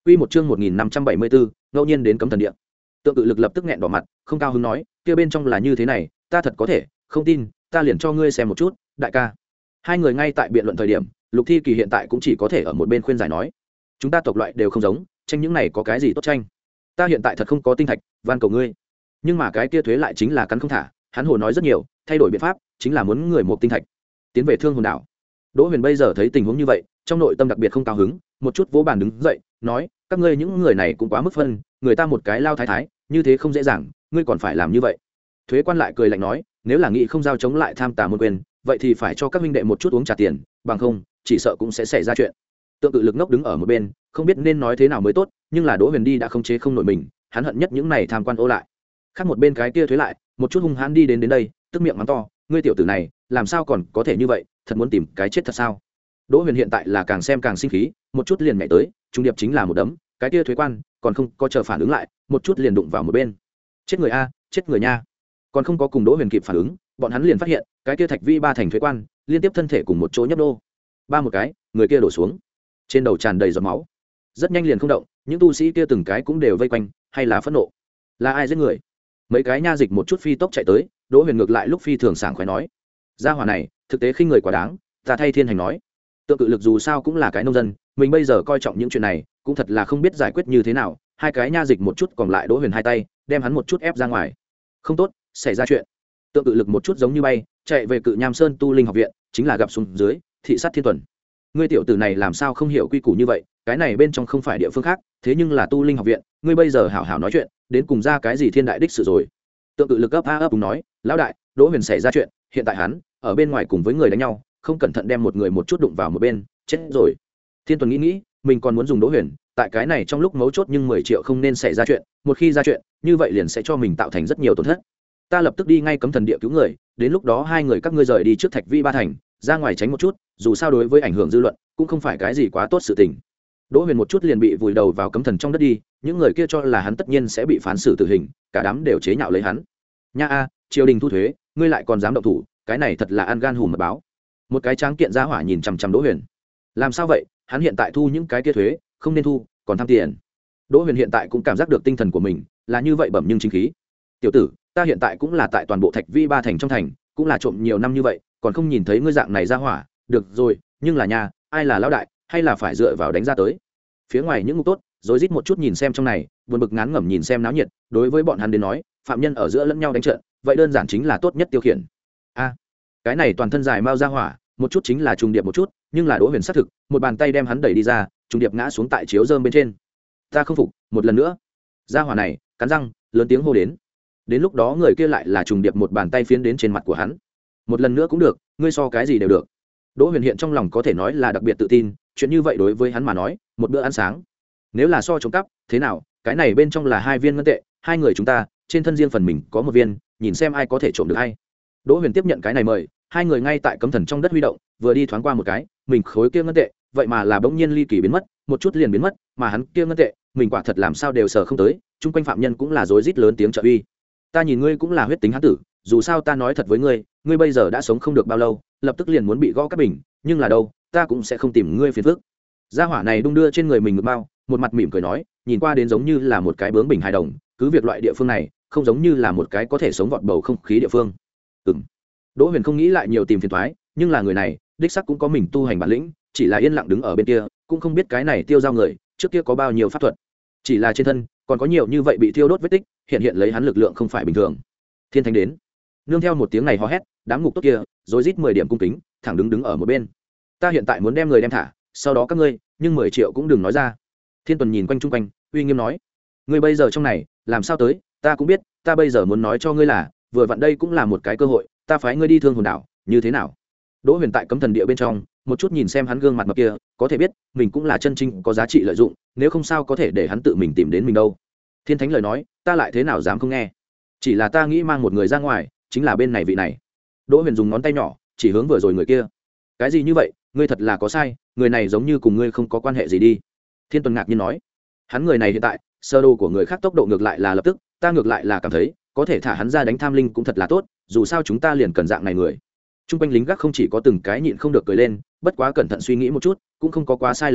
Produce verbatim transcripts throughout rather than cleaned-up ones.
Quy một chương một nghìn năm trăm bảy mươi bốn, ngẫu nhiên đến cấm thần địa. Tượng Cự Lực lập tức nghẹn đỏ mặt, không cao hứng nói, kia bên trong là như thế này, ta thật có thể, không tin, ta liền cho ngươi xem một chút, đại ca. Hai người ngay tại biện luận thời điểm, Lục Thi Kỳ hiện tại cũng chỉ có thể ở một bên khuyên giải nói, chúng ta tộc loại đều không giống, tranh những này có cái gì tốt tranh? Ta hiện tại thật không có tinh thạch, van cầu ngươi. Nhưng mà cái kia thuế lại chính là cắn không thả, hắn hồ nói rất nhiều, thay đổi biện pháp, chính là muốn người một tinh thạch, tiến về Thương Hồn đảo. Đỗ Huyền bây giờ thấy tình huống như vậy, trong nội tâm đặc biệt không cao hứng, một chút vỗ bàn đứng dậy, nói, các ngươi những người này cũng quá mức phân, người ta một cái lao thái thái, như thế không dễ dàng, ngươi còn phải làm như vậy. Thuế quan lại cười lạnh nói, nếu là nghị không giao chống lại tham tà môn quyền, vậy thì phải cho các huynh đệ một chút uống trà tiền, bằng không, chỉ sợ cũng sẽ xảy ra chuyện. Tượng Cự Lực ngốc đứng ở một bên, không biết nên nói thế nào mới tốt, nhưng là Đỗ Huyền đi đã không chế không nổi mình, hắn hận nhất những này tham quan ô lại. Khác một bên cái kia Thuế lại, một chút hung hãn đi đến đến đây, tức miệng mắng to, ngươi tiểu tử này, làm sao còn có thể như vậy, thật muốn tìm cái chết thật sao? Đỗ Huyền hiện tại là càng xem càng sinh khí, một chút liền nhảy tới, trung điệp chính là một đấm, cái kia Thuế quan còn không có chờ phản ứng lại, một chút liền đụng vào một bên. Chết người a, chết người nha. Còn không có cùng Đỗ Huyền kịp phản ứng, bọn hắn liền phát hiện, cái kia Thạch Vi ba thành Thuế quan, liên tiếp thân thể cùng một chỗ nhấp đô. Ba một cái, người kia đổ xuống, trên đầu tràn đầy giọt máu. Rất nhanh liền không động, những tu sĩ kia từng cái cũng đều vây quanh, hay là phẫn nộ. Là ai giết người? Mấy cái nha dịch một chút phi tốc chạy tới, Đỗ Huyền ngược lại lúc phi thường sảng khoái nói, gia hỏa này, thực tế khinh người quá đáng, ta thay Thiên Hành nói. Tượng Cự Lực dù sao cũng là cái nông dân, mình bây giờ coi trọng những chuyện này, cũng thật là không biết giải quyết như thế nào. Hai cái nha dịch một chút còn lại Đỗ Huyền hai tay, đem hắn một chút ép ra ngoài. Không tốt, xảy ra chuyện. Tượng Cự Lực một chút giống như bay, chạy về Cự Nham Sơn tu linh học viện, chính là gặp xuống dưới, thị sát Thiên Tuần. Ngươi tiểu tử này làm sao không hiểu quy củ như vậy, cái này bên trong không phải địa phương khác, thế nhưng là tu linh học viện, ngươi bây giờ hảo hảo nói chuyện, đến cùng ra cái gì thiên đại đích sự rồi. Tượng Cự Lực gấp a ấp cùng nói, lão đại, Đỗ Huyền xảy ra chuyện, hiện tại hắn ở bên ngoài cùng với người đánh nhau, không cẩn thận đem một người một chút đụng vào một bên, chết rồi. Thiên Tuần nghĩ nghĩ, mình còn muốn dùng Đỗ Huyền, tại cái này trong lúc mấu chốt nhưng mười triệu không nên xảy ra chuyện, một khi ra chuyện, như vậy liền sẽ cho mình tạo thành rất nhiều tổn thất. Ta lập tức đi ngay cấm thần địa cứu người, đến lúc đó hai người các ngươi rời đi trước Thạch Vi ba thành, ra ngoài tránh một chút, dù sao đối với ảnh hưởng dư luận, cũng không phải cái gì quá tốt sự tình. Đỗ Huyền một chút liền bị vùi đầu vào cấm thần trong đất đi, những người kia cho là hắn tất nhiên sẽ bị phán xử tử hình, cả đám đều chế nhạo lấy hắn. Nha a, triều đình thu thuế, ngươi lại còn dám động thủ, cái này thật là ăn gan hùm mật báo. Một cái tráng kiện gia hỏa nhìn chằm chằm Đỗ Huyền. Làm sao vậy, hắn hiện tại thu những cái kia thuế, không nên thu, còn tham tiền. Đỗ Huyền hiện tại cũng cảm giác được tinh thần của mình là như vậy bẩm nhưng chính khí. Tiểu tử, ta hiện tại cũng là tại toàn bộ Thạch Vi ba thành trong thành, cũng là trộm nhiều năm như vậy, còn không nhìn thấy ngươi dạng này gia hỏa, được rồi, nhưng là nhà, ai là lão đại, hay là phải dựa vào đánh ra tới. Phía ngoài những ngục tốt, rồi rít một chút nhìn xem trong này, buồn bực ngán ngẩm nhìn xem náo nhiệt, đối với bọn hắn đến nói, phạm nhân ở giữa lẫn nhau đánh trận, vậy đơn giản chính là tốt nhất tiêu khiển. A, cái này toàn thân dài mao ra hỏa, một chút chính là trùng điệp một chút, nhưng là Đỗ Huyền xác thực, một bàn tay đem hắn đẩy đi ra, trùng điệp ngã xuống tại chiếu rơm bên trên. Ta không phục, một lần nữa. Gia hỏa này, cắn răng, lớn tiếng hô đến. Đến lúc đó người kia lại là trùng điệp một bàn tay phiến đến trên mặt của hắn. Một lần nữa cũng được, ngươi so cái gì đều được. Đỗ Huyền hiện trong lòng có thể nói là đặc biệt tự tin, chuyện như vậy đối với hắn mà nói, một bữa ăn sáng. Nếu là so trộm cắp, thế nào, cái này bên trong là hai viên ngân tệ, hai người chúng ta, trên thân riêng phần mình có một viên, nhìn xem ai có thể trộm được hay. Đỗ Huyền tiếp nhận cái này mời, hai người ngay tại cấm thần trong đất huy động, vừa đi thoáng qua một cái, mình khối kia ngân tệ, vậy mà là bỗng nhiên ly kỳ biến mất, một chút liền biến mất, mà hắn kia ngân tệ, mình quả thật làm sao đều sờ không tới, chung quanh phạm nhân cũng là rối rít lớn tiếng trợ uy. Ta nhìn ngươi cũng là huyết tính hán tử, dù sao ta nói thật với ngươi, ngươi bây giờ đã sống không được bao lâu, lập tức liền muốn bị gõ các bình, nhưng là đâu, ta cũng sẽ không tìm ngươi phiền phức. Gia hỏa này đung đưa trên người mình ngực bao, một mặt mỉm cười nói, nhìn qua đến giống như là một cái bướng bỉnh hài đồng, cứ việc loại địa phương này, không giống như là một cái có thể sống vọt bầu không khí địa phương. Ừm. Đỗ Huyền không nghĩ lại nhiều tìm phiền toái, nhưng là người này, đích xác cũng có mình tu hành bản lĩnh, chỉ là yên lặng đứng ở bên kia, cũng không biết cái này tiêu giao người, trước kia có bao nhiêu pháp thuật. Chỉ là trên thân, còn có nhiều như vậy bị thiêu đốt vết tích, hiện hiện lấy hắn lực lượng không phải bình thường. Thiên Thánh đến. Nương theo một tiếng này hò hét, đám ngục tốt kia, rối rít mười điểm cung kính, thẳng đứng đứng ở một bên. Ta hiện tại muốn đem người đem thả, sau đó các ngươi, nhưng mười triệu cũng đừng nói ra. Thiên Tuần nhìn quanh chung quanh, uy nghiêm nói, ngươi bây giờ trong này, làm sao tới, ta cũng biết, ta bây giờ muốn nói cho ngươi là, vừa vặn đây cũng là một cái cơ hội, ta phái ngươi đi Thương Hồn đảo, như thế nào? Đỗ Huyền tại cấm thần địa bên trong, một chút nhìn xem hắn gương mặt mập kia, có thể biết, mình cũng là chân chính có giá trị lợi dụng, nếu không sao có thể để hắn tự mình tìm đến mình đâu. Thiên Thánh lời nói, ta lại thế nào dám không nghe? Chỉ là ta nghĩ mang một người ra ngoài, chính là bên này vị này. Đỗ Huyền dùng ngón tay nhỏ chỉ hướng vừa rồi người kia. Cái gì như vậy, ngươi thật là có sai, người này giống như cùng ngươi không có quan hệ gì đi. Thiên Tuần ngạc nhiên nói, hắn người này hiện tại, sơ đồ của người khác tốc độ ngược lại là lập tức, ta ngược lại là cảm thấy, có thể thả hắn ra đánh tham linh cũng thật là tốt, dù sao chúng ta liền cần dạng này người. Trung quanh lính gác không chỉ có từng cái nhịn không được cười lên, bất quá cẩn thận suy nghĩ một chút, cũng không có quá sai lầm lớn,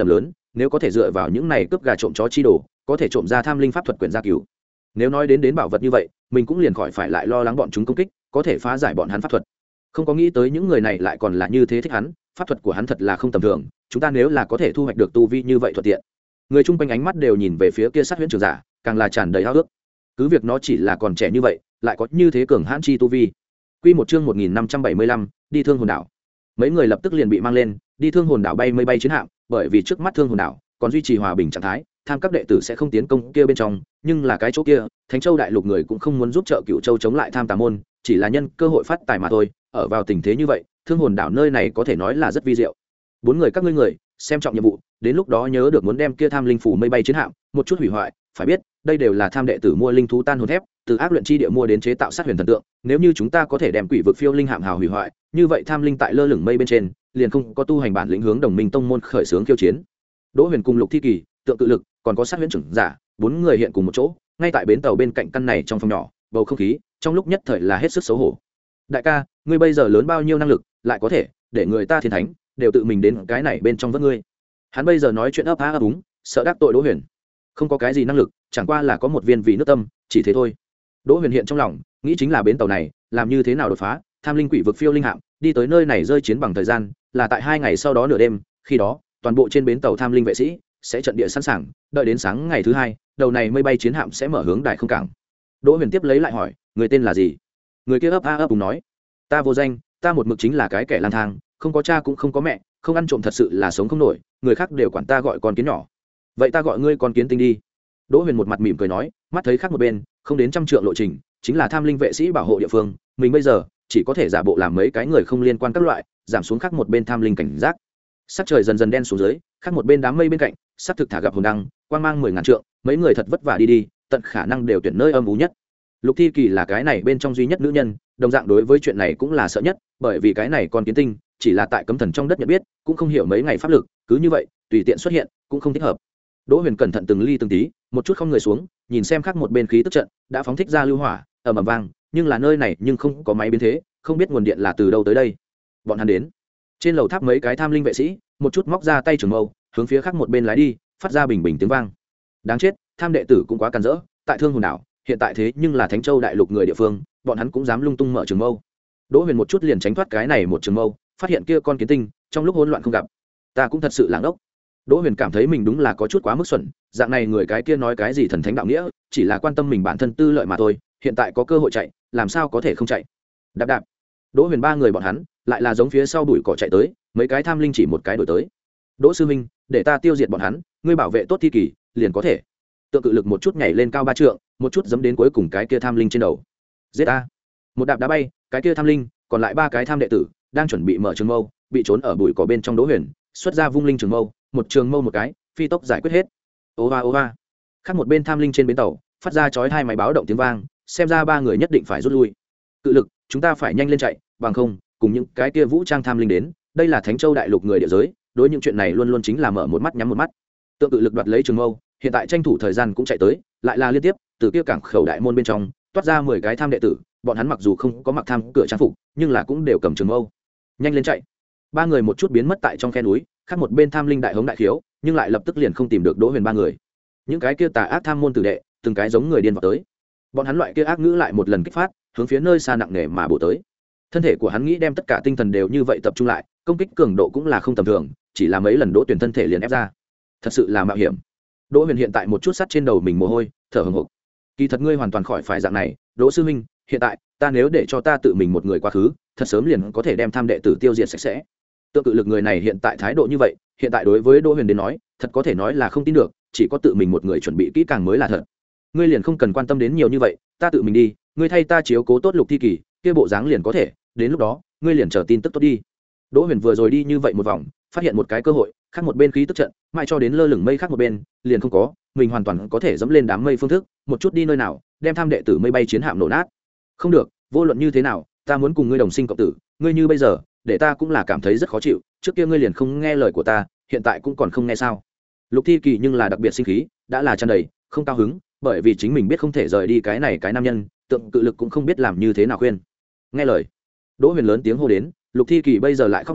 nếu có thể dựa vào những này cướp gà trộm chó chi đồ có thể trộm ra tham linh pháp thuật quyển gia cứu. Nếu nói đến đến bảo vật như vậy mình cũng liền khỏi phải lại lo lắng bọn chúng công kích có thể phá giải bọn hắn pháp thuật. Không có nghĩ tới những người này lại còn là như thế thích hắn, pháp thuật của hắn thật là không tầm thường, chúng ta nếu là có thể thu hoạch được tu vi như vậy thuận tiện. Người chung quanh ánh mắt đều nhìn về phía kia sát huyễn trường giả, càng là tràn đầy háo ước. Cứ việc nó chỉ là còn trẻ như vậy lại có như thế cường hãn chi tu vi. Quy một chương một nghìn năm trăm bảy mươi lăm, đi Thương Hồn đảo. Mấy người lập tức liền bị mang lên, đi Thương Hồn đảo bay mây bay chiến hạm, bởi vì trước mắt Thương Hồn đảo còn duy trì hòa bình trạng thái, tham các đệ tử sẽ không tiến công kia bên trong, nhưng là cái chỗ kia, Thánh Châu đại lục người cũng không muốn giúp trợ Cựu Châu chống lại tham tà môn, chỉ là nhân cơ hội phát tài mà thôi. Ở vào tình thế như vậy, Thương Hồn đảo nơi này có thể nói là rất vi diệu. Bốn người các ngươi người, xem trọng nhiệm vụ, đến lúc đó nhớ được muốn đem kia tham linh phủ mây bay chiến hạm một chút hủy hoại, phải biết, đây đều là tham đệ tử mua linh thú tan hồn thép, từ ác luyện chi địa mua đến chế tạo sát huyền thần tượng, nếu như chúng ta có thể đem quỷ vực phiêu linh hạm hào hủy hoại, như vậy tham linh tại lơ lửng mây bên trên, liền không có tu hành bản lĩnh hướng đồng minh tông môn khởi xướng khiêu chiến. Đỗ Huyền cùng Lục Thi Kỳ, Tượng Cự Lực, còn có sát huyền trưởng giả, bốn người hiện cùng một chỗ, ngay tại bến tàu bên cạnh căn này trong phòng nhỏ, bầu không khí trong lúc nhất thời là hết sức xấu hổ. Đại ca, ngươi bây giờ lớn bao nhiêu năng lực, lại có thể để người ta thiên thánh đều tự mình đến cái này bên trong vớt ngươi. Hắn bây giờ nói chuyện ấp á ấp úng, sợ đắc tội Đỗ Huyền. Không có cái gì năng lực, chẳng qua là có một viên vì nước tâm, chỉ thế thôi. Đỗ Huyền hiện trong lòng nghĩ chính là bến tàu này làm như thế nào đột phá tham linh quỷ vực phiêu linh hạm đi tới nơi này rơi chiến bằng thời gian là tại hai ngày sau đó nửa đêm, khi đó toàn bộ trên bến tàu tham linh vệ sĩ sẽ trận địa sẵn sàng, đợi đến sáng ngày thứ hai đầu này mây bay chiến hạm sẽ mở hướng đại không cảng. Đỗ Huyền tiếp lấy lại hỏi, người tên là gì? Người kia ấp a ấp cùng nói, ta vô danh, ta một mực chính là cái kẻ lang thang, không có cha cũng không có mẹ, không ăn trộm thật sự là sống không nổi, người khác đều quản ta gọi con kiến nhỏ. Vậy ta gọi ngươi con kiến tinh đi. Đỗ Huyền một mặt mỉm cười nói, mắt thấy khác một bên không đến trăm trượng lộ trình chính là tham linh vệ sĩ bảo hộ địa phương, mình bây giờ chỉ có thể giả bộ làm mấy cái người không liên quan các loại, giảm xuống khác một bên tham linh cảnh giác. Sắc trời dần dần đen xuống dưới, khác một bên đám mây bên cạnh sắc thực thả gặp hồn đăng, quang mang mười ngàn trượng, mấy người thật vất vả đi đi, tận khả năng đều tuyển nơi âm u nhất. Lục Thi Kỳ là cái này bên trong duy nhất nữ nhân, đồng dạng đối với chuyện này cũng là sợ nhất, bởi vì cái này con kiến tinh chỉ là tại cấm thần trong đất nhận biết, cũng không hiểu mấy ngày pháp lực, cứ như vậy tùy tiện xuất hiện cũng không thích hợp. Đỗ Huyền cẩn thận từng ly từng tí, một chút không người xuống, nhìn xem khác một bên khí tức trận đã phóng thích ra lưu hỏa, ầm ầm vang, nhưng là nơi này nhưng không có máy biến thế, không biết nguồn điện là từ đâu tới đây. Bọn hắn đến. Trên lầu tháp mấy cái tham linh vệ sĩ, một chút móc ra tay trường mâu, hướng phía khác một bên lái đi, phát ra bình bình tiếng vang. Đáng chết, tham đệ tử cũng quá càn rỡ, tại Thương Hồn đảo, hiện tại thế nhưng là Thánh Châu đại lục người địa phương, bọn hắn cũng dám lung tung mở trường mâu. Đỗ Huyền một chút liền tránh thoát cái này một trường mâu, phát hiện kia con kiến tinh, trong lúc hỗn loạn không gặp. Ta cũng thật sự lãng ốc. Đỗ Huyền cảm thấy mình đúng là có chút quá mức xuẩn, dạng này người cái kia nói cái gì thần thánh đạo nghĩa, chỉ là quan tâm mình bản thân tư lợi mà thôi, hiện tại có cơ hội chạy, làm sao có thể không chạy. Đạp đạp. Đỗ Huyền ba người bọn hắn, lại là giống phía sau bụi cỏ chạy tới, mấy cái tham linh chỉ một cái đổi tới. Đỗ sư huynh, để ta tiêu diệt bọn hắn, ngươi bảo vệ tốt Thi Kỳ, liền có thể. Tượng Cự Lực một chút nhảy lên cao ba trượng, một chút giẫm đến cuối cùng cái kia tham linh trên đầu. Giết ta. Một đạp đá bay, cái kia tham linh, còn lại ba cái tham đệ tử, đang chuẩn bị mở trường mâu, bị trốn ở bụi cỏ bên trong Đỗ Huyền, xuất ra vung linh trường mâu, một trường mâu một cái, phi tốc giải quyết hết. Ô va ô va. Khác một bên tham linh trên bến tàu, phát ra chói hai máy báo động tiếng vang, xem ra ba người nhất định phải rút lui. Cự Lực, chúng ta phải nhanh lên chạy, bằng không, cùng những cái kia vũ trang tham linh đến, đây là Thánh Châu đại lục người địa giới, đối những chuyện này luôn luôn chính là mở một mắt nhắm một mắt. Tượng Cự Lực đoạt lấy trường mâu, hiện tại tranh thủ thời gian cũng chạy tới, lại là liên tiếp, từ kia cảng khẩu đại môn bên trong, toát ra mười cái tham đệ tử, bọn hắn mặc dù không có mặc tham cửa trang phục, nhưng là cũng đều cầm trường mâu. Nhanh lên chạy. Ba người một chút biến mất tại trong khe núi, khác một bên tham linh đại hống đại khiếu, nhưng lại lập tức liền không tìm được Đỗ Huyền ba người. Những cái kia tà ác tham môn tử đệ, từng cái giống người điên vào tới. Bọn hắn loại kia ác ngữ lại một lần kích phát, hướng phía nơi xa nặng nề mà bổ tới. Thân thể của hắn nghĩ đem tất cả tinh thần đều như vậy tập trung lại, công kích cường độ cũng là không tầm thường, chỉ là mấy lần Đỗ Tuyển thân thể liền ép ra. Thật sự là mạo hiểm. Đỗ Huyền hiện tại một chút sắt trên đầu mình mồ hôi, thở hổn hộc. Kỳ thật ngươi hoàn toàn khỏi phải dạng này, Đỗ sư huynh, hiện tại, ta nếu để cho ta tự mình một người quá khứ, thật sớm liền có thể đem tham đệ tử tiêu diệt sạch sẽ. Tượng Cự Lực người này hiện tại thái độ như vậy, hiện tại đối với Đỗ Huyền đến nói, thật có thể nói là không tin được, chỉ có tự mình một người chuẩn bị kỹ càng mới là thật. Ngươi liền không cần quan tâm đến nhiều như vậy, ta tự mình đi, ngươi thay ta chiếu cố tốt Lục Thi Kỳ, kia bộ dáng liền có thể, đến lúc đó, ngươi liền chờ tin tức tốt đi. Đỗ Huyền vừa rồi đi như vậy một vòng, phát hiện một cái cơ hội, khác một bên khí tức trận, mãi cho đến lơ lửng mây khác một bên, liền không có, mình hoàn toàn có thể dẫm lên đám mây phương thức, một chút đi nơi nào, đem tham đệ tử mây bay chiến hạm nổ nát. Không được, vô luận như thế nào, ta muốn cùng ngươi đồng sinh cộng tử, ngươi như bây giờ, để ta cũng là cảm thấy rất khó chịu, trước kia ngươi liền không nghe lời của ta, hiện tại cũng còn không nghe sao? Lục Thi Kỳ nhưng là đặc biệt sinh khí, đã là tràn đầy không cao hứng, bởi vì chính mình biết không thể rời đi cái này cái nam nhân, Tượng Cự Lực cũng không biết làm như thế nào khuyên. Nghe lời. Đỗ Huyền lớn tiếng hô đến, Lục Thi Kỳ bây giờ lại khóc lên,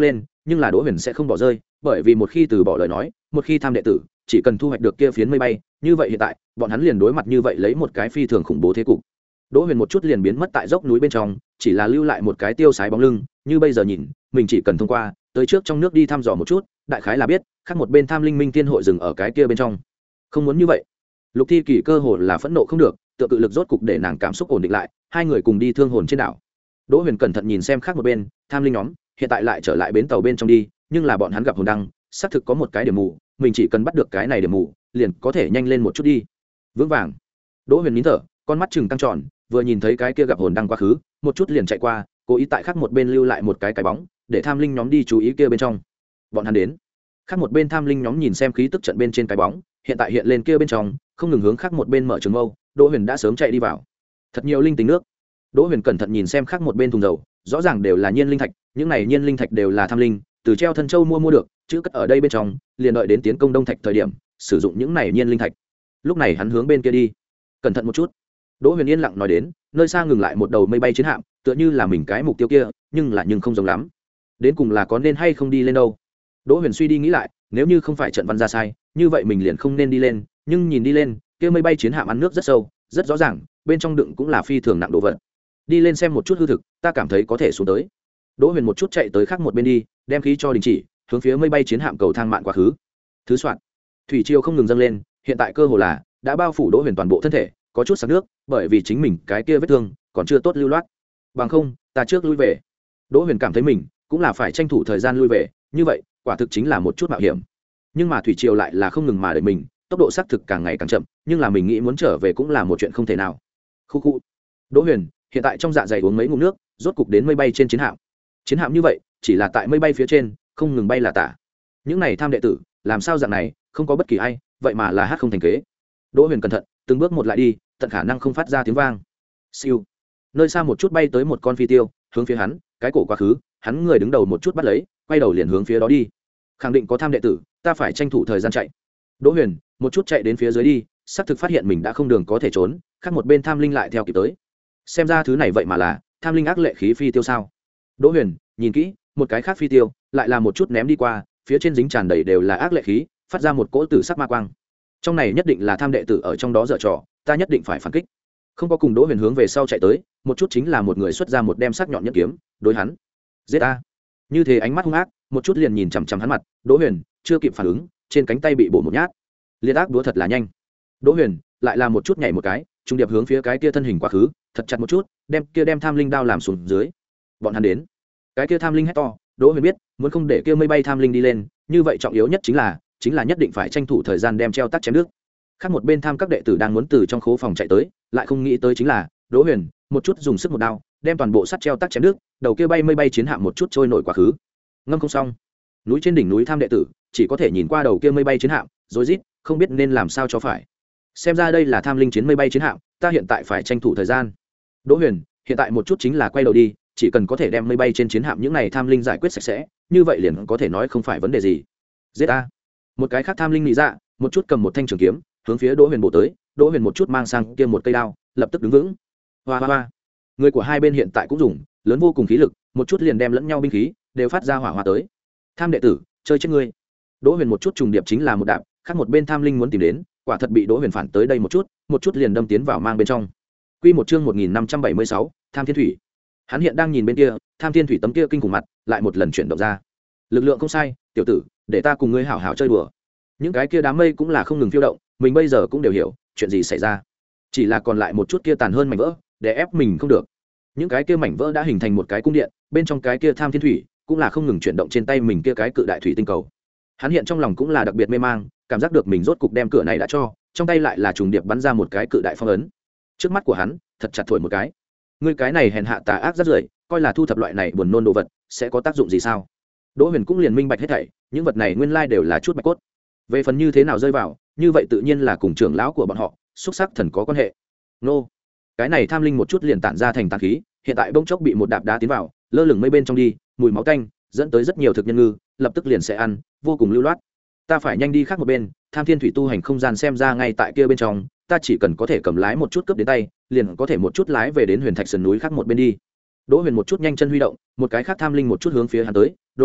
nhưng là đỗ huyền sẽ không bỏ rơi, bởi vì một khi từ bỏ lời nói, một khi tham đệ tử chỉ cần thu hoạch được kia phiến mây bay, như vậy hiện tại bọn hắn liền đối mặt như vậy lấy một cái phi thường khủng bố thế cục. Đỗ huyền một chút liền biến mất tại dốc núi bên trong, chỉ là lưu lại một cái tiêu sái bóng lưng, như bây giờ nhìn mình chỉ cần thông qua tới trước trong nước đi thăm dò một chút, đại khái là biết khác một bên tham linh minh tiên hội dừng ở cái kia bên trong. Không muốn như vậy. Lục Thi Kỳ cơ hồ là phẫn nộ không được, tự cự lực rốt cục để nàng cảm xúc ổn định lại, hai người cùng đi thương hồn trên đảo. Đỗ huyền cẩn thận nhìn xem khác một bên tham linh nhóm hiện tại lại trở lại bến tàu bên trong đi, nhưng là bọn hắn gặp hồn đăng xác thực có một cái điểm mù, mình chỉ cần bắt được cái này điểm mù liền có thể nhanh lên một chút đi. Vững vàng. Đỗ huyền nín thở, con mắt chừng tăng tròn, vừa nhìn thấy cái kia gặp hồn đăng quá khứ, một chút liền chạy qua, cố ý tại khác một bên lưu lại một cái cái bóng để tham linh nhóm đi chú ý kia bên trong. Bọn hắn đến. Khác một bên tham linh nhóm nhìn xem khí tức trận bên trên cái bóng hiện tại hiện lên kia bên trong, không ngừng hướng khác một bên mở trường mâu. Đỗ huyền đã sớm chạy đi vào. Thật nhiều linh tính nước. Đỗ huyền cẩn thận nhìn xem khác một bên thùng dầu, rõ ràng đều là nhiên linh thạch, những này nhiên linh thạch đều là tham linh từ treo thân châu mua mua được, chữ cất ở đây bên trong, liền đợi đến tiến công đông thạch thời điểm sử dụng những này nhiên linh thạch. Lúc này hắn hướng bên kia đi. Cẩn thận một chút. Đỗ huyền yên lặng nói đến, nơi xa ngừng lại một đầu mây bay chiến hạm, tựa như là mình cái mục tiêu kia, nhưng là nhưng không giống lắm. Đến cùng là có nên hay không đi lên đâu? Đỗ huyền suy đi nghĩ lại, nếu như không phải trận văn ra sai, như vậy mình liền không nên đi lên, nhưng nhìn đi lên, kia mây bay chiến hạm ăn nước rất sâu, rất rõ ràng, bên trong đựng cũng là phi thường nặng đồ vật. Đi lên xem một chút hư thực, ta cảm thấy có thể xuống tới. Đỗ huyền một chút chạy tới khác một bên đi, đem khí cho đình chỉ, hướng phía mây bay chiến hạm cầu thang mạn quá khứ. Thứ soạn, thủy triều không ngừng dâng lên, hiện tại cơ hồ là đã bao phủ Đỗ huyền toàn bộ thân thể, có chút sặc nước, bởi vì chính mình cái kia vết thương còn chưa tốt lưu loát. Bằng không, ta trước lui về. Đỗ huyền cảm thấy mình cũng là phải tranh thủ thời gian lui về, như vậy quả thực chính là một chút mạo hiểm. Nhưng mà thủy triều lại là không ngừng mà đợi mình, tốc độ xác thực càng ngày càng chậm, nhưng là mình nghĩ muốn trở về cũng là một chuyện không thể nào. Khu khu. Đỗ huyền hiện tại trong dạ dày uống mấy ngụm nước, rốt cục đến mây bay trên chiến hạm. Chiến hạm như vậy chỉ là tại mây bay phía trên, không ngừng bay là tả. Những này tham đệ tử làm sao dạng này, không có bất kỳ ai, vậy mà là hát không thành kế. Đỗ huyền cẩn thận từng bước một lại đi, tận khả năng không phát ra tiếng vang. Siêu. Nơi xa một chút bay tới một con phi tiêu, hướng phía hắn cái cổ quá khứ, hắn người đứng đầu một chút bắt lấy, quay đầu liền hướng phía đó đi. Khẳng định có tham đệ tử, ta phải tranh thủ thời gian chạy. Đỗ huyền một chút chạy đến phía dưới đi, xác thực phát hiện mình đã không đường có thể trốn, khác một bên tham linh lại theo kịp tới. Xem ra thứ này vậy mà là tham linh ác lệ khí phi tiêu sao? Đỗ huyền nhìn kỹ, một cái khác phi tiêu lại là một chút ném đi qua, phía trên dính tràn đầy đều là ác lệ khí, phát ra một cỗ tử sắc ma quang. Trong này nhất định là tham đệ tử ở trong đó dở trò, ta nhất định phải phản kích. Không có cùng Đỗ huyền hướng về sau chạy tới, một chút chính là một người xuất ra một đem sắc nhọn nhẫn kiếm, đối hắn giết ta. Như thế ánh mắt hung ác, một chút liền nhìn chằm chằm hắn mặt. Đỗ huyền chưa kịp phản ứng, trên cánh tay bị bổ một nhát. Liên ác đúa thật là nhanh. Đỗ huyền lại là một chút nhảy một cái, trung điệp hướng phía cái kia thân hình quá khứ, thật chặt một chút, đem kia đem tham linh đao làm xuống dưới. Bọn hắn đến. Cái kia tham linh hét to, Đỗ huyền biết, muốn không để kia mây bay tham linh đi lên, như vậy trọng yếu nhất chính là chính là nhất định phải tranh thủ thời gian đem treo tắc chém nước. Khác một bên tham các đệ tử đang muốn từ trong khố phòng chạy tới, lại không nghĩ tới chính là Đỗ huyền một chút dùng sức một đao, đem toàn bộ sắt treo tắc chém nước, đầu kia bay mây bay chiến hạm một chút trôi nổi quá khứ. Ngâm không xong. Núi trên đỉnh núi tham đệ tử chỉ có thể nhìn qua đầu kia mây bay chiến hạm, rối rít không biết nên làm sao cho phải. Xem ra đây là tham linh chiến mây bay chiến hạm, ta hiện tại phải tranh thủ thời gian. Đỗ huyền hiện tại một chút chính là quay đầu đi, chỉ cần có thể đem mây bay trên chiến hạm những này tham linh giải quyết sạch sẽ, như vậy liền có thể nói không phải vấn đề gì. Giết a. Một cái khác tham linh nghĩ ra, một chút cầm một thanh trường kiếm, hướng phía Đỗ huyền bổ tới. Đỗ huyền một chút mang sang kia một cây đao, lập tức đứng vững. Hoa hoa hoa. Người của hai bên hiện tại cũng dùng lớn vô cùng khí lực, một chút liền đem lẫn nhau binh khí đều phát ra hỏa hoa tới. Tham đệ tử, chơi chết ngươi. Đỗ huyền một chút trùng điệp chính là một đạp, khác một bên tham linh muốn tìm đến, quả thật bị Đỗ huyền phản tới đây một chút, một chút liền đâm tiến vào mang bên trong. Quy một chương một nghìn năm trăm bảy mươi sáu, Tham Thiên Thủy. Hắn hiện đang nhìn bên kia, Tham Thiên Thủy tấm kia kinh khủng mặt, lại một lần chuyển động ra. Lực lượng không sai, tiểu tử, để ta cùng ngươi hảo hảo chơi đùa. Những cái kia đám mây cũng là không ngừng phiêu động, mình bây giờ cũng đều hiểu chuyện gì xảy ra, chỉ là còn lại một chút kia tàn hơn mảnh vỡ, để ép mình không được. Những cái kia mảnh vỡ đã hình thành một cái cung điện, bên trong cái kia Tham Thiên Thủy cũng là không ngừng chuyển động trên tay mình kia cái cự đại thủy tinh cầu. Hắn hiện trong lòng cũng là đặc biệt mê mang, cảm giác được mình rốt cục đem cửa này đã cho, trong tay lại là trùng điệp bắn ra một cái cự đại phong ấn. Trước mắt của hắn thật chặt thổi một cái. Ngươi cái này hèn hạ tà ác rất rưởi, coi là thu thập loại này buồn nôn đồ vật sẽ có tác dụng gì sao? Đỗ huyền cũng liền minh bạch hết thảy, những vật này nguyên lai đều là chút bạch cốt. Về phần như thế nào rơi vào, như vậy tự nhiên là cùng trưởng lão của bọn họ xúc sắc thần có quan hệ. Nô, cái này tham linh một chút liền tản ra thành tàn khí, hiện tại bỗng chốc bị một đạp đá tiến vào, lơ lửng mây bên trong đi, mùi máu tanh dẫn tới rất nhiều thực nhân ngư, lập tức liền sẽ ăn, vô cùng lưu loát. Ta phải nhanh đi khác một bên, Tham Thiên Thủy tu hành không gian xem ra ngay tại kia bên trong, ta chỉ cần có thể cầm lái một chút cướp đến tay, liền có thể một chút lái về đến Huyền Thạch sườn núi khác một bên đi. Đỗ huyền một chút nhanh chân huy động, một cái khác tham linh một chút hướng phía hắn tới. Đỗ huyền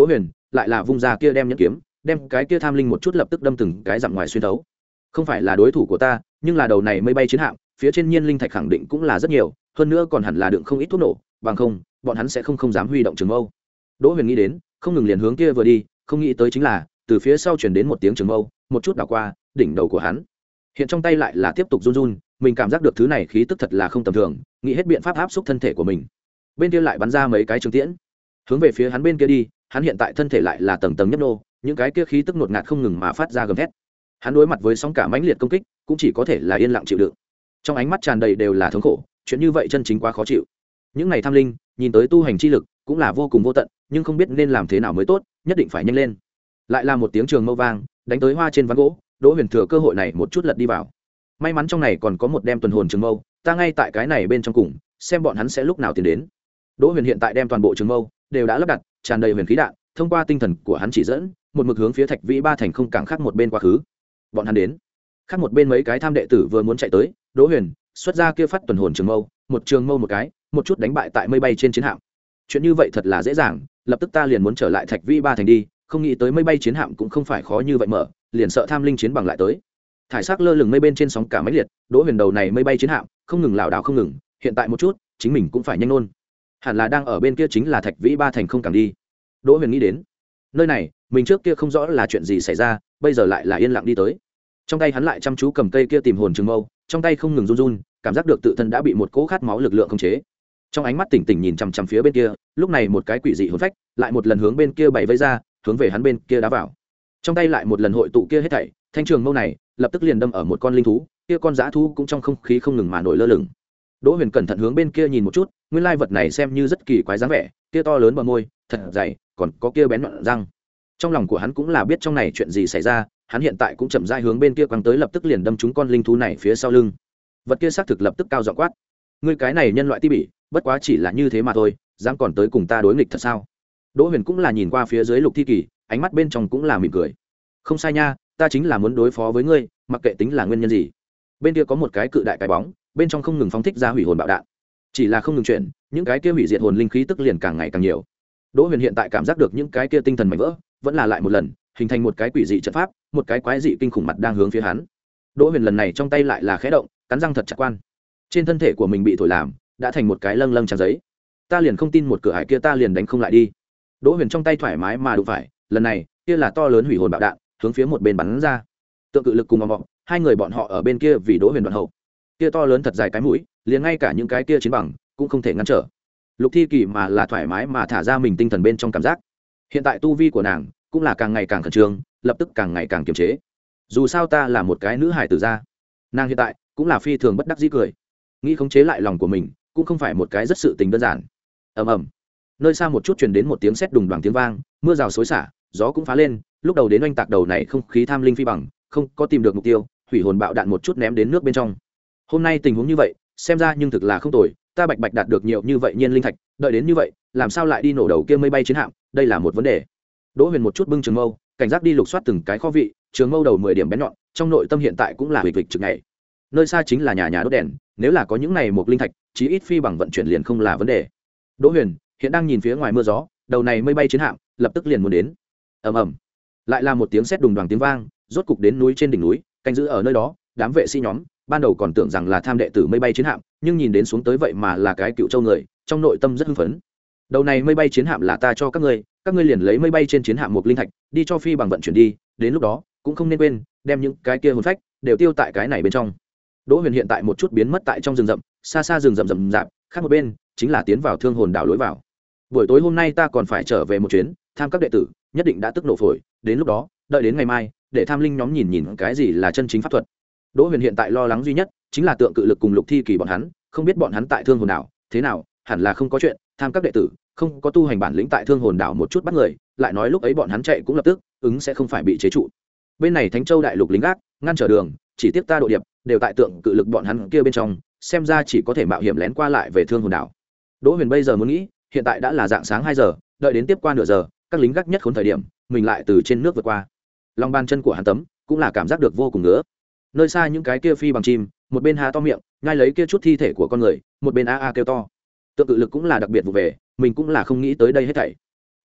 lại là vung ra kia đem nhẫn kiếm, đem cái kia tham linh một chút lập tức đâm từng cái dặm ngoài xuyên thấu. Không phải là đối thủ của ta, nhưng là đầu này mây bay chiến hạm, phía trên nhiên linh thạch khẳng định cũng là rất nhiều, hơn nữa còn hẳn là đựng không ít thuốc nổ, bằng không, bọn hắn sẽ không không dám huy động trường mâu. Đỗ Huyền nghĩ đến, không ngừng liền hướng kia vừa đi, không nghĩ tới chính là từ phía sau truyền đến một tiếng trường mâu, một chút đảo qua đỉnh đầu của hắn. Hiện trong tay lại là tiếp tục run run, mình cảm giác được thứ này khí tức thật là không tầm thường, nghĩ hết biện pháp áp xúc thân thể của mình. Bên kia lại bắn ra mấy cái trường tiễn, hướng về phía hắn bên kia đi, hắn hiện tại thân thể lại là tầng tầng nhấp nô, những cái kia khí tức ngột ngạt không ngừng mà phát ra gầm thét. Hắn đối mặt với sóng cả mãnh liệt công kích, cũng chỉ có thể là yên lặng chịu đựng. Trong ánh mắt tràn đầy đều là thống khổ, chuyện như vậy chân chính quá khó chịu. Những này tham linh, nhìn tới tu hành chi lực cũng là vô cùng vô tận, nhưng không biết nên làm thế nào mới tốt, nhất định phải nhanh lên. Lại là một tiếng trường mâu vang, đánh tới hoa trên ván gỗ, Đỗ Huyền thừa cơ hội này một chút lật đi vào. May mắn trong này còn có một đem tuần hồn trường mâu, ta ngay tại cái này bên trong cùng, xem bọn hắn sẽ lúc nào tiến đến. Đỗ Huyền hiện tại đem toàn bộ trường mâu đều đã lắp đặt, tràn đầy huyền khí đạn, thông qua tinh thần của hắn chỉ dẫn, một mực hướng phía Thạch Vĩ Ba thành không cảng khác một bên quá khứ. Bọn hắn đến. Khác một bên mấy cái tham đệ tử vừa muốn chạy tới, Đỗ Huyền xuất ra kia phát tuần hồn trường mâu, một trường mâu một cái, một chút đánh bại tại mây bay trên chiến hạm. Chuyện như vậy thật là dễ dàng, lập tức ta liền muốn trở lại Thạch Vĩ Ba thành đi, không nghĩ tới mây bay chiến hạm cũng không phải khó như vậy mở, liền sợ tham linh chiến bằng lại tới. Thải sắc lơ lửng mây bên trên sóng cả mấy liệt, Đỗ Huyền đầu này mây bay chiến hạm không ngừng lảo đảo không ngừng, hiện tại một chút chính mình cũng phải nhanh nôn, hẳn là đang ở bên kia chính là Thạch Vĩ Ba thành không càng đi. Đỗ Huyền nghĩ đến nơi này, mình trước kia không rõ là chuyện gì xảy ra, bây giờ lại là yên lặng đi tới. Trong tay hắn lại chăm chú cầm cây kia tìm hồn trường mâu, trong tay không ngừng run run, cảm giác được tự thân đã bị một cỗ khát máu lực lượng khống chế. Trong ánh mắt tỉnh tỉnh nhìn chằm chằm phía bên kia, lúc này một cái quỷ dị hồn phách lại một lần hướng bên kia bảy vây ra, hướng về hắn bên kia đá vào. Trong tay lại một lần hội tụ kia hết thảy, thanh trường mâu này lập tức liền đâm ở một con linh thú, kia con dã thú cũng trong không khí không ngừng mà nổi lơ lửng. Đỗ Huyền cẩn thận hướng bên kia nhìn một chút, nguyên lai vật này xem như rất kỳ quái dáng vẻ, kia to lớn bờ môi, thật dày, còn có kia bén nhọn răng. Trong lòng của hắn cũng là biết trong này chuyện gì xảy ra, hắn hiện tại cũng chậm rãi hướng bên kia quăng tới, lập tức liền đâm trúng con linh thú này phía sau lưng. Vật kia xác thực lập tức cao giọng quát: "Ngươi cái này nhân loại ti bỉ, bất quá chỉ là như thế mà thôi, dám còn tới cùng ta đối nghịch thật sao?" Đỗ Huyền cũng là nhìn qua phía dưới Lục Thi Kỳ, ánh mắt bên trong cũng là mỉm cười. "Không sai nha, ta chính là muốn đối phó với ngươi, mặc kệ tính là nguyên nhân gì." Bên kia có một cái cự đại cái bóng, bên trong không ngừng phóng thích ra hủy hồn bạo đạn, chỉ là không ngừng chuyển, những cái kia hủy diệt hồn linh khí tức liền càng ngày càng nhiều. Đỗ Huyền hiện tại cảm giác được những cái kia tinh thần mảnh vỡ vẫn là lại một lần hình thành một cái quỷ dị trận pháp, một cái quái dị kinh khủng mặt đang hướng phía hắn. Đỗ Huyền lần này trong tay lại là khẽ động, cắn răng thật chặt quan. Trên thân thể của mình bị thổi làm đã thành một cái lâng lâng trang giấy. Ta liền không tin một cửa hải kia ta liền đánh không lại đi. Đỗ Huyền trong tay thoải mái mà đụng phải, lần này kia là to lớn hủy hồn bạo đạn hướng phía một bên bắn ra. Tượng cự lực cùng vọng hai người bọn họ ở bên kia vì Đỗ Huyền đoạn hậu. Kia to lớn thật dài cái mũi, liền ngay cả những cái kia chiến bằng cũng không thể ngăn trở. Lục Thi Kỳ mà là thoải mái mà thả ra mình tinh thần bên trong cảm giác. Hiện tại tu vi của nàng cũng là càng ngày càng khẩn trương, lập tức càng ngày càng kiềm chế. Dù sao ta là một cái nữ hài tử gia, nàng hiện tại cũng là phi thường bất đắc dĩ cười, nghĩ khống chế lại lòng của mình cũng không phải một cái rất sự tình đơn giản. Ầm ầm, nơi xa một chút truyền đến một tiếng sét đùng đoàng tiếng vang, mưa rào xối xả, gió cũng phá lên, lúc đầu đến oanh tạc đầu này không khí tham linh phi bằng, không có tìm được mục tiêu, hủy hồn bạo đạn một chút ném đến nước bên trong. Hôm nay tình huống như vậy, xem ra nhưng thực là không tồi, ta bạch bạch đạt được nhiều như vậy nhiên linh thạch, đợi đến như vậy, làm sao lại đi nổ đầu kia mây bay chiến hạm, đây là một vấn đề. Đỗ Huyền một chút bưng trường mâu, cảnh giác đi lục soát từng cái kho vị, trường mâu đầu mười điểm bén nhọn, trong nội tâm hiện tại cũng là hịch hịch trực ngày. Nơi xa chính là nhà nhà đốt đèn, nếu là có những này một linh thạch, chí ít phi bằng vận chuyển liền không là vấn đề. Đỗ Huyền hiện đang nhìn phía ngoài mưa gió, đầu này mây bay chiến hạm lập tức liền muốn đến. Ầm ầm, lại là một tiếng sét đùng đoàng tiếng vang, rốt cục đến núi trên đỉnh núi, canh giữ ở nơi đó, đám vệ sĩ nhóm ban đầu còn tưởng rằng là tham đệ tử mây bay chiến hạm, nhưng nhìn đến xuống tới vậy mà là cái cựu châu người, trong nội tâm rất hưng phấn. Đầu này mây bay chiến hạm là ta cho các ngươi, các ngươi liền lấy mây bay trên chiến hạm một linh thạch đi cho phi bằng vận chuyển đi, đến lúc đó cũng không nên quên đem những cái kia hồn phách đều tiêu tại cái này bên trong. Đỗ Huyền hiện tại một chút biến mất tại trong rừng rậm, xa xa rừng rậm rậm rạp, khác một bên chính là tiến vào Thương Hồn Đảo lối vào. Buổi tối hôm nay ta còn phải trở về một chuyến, tham các đệ tử nhất định đã tức nổ phổi, đến lúc đó đợi đến ngày mai để tham linh nhóm nhìn nhìn cái gì là chân chính pháp thuật. Đỗ Huyền hiện tại lo lắng duy nhất chính là Tượng Cự Lực cùng Lục Thi Kỳ bọn hắn, không biết bọn hắn tại Thương Hồn Đảo thế nào, hẳn là không có chuyện, tham các đệ tử không có tu hành bản lĩnh tại Thương Hồn Đảo một chút bắt người, lại nói lúc ấy bọn hắn chạy cũng lập tức ứng sẽ không phải bị chế trụ. Bên này Thánh Châu đại lục lính gác ngăn trở đường, chỉ tiếp ta độ điệp đều tại Tượng Cự Lực bọn hắn kia bên trong, xem ra chỉ có thể mạo hiểm lén qua lại về Thương Hồn Đảo. Đỗ Huyền bây giờ muốn nghĩ, hiện tại đã là dạng sáng hai giờ, đợi đến tiếp qua nửa giờ, các lính gác nhất khốn thời điểm, mình lại từ trên nước vượt qua. Lòng bàn chân của hắn tấm cũng là cảm giác được vô cùng ngứa. Nơi xa những cái kia phi bằng chim, một bên há to miệng, nhai lấy kia chút thi thể của con người, một bên a a kêu to. Tượng Cự Lực cũng là đặc biệt vụ về, mình cũng là không nghĩ tới đây hết thảy.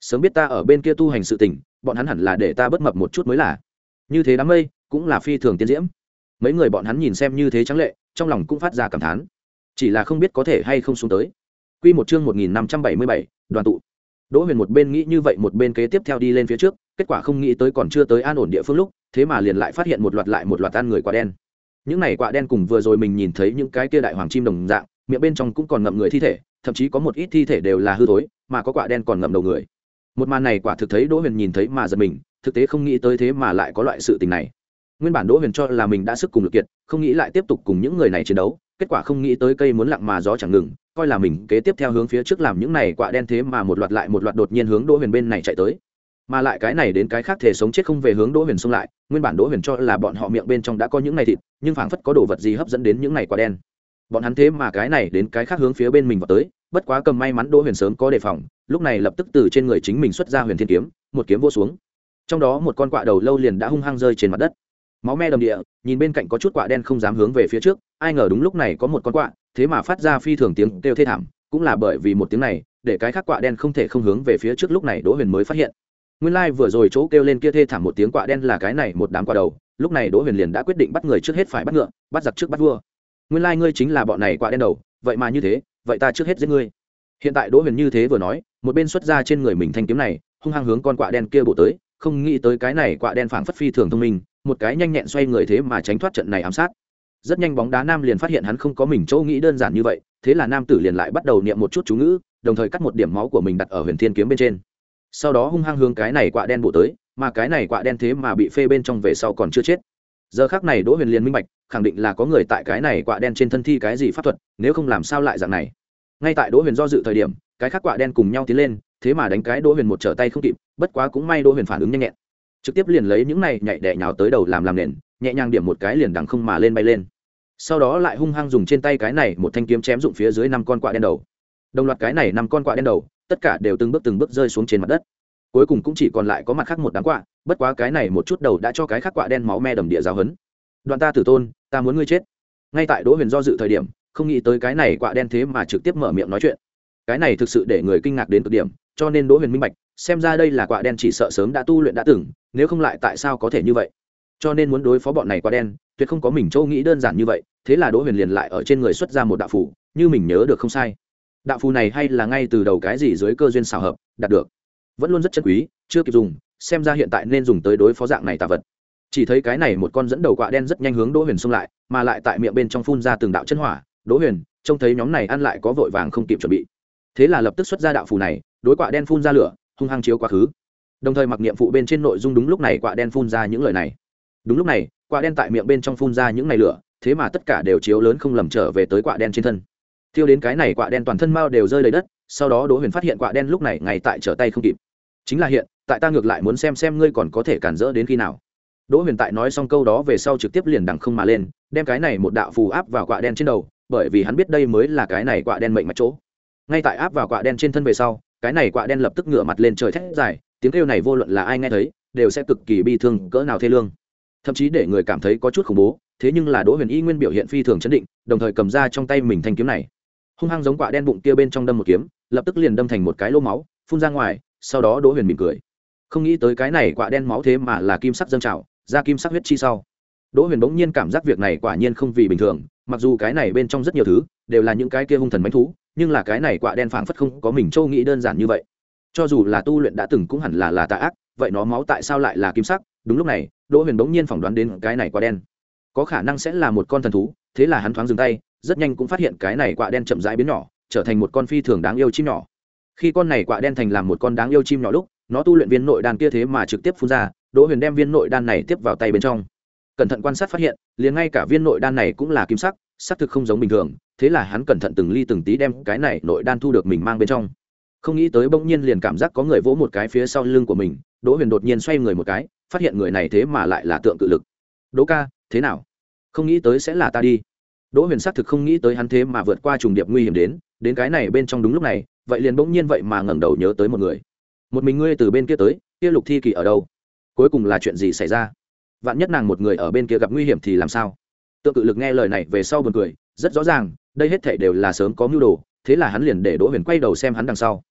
sớm biết ta ở bên kia tu hành sự tình, bọn hắn hẳn là để ta bớt mập một chút mới là. Như thế đám mây cũng là phi thường tiên diễm. Mấy người bọn hắn nhìn xem như thế trắng lệ, trong lòng cũng phát ra cảm thán, chỉ là không biết có thể hay không xuống tới. Quy một chương một nghìn năm trăm bảy mươi bảy, đoàn tụ. Đỗ Huyền một bên nghĩ như vậy một bên kế tiếp theo đi lên phía trước, kết quả không nghĩ tới còn chưa tới an ổn địa phương lúc, thế mà liền lại phát hiện một loạt lại một loạt ăn người quả đen. Những này quả đen cùng vừa rồi mình nhìn thấy những cái kia đại hoàng chim đồng dạng, miệng bên trong cũng còn ngậm người thi thể, thậm chí có một ít thi thể đều là hư thối, mà có quả đen còn ngậm đầu người. Một màn này quả thực thấy Đỗ Huyền nhìn thấy mà giật mình, thực tế không nghĩ tới thế mà lại có loại sự tình này. Nguyên bản Đỗ Huyền cho là mình đã sức cùng lực kiệt, không nghĩ lại tiếp tục cùng những người này chiến đấu, kết quả không nghĩ tới cây muốn lặng mà gió chẳng ngừng, coi là mình kế tiếp theo hướng phía trước làm những này quả đen thế mà một loạt lại một loạt đột nhiên hướng Đỗ Huyền bên này chạy tới. Mà lại cái này đến cái khác thể sống chết không về hướng Đỗ Huyền xông lại, nguyên bản Đỗ Huyền cho là bọn họ miệng bên trong đã có những này thịt, nhưng phảng phất có đồ vật gì hấp dẫn đến những này quả đen. Bọn hắn thế mà cái này đến cái khác hướng phía bên mình vào tới, bất quá cầm may mắn Đỗ Huyền sớm có đề phòng, lúc này lập tức từ trên người chính mình xuất ra Huyền Thiên kiếm, một kiếm vô xuống. Trong đó một con quạ đầu lâu liền đã hung hăng rơi trên mặt đất. Máu me đầm địa, nhìn bên cạnh có chút quạ đen không dám hướng về phía trước, ai ngờ đúng lúc này có một con quạ, thế mà phát ra phi thường tiếng kêu thê thảm, cũng là bởi vì một tiếng này, để cái khác quạ đen không thể không hướng về phía trước, lúc này Đỗ Huyền mới phát hiện. Nguyên lai like vừa rồi chỗ kêu lên kia thê thảm một tiếng quạ đen là cái này một đám quạ đầu, lúc này Đỗ Huyền liền đã quyết định bắt người trước hết phải bắt ngựa, bắt giặc trước bắt vua. Nguyên lai like ngươi chính là bọn này quạ đen đầu, vậy mà như thế, vậy ta trước hết giết ngươi. Hiện tại Đỗ Huyền như thế vừa nói, một bên xuất ra trên người mình thanh kiếm này, hung hăng hướng con quạ đen kia bổ tới, không nghĩ tới cái này quạ đen phảng phất phi thường thông minh, một cái nhanh nhẹn xoay người thế mà tránh thoát trận này ám sát. Rất nhanh bóng đá nam liền phát hiện hắn không có mình chỗ nghĩ đơn giản như vậy, thế là nam tử liền lại bắt đầu niệm một chút chú ngữ, đồng thời cắt một điểm máu của mình đặt ở Huyền Thiên kiếm bên trên. Sau đó hung hăng hướng cái này quạ đen bổ tới, mà cái này quạ đen thế mà bị phê bên trong về sau còn chưa chết. Giờ khắc này Đỗ Huyền liền minh bạch, khẳng định là có người tại cái này quạ đen trên thân thi cái gì pháp thuật, nếu không làm sao lại dạng này. Ngay tại Đỗ Huyền do dự thời điểm, cái khác quạ đen cùng nhau tiến lên, thế mà đánh cái Đỗ Huyền một trở tay không kịp, bất quá cũng may Đỗ Huyền phản ứng nhanh nhẹn, trực tiếp liền lấy những này nhảy đè nhào tới đầu làm làm nền, nhẹ nhàng điểm một cái liền đằng không mà lên bay lên. Sau đó lại hung hăng dùng trên tay cái này một thanh kiếm chém dụng phía dưới năm con quạ đen đầu. Đồng loạt cái này năm con quạ đen đầu, tất cả đều từng bước từng bước rơi xuống trên mặt đất. Cuối cùng cũng chỉ còn lại có mặt khác một đám quạ, bất quá cái này một chút đầu đã cho cái khác quạ đen máu me đầm địa giáo hấn. Đoạn ta tử tôn, ta muốn ngươi chết. Ngay tại Đỗ Huyền do dự thời điểm, không nghĩ tới cái này quạ đen thế mà trực tiếp mở miệng nói chuyện. Cái này thực sự để người kinh ngạc đến cực điểm, cho nên Đỗ Huyền minh bạch, xem ra đây là quạ đen chỉ sợ sớm đã tu luyện đã từng, nếu không lại tại sao có thể như vậy. Cho nên muốn đối phó bọn này quạ đen, tuyệt không có mình châu nghĩ đơn giản như vậy, thế là Đỗ Huyền liền lại ở trên người xuất ra một đạo phù, như mình nhớ được không sai. Đạo phù này hay là ngay từ đầu cái gì dưới cơ duyên xảo hợp đạt được, vẫn luôn rất chân quý, chưa kịp dùng, xem ra hiện tại nên dùng tới đối phó dạng này tà vật. Chỉ thấy cái này một con dẫn đầu quạ đen rất nhanh hướng Đỗ Huyền xông lại, mà lại tại miệng bên trong phun ra từng đạo chân hỏa. Đỗ Huyền trông thấy nhóm này ăn lại có vội vàng không kịp chuẩn bị, thế là lập tức xuất ra đạo phù này, đối quạ đen phun ra lửa, hung hăng chiếu quá khứ. Đồng thời mặc niệm phụ bên trên nội dung đúng lúc này quạ đen phun ra những lời này. Đúng lúc này, quạ đen tại miệng bên trong phun ra những này lửa, thế mà tất cả đều chiếu lớn không lầm trở về tới quạ đen trên thân. Thiêu đến cái này quạ đen toàn thân mao đều rơi đầy đất, sau đó Đỗ Huyền phát hiện quạ đen lúc này ngay tại trở tay không kịp. Chính là hiện, tại ta ngược lại muốn xem xem ngươi còn có thể cản rỡ đến khi nào. Đỗ Huyền tại nói xong câu đó về sau trực tiếp liền đằng không mà lên, đem cái này một đạo phù áp vào quạ đen trên đầu, bởi vì hắn biết đây mới là cái này quạ đen mệnh mạch chỗ. Ngay tại áp vào quạ đen trên thân về sau, cái này quạ đen lập tức ngửa mặt lên trời thét dài, tiếng kêu này vô luận là ai nghe thấy, đều sẽ cực kỳ bi thương cỡ nào thê lương, thậm chí để người cảm thấy có chút khủng bố. Thế nhưng là Đỗ Huyền y nguyên biểu hiện phi thường chấn định, đồng thời cầm ra trong tay mình thanh kiếm này, hung hăng giống quạ đen bụng kia bên trong đâm một kiếm, lập tức liền đâm thành một cái lỗ máu phun ra ngoài. Sau đó Đỗ Huyền mỉm cười, không nghĩ tới cái này quạ đen máu thế mà là kim sắc dâng trào ra kim sắc huyết chi sau. Đỗ Huyền bỗng nhiên cảm giác việc này quả nhiên không vì bình thường, mặc dù cái này bên trong rất nhiều thứ đều là những cái kia hung thần mãnh thú, nhưng là cái này quạ đen phảng phất không có mình châu nghĩ đơn giản như vậy. Cho dù là tu luyện đã từng cũng hẳn là là tà ác, vậy nó máu tại sao lại là kim sắc? Đúng lúc này, Đỗ Huyền bỗng nhiên phỏng đoán đến cái này quạ đen có khả năng sẽ là một con thần thú, thế là hắn thoáng dừng tay, rất nhanh cũng phát hiện cái này quạ đen chậm rãi biến nhỏ, trở thành một con phi thường đáng yêu chim nhỏ. Khi con này quạ đen thành làm một con đáng yêu chim nhỏ lúc, nó tu luyện viên nội đan kia thế mà trực tiếp phun ra. Đỗ Huyền đem viên nội đan này tiếp vào tay bên trong, cẩn thận quan sát phát hiện, liền ngay cả viên nội đan này cũng là kim sắc, sắc thực không giống bình thường. Thế là hắn cẩn thận từng ly từng tí đem cái này nội đan thu được mình mang bên trong. Không nghĩ tới bỗng nhiên liền cảm giác có người vỗ một cái phía sau lưng của mình. Đỗ Huyền đột nhiên xoay người một cái, phát hiện người này thế mà lại là Tượng Cự Lực. Đỗ ca, thế nào? Không nghĩ tới sẽ là ta đi. Đỗ Huyền xác thực không nghĩ tới hắn thế mà vượt qua trùng điệp nguy hiểm đến, đến cái này bên trong đúng lúc này, vậy liền bỗng nhiên vậy mà ngẩng đầu nhớ tới một người. Một mình ngươi từ bên kia tới, kia Lục Thi Kỳ ở đâu? Cuối cùng là chuyện gì xảy ra? Vạn nhất nàng một người ở bên kia gặp nguy hiểm thì làm sao? Tượng Cự Lực nghe lời này về sau buồn cười, rất rõ ràng, đây hết thảy đều là sớm có mưu đồ, thế là hắn liền để Đỗ Huyền quay đầu xem hắn đằng sau.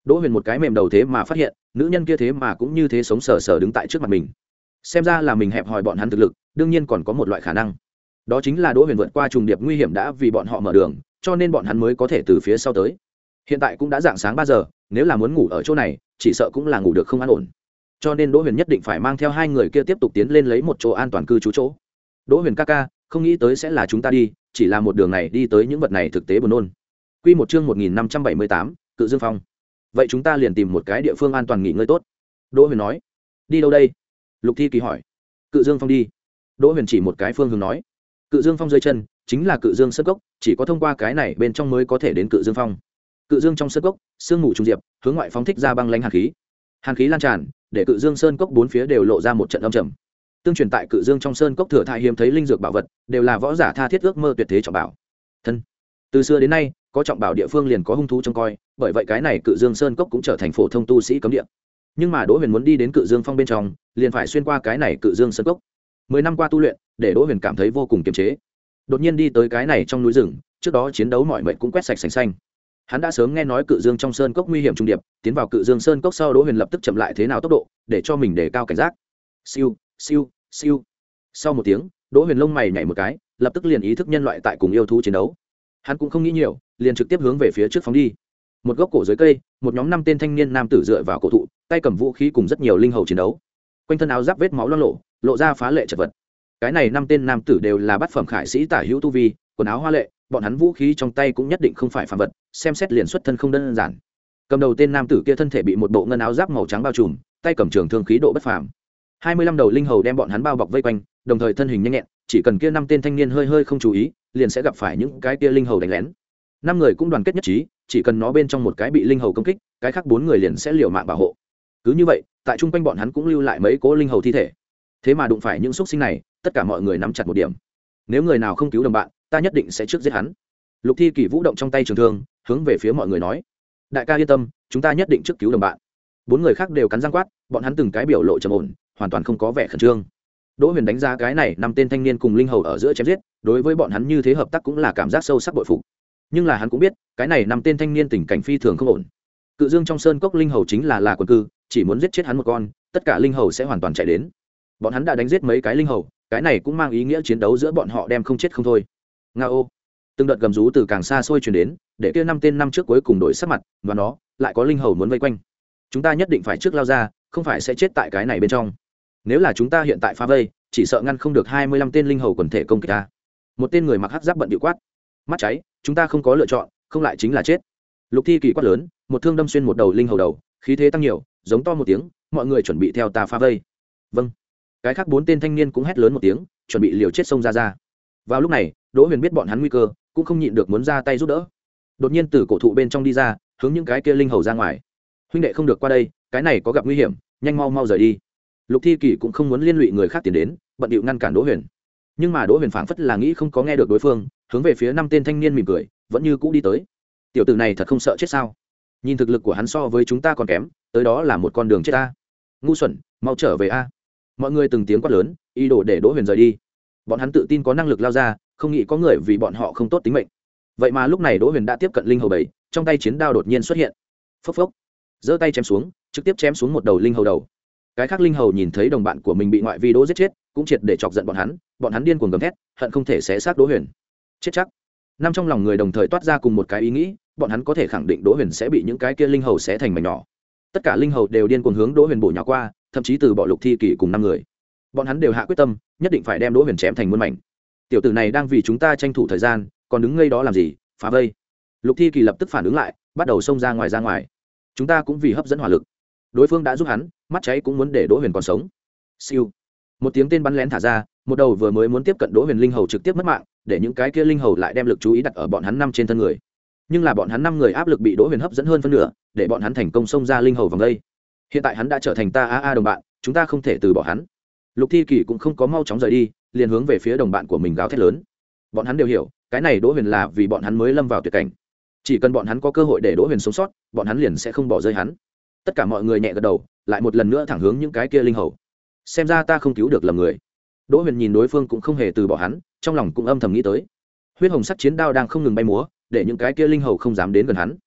Đỗ Huyền một cái mềm đầu thế mà phát hiện nữ nhân kia thế mà cũng như thế sống sờ sờ đứng tại trước mặt mình. Xem ra là mình hẹp hòi bọn hắn thực lực, đương nhiên còn có một loại khả năng, đó chính là Đỗ Huyền vượt qua trùng điệp nguy hiểm đã vì bọn họ mở đường, cho nên bọn hắn mới có thể từ phía sau tới. Hiện tại cũng đã dạng sáng ba giờ, nếu là muốn ngủ ở chỗ này chỉ sợ cũng là ngủ được không an ổn, cho nên Đỗ Huyền nhất định phải mang theo hai người kia tiếp tục tiến lên lấy một chỗ an toàn cư trú chỗ. Đỗ Huyền ca ca, không nghĩ tới sẽ là chúng ta đi, chỉ là một đường này đi tới những vật này thực tế buồn nôn. Quy một chương một nghìn năm trăm bảy mươi tám, Cự Dương Phong. Vậy chúng ta liền tìm một cái địa phương an toàn nghỉ ngơi tốt. Đỗ Huyền nói. Đi đâu đây? Lục Thi Kỳ hỏi. Cự Dương Phong đi. Đỗ Huyền chỉ một cái phương hướng nói. Cự Dương Phong dưới chân chính là Cự Dương Sơn Cốc, chỉ có thông qua cái này bên trong mới có thể đến Cự Dương Phong. Cự Dương trong sơn cốc, sương mù trùng diệp, hướng ngoại phóng thích ra băng lãnh hàn khí. Hàn khí lan tràn, để Cự Dương Sơn Cốc bốn phía đều lộ ra một trận âm trầm. Tương truyền tại Cự Dương trong sơn cốc thừa thai hiếm thấy linh dược bảo vật, đều là võ giả tha thiết ước mơ tuyệt thế trọng bảo. Thân. Từ xưa đến nay, có trọng bảo địa phương liền có hung thú trông coi, bởi vậy cái này Cự Dương Sơn Cốc cũng trở thành phổ thông tu sĩ cấm địa. Nhưng mà Đỗ Huyền muốn đi đến Cự Dương Phong bên trong, liền phải xuyên qua cái này Cự Dương Sơn Cốc. Mười năm qua tu luyện, để Đỗ Huyền cảm thấy vô cùng kiềm chế. Đột nhiên đi tới cái này trong núi rừng, trước đó chiến đấu mọi mệnh cũng quét sạch sành xanh. Hắn đã sớm nghe nói Cự Dương trong sơn cốc nguy hiểm trung điệp, tiến vào Cự Dương Sơn Cốc sau Đỗ Huyền lập tức chậm lại thế nào tốc độ, để cho mình đề cao cảnh giác. Siêu, siêu, siêu. Sau một tiếng, Đỗ Huyền lông mày nhảy một cái, lập tức liền ý thức nhân loại tại cùng yêu thú chiến đấu. Hắn cũng không nghĩ nhiều, liền trực tiếp hướng về phía trước phóng đi. Một gốc cổ dưới cây, một nhóm năm tên thanh niên nam tử dựa vào cổ thụ, tay cầm vũ khí cùng rất nhiều linh hầu chiến đấu. Quanh thân áo giáp vết máu loang lổ, lộ ra phá lệ chật vật. Cái này năm tên nam tử đều là bát phẩm khải sĩ tả hữu tu vi, quần áo hoa lệ, bọn hắn vũ khí trong tay cũng nhất định không phải phàm vật, xem xét liền xuất thân không đơn giản. Cầm đầu tên nam tử kia thân thể bị một bộ ngân áo giáp màu trắng bao trùm, tay cầm trường thương khí độ bất phàm. hai mươi lăm đầu linh hầu đem bọn hắn bao bọc vây quanh, đồng thời thân hình nhanh nhẹn, chỉ cần kia năm tên thanh niên hơi hơi không chú ý, liền sẽ gặp phải những cái kia linh hầu đánh lén. Năm người cũng đoàn kết nhất trí, chỉ cần nó bên trong một cái bị linh hầu công kích, cái khác bốn người liền sẽ liều mạng bảo hộ. Cứ như vậy, tại trung quanh bọn hắn cũng lưu lại mấy cố linh hầu thi thể. Thế mà đụng phải những xúc sinh này, tất cả mọi người nắm chặt một điểm. Nếu người nào không cứu đồng bạn, ta nhất định sẽ trước giết hắn. Lục Thi Kỳ vũ động trong tay trường thương, hướng về phía mọi người nói: đại ca yên tâm, chúng ta nhất định trước cứu đồng bạn. Bốn người khác đều cắn răng quát, bọn hắn từng cái biểu lộ trầm ổn, hoàn toàn không có vẻ khẩn trương. Đỗ Huyền đánh giá cái này năm tên thanh niên cùng linh hầu ở giữa chém giết, đối với bọn hắn như thế hợp tác cũng là cảm giác sâu sắc bội phục. Nhưng là hắn cũng biết, cái này năm tên thanh niên tình cảnh phi thường không ổn. Cự Dương trong sơn cốc linh hầu chính là là quần cư, chỉ muốn giết chết hắn một con, tất cả linh hầu sẽ hoàn toàn chạy đến. Bọn hắn đã đánh giết mấy cái linh hầu, cái này cũng mang ý nghĩa chiến đấu giữa bọn họ đem không chết không thôi. Ngao. Từng đợt gầm rú từ càng xa xôi truyền đến, để kia năm tên năm trước cuối cùng đổi sắc mặt, và nó lại có linh hầu muốn vây quanh. Chúng ta nhất định phải trước lao ra, không phải sẽ chết tại cái này bên trong. Nếu là chúng ta hiện tại phá vây, chỉ sợ ngăn không được hai mươi lăm tên linh hầu quần thể công kích ta. Một tên người mặc hắc giáp bận bịu quát. Mắt cháy, chúng ta không có lựa chọn, không lại chính là chết. Lục Thi Kỳ quát lớn, một thương đâm xuyên một đầu linh hầu đầu, khí thế tăng nhiều, giống to một tiếng, mọi người chuẩn bị theo ta phá vây. Vâng. Cái khác bốn tên thanh niên cũng hét lớn một tiếng, chuẩn bị liều chết xông ra ra. Vào lúc này, Đỗ Huyền biết bọn hắn nguy cơ, cũng không nhịn được muốn ra tay giúp đỡ. Đột nhiên từ cổ thụ bên trong đi ra, hướng những cái kia linh hầu ra ngoài. Huynh đệ không được qua đây, cái này có gặp nguy hiểm, nhanh mau mau rời đi. Lục Thi Kỳ cũng không muốn liên lụy người khác tiến đến, bận điệu ngăn cản Đỗ Huyền. Nhưng mà Đỗ Huyền phảng phất là nghĩ không có nghe được đối phương, hướng về phía năm tên thanh niên mỉm cười, vẫn như cũ đi tới. Tiểu tử này thật không sợ chết sao? Nhìn thực lực của hắn so với chúng ta còn kém, tới đó là một con đường chết ta. Ngu xuẩn, mau trở về a. Mọi người từng tiếng quát lớn, ý đồ để Đỗ Huyền rời đi. Bọn hắn tự tin có năng lực lao ra, không nghĩ có người vì bọn họ không tốt tính mệnh. Vậy mà lúc này Đỗ Huyền đã tiếp cận linh hầu bảy, trong tay chiến đao đột nhiên xuất hiện. Phốc phốc, giơ tay chém xuống, trực tiếp chém xuống một đầu linh hầu đầu. Cái khác linh hầu nhìn thấy đồng bạn của mình bị ngoại vi Đỗ giết chết, cũng triệt để chọc giận bọn hắn, bọn hắn điên cuồng gầm thét, hận không thể xé xác Đỗ Huyền. Chết chắc. Năm trong lòng người đồng thời toát ra cùng một cái ý nghĩ, bọn hắn có thể khẳng định Đỗ Huyền sẽ bị những cái kia linh hầu xé thành mảnh nhỏ. Tất cả linh hầu đều điên cuồng hướng Đỗ Huyền bổ nhào qua, thậm chí từ bỏ Lục Thi Kỳ cùng năm người. Bọn hắn đều hạ quyết tâm, nhất định phải đem Đỗ Huyền chém thành muôn mảnh. Tiểu tử này đang vì chúng ta tranh thủ thời gian, còn đứng ngây đó làm gì, phá vây. Lục Thi Kỳ lập tức phản ứng lại, bắt đầu xông ra ngoài ra ngoài. Chúng ta cũng vì hấp dẫn hỏa lực, đối phương đã giúp hắn, mắt cháy cũng muốn để Đỗ Huyền còn sống. Siêu. Một tiếng tên bắn lén thả ra, một đầu vừa mới muốn tiếp cận Đỗ Huyền linh hầu trực tiếp mất mạng, để những cái kia linh hầu lại đem lực chú ý đặt ở bọn hắn năm trên thân người. Nhưng là bọn hắn năm người áp lực bị Đỗ Huyền hấp dẫn hơn phân nửa, để bọn hắn thành công xông ra linh hầu vòng đây. Hiện tại hắn đã trở thành ta a a đồng bạn, chúng ta không thể từ bỏ hắn. Lục Thi Kỳ cũng không có mau chóng rời đi, liền hướng về phía đồng bạn của mình gào thét lớn. Bọn hắn đều hiểu, cái này Đỗ Huyền là vì bọn hắn mới lâm vào tuyệt cảnh. Chỉ cần bọn hắn có cơ hội để Đỗ Huyền sống sót, bọn hắn liền sẽ không bỏ rơi hắn. Tất cả mọi người nhẹ gật đầu, lại một lần nữa thẳng hướng những cái kia linh hầu. Xem ra ta không cứu được lầm người. Đỗ Huyền nhìn đối phương cũng không hề từ bỏ hắn, trong lòng cũng âm thầm nghĩ tới. Huyết hồng sắc chiến đao đang không ngừng bay múa, để những cái kia linh hầu không dám đến gần hắn.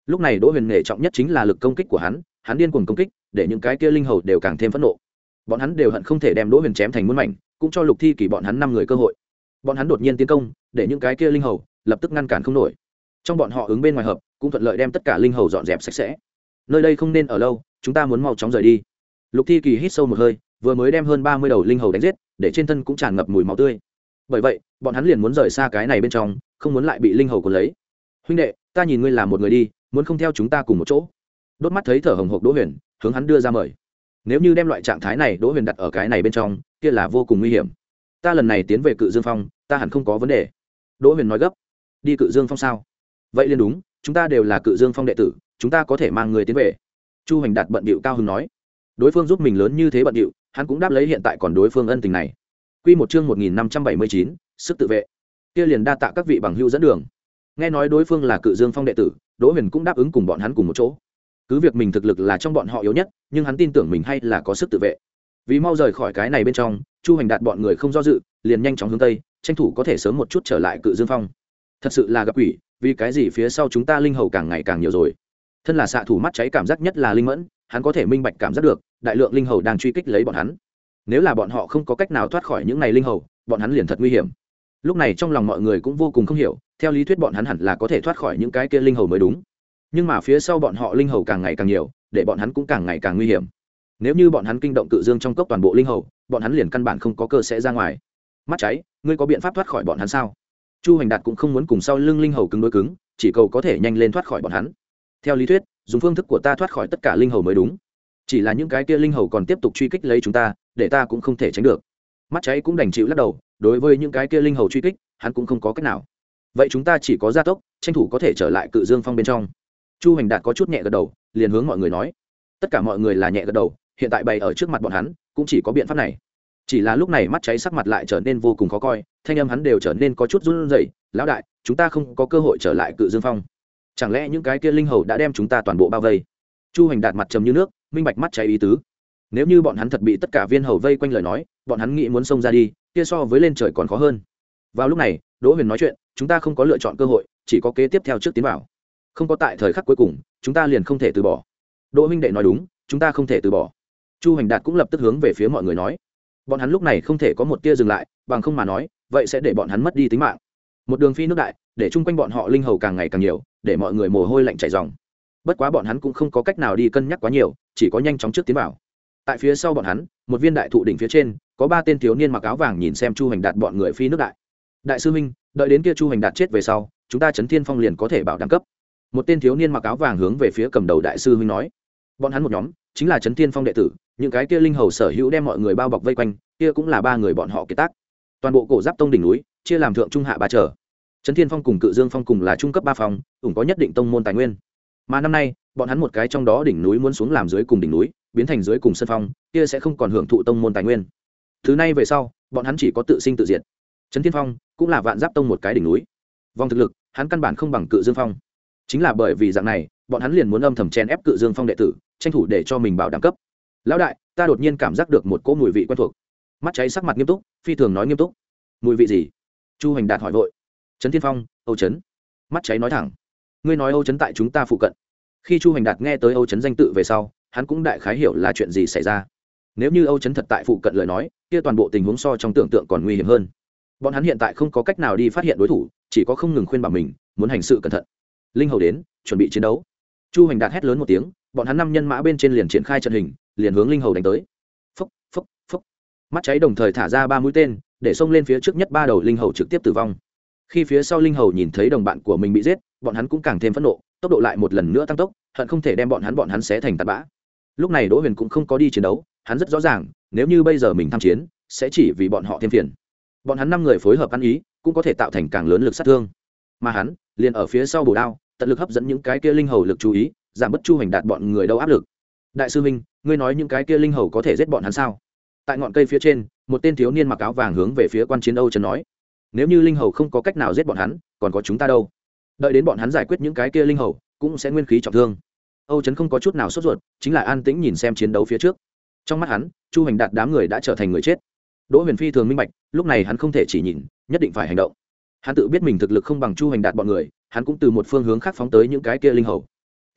lúc này đỗ huyền nghệ trọng nhất chính là lực công kích của hắn, hắn điên cuồng công kích để những cái kia linh hầu đều càng thêm phẫn nộ. Bọn hắn đều hận không thể đem đỗ huyền chém thành muôn mảnh, cũng cho lục thi kỳ bọn hắn năm người cơ hội. Bọn hắn đột nhiên tiến công để những cái kia linh hầu lập tức ngăn cản không nổi. Trong bọn họ ứng bên ngoài hợp cũng thuận lợi đem tất cả linh hầu dọn dẹp sạch sẽ. Nơi đây không nên ở lâu, chúng ta muốn mau chóng rời đi. Lục thi kỳ hít sâu một hơi, vừa mới đem hơn ba mươi đầu linh hầu đánh giết, để trên thân cũng tràn ngập mùi máu tươi. Bởi vậy bọn hắn liền muốn rời xa cái này bên trong, không muốn lại bị linh hầu cuốn lấy. Huynh đệ, ta nhìn ngươi là một người đi, muốn không theo chúng ta cùng một chỗ? Đốt mắt thấy thở hồng hộc đỗ huyền hướng hắn đưa ra mời. Nếu như đem loại trạng thái này đỗ huyền đặt ở cái này bên trong, kia là vô cùng nguy hiểm. Ta lần này tiến về Cự Dương Phong, ta hẳn không có vấn đề. Đỗ huyền nói gấp. Đi Cự Dương Phong sao? Vậy liền đúng, chúng ta đều là Cự Dương Phong đệ tử, chúng ta có thể mang người tiến về. Chu Hoành Đạt bận bịu cao hứng nói. Đối phương giúp mình lớn như thế bận bịu, hắn cũng đáp lấy hiện tại còn đối phương ân tình này. Quy một chương một nghìn năm trăm bảy mươi chín, sức tự vệ. Kia liền đa tạ các vị bằng hữu dẫn đường. Nghe nói đối phương là Cự Dương Phong đệ tử, Đỗ Huyền cũng đáp ứng cùng bọn hắn cùng một chỗ. Cứ việc mình thực lực là trong bọn họ yếu nhất, nhưng hắn tin tưởng mình hay là có sức tự vệ. Vì mau rời khỏi cái này bên trong, Chu Hoành Đạt bọn người không do dự, liền nhanh chóng hướng tây, tranh thủ có thể sớm một chút trở lại Cự Dương Phong. Thật sự là gặp quỷ, vì cái gì phía sau chúng ta linh hầu càng ngày càng nhiều rồi. Thân là xạ thủ mắt cháy cảm giác nhất là linh mẫn, hắn có thể minh bạch cảm giác được, đại lượng linh hầu đang truy kích lấy bọn hắn. Nếu là bọn họ không có cách nào thoát khỏi những này linh hầu, bọn hắn liền thật nguy hiểm. Lúc này trong lòng mọi người cũng vô cùng không hiểu, theo lý thuyết bọn hắn hẳn là có thể thoát khỏi những cái kia linh hầu mới đúng. Nhưng mà phía sau bọn họ linh hầu càng ngày càng nhiều, để bọn hắn cũng càng ngày càng nguy hiểm. Nếu như bọn hắn kinh động Cự Dương trong cốc toàn bộ linh hầu, bọn hắn liền căn bản không có cơ sẽ ra ngoài. Mắt cháy, ngươi có biện pháp thoát khỏi bọn hắn sao? Chu Hoành Đạt cũng không muốn cùng sau lưng linh hầu cứng đối cứng, chỉ cầu có thể nhanh lên thoát khỏi bọn hắn. Theo lý thuyết, dùng phương thức của ta thoát khỏi tất cả linh hầu mới đúng. Chỉ là những cái kia linh hầu còn tiếp tục truy kích lấy chúng ta, để ta cũng không thể tránh được. Mắt cháy cũng đành chịu lắc đầu, đối với những cái kia linh hầu truy kích, hắn cũng không có cách nào. Vậy chúng ta chỉ có gia tốc, tranh thủ có thể trở lại Cự Dương Phong bên trong. Chu Hoành Đạt có chút nhẹ gật đầu, liền hướng mọi người nói. Tất cả mọi người là nhẹ gật đầu, hiện tại bày ở trước mặt bọn hắn, cũng chỉ có biện pháp này. Chỉ là lúc này mắt cháy sắc mặt lại trở nên vô cùng khó coi, thanh âm hắn đều trở nên có chút run rẩy. Lão đại, chúng ta không có cơ hội trở lại Cự Dương Phong. Chẳng lẽ những cái kia linh hầu đã đem chúng ta toàn bộ bao vây? Chu Hoành Đạt mặt trầm như nước, minh bạch mắt cháy ý tứ. Nếu như bọn hắn thật bị tất cả viên hầu vây quanh lời nói, bọn hắn nghĩ muốn xông ra đi, kia so với lên trời còn khó hơn. Vào lúc này, Đỗ Huyền nói chuyện, chúng ta không có lựa chọn cơ hội, chỉ có kế tiếp theo trước tiến vào. Không có tại thời khắc cuối cùng, chúng ta liền không thể từ bỏ. Đỗ huynh đệ nói đúng, chúng ta không thể từ bỏ. Chu Hoành Đạt cũng lập tức hướng về phía mọi người nói. Bọn hắn lúc này không thể có một tia dừng lại, bằng không mà nói, vậy sẽ để bọn hắn mất đi tính mạng. Một đường phi nước đại, để chung quanh bọn họ linh hầu càng ngày càng nhiều, để mọi người mồ hôi lạnh chảy ròng. Bất quá bọn hắn cũng không có cách nào đi cân nhắc quá nhiều, chỉ có nhanh chóng trước tiến vào. Tại phía sau bọn hắn, một viên đại thụ đỉnh phía trên, có ba tên thiếu niên mặc áo vàng nhìn xem Chu Hoành Đạt bọn người phi nước đại. Đại sư huynh, đợi đến kia Chu Hoành Đạt chết về sau, chúng ta Chấn Thiên Phong liền có thể bảo đẳng cấp. Một tên thiếu niên mặc áo vàng hướng về phía cầm đầu đại sư huynh nói. Bọn hắn một nhóm chính là Chấn Thiên Phong đệ tử, những cái kia linh hầu sở hữu đem mọi người bao bọc vây quanh, kia cũng là ba người bọn họ kiệt tác. Toàn bộ cổ giáp tông đỉnh núi chia làm thượng trung hạ ba trở. Chấn Thiên Phong cùng Cự Dương Phong cùng là trung cấp ba phòng, cũng có nhất định tông môn tài nguyên. Mà năm nay, bọn hắn một cái trong đó đỉnh núi muốn xuống làm dưới cùng đỉnh núi, biến thành dưới cùng sân phong, kia sẽ không còn hưởng thụ tông môn tài nguyên. Thứ này về sau, bọn hắn chỉ có tự sinh tự diệt. Chấn Thiên Phong cũng là vạn giáp tông một cái đỉnh núi. Vòng thực lực, hắn căn bản không bằng Cự Dương Phong. Chính là bởi vì dạng này, bọn hắn liền muốn âm thầm chen ép Cự Dương Phong đệ tử, tranh thủ để cho mình bảo đẳng cấp. Lão đại, ta đột nhiên cảm giác được một cỗ mùi vị quen thuộc. Mắt cháy sắc mặt nghiêm túc, phi thường nói nghiêm túc. Mùi vị gì? Chu Hoành Đạt hỏi vội. Chấn Thiên Phong, Âu Chấn. Mắt cháy nói thẳng. Ngươi nói Âu Chấn tại chúng ta phụ cận. Khi Chu Hoành Đạt nghe tới Âu Chấn danh tự về sau, hắn cũng đại khái hiểu là chuyện gì xảy ra. Nếu như Âu Chấn thật tại phụ cận lời nói, kia toàn bộ tình huống so trong tưởng tượng còn nguy hiểm hơn. Bọn hắn hiện tại không có cách nào đi phát hiện đối thủ, chỉ có không ngừng khuyên bảo mình, muốn hành sự cẩn thận. Linh hầu đến, chuẩn bị chiến đấu. Chu Hoành Đạt hét lớn một tiếng, bọn hắn năm nhân mã bên trên liền triển khai trận hình, liền hướng linh hầu đánh tới. Phốc, phốc, phốc. Mắt cháy đồng thời thả ra ba mũi tên, để xông lên phía trước nhất ba đầu linh hầu trực tiếp tử vong. Khi phía sau linh hầu nhìn thấy đồng bạn của mình bị giết, bọn hắn cũng càng thêm phẫn nộ, tốc độ lại một lần nữa tăng tốc, hận không thể đem bọn hắn bọn hắn xé thành tạt bã. Lúc này Đỗ Huyền cũng không có đi chiến đấu, hắn rất rõ ràng, nếu như bây giờ mình tham chiến, sẽ chỉ vì bọn họ thêm phiền. Bọn hắn năm người phối hợp ăn ý, cũng có thể tạo thành càng lớn lực sát thương. Mà hắn, liền ở phía sau bổ đao, tận lực hấp dẫn những cái kia linh hầu lực chú ý, giảm bớt Chu Hoành Đạt bọn người đâu áp lực. Đại sư huynh, ngươi nói những cái kia linh hầu có thể giết bọn hắn sao? Tại ngọn cây phía trên, một tên thiếu niên mặc áo vàng hướng về phía quan chiến Âu Chấn nói. Nếu như linh hầu không có cách nào giết bọn hắn, còn có chúng ta đâu? Đợi đến bọn hắn giải quyết những cái kia linh hầu, cũng sẽ nguyên khí trọng thương. Âu Chấn không có chút nào sốt ruột, chính là an tĩnh nhìn xem chiến đấu phía trước. Trong mắt hắn, Chu Hoành Đạt đám người đã trở thành người chết. Đỗ Huyền phi thường minh bạch, lúc này hắn không thể chỉ nhìn, nhất định phải hành động. Hắn tự biết mình thực lực không bằng Chu Hoành Đạt bọn người, hắn cũng từ một phương hướng khác phóng tới những cái kia linh hầu.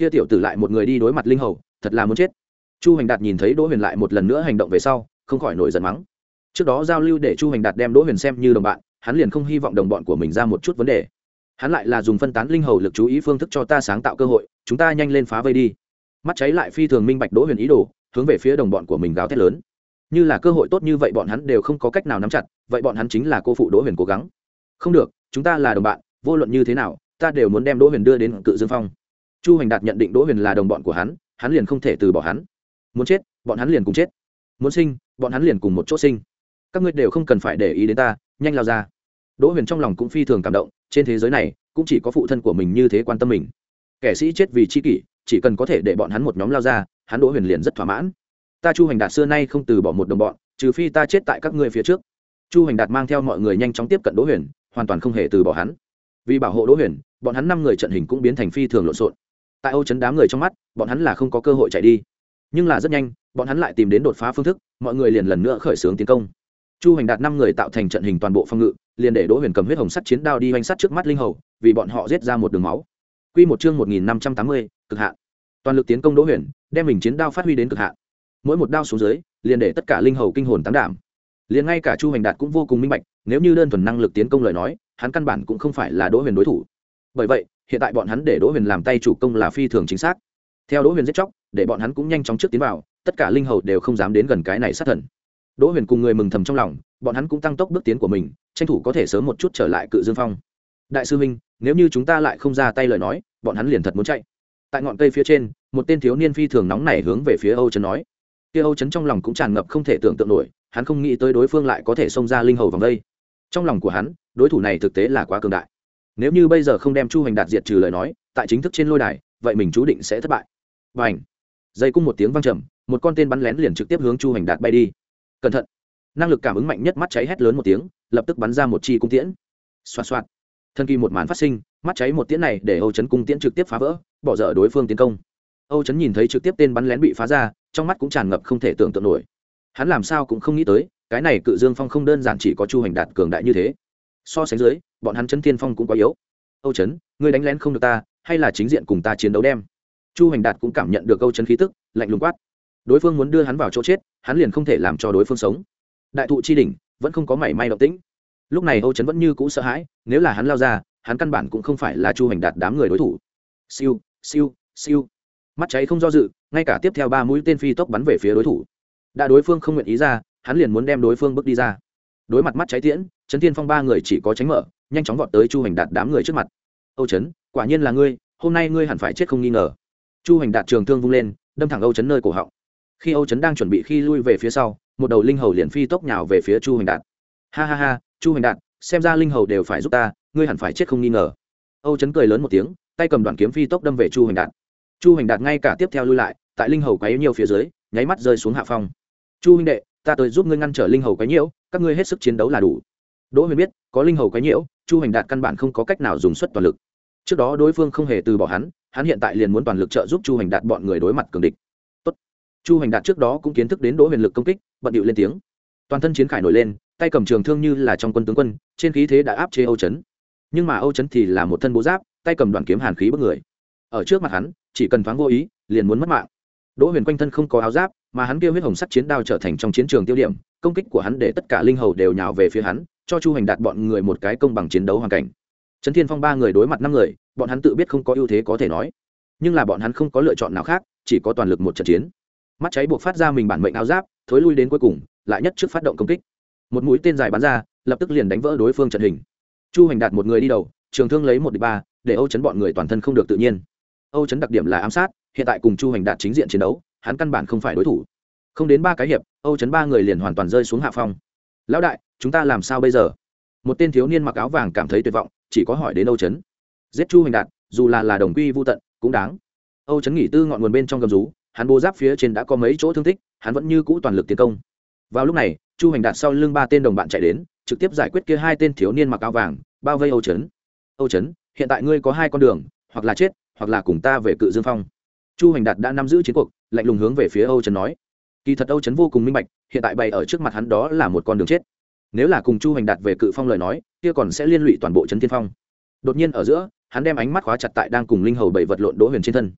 kia tiểu tử lại một người đi đối mặt linh hầu, thật là muốn chết. Chu Hành Đạt nhìn thấy Đỗ Huyền lại một lần nữa hành động về sau, không khỏi nổi giận mắng. Trước đó giao lưu để Chu Hành Đạt đem Đỗ Huyền xem như đồng bạn, hắn liền không hy vọng đồng bọn của mình ra một chút vấn đề. Hắn lại là dùng phân tán linh hầu lực chú ý phương thức cho ta sáng tạo cơ hội, chúng ta nhanh lên phá vây đi. Mắt cháy lại phi thường minh bạch Đỗ Huyền ý đồ, hướng về phía đồng bọn của mình gào thét lớn. Như là cơ hội tốt như vậy bọn hắn đều không có cách nào nắm chặt, vậy bọn hắn chính là cô phụ Đỗ Huyền cố gắng. Không được, chúng ta là đồng bạn, vô luận như thế nào, ta đều muốn đem Đỗ Huyền đưa đến Cự Dương Phong. Chu Hành Đạt nhận định Đỗ Huyền là đồng bọn của hắn, hắn liền không thể từ bỏ hắn. Muốn chết, bọn hắn liền cùng chết. Muốn sinh, bọn hắn liền cùng một chỗ sinh. Các ngươi đều không cần phải để ý đến ta, nhanh lao ra. Đỗ Huyền trong lòng cũng phi thường cảm động, trên thế giới này cũng chỉ có phụ thân của mình như thế quan tâm mình. Kẻ sĩ chết vì chi kỷ, chỉ cần có thể để bọn hắn một nhóm lao ra, hắn Đỗ Huyền liền rất thỏa mãn. Ta Chu Hành Đạt xưa nay không từ bỏ một đồng bọn, trừ phi ta chết tại các ngươi phía trước. Chu Hành Đạt mang theo mọi người nhanh chóng tiếp cận Đỗ Huyền, hoàn toàn không hề từ bỏ hắn. Vì bảo hộ Đỗ Huyền, bọn hắn năm người trận hình cũng biến thành phi thường lộn xộn. Tại Âu Chấn đám người trong mắt, bọn hắn là không có cơ hội chạy đi. Nhưng là rất nhanh, bọn hắn lại tìm đến đột phá phương thức, mọi người liền lần nữa khởi xướng tiến công. Chu Hành Đạt năm người tạo thành trận hình toàn bộ phòng ngự, liền để Đỗ Huyền cầm huyết hồng sắt chiến đao đi hoành sát trước mắt linh hầu, vì bọn họ giết ra một đường máu. Quy một chương một nghìn năm trăm tám mươi, cực hạn. Toàn lực tiến công Đỗ Huyền, đem mình chiến đao phát huy đến cực hạn. Mỗi một đao xuống dưới, liền để tất cả linh hầu kinh hồn táng đảm. Liền ngay cả Chu Hành Đạt cũng vô cùng minh bạch, nếu như đơn thuần năng lực tiến công lời nói, hắn căn bản cũng không phải là Đỗ Huyền đối thủ. Bởi vậy, hiện tại bọn hắn để Đỗ Huyền làm tay chủ công là phi thường chính xác. Theo Đỗ Huyền giết chóc, để bọn hắn cũng nhanh chóng trước tiến vào, tất cả linh hầu đều không dám đến gần cái này sát thần. Đỗ Huyền cùng người mừng thầm trong lòng, bọn hắn cũng tăng tốc bước tiến của mình, tranh thủ có thể sớm một chút trở lại Cự Dương Phong. Đại sư huynh, nếu như chúng ta lại không ra tay lời nói, bọn hắn liền thật muốn chạy. Tại ngọn cây phía trên, một tên thiếu niên phi thường nóng nảy hướng về phía Âu Chấn nói. Kia Âu Chấn trong lòng cũng tràn ngập không thể tưởng tượng nổi, hắn không nghĩ tới đối phương lại có thể xông ra linh hầu vòng đây. Trong lòng của hắn, đối thủ này thực tế là quá cường đại. Nếu như bây giờ không đem Chu Hành Đạt diệt trừ lời nói, tại chính thức trên lôi đài, vậy mình chú định sẽ thất bại. Bành! Dây cung một tiếng vang trầm, một con tên bắn lén liền trực tiếp hướng Chu Hành Đạt bay đi. Cẩn thận! Năng lực cảm ứng mạnh nhất mắt cháy hét lớn một tiếng, lập tức bắn ra một chi cung tiễn. Xoạt xoạt! Thần kỳ một màn phát sinh, mắt cháy một tiễn này để Âu Chấn cung tiễn trực tiếp phá vỡ, bỏ dở đối phương tiến công. Âu Chấn nhìn thấy trực tiếp tên bắn lén bị phá ra, trong mắt cũng tràn ngập không thể tưởng tượng nổi. Hắn làm sao cũng không nghĩ tới, cái này Cự Dương Phong không đơn giản chỉ có Chu Hành Đạt cường đại như thế. So sánh dưới, bọn hắn Chấn Thiên Phong cũng quá yếu. Âu Chấn, ngươi đánh lén không được ta, hay là chính diện cùng ta chiến đấu đem? Chu Hành Đạt cũng cảm nhận được Âu Chấn khí tức, lạnh lùng quát. Đối phương muốn đưa hắn vào chỗ chết, hắn liền không thể làm cho đối phương sống. Đại thụ chi đỉnh vẫn không có mảy may động tĩnh. Lúc này Âu Chấn vẫn như cũ sợ hãi, nếu là hắn lao ra, hắn căn bản cũng không phải là Chu Hành Đạt đám người đối thủ. Siêu, siêu, siêu. Mắt cháy không do dự, ngay cả tiếp theo ba mũi tên phi tốc bắn về phía đối thủ. Đã đối phương không nguyện ý ra, hắn liền muốn đem đối phương bước đi ra. Đối mặt mắt cháy tiễn, Chấn Thiên Phong ba người chỉ có tránh mở, nhanh chóng vọt tới Chu Hành Đạt đám người trước mặt. Âu Chấn, quả nhiên là ngươi, hôm nay ngươi hẳn phải chết không nghi ngờ. Chu Hành Đạt trường thương vung lên, đâm thẳng Âu Chấn nơi cổ họng. Khi Âu Chấn đang chuẩn bị khi lui về phía sau, một đầu linh hầu liền phi tốc nhào về phía Chu Hành Đạt. Ha ha ha, Chu Hành Đạt, xem ra linh hầu đều phải giúp ta, ngươi hẳn phải chết không nghi ngờ. Âu Chấn cười lớn một tiếng, tay cầm đoạn kiếm phi tốc đâm về Chu Hành Đạt. Chu Hành Đạt ngay cả tiếp theo lui lại, tại linh hầu quấy nhiều phía dưới, nháy mắt rơi xuống hạ phong. Chu huynh đệ, ta tới giúp ngươi ngăn trở linh hầu quấy nhiễu, các ngươi hết sức chiến đấu là đủ. Đỗ Huyền biết, có linh hầu quấy nhiễu, Chu Hành Đạt căn bản không có cách nào dùng suất toàn lực. Trước đó đối phương không hề từ bỏ hắn, hắn hiện tại liền muốn toàn lực trợ giúp Chu Hành Đạt bọn người đối mặt cường địch. Tốt. Chu Hành Đạt trước đó cũng kiến thức đến Đỗ Huyền lực công kích, bận điệu lên tiếng. Toàn thân chiến khải nổi lên, tay cầm trường thương như là trong quân tướng quân, trên khí thế đã áp chế Âu Chấn. Nhưng mà Âu Chấn thì là một thân bố giáp, tay cầm đoạn kiếm hàn khí bức người. Ở trước mặt hắn, chỉ cần thoáng vô ý, liền muốn mất mạng. Đỗ Huyền quanh thân không có áo giáp, mà hắn kia huyết hồng sắc chiến đao trở thành trong chiến trường tiêu điểm, công kích của hắn để tất cả linh hầu đều nhào về phía hắn, cho Chu Hành Đạt bọn người một cái công bằng chiến đấu hoàn cảnh. Chấn Thiên Phong ba người đối mặt năm người, bọn hắn tự biết không có ưu thế có thể nói, nhưng là bọn hắn không có lựa chọn nào khác, chỉ có toàn lực một trận chiến. Mắt cháy buộc phát ra mình bản mệnh áo giáp, thối lui đến cuối cùng, lại nhất trước phát động công kích. Một mũi tên dài bắn ra, lập tức liền đánh vỡ đối phương trận hình. Chu Hành Đạt một người đi đầu, trường thương lấy một địch ba, để Âu Chấn bọn người toàn thân không được tự nhiên. Âu Chấn đặc điểm là ám sát, hiện tại cùng Chu Hành Đạt chính diện chiến đấu, hắn căn bản không phải đối thủ. Không đến ba cái hiệp, Âu Chấn ba người liền hoàn toàn rơi xuống hạ phong. Lão đại, chúng ta làm sao bây giờ? Một tên thiếu niên mặc áo vàng cảm thấy tuyệt vọng, chỉ có hỏi đến Âu Chấn. Giết Chu Hành Đạt, dù là là đồng quy vu tận, cũng đáng. Âu Chấn nghỉ tư ngọn nguồn bên trong gầm rú, hắn bố giáp phía trên đã có mấy chỗ thương tích, hắn vẫn như cũ toàn lực tiến công. Vào lúc này, Chu Hành Đạt sau lưng ba tên đồng bạn chạy đến, trực tiếp giải quyết kia hai tên thiếu niên mặc áo vàng, bao vây Âu Chấn. Âu Chấn, hiện tại ngươi có hai con đường, hoặc là chết, hoặc là cùng ta về Cự Dương Phong. Chu Hành Đạt đã nắm giữ chiến cuộc, lạnh lùng hướng về phía Âu Chấn nói. Kỳ thật Âu Chấn vô cùng minh bạch, hiện tại bày ở trước mặt hắn đó là một con đường chết. Nếu là cùng Chu Hành Đạt về Cự Phong lời nói, kia còn sẽ liên lụy toàn bộ Chấn Thiên Phong. Đột nhiên ở giữa, hắn đem ánh mắt khóa chặt tại đang cùng linh hầu bảy vật lộn Đỗ Huyền trên thân.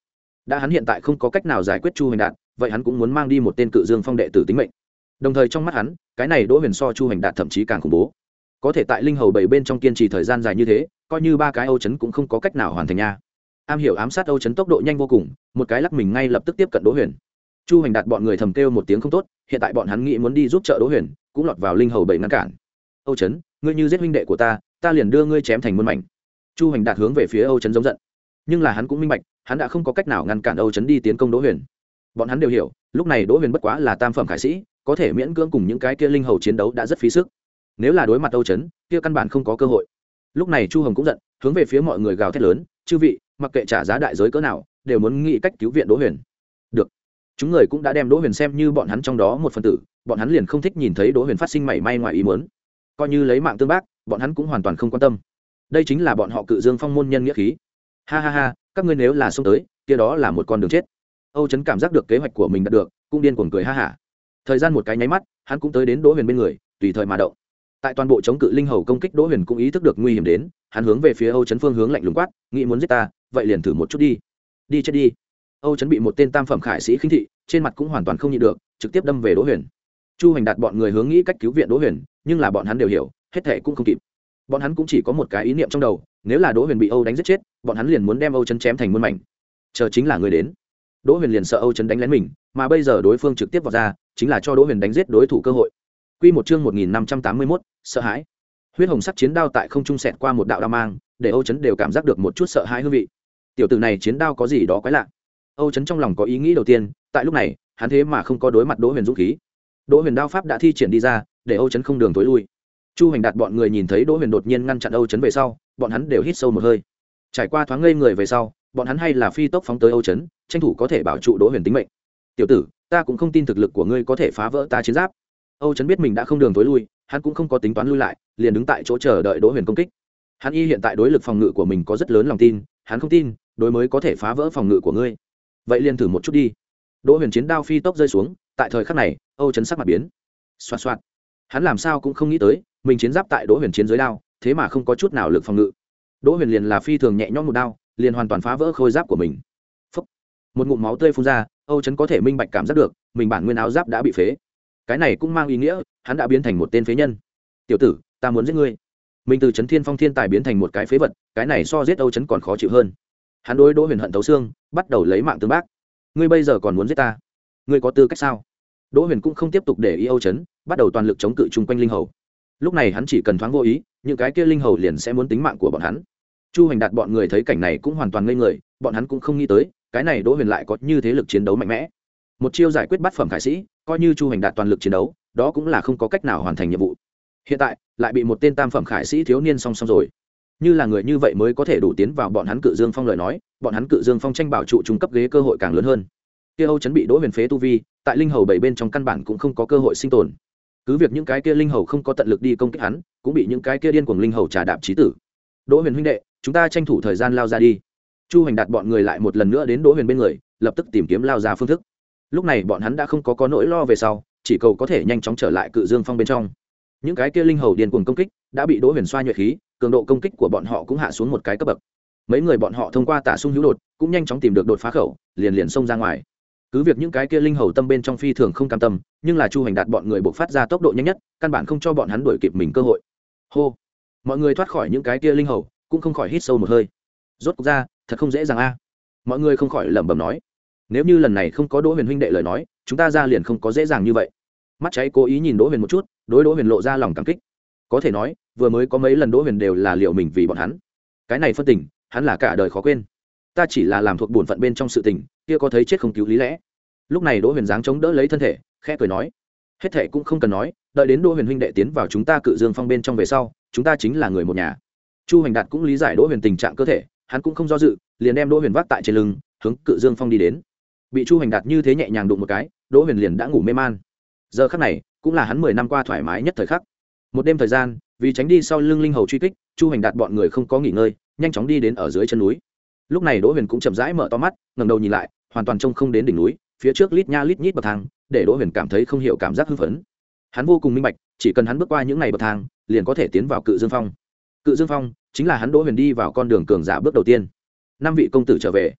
đã hắn hiện tại không có cách nào giải quyết chu hành đạt, vậy hắn cũng muốn mang đi một tên cự dương phong đệ tử tính mệnh. Đồng thời trong mắt hắn, cái này đỗ huyền so chu hành đạt thậm chí càng khủng bố, có thể tại linh hầu bảy bên trong kiên trì thời gian dài như thế, coi như ba cái âu chấn cũng không có cách nào hoàn thành nha. Am hiểu ám sát âu chấn tốc độ nhanh vô cùng, một cái lắc mình ngay lập tức tiếp cận đỗ huyền. Chu hành đạt bọn người thầm kêu một tiếng không tốt, hiện tại bọn hắn nghĩ muốn đi giúp trợ đỗ huyền, cũng lọt vào linh hầu bảy ngăn cản. Âu chấn, ngươi như giết huynh đệ của ta, ta liền đưa ngươi chém thành muôn mảnh. Chu hành đạt hướng về phía âu chấn giống giận, nhưng là hắn cũng minh bạch, hắn đã không có cách nào ngăn cản âu chấn đi tiến công đỗ huyền. Bọn hắn đều hiểu, lúc này đỗ huyền bất quá là tam phẩm khải sĩ, có thể miễn cưỡng cùng những cái kia linh hầu chiến đấu đã rất phí sức. Nếu là đối mặt âu chấn, kia căn bản không có cơ hội. Lúc này chu hồng cũng giận, hướng về phía mọi người gào thét lớn, chư vị, mặc kệ trả giá đại giới cỡ nào, đều muốn nghĩ cách cứu viện đỗ huyền. Được, chúng người cũng đã đem đỗ huyền xem như bọn hắn trong đó một phần tử, bọn hắn liền không thích nhìn thấy đỗ huyền phát sinh mảy may ngoài ý muốn, coi như lấy mạng tương bác, bọn hắn cũng hoàn toàn không quan tâm. Đây chính là bọn họ cự dương phong môn nhân nghĩa khí. Ha ha ha, các ngươi nếu là xông tới, kia đó là một con đường chết. Âu chấn cảm giác được kế hoạch của mình đạt được, cũng điên cuồng cười ha hả. Thời gian một cái nháy mắt, hắn cũng tới đến đỗ huyền bên người, tùy thời mà động. Tại toàn bộ chống cự linh hầu công kích, đỗ huyền cũng ý thức được nguy hiểm đến, hắn hướng về phía Âu chấn phương hướng lạnh lùng quát, nghĩ muốn giết ta, vậy liền thử một chút đi. Đi chết đi. Âu chấn bị một tên tam phẩm khải sĩ khinh thị, trên mặt cũng hoàn toàn không nhịn được, trực tiếp đâm về đỗ huyền. Chu hành đạt bọn người hướng nghĩ cách cứu viện đỗ huyền, nhưng là bọn hắn đều hiểu, hết thệ cũng không kịp. Bọn hắn cũng chỉ có một cái ý niệm trong đầu, nếu là đỗ huyền bị Âu đánh giết chết, bọn hắn liền muốn đem Âu chấn chém thành muôn mảnh. Chờ chính là người đến. Đỗ huyền liền sợ Âu chấn đánh lén mình, mà bây giờ đối phương trực tiếp vào ra, chính là cho đỗ huyền đánh giết đối thủ cơ hội. Quy một chương một nghìn năm trăm tám mươi mốt, sợ hãi. Huyết hồng sắc chiến đao tại không trung xẹt qua một đạo đao mang, để Âu chấn đều cảm giác được một chút sợ hãi hương vị. Tiểu tử này chiến đao có gì đó quái lạ. Âu chấn trong lòng có ý nghĩ đầu tiên, tại lúc này, hắn thế mà không có đối mặt Đỗ Huyền dũng khí. Đỗ Huyền đao pháp đã thi triển đi ra, để Âu chấn không đường tối lui. Chu Hành Đạt bọn người nhìn thấy Đỗ Huyền đột nhiên ngăn chặn Âu chấn về sau, bọn hắn đều hít sâu một hơi. Trải qua thoáng ngây người về sau, bọn hắn hay là phi tốc phóng tới Âu chấn, tranh thủ có thể bảo trụ Đỗ Huyền tính mệnh. Tiểu tử, ta cũng không tin thực lực của ngươi có thể phá vỡ ta chiến giáp. Âu chấn biết mình đã không đường tối lui, hắn cũng không có tính toán lui lại, liền đứng tại chỗ chờ đợi Đỗ Huyền công kích. Hắn y hiện tại đối lực phòng ngự của mình có rất lớn lòng tin, hắn không tin đối mới có thể phá vỡ phòng ngự của ngươi. Vậy liền thử một chút đi. Đỗ Huyền chiến đao phi tốc rơi xuống, tại thời khắc này, Âu chấn sắc mặt biến. Xoạt xoạt. Hắn làm sao cũng không nghĩ tới, mình chiến giáp tại Đỗ Huyền chiến dưới đao, thế mà không có chút nào lực phòng ngự. Đỗ Huyền liền là phi thường nhẹ nhõm một đao, liền hoàn toàn phá vỡ khôi giáp của mình. Phốc. Một ngụm máu tươi phun ra, Âu chấn có thể minh bạch cảm giác được, mình bản nguyên áo giáp đã bị phế. Cái này cũng mang ý nghĩa, hắn đã biến thành một tên phế nhân. Tiểu tử, ta muốn giết ngươi. Mình từ Chấn Thiên Phong thiên tài biến thành một cái phế vật, cái này so giết Âu chấn còn khó chịu hơn. Hắn đối Đỗ Huyền hận thấu xương, bắt đầu lấy mạng tương bác. Ngươi bây giờ còn muốn giết ta? Ngươi có tư cách sao? Đỗ Huyền cũng không tiếp tục để ý Âu chấn, bắt đầu toàn lực chống cự chung quanh linh hầu. Lúc này hắn chỉ cần thoáng vô ý, những cái kia linh hầu liền sẽ muốn tính mạng của bọn hắn. Chu Hành Đạt bọn người thấy cảnh này cũng hoàn toàn ngây người, bọn hắn cũng không nghĩ tới, cái này Đỗ Huyền lại có như thế lực chiến đấu mạnh mẽ. Một chiêu giải quyết bát phẩm khải sĩ, coi như Chu Hành Đạt toàn lực chiến đấu, đó cũng là không có cách nào hoàn thành nhiệm vụ. Hiện tại lại bị một tên tam phẩm khải sĩ thiếu niên song song rồi. Như là người như vậy mới có thể đủ tiến vào bọn hắn Cự Dương Phong lời nói, bọn hắn Cự Dương Phong tranh bảo trụ trung cấp ghế cơ hội càng lớn hơn. Kia Âu chấn bị Đỗ Huyền phế tu vi, tại linh hầu bảy bên trong căn bản cũng không có cơ hội sinh tồn. Cứ việc những cái kia linh hầu không có tận lực đi công kích hắn, cũng bị những cái kia điên cuồng linh hầu trà đạp chí tử. Đỗ Huyền huynh đệ, chúng ta tranh thủ thời gian lao ra đi. Chu Hành Đạt bọn người lại một lần nữa đến Đỗ Huyền bên người, lập tức tìm kiếm lao ra phương thức. Lúc này bọn hắn đã không có có nỗi lo về sau, chỉ cầu có thể nhanh chóng trở lại Cự Dương Phong bên trong. Những cái kia linh hầu điên cuồng công kích đã bị Đỗ Huyền xoa nhuệ khí, cường độ công kích của bọn họ cũng hạ xuống một cái cấp bậc. Mấy người bọn họ thông qua tả xung hữu đột, cũng nhanh chóng tìm được đột phá khẩu, liền liền xông ra ngoài. Cứ việc những cái kia linh hầu tâm bên trong phi thường không cam tâm, nhưng là Chu Hành Đạt bọn người buộc phát ra tốc độ nhanh nhất, căn bản không cho bọn hắn đuổi kịp mình cơ hội. Hô, mọi người thoát khỏi những cái kia linh hầu, cũng không khỏi hít sâu một hơi. Rốt cuộc ra, thật không dễ dàng a. Mọi người không khỏi lẩm bẩm nói, nếu như lần này không có Đỗ Huyền huynh đệ lời nói, chúng ta ra liền không có dễ dàng như vậy. Mắt cháy cố ý nhìn Đỗ Huyền một chút, đối Đỗ Huyền lộ ra lòng cảm kích. Có thể nói, vừa mới có mấy lần Đỗ Huyền đều là liệu mình vì bọn hắn. Cái này phân tình, hắn là cả đời khó quên. Ta chỉ là làm thuộc bổn phận bên trong sự tình, kia có thấy chết không cứu lý lẽ. Lúc này Đỗ Huyền giáng chống đỡ lấy thân thể, khẽ cười nói, hết thệ cũng không cần nói, đợi đến Đỗ Huyền huynh đệ tiến vào chúng ta Cự Dương Phong bên trong về sau, chúng ta chính là người một nhà. Chu Hành Đạt cũng lý giải Đỗ Huyền tình trạng cơ thể, hắn cũng không do dự, liền đem Đỗ Huyền vác tại trên lưng, hướng Cự Dương Phong đi đến. Bị Chu Hành Đạt như thế nhẹ nhàng đụng một cái, Đỗ Huyền liền đã ngủ mê man. Giờ khắc này, cũng là hắn mười năm qua thoải mái nhất thời khắc. Một đêm thời gian, vì tránh đi sau lưng linh hầu truy kích, Chu Hành Đạt bọn người không có nghỉ ngơi, nhanh chóng đi đến ở dưới chân núi. Lúc này Đỗ Huyền cũng chậm rãi mở to mắt, ngẩng đầu nhìn lại, hoàn toàn trông không đến đỉnh núi, phía trước lít nha lít nhít bậc thang, để Đỗ Huyền cảm thấy không hiểu cảm giác hưng phấn. Hắn vô cùng minh bạch, chỉ cần hắn bước qua những ngày bậc thang, liền có thể tiến vào Cự Dương Phong. Cự Dương Phong chính là hắn Đỗ Huyền đi vào con đường cường giả bước đầu tiên. Năm vị công tử trở về.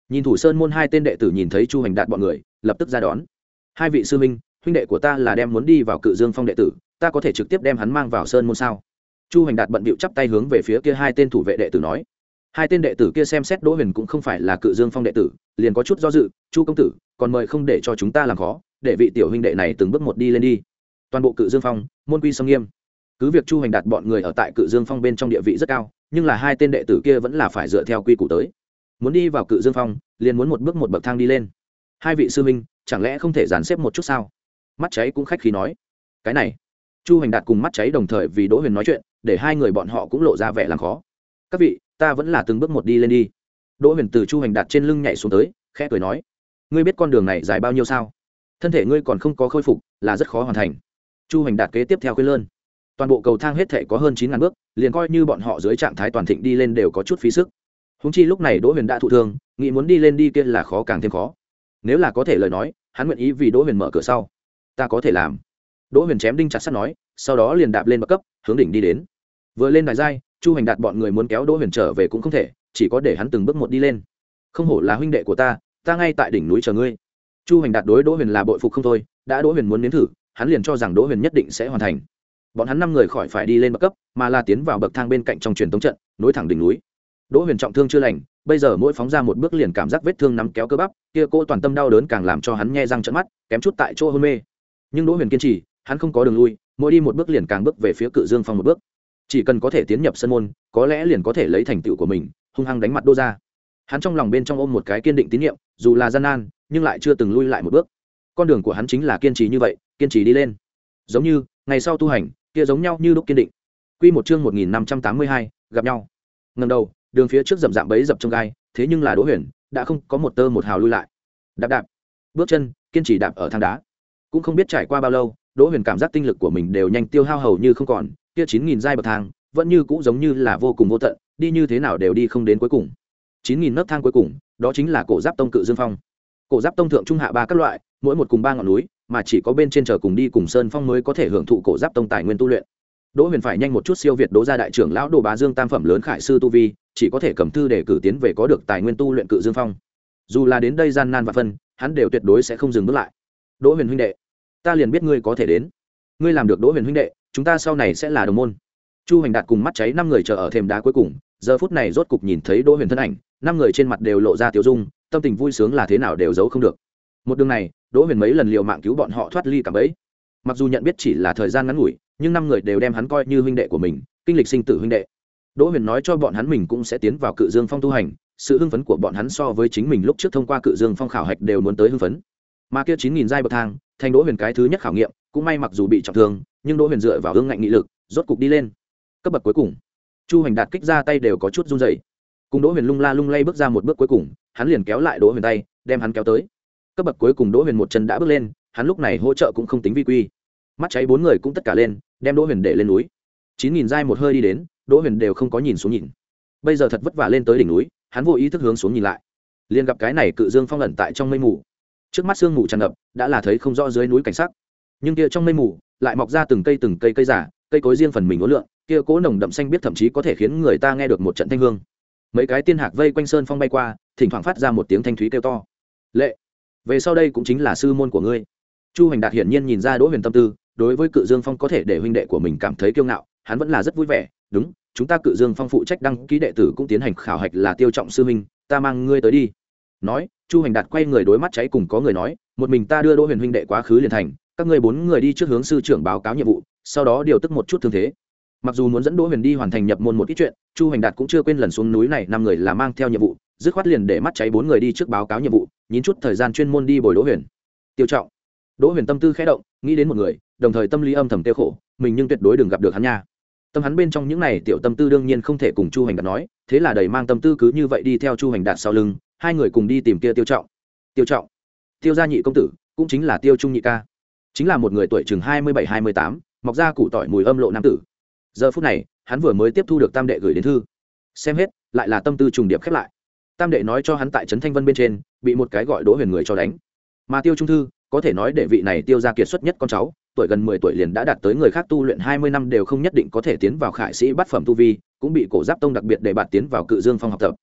Nhìn thủ sơn môn hai tên đệ tử nhìn thấy chu hành đạt bọn người lập tức ra đón. Hai vị sư minh, huynh đệ của ta là đem muốn đi vào Cự Dương Phong đệ tử, ta có thể trực tiếp đem hắn mang vào sơn môn sao? Chu hành đạt bận bịu chắp tay hướng về phía kia hai tên thủ vệ đệ tử nói. Hai tên đệ tử kia xem xét Đỗ Huyền cũng không phải là Cự Dương Phong đệ tử, liền có chút do dự. Chu công tử, còn mời không để cho chúng ta làm khó, để vị tiểu huynh đệ này từng bước một đi lên đi. Toàn bộ Cự Dương Phong môn quy sâm nghiêm, cứ việc chu hành đạt bọn người ở tại Cự Dương Phong bên trong địa vị rất cao, nhưng là hai tên đệ tử kia vẫn là phải dựa theo quy củ tới. Muốn đi vào Cự Dương Phong liền muốn một bước một bậc thang đi lên. Hai vị sư huynh, chẳng lẽ không thể dàn xếp một chút sao? Mắt cháy cũng khách khí nói. Cái này, chu hành đạt cùng mắt cháy đồng thời vì Đỗ Huyền nói chuyện, để hai người bọn họ cũng lộ ra vẻ làm khó. Các vị, ta vẫn là từng bước một đi lên đi. Đỗ Huyền từ chu hành đạt trên lưng nhảy xuống tới, khẽ cười nói. Ngươi biết con đường này dài bao nhiêu sao? Thân thể ngươi còn không có khôi phục, là rất khó hoàn thành. Chu hành đạt kế tiếp theo khuyên lơn. Toàn bộ cầu thang hết thể có hơn chín ngàn bước, liền coi như bọn họ dưới trạng thái toàn thịnh đi lên đều có chút phí sức. Húng chi lúc này Đỗ Huyền đã thụ thương, nghĩ muốn đi lên đi kia là khó càng thêm khó. Nếu là có thể lời nói, hắn nguyện ý vì Đỗ Huyền mở cửa sau. Ta có thể làm. Đỗ Huyền chém đinh chặt sắt nói, sau đó liền đạp lên bậc cấp, hướng đỉnh đi đến. Vừa lên đài giai, chu hành đạt bọn người muốn kéo Đỗ Huyền trở về cũng không thể, chỉ có để hắn từng bước một đi lên. Không hổ là huynh đệ của ta, ta ngay tại đỉnh núi chờ ngươi. Chu hành đạt đối Đỗ Huyền là bội phục không thôi, đã Đỗ Huyền muốn nếm thử, hắn liền cho rằng Đỗ Huyền nhất định sẽ hoàn thành. Bọn hắn năm người khỏi phải đi lên bậc cấp, mà là tiến vào bậc thang bên cạnh trong truyền tống trận, nối thẳng đỉnh núi. Đỗ Huyền trọng thương chưa lành, bây giờ mỗi phóng ra một bước liền cảm giác vết thương nắm kéo cơ bắp, kia cô toàn tâm đau đớn càng làm cho hắn nhe răng trợn mắt, kém chút tại chỗ hôn mê. Nhưng Đỗ Huyền kiên trì, hắn không có đường lui, mỗi đi một bước liền càng bước về phía Cự Dương Phong một bước. Chỉ cần có thể tiến nhập sân môn, có lẽ liền có thể lấy thành tựu của mình, hung hăng đánh mặt Đỗ gia. Hắn trong lòng bên trong ôm một cái kiên định tín nhiệm, dù là gian nan, nhưng lại chưa từng lui lại một bước. Con đường của hắn chính là kiên trì như vậy, kiên trì đi lên. Giống như ngày sau tu hành, kia giống nhau như lúc kiên định. Quy một chương một nghìn năm trăm tám mươi hai, gặp nhau. Ngẩng đầu, đường phía trước rậm rạp bấy dập trong gai, thế nhưng là Đỗ Huyền đã không có một tơ một hào lui lại. Đạp đạp, bước chân kiên trì đạp ở thang đá. Cũng không biết trải qua bao lâu, Đỗ Huyền cảm giác tinh lực của mình đều nhanh tiêu hao hầu như không còn, kia chín nghìn giai bậc thang, vẫn như cũ giống như là vô cùng vô tận, đi như thế nào đều đi không đến cuối cùng. chín nghìn nấc thang cuối cùng, đó chính là Cổ Giáp Tông Cự Dương Phong. Cổ Giáp Tông thượng trung hạ ba các loại, mỗi một cùng ba ngọn núi, mà chỉ có bên trên chờ cùng đi cùng sơn phong mới có thể hưởng thụ Cổ Giáp Tông tài nguyên tu luyện. Đỗ Huyền phải nhanh một chút siêu việt Đỗ gia đại trưởng lão Đồ Bá Dương tam phẩm lớn khải sư tu vi, chỉ có thể cầm thư để cử tiến về có được tài nguyên tu luyện Cự Dương Phong. Dù là đến đây gian nan và phân, hắn đều tuyệt đối sẽ không dừng bước lại. Đỗ Huyền huynh đệ, ta liền biết ngươi có thể đến. Ngươi làm được Đỗ Huyền huynh đệ, chúng ta sau này sẽ là đồng môn. Chu Hành Đạt cùng mắt cháy năm người chờ ở thềm đá cuối cùng, giờ phút này rốt cục nhìn thấy Đỗ Huyền thân ảnh, năm người trên mặt đều lộ ra tiểu dung, tâm tình vui sướng là thế nào đều giấu không được. Một đường này, Đỗ Huyền mấy lần liều mạng cứu bọn họ thoát ly cả bẫy. Mặc dù nhận biết chỉ là thời gian ngắn ngủi, nhưng năm người đều đem hắn coi như huynh đệ của mình, kinh lịch sinh tử huynh đệ. Đỗ Huyền nói cho bọn hắn mình cũng sẽ tiến vào Cự Dương Phong tu hành, sự hưng phấn của bọn hắn so với chính mình lúc trước thông qua Cự Dương Phong khảo hạch đều muốn tới hưng phấn. Mà kia chín nghìn giai bậc thang, thành Đỗ Huyền cái thứ nhất khảo nghiệm, cũng may mặc dù bị trọng thương, nhưng Đỗ Huyền dựa vào ương ngạnh nghị lực, rốt cục đi lên. Cấp bậc cuối cùng, Chu Hành Đạt kích ra tay đều có chút run rẩy. Cùng Đỗ Huyền lung la lung lay bước ra một bước cuối cùng, hắn liền kéo lại Đỗ Huyền tay, đem hắn kéo tới. Cấp bậc cuối cùng Đỗ Huyền một chân đã bước lên, hắn lúc này hỗ trợ cũng không tính vi quy. Mắt cháy bốn người cũng tất cả lên, đem Đỗ Huyền để lên núi. chín nghìn giai một hơi đi đến, Đỗ Huyền đều không có nhìn xuống nhìn. Bây giờ thật vất vả lên tới đỉnh núi, hắn vô ý thức hướng xuống nhìn lại. Liền gặp cái này Cự Dương Phong ẩn tại trong mây mù. Trước mắt sương mù tràn ngập, đã là thấy không rõ dưới núi cảnh sắc. Nhưng kia trong mây mù lại mọc ra từng cây từng cây cây giả, cây cối riêng phần mình uốn lượn, kia cố nồng đậm xanh biết thậm chí có thể khiến người ta nghe được một trận thanh hương. Mấy cái tiên hạc vây quanh sơn phong bay qua, thỉnh thoảng phát ra một tiếng thanh thúy kêu to. Lệ, về sau đây cũng chính là sư môn của ngươi. Chu Hành Đạt hiển nhiên nhìn ra Đỗ Huyền tâm tư, đối với Cự Dương Phong có thể để huynh đệ của mình cảm thấy kiêu ngạo, hắn vẫn là rất vui vẻ. Đúng, chúng ta Cự Dương Phong phụ trách đăng ký đệ tử cũng tiến hành khảo hạch là Tiêu Trọng sư huynh, ta mang ngươi tới đi. Nói, Chu Hành Đạt quay người đối mắt cháy cùng có người nói, một mình ta đưa Đỗ Huyền huynh đệ quá khứ liền thành, các ngươi bốn người đi trước hướng sư trưởng báo cáo nhiệm vụ, sau đó điều tức một chút thương thế. Mặc dù muốn dẫn Đỗ Huyền đi hoàn thành nhập môn một ít chuyện, Chu Hành Đạt cũng chưa quên lần xuống núi này năm người là mang theo nhiệm vụ, dứt khoát liền để mắt cháy bốn người đi trước báo cáo nhiệm vụ, nhín chút thời gian chuyên môn đi bồi Đỗ Huyền. Tiêu Trọng. Đỗ Huyền tâm tư khẽ động, nghĩ đến một người, đồng thời tâm lý âm thầm tiêu khổ, mình nhưng tuyệt đối đừng gặp được hắn nha. Tâm hắn bên trong những này tiểu tâm tư đương nhiên không thể cùng Chu Hành Đạt nói, thế là đầy mang tâm tư cứ như vậy đi theo Chu Hành Đạt sau lưng, hai người cùng đi tìm kia Tiêu Trọng. Tiêu Trọng, Tiêu gia nhị công tử, cũng chính là Tiêu Trung nhị ca, chính là một người tuổi chừng hai mươi bảy hai mươi tám, mọc ra củ tỏi mùi âm lộ nam tử. Giờ phút này, hắn vừa mới tiếp thu được tam đệ gửi đến thư, xem hết, lại là tâm tư trùng điệp khép lại. Tam đệ nói cho hắn tại trấn Thanh Vân bên trên, bị một cái gọi Đỗ Huyền người cho đánh, mà Tiêu Trung thư, có thể nói để vị này Tiêu gia kiệt xuất nhất con cháu, tuổi gần mười tuổi liền đã đạt tới người khác tu luyện hai mươi năm đều không nhất định có thể tiến vào khải sĩ bát phẩm tu vi, cũng bị Cổ Giáp Tông đặc biệt để bạn tiến vào Cự Dương Phong học tập.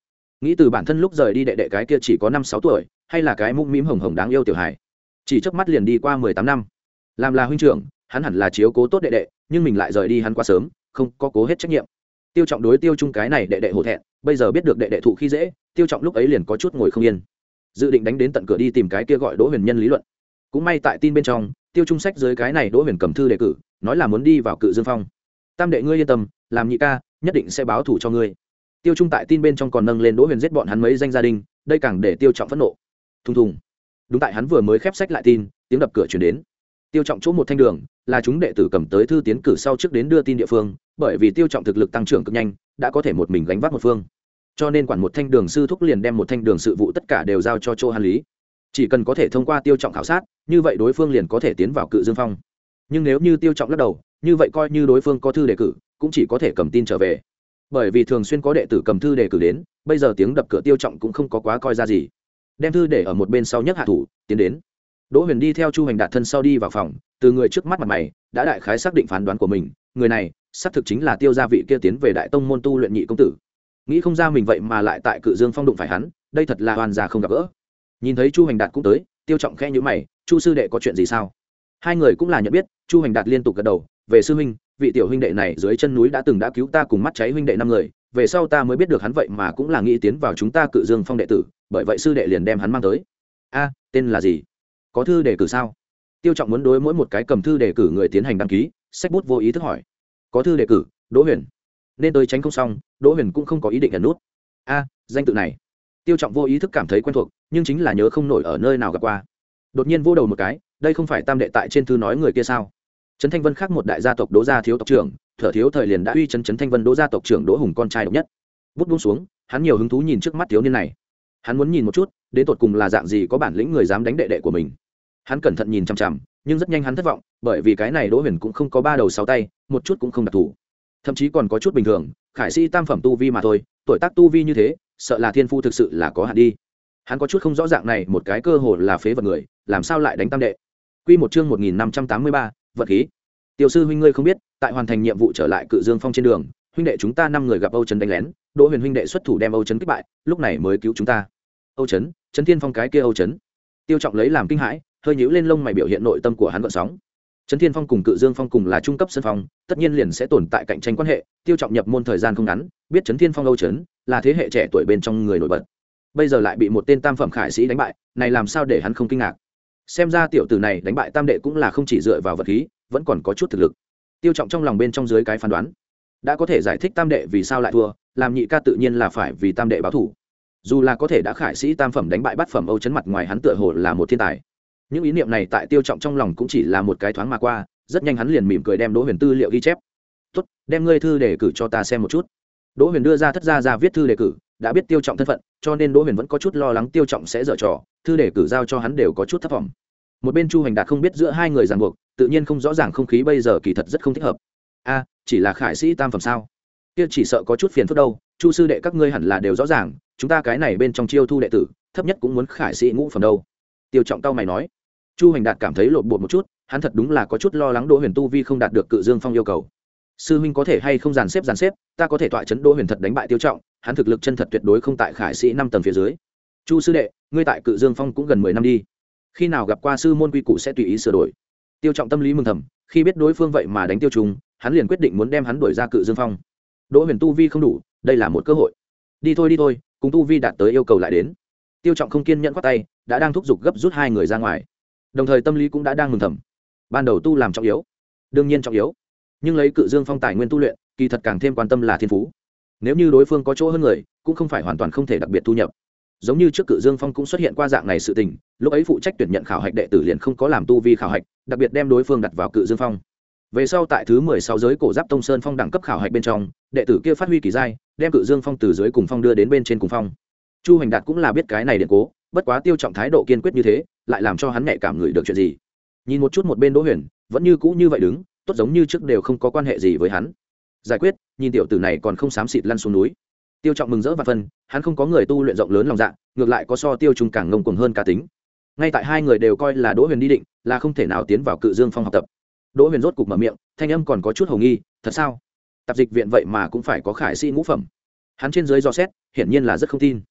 nghĩ từ bản thân lúc rời đi đệ đệ cái kia chỉ có năm sáu tuổi, hay là cái mũm mĩm hồng hồng đáng yêu tiểu hài, chỉ chớp mắt liền đi qua mười tám năm. Làm là huynh trưởng, hắn hẳn là chiếu cố tốt đệ đệ, nhưng mình lại rời đi hắn quá sớm, không có cố hết trách nhiệm. Tiêu Trọng đối Tiêu Trung cái này đệ đệ hổ thẹn, bây giờ biết được đệ đệ thụ khi dễ, Tiêu Trọng lúc ấy liền có chút ngồi không yên, dự định đánh đến tận cửa đi tìm cái kia gọi Đỗ Huyền nhân lý luận. Cũng may tại tin bên trong, Tiêu Trung sách dưới cái này Đỗ Huyền cầm thư đề cử, nói là muốn đi vào Cự Dương Phong. Tam đệ ngươi yên tâm, làm nhị ca, nhất định sẽ báo thù cho ngươi. Tiêu Trung tại tin bên trong còn nâng lên Đỗ Huyền giết bọn hắn mấy danh gia đình, đây càng để Tiêu Trọng phẫn nộ. Thùng thùng. Đúng tại hắn vừa mới khép sách lại tin, tiếng đập cửa truyền đến. Tiêu Trọng chỗ một thanh đường, là chúng đệ tử cầm tới thư tiến cử sau trước đến đưa tin địa phương, bởi vì Tiêu Trọng thực lực tăng trưởng cực nhanh, đã có thể một mình gánh vác một phương. Cho nên quản một thanh đường sư thúc liền đem một thanh đường sự vụ tất cả đều giao cho Chỗ Hàn Lý. Chỉ cần có thể thông qua Tiêu Trọng khảo sát, như vậy đối phương liền có thể tiến vào Cự Dương Phong. Nhưng nếu như Tiêu Trọng lắc đầu, như vậy coi như đối phương có thư đề cử, cũng chỉ có thể cầm tin trở về. Bởi vì thường xuyên có đệ tử cầm thư đề cử đến, bây giờ tiếng đập cửa Tiêu Trọng cũng không có quá coi ra gì. Đem thư để ở một bên sau nhất hạ thủ, tiến đến. Đỗ Huyền đi theo Chu Hành Đạt thân sau đi vào phòng, từ người trước mắt mặt mày đã đại khái xác định phán đoán của mình, người này xác thực chính là Tiêu gia vị kia tiến về đại tông môn tu luyện nhị công tử. Nghĩ không ra mình vậy mà lại tại Cự Dương Phong đụng phải hắn, đây thật là hoàn gia không gặp gỡ. Nhìn thấy Chu Hành Đạt cũng tới, Tiêu Trọng khẽ nhíu mày, "Chu sư đệ có chuyện gì sao?" Hai người cũng là nhận biết, Chu Hành Đạt liên tục gật đầu, "Về sư huynh, vị tiểu huynh đệ này dưới chân núi đã từng đã cứu ta cùng mắt cháy huynh đệ năm người, về sau ta mới biết được hắn vậy mà cũng là nghĩ tiến vào chúng ta Cự Dương Phong đệ tử, bởi vậy sư đệ liền đem hắn mang tới." "A, tên là gì? Có thư đề cử sao?" Tiêu Trọng muốn đối mỗi một cái cầm thư đề cử người tiến hành đăng ký, sách bút vô ý thức hỏi. "Có thư đề cử, Đỗ Huyền." Nên tới tránh không xong, Đỗ Huyền cũng không có ý định ẩn nút. "A, danh tự này." Tiêu Trọng vô ý thức cảm thấy quen thuộc, nhưng chính là nhớ không nổi ở nơi nào gặp qua. Đột nhiên vô đầu một cái, đây không phải tam đệ tại trên thư nói người kia sao? Trấn Thanh Vân khác một đại gia tộc Đỗ gia thiếu tộc trưởng, thở thiếu thời liền đã uy trấn Trấn Thanh Vân Đỗ gia tộc trưởng Đỗ Hùng con trai độc nhất. Bút buông xuống, hắn nhiều hứng thú nhìn trước mắt thiếu niên này. Hắn muốn nhìn một chút, đến tột cùng là dạng gì có bản lĩnh người dám đánh đệ đệ của mình. Hắn cẩn thận nhìn chằm chằm, nhưng rất nhanh hắn thất vọng, bởi vì cái này Đỗ Huyền cũng không có ba đầu sáu tay, một chút cũng không đặc thù, thậm chí còn có chút bình thường, khải sĩ tam phẩm tu vi mà thôi, tuổi tác tu vi như thế, sợ là thiên phu thực sự là có hạn đi. Hắn có chút không rõ dạng này một cái cơ hồ là phế vật người, làm sao lại đánh tam đệ. Quy một chương một nghìn năm trăm tám mươi ba, vật khí. Tiểu sư huynh ngươi không biết, tại hoàn thành nhiệm vụ trở lại Cự Dương Phong trên đường, huynh đệ chúng ta năm người gặp Âu Trấn đánh lén, Đỗ Huyền huynh đệ xuất thủ đem Âu Trấn kích bại, lúc này mới cứu chúng ta. Âu Trấn, Trấn Thiên Phong cái kia Âu Trấn. Tiêu Trọng lấy làm kinh hãi, hơi nhíu lên lông mày biểu hiện nội tâm của hắn gợn sóng. Trấn Thiên Phong cùng Cự Dương Phong cùng là trung cấp sân phong, tất nhiên liền sẽ tồn tại cạnh tranh quan hệ. Tiêu Trọng nhập môn thời gian không ngắn, biết Trấn Thiên Phong Âu Trấn là thế hệ trẻ tuổi bên trong người nổi bật. Bây giờ lại bị một tên tam phẩm khải sĩ đánh bại, này làm sao để hắn không kinh ngạc? Xem ra tiểu tử này đánh bại tam đệ cũng là không chỉ dựa vào vật khí, vẫn còn có chút thực lực. Tiêu Trọng trong lòng bên trong dưới cái phán đoán, đã có thể giải thích tam đệ vì sao lại thua, làm nhị ca tự nhiên là phải vì tam đệ báo thù. Dù là có thể đã khải sĩ tam phẩm đánh bại bát phẩm Âu Trấn, mặt ngoài hắn tựa hồ là một thiên tài. Những ý niệm này tại Tiêu Trọng trong lòng cũng chỉ là một cái thoáng mà qua, rất nhanh hắn liền mỉm cười đem Đỗ Huyền tư liệu ghi chép. "Tốt, đem ngươi thư đề cử cho ta xem một chút." Đỗ Huyền đưa ra thất gia ra viết thư đề cử, đã biết Tiêu Trọng thân phận, cho nên Đỗ Huyền vẫn có chút lo lắng Tiêu Trọng sẽ dở trò, thư đề cử giao cho hắn đều có chút thất vọng. Một bên Chu Hành Đạt không biết giữa hai người ràng buộc, tự nhiên không rõ ràng không khí bây giờ kỳ thật rất không thích hợp. "A, chỉ là khải sĩ tam phẩm sao? Kia chỉ sợ có chút phiền phức đâu, Chu sư đệ các ngươi hẳn là đều rõ ràng, chúng ta cái này bên trong chiêu thu đệ tử, thấp nhất cũng muốn khải sĩ ngũ phẩm đâu." Tiêu Trọng cau mày nói. Chu Hành Đạt cảm thấy lột bột một chút, hắn thật đúng là có chút lo lắng Đỗ Huyền tu vi không đạt được Cự Dương Phong yêu cầu. "Sư huynh có thể hay không dàn xếp dàn xếp, ta có thể tọa chấn Đỗ Huyền thật đánh bại Tiêu Trọng, hắn thực lực chân thật tuyệt đối không tại khải sĩ năm tầng phía dưới." "Chu sư đệ, ngươi tại Cự Dương Phong cũng gần mười năm đi, khi nào gặp qua sư môn quy củ sẽ tùy ý sửa đổi." Tiêu Trọng tâm lý mừng thầm, khi biết đối phương vậy mà đánh Tiêu Trung, hắn liền quyết định muốn đem hắn đuổi ra Cự Dương Phong. Đỗ Huyền tu vi không đủ, đây là một cơ hội. "Đi thôi đi thôi, cùng tu vi đạt tới yêu cầu lại đến." Tiêu Trọng không kiên nhẫn quát tay, đã đang thúc giục gấp rút hai người ra ngoài. Đồng thời tâm lý cũng đã đang mừng thầm. Ban đầu tu làm trọng yếu, đương nhiên trọng yếu, nhưng lấy Cự Dương Phong tài nguyên tu luyện, kỳ thật càng thêm quan tâm là thiên phú. Nếu như đối phương có chỗ hơn người, cũng không phải hoàn toàn không thể đặc biệt thu nhập. Giống như trước Cự Dương Phong cũng xuất hiện qua dạng này sự tình, lúc ấy phụ trách tuyển nhận khảo hạch đệ tử liền không có làm tu vi khảo hạch, đặc biệt đem đối phương đặt vào Cự Dương Phong. Về sau tại thứ mười sáu giới cổ giáp Tông Sơn Phong đẳng cấp khảo hạch bên trong, đệ tử kia phát huy kỳ giai, đem Cự Dương Phong từ dưới cùng phong đưa đến bên trên cùng phong. Chu Hành Đạt cũng là biết cái này điện cố, bất quá Tiêu Trọng thái độ kiên quyết như thế, lại làm cho hắn nhạy cảm ngửi được chuyện gì. Nhìn một chút một bên Đỗ Huyền, vẫn như cũ như vậy đứng, tốt giống như trước đều không có quan hệ gì với hắn. Giải quyết, nhìn tiểu tử này còn không xám xịt lăn xuống núi. Tiêu Trọng mừng rỡ và phân, hắn không có người tu luyện rộng lớn lòng dạ, ngược lại có so Tiêu Trung càng ngông cuồng hơn cá tính. Ngay tại hai người đều coi là Đỗ Huyền đi định, là không thể nào tiến vào Cự Dương Phong học tập. Đỗ Huyền rốt cục mở miệng, thanh âm còn có chút hồ nghi, "Thật sao? Tạp dịch viện vậy mà cũng phải có khải sĩ ngũ phẩm?" Hắn trên dưới dò xét, hiển nhiên là rất không tin.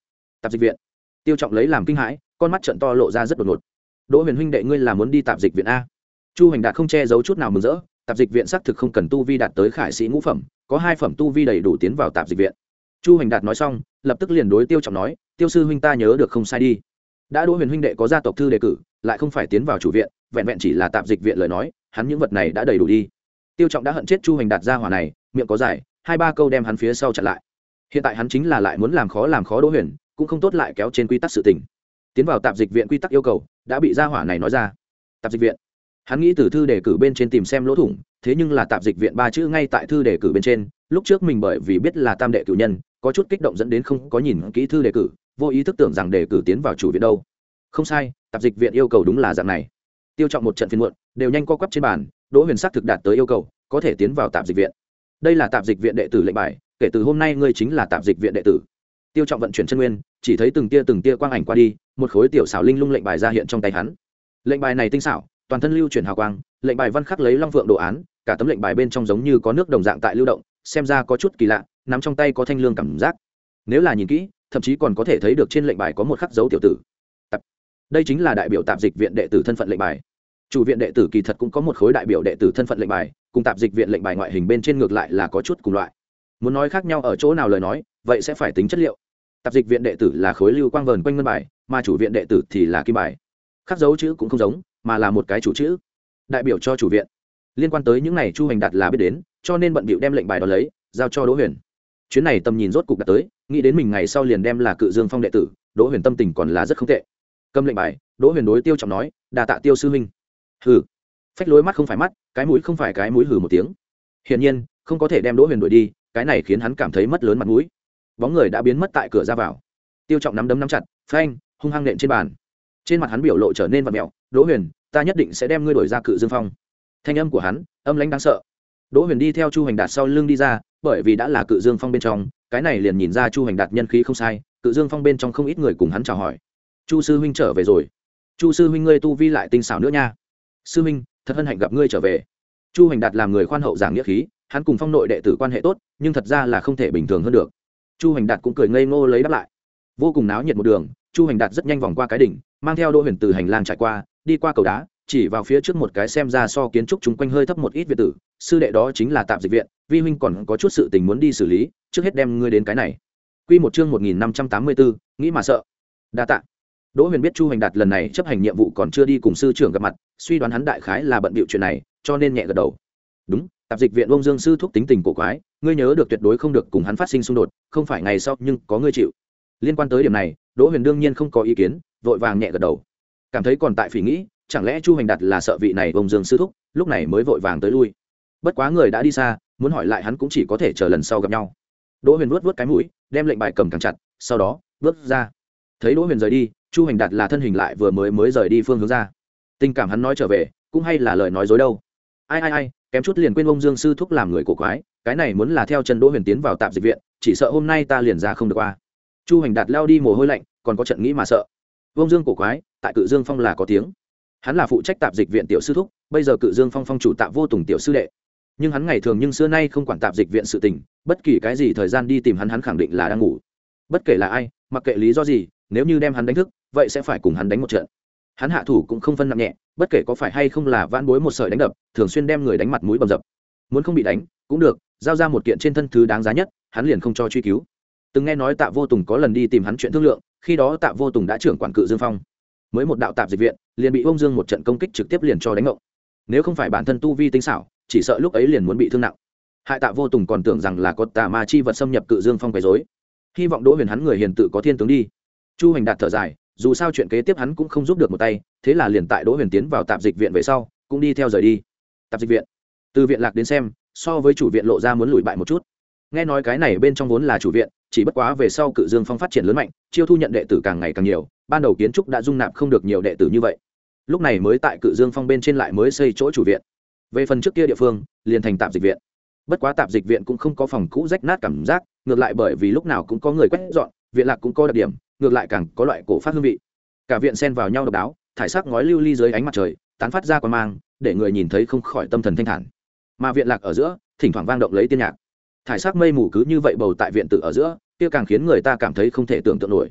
Tạp dịch viện. Tiêu Trọng lấy làm kinh hãi, con mắt trợn to lộ ra rất đột ngột. Đỗ Huyền huynh đệ, ngươi là muốn đi tạp dịch viện a? Chu Hành Đạt không che giấu chút nào mừng rỡ, tạp dịch viện xác thực không cần tu vi đạt tới khải sĩ ngũ phẩm, có hai phẩm tu vi đầy đủ tiến vào tạp dịch viện. Chu Hành Đạt nói xong, lập tức liền đối Tiêu Trọng nói, Tiêu sư huynh ta nhớ được không sai đi. Đã Đỗ Huyền huynh đệ có gia tộc thư đề cử, lại không phải tiến vào chủ viện, vẹn vẹn chỉ là tạp dịch viện lời nói, hắn những vật này đã đầy đủ đi. Tiêu Trọng đã hận chết Chu Hành Đạt gia hỏa này, miệng có dài, hai ba câu đem hắn phía sau chặn lại. Hiện tại hắn chính là lại muốn làm khó làm khó Đỗ Huyền, cũng không tốt lại kéo trên quy tắc sự tình. Tiến vào tạp dịch viện quy tắc yêu cầu đã bị gia hỏa này nói ra. Tạp dịch viện, hắn nghĩ từ thư đề cử bên trên tìm xem lỗ thủng, thế nhưng là tạp dịch viện ba chữ ngay tại thư đề cử bên trên, lúc trước mình bởi vì biết là tam đệ cử nhân, có chút kích động dẫn đến không có nhìn kỹ thư đề cử, vô ý thức tưởng rằng đề cử tiến vào chủ viện đâu. Không sai, tạp dịch viện yêu cầu đúng là dạng này. Tiêu Trọng một trận phiền muộn, đều nhanh co quắp trên bàn, Đỗ Huyền sắc thực đạt tới yêu cầu, có thể tiến vào tạp dịch viện. Đây là tạp dịch viện đệ tử lệnh bài, kể từ hôm nay ngươi chính là tạp dịch viện đệ tử. Tiêu Trọng vận chuyển chân nguyên, chỉ thấy từng tia từng tia quang ảnh qua đi, một khối tiểu xảo linh lung lệnh bài ra hiện trong tay hắn. Lệnh bài này tinh xảo, toàn thân lưu chuyển hào quang, lệnh bài văn khắc lấy long phượng đồ án, cả tấm lệnh bài bên trong giống như có nước đồng dạng tại lưu động, xem ra có chút kỳ lạ, nắm trong tay có thanh lương cảm giác. Nếu là nhìn kỹ, thậm chí còn có thể thấy được trên lệnh bài có một khắc dấu tiểu tử. Tập. Đây chính là đại biểu tạp dịch viện đệ tử thân phận lệnh bài. Chủ viện đệ tử kỳ thật cũng có một khối đại biểu đệ tử thân phận lệnh bài, cùng tạp dịch viện lệnh bài ngoại hình bên trên ngược lại là có chút cùng loại. Muốn nói khác nhau ở chỗ nào lời nói, vậy sẽ phải tính chất liệu. Tạp dịch viện đệ tử là khối lưu quang vờn quanh ngân bài, mà chủ viện đệ tử thì là kim bài. Khắc dấu chữ cũng không giống, mà là một cái chủ chữ, đại biểu cho chủ viện. Liên quan tới những này Chu Hành Đạt là biết đến, cho nên bận bịu đem lệnh bài đó lấy, giao cho Đỗ Huyền. Chuyến này tầm nhìn rốt cục đạt tới, nghĩ đến mình ngày sau liền đem là Cự Dương Phong đệ tử, Đỗ Huyền tâm tình còn là rất không tệ. Cầm lệnh bài, Đỗ Huyền đối Tiêu Trọng nói, đa tạ Tiêu sư huynh. Hừ. Phách lối mắt không phải mắt, cái mũi không phải cái mũi, hừ một tiếng. Hiển nhiên, không có thể đem Đỗ Huyền đuổi đi, cái này khiến hắn cảm thấy mất lớn mặt mũi. Bóng người đã biến mất tại cửa ra vào. Tiêu Trọng nắm đấm nắm chặt, phanh, hung hăng nện trên bàn. Trên mặt hắn biểu lộ trở nên vặn mèo, "Đỗ Huyền, ta nhất định sẽ đem ngươi đuổi ra Cự Dương Phong." Thanh âm của hắn âm lãnh đáng sợ. Đỗ Huyền đi theo Chu Hành Đạt sau lưng đi ra, bởi vì đã là Cự Dương Phong bên trong, cái này liền nhìn ra Chu Hành Đạt nhân khí không sai, Cự Dương Phong bên trong không ít người cùng hắn chào hỏi. "Chu sư huynh trở về rồi. Chu sư huynh ngươi tu vi lại tinh xảo nữa nha. Sư huynh, thật hân hạnh gặp ngươi trở về." Chu Hành Đạt làm người khoan hậu giảng nghĩa khí, hắn cùng Phong nội đệ tử quan hệ tốt, nhưng thật ra là không thể bình thường hơn được. Chu Hành Đạt cũng cười ngây ngô lấy đáp lại. Vô cùng náo nhiệt một đường, Chu Hành Đạt rất nhanh vòng qua cái đỉnh, mang theo Đỗ Huyền từ hành lang trải qua, đi qua cầu đá, chỉ vào phía trước một cái xem ra so kiến trúc chúng quanh hơi thấp một ít viện tử, sư đệ đó chính là tạp dịch viện, vi huynh còn có chút sự tình muốn đi xử lý, trước hết đem ngươi đến cái này. Quy một chương một nghìn năm trăm tám mươi tư, nghĩ mà sợ. Đa tạ. Đỗ Huyền biết Chu Hành Đạt lần này chấp hành nhiệm vụ còn chưa đi cùng sư trưởng gặp mặt, suy đoán hắn đại khái là bận bịu chuyện này, cho nên nhẹ gật đầu. Đúng, tạp dịch viện Ông Dương sư thúc tính tình cổ quái, ngươi nhớ được tuyệt đối không được cùng hắn phát sinh xung đột, không phải ngày sau nhưng có ngươi chịu. Liên quan tới điểm này, Đỗ Huyền đương nhiên không có ý kiến, vội vàng nhẹ gật đầu. Cảm thấy còn tại phỉ nghĩ, chẳng lẽ Chu Hành Đạt là sợ vị này Ông Dương sư thúc, lúc này mới vội vàng tới lui. Bất quá người đã đi xa, muốn hỏi lại hắn cũng chỉ có thể chờ lần sau gặp nhau. Đỗ Huyền vuốt vuốt cái mũi, đem lệnh bài cầm càng chặt, sau đó bước ra. Thấy Đỗ Huyền rời đi, Chu Hành Đạt là thân hình lại vừa mới mới rời đi phương hướng ra. Tình cảm hắn nói trở về, cũng hay là lời nói dối đâu. Ai ai ai, kém chút liền quên Ông Dương sư thúc làm người cổ quái, cái này muốn là theo chân Đỗ Huyền tiến vào tạp dịch viện, chỉ sợ hôm nay ta liền ra không được qua. Chu Hành Đạt lao đi mồ hôi lạnh, còn có trận nghĩ mà sợ. Ông Dương cổ quái, tại Cự Dương Phong là có tiếng. Hắn là phụ trách tạp dịch viện tiểu sư thúc, bây giờ Cự Dương Phong phong chủ Tạ Vô Tùng tiểu sư đệ. Nhưng hắn ngày thường nhưng xưa nay không quản tạp dịch viện sự tình, bất kỳ cái gì thời gian đi tìm hắn hắn khẳng định là đang ngủ. Bất kể là ai, mặc kệ lý do gì, nếu như đem hắn đánh thức, vậy sẽ phải cùng hắn đánh một trận. Hắn hạ thủ cũng không phân nặng nhẹ, bất kể có phải hay không là vãn bối một sợi đánh đập, thường xuyên đem người đánh mặt mũi bầm dập. Muốn không bị đánh, cũng được, giao ra một kiện trên thân thứ đáng giá nhất, hắn liền không cho truy cứu. Từng nghe nói Tạ Vô Tùng có lần đi tìm hắn chuyện thương lượng, khi đó Tạ Vô Tùng đã trưởng quản Cự Dương Phong, mới một đạo tạp dịch viện, liền bị Ông Dương một trận công kích trực tiếp liền cho đánh ngộng. Nếu không phải bản thân tu vi tinh xảo, chỉ sợ lúc ấy liền muốn bị thương nặng. Hại Tạ Vô Tùng còn tưởng rằng là có tà ma chi vật xâm nhập Cự Dương Phong quấy rối. Hy vọng Đỗ Huyền hắn người hiền tự có thiên tướng đi. Chu Hành Đạt thở dài, dù sao chuyện kế tiếp hắn cũng không giúp được một tay, thế là liền tại Đỗ Huyền tiến vào tạp dịch viện về sau, cũng đi theo rời đi. Tạp dịch viện, từ viện lạc đến xem, so với chủ viện lộ ra muốn lùi bại một chút. Nghe nói cái này bên trong vốn là chủ viện, chỉ bất quá về sau Cự Dương Phong phát triển lớn mạnh, chiêu thu nhận đệ tử càng ngày càng nhiều, ban đầu kiến trúc đã dung nạp không được nhiều đệ tử như vậy. Lúc này mới tại Cự Dương Phong bên trên lại mới xây chỗ chủ viện. Về phần trước kia địa phương, liền thành tạp dịch viện. Bất quá tạp dịch viện cũng không có phòng cũ rách nát cảm giác, ngược lại bởi vì lúc nào cũng có người quét dọn, viện lạc cũng có đặc điểm, ngược lại càng có loại cổ phát hương vị. Cả viện xen vào nhau độc đáo, thải sắc ngói lưu ly dưới ánh mặt trời, tán phát ra quang mang, để người nhìn thấy không khỏi tâm thần thanh thản. Mà viện lạc ở giữa, thỉnh thoảng vang động lấy tiên nhạc. Thải sắc mây mù cứ như vậy bầu tại viện tử ở giữa, kia càng khiến người ta cảm thấy không thể tưởng tượng nổi.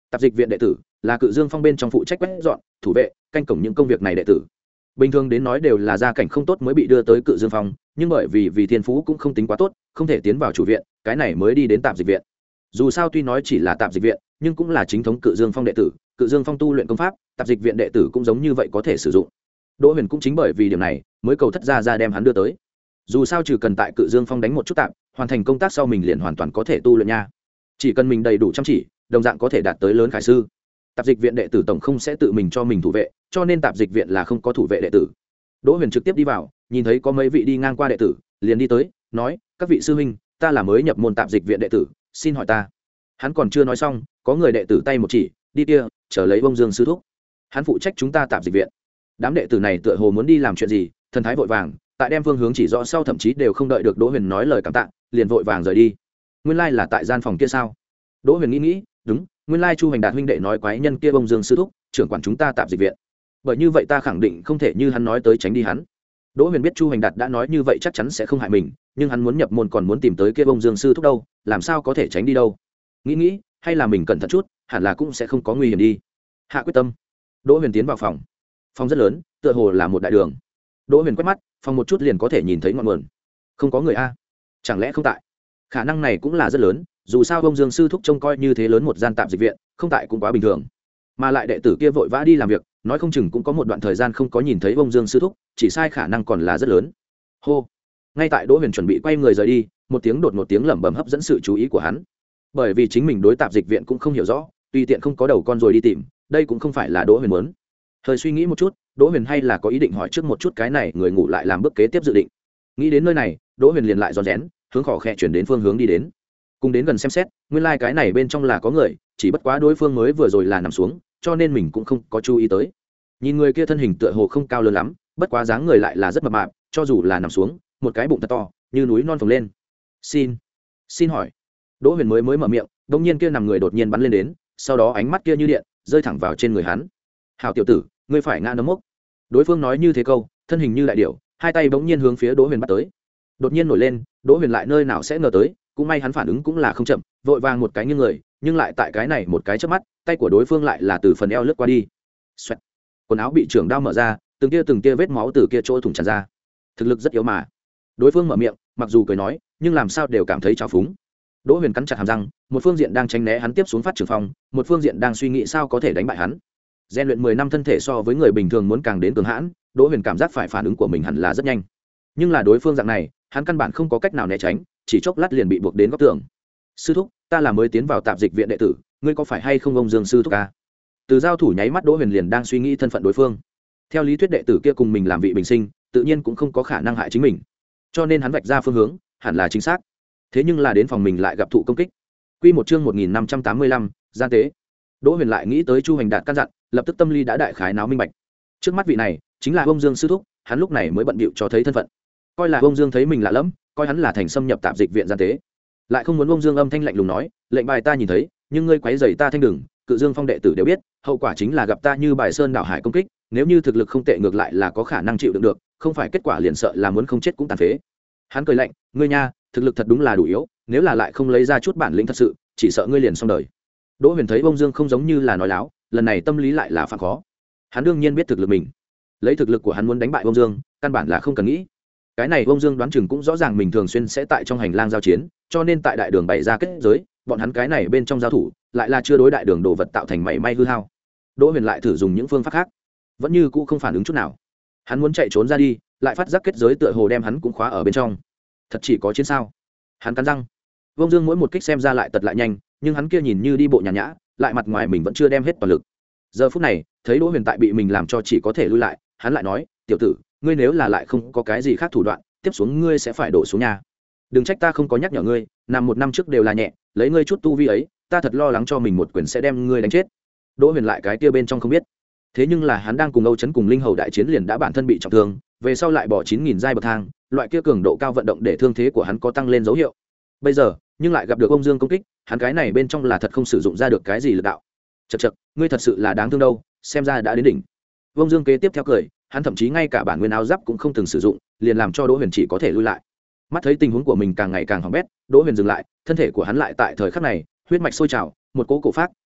tạp dịch viện đệ tử là Cự Dương Phong bên trong phụ trách quét dọn thủ vệ canh cổng những công việc này đệ tử. Bình thường đến nói đều là gia cảnh không tốt mới bị đưa tới Cự Dương Phong, nhưng bởi vì vì thiên phú cũng không tính quá tốt, không thể tiến vào chủ viện, cái này mới đi đến tạp dịch viện. Dù sao tuy nói chỉ là tạp dịch viện, nhưng cũng là chính thống Cự Dương Phong đệ tử, Cự Dương Phong tu luyện công pháp, tạp dịch viện đệ tử cũng giống như vậy có thể sử dụng. Đỗ Huyền cũng chính bởi vì điểm này, mới cầu thất gia ra đem hắn đưa tới. Dù sao trừ cần tại Cự Dương Phong đánh một chút tạm, hoàn thành công tác sau mình liền hoàn toàn có thể tu luyện nha. Chỉ cần mình đầy đủ chăm chỉ, đồng dạng có thể đạt tới lớn khải sư. Tạp dịch viện đệ tử tổng không sẽ tự mình cho mình thủ vệ, cho nên tạp dịch viện là không có thủ vệ đệ tử. Đỗ Huyền trực tiếp đi vào, nhìn thấy có mấy vị đi ngang qua đệ tử, liền đi tới, nói: "Các vị sư huynh, ta là mới nhập môn tạp dịch viện đệ tử, xin hỏi ta." Hắn còn chưa nói xong, có người đệ tử tay một chỉ, "Đi kia, chờ lấy Vông Dương sư thúc. Hắn phụ trách chúng ta tạp dịch viện." Đám đệ tử này tựa hồ muốn đi làm chuyện gì, thần thái vội vàng, tại đem phương hướng chỉ rõ sau thậm chí đều không đợi được Đỗ Huyền nói lời cảm tạ, liền vội vàng rời đi. Nguyên lai là tại gian phòng kia sao? Đỗ Huyền nghĩ nghĩ, đúng, nguyên lai Chu Hành Đạt huynh đệ nói quái nhân kia Vông Dương sư thúc, trưởng quản chúng ta tạp dịch viện. Bởi như vậy ta khẳng định không thể như hắn nói tới tránh đi hắn. Đỗ Huyền biết Chu Hành Đạt đã nói như vậy chắc chắn sẽ không hại mình, nhưng hắn muốn nhập môn còn muốn tìm tới kia Vông Dương sư thúc đâu, làm sao có thể tránh đi đâu? Nghĩ nghĩ, hay là mình cẩn thận chút, hẳn là cũng sẽ không có nguy hiểm đi. Hạ quyết tâm. Đỗ Huyền tiến vào phòng. Phòng rất lớn, tựa hồ là một đại đường. Đỗ Huyền quét mắt, phòng một chút liền có thể nhìn thấy ngọn nguồn. Không có người a? Chẳng lẽ không tại? Khả năng này cũng là rất lớn, dù sao Vông Dương sư thúc trông coi như thế lớn một gian tạm dịch viện, không tại cũng quá bình thường. Mà lại đệ tử kia vội vã đi làm việc, nói không chừng cũng có một đoạn thời gian không có nhìn thấy Vông Dương sư thúc, chỉ sai khả năng còn là rất lớn. Hô. Ngay tại Đỗ Huyền chuẩn bị quay người rời đi, một tiếng đột một tiếng lẩm bẩm hấp dẫn sự chú ý của hắn. Bởi vì chính mình đối tạp dịch viện cũng không hiểu rõ, tùy tiện không có đầu con rồi đi tìm, đây cũng không phải là Đỗ Huyền muốn. Hơi suy nghĩ một chút, Đỗ Huyền hay là có ý định hỏi trước một chút cái này người ngủ lại làm bước kế tiếp dự định. Nghĩ đến nơi này, Đỗ Huyền liền lại rón rén, hướng khỏ khẽ chuyển đến phương hướng đi đến. Cùng đến gần xem xét, nguyên lai like cái này bên trong là có người, chỉ bất quá đối phương mới vừa rồi là nằm xuống, cho nên mình cũng không có chú ý tới. Nhìn người kia thân hình tựa hồ không cao lớn lắm, bất quá dáng người lại là rất mập mạp, cho dù là nằm xuống, một cái bụng thật to, như núi non phồng lên. "Xin, xin hỏi." Đỗ Huyền mới mới mở miệng, đột nhiên kia nằm người đột nhiên bắn lên đến, sau đó ánh mắt kia như điện, rơi thẳng vào trên người hắn. "Hảo tiểu tử, ngươi phải ngã nấm mốc." Đối phương nói như thế câu, thân hình như đại điểu, hai tay bỗng nhiên hướng phía Đỗ Huyền bắt tới. Đột nhiên nổi lên, Đỗ Huyền lại nơi nào sẽ ngờ tới, cũng may hắn phản ứng cũng là không chậm, vội vàng một cái nghiêng người, nhưng lại tại cái này một cái chớp mắt, tay của đối phương lại là từ phần eo lướt qua đi. Xoẹt. Quần áo bị trưởng đao mở ra, từng tia từng tia vết máu từ kia chỗ thủng tràn ra. Thực lực rất yếu mà. Đối phương mở miệng, mặc dù cười nói, nhưng làm sao đều cảm thấy trào phúng. Đỗ Huyền cắn chặt hàm răng, một phương diện đang tránh né hắn tiếp xuống phát trưởng phong, một phương diện đang suy nghĩ sao có thể đánh bại hắn. Rèn luyện mười năm thân thể so với người bình thường muốn càng đến cường hãn, Đỗ Huyền cảm giác phải phản ứng của mình hẳn là rất nhanh. Nhưng là đối phương dạng này, hắn căn bản không có cách nào né tránh, chỉ chốc lát liền bị buộc đến góc tường. "Sư thúc, ta là mới tiến vào tạp dịch viện đệ tử, ngươi có phải hay không ông Dương sư thúc ca?" Từ giao thủ nháy mắt Đỗ Huyền liền đang suy nghĩ thân phận đối phương. Theo lý thuyết đệ tử kia cùng mình làm vị bình sinh, tự nhiên cũng không có khả năng hại chính mình, cho nên hắn vạch ra phương hướng hẳn là chính xác. Thế nhưng là đến phòng mình lại gặp thụ công kích. Quy một chương một nghìn năm trăm tám mươi lăm, gian tế. Đỗ Huyền lại nghĩ tới Chu Hành Đạt căn dặn, lập tức tâm lý đã đại khái náo minh bạch. Trước mắt vị này chính là ông Dương sư thúc, hắn lúc này mới bận bịu cho thấy thân phận. Coi là ông Dương thấy mình lạ lẫm, coi hắn là thành xâm nhập tạp dịch viện gian tế. Lại không muốn ông Dương âm thanh lạnh lùng nói, "Lệnh bài ta nhìn thấy, nhưng ngươi quấy rầy ta thanh đừng, Cự Dương Phong đệ tử đều biết, hậu quả chính là gặp ta như bài sơn đảo hải công kích, nếu như thực lực không tệ ngược lại là có khả năng chịu đựng được, không phải kết quả liền sợ là muốn không chết cũng tàn phế." Hắn cười lạnh, "Ngươi nha, thực lực thật đúng là đủ yếu, nếu là lại không lấy ra chút bản lĩnh thật sự, chỉ sợ ngươi liền xong đời." Đỗ Huyền thấy ông Dương không giống như là nói láo, lần này tâm lý lại là phạm khó. Hắn đương nhiên biết thực lực mình, lấy thực lực của hắn muốn đánh bại ông Dương, căn bản là không cần nghĩ. Cái này ông Dương đoán chừng cũng rõ ràng mình thường xuyên sẽ tại trong hành lang giao chiến, cho nên tại đại đường bày ra kết giới, bọn hắn cái này bên trong giao thủ, lại là chưa đối đại đường đồ vật tạo thành mảy may hư hao. Đỗ Huyền lại thử dùng những phương pháp khác, vẫn như cũ không phản ứng chút nào. Hắn muốn chạy trốn ra đi, lại phát giác kết giới tựa hồ đem hắn cũng khóa ở bên trong. Thật chỉ có chiến sao? Hắn cắn răng. Ông Dương mỗi một kích xem ra lại tật lại nhanh, nhưng hắn kia nhìn như đi bộ nhàn nhã, lại mặt ngoài mình vẫn chưa đem hết toàn lực. Giờ phút này, thấy Đỗ Huyền tại bị mình làm cho chỉ có thể lui lại, hắn lại nói, "Tiểu tử, ngươi nếu là lại không có cái gì khác thủ đoạn, tiếp xuống ngươi sẽ phải đổ xuống nhà. Đừng trách ta không có nhắc nhở ngươi, nằm một năm trước đều là nhẹ, lấy ngươi chút tu vi ấy, ta thật lo lắng cho mình một quyền sẽ đem ngươi đánh chết." Đỗ Huyền lại cái kia bên trong không biết, thế nhưng là hắn đang cùng Âu Chấn cùng Linh Hầu đại chiến liền đã bản thân bị trọng thương, về sau lại bỏ chín nghìn giai bậc thang, loại kia cường độ cao vận động để thương thế của hắn có tăng lên dấu hiệu. Bây giờ, nhưng lại gặp được ông Dương công kích, hắn cái này bên trong là thật không sử dụng ra được cái gì lực đạo. Chậc chậc, ngươi thật sự là đáng thương đâu, xem ra đã đến đỉnh. Ông Dương kế tiếp theo cười, hắn thậm chí ngay cả bản nguyên áo giáp cũng không từng sử dụng, liền làm cho Đỗ Huyền chỉ có thể lui lại. Mắt thấy tình huống của mình càng ngày càng hỏng bét, Đỗ Huyền dừng lại, thân thể của hắn lại tại thời khắc này, huyết mạch sôi trào, một cỗ cổ phát,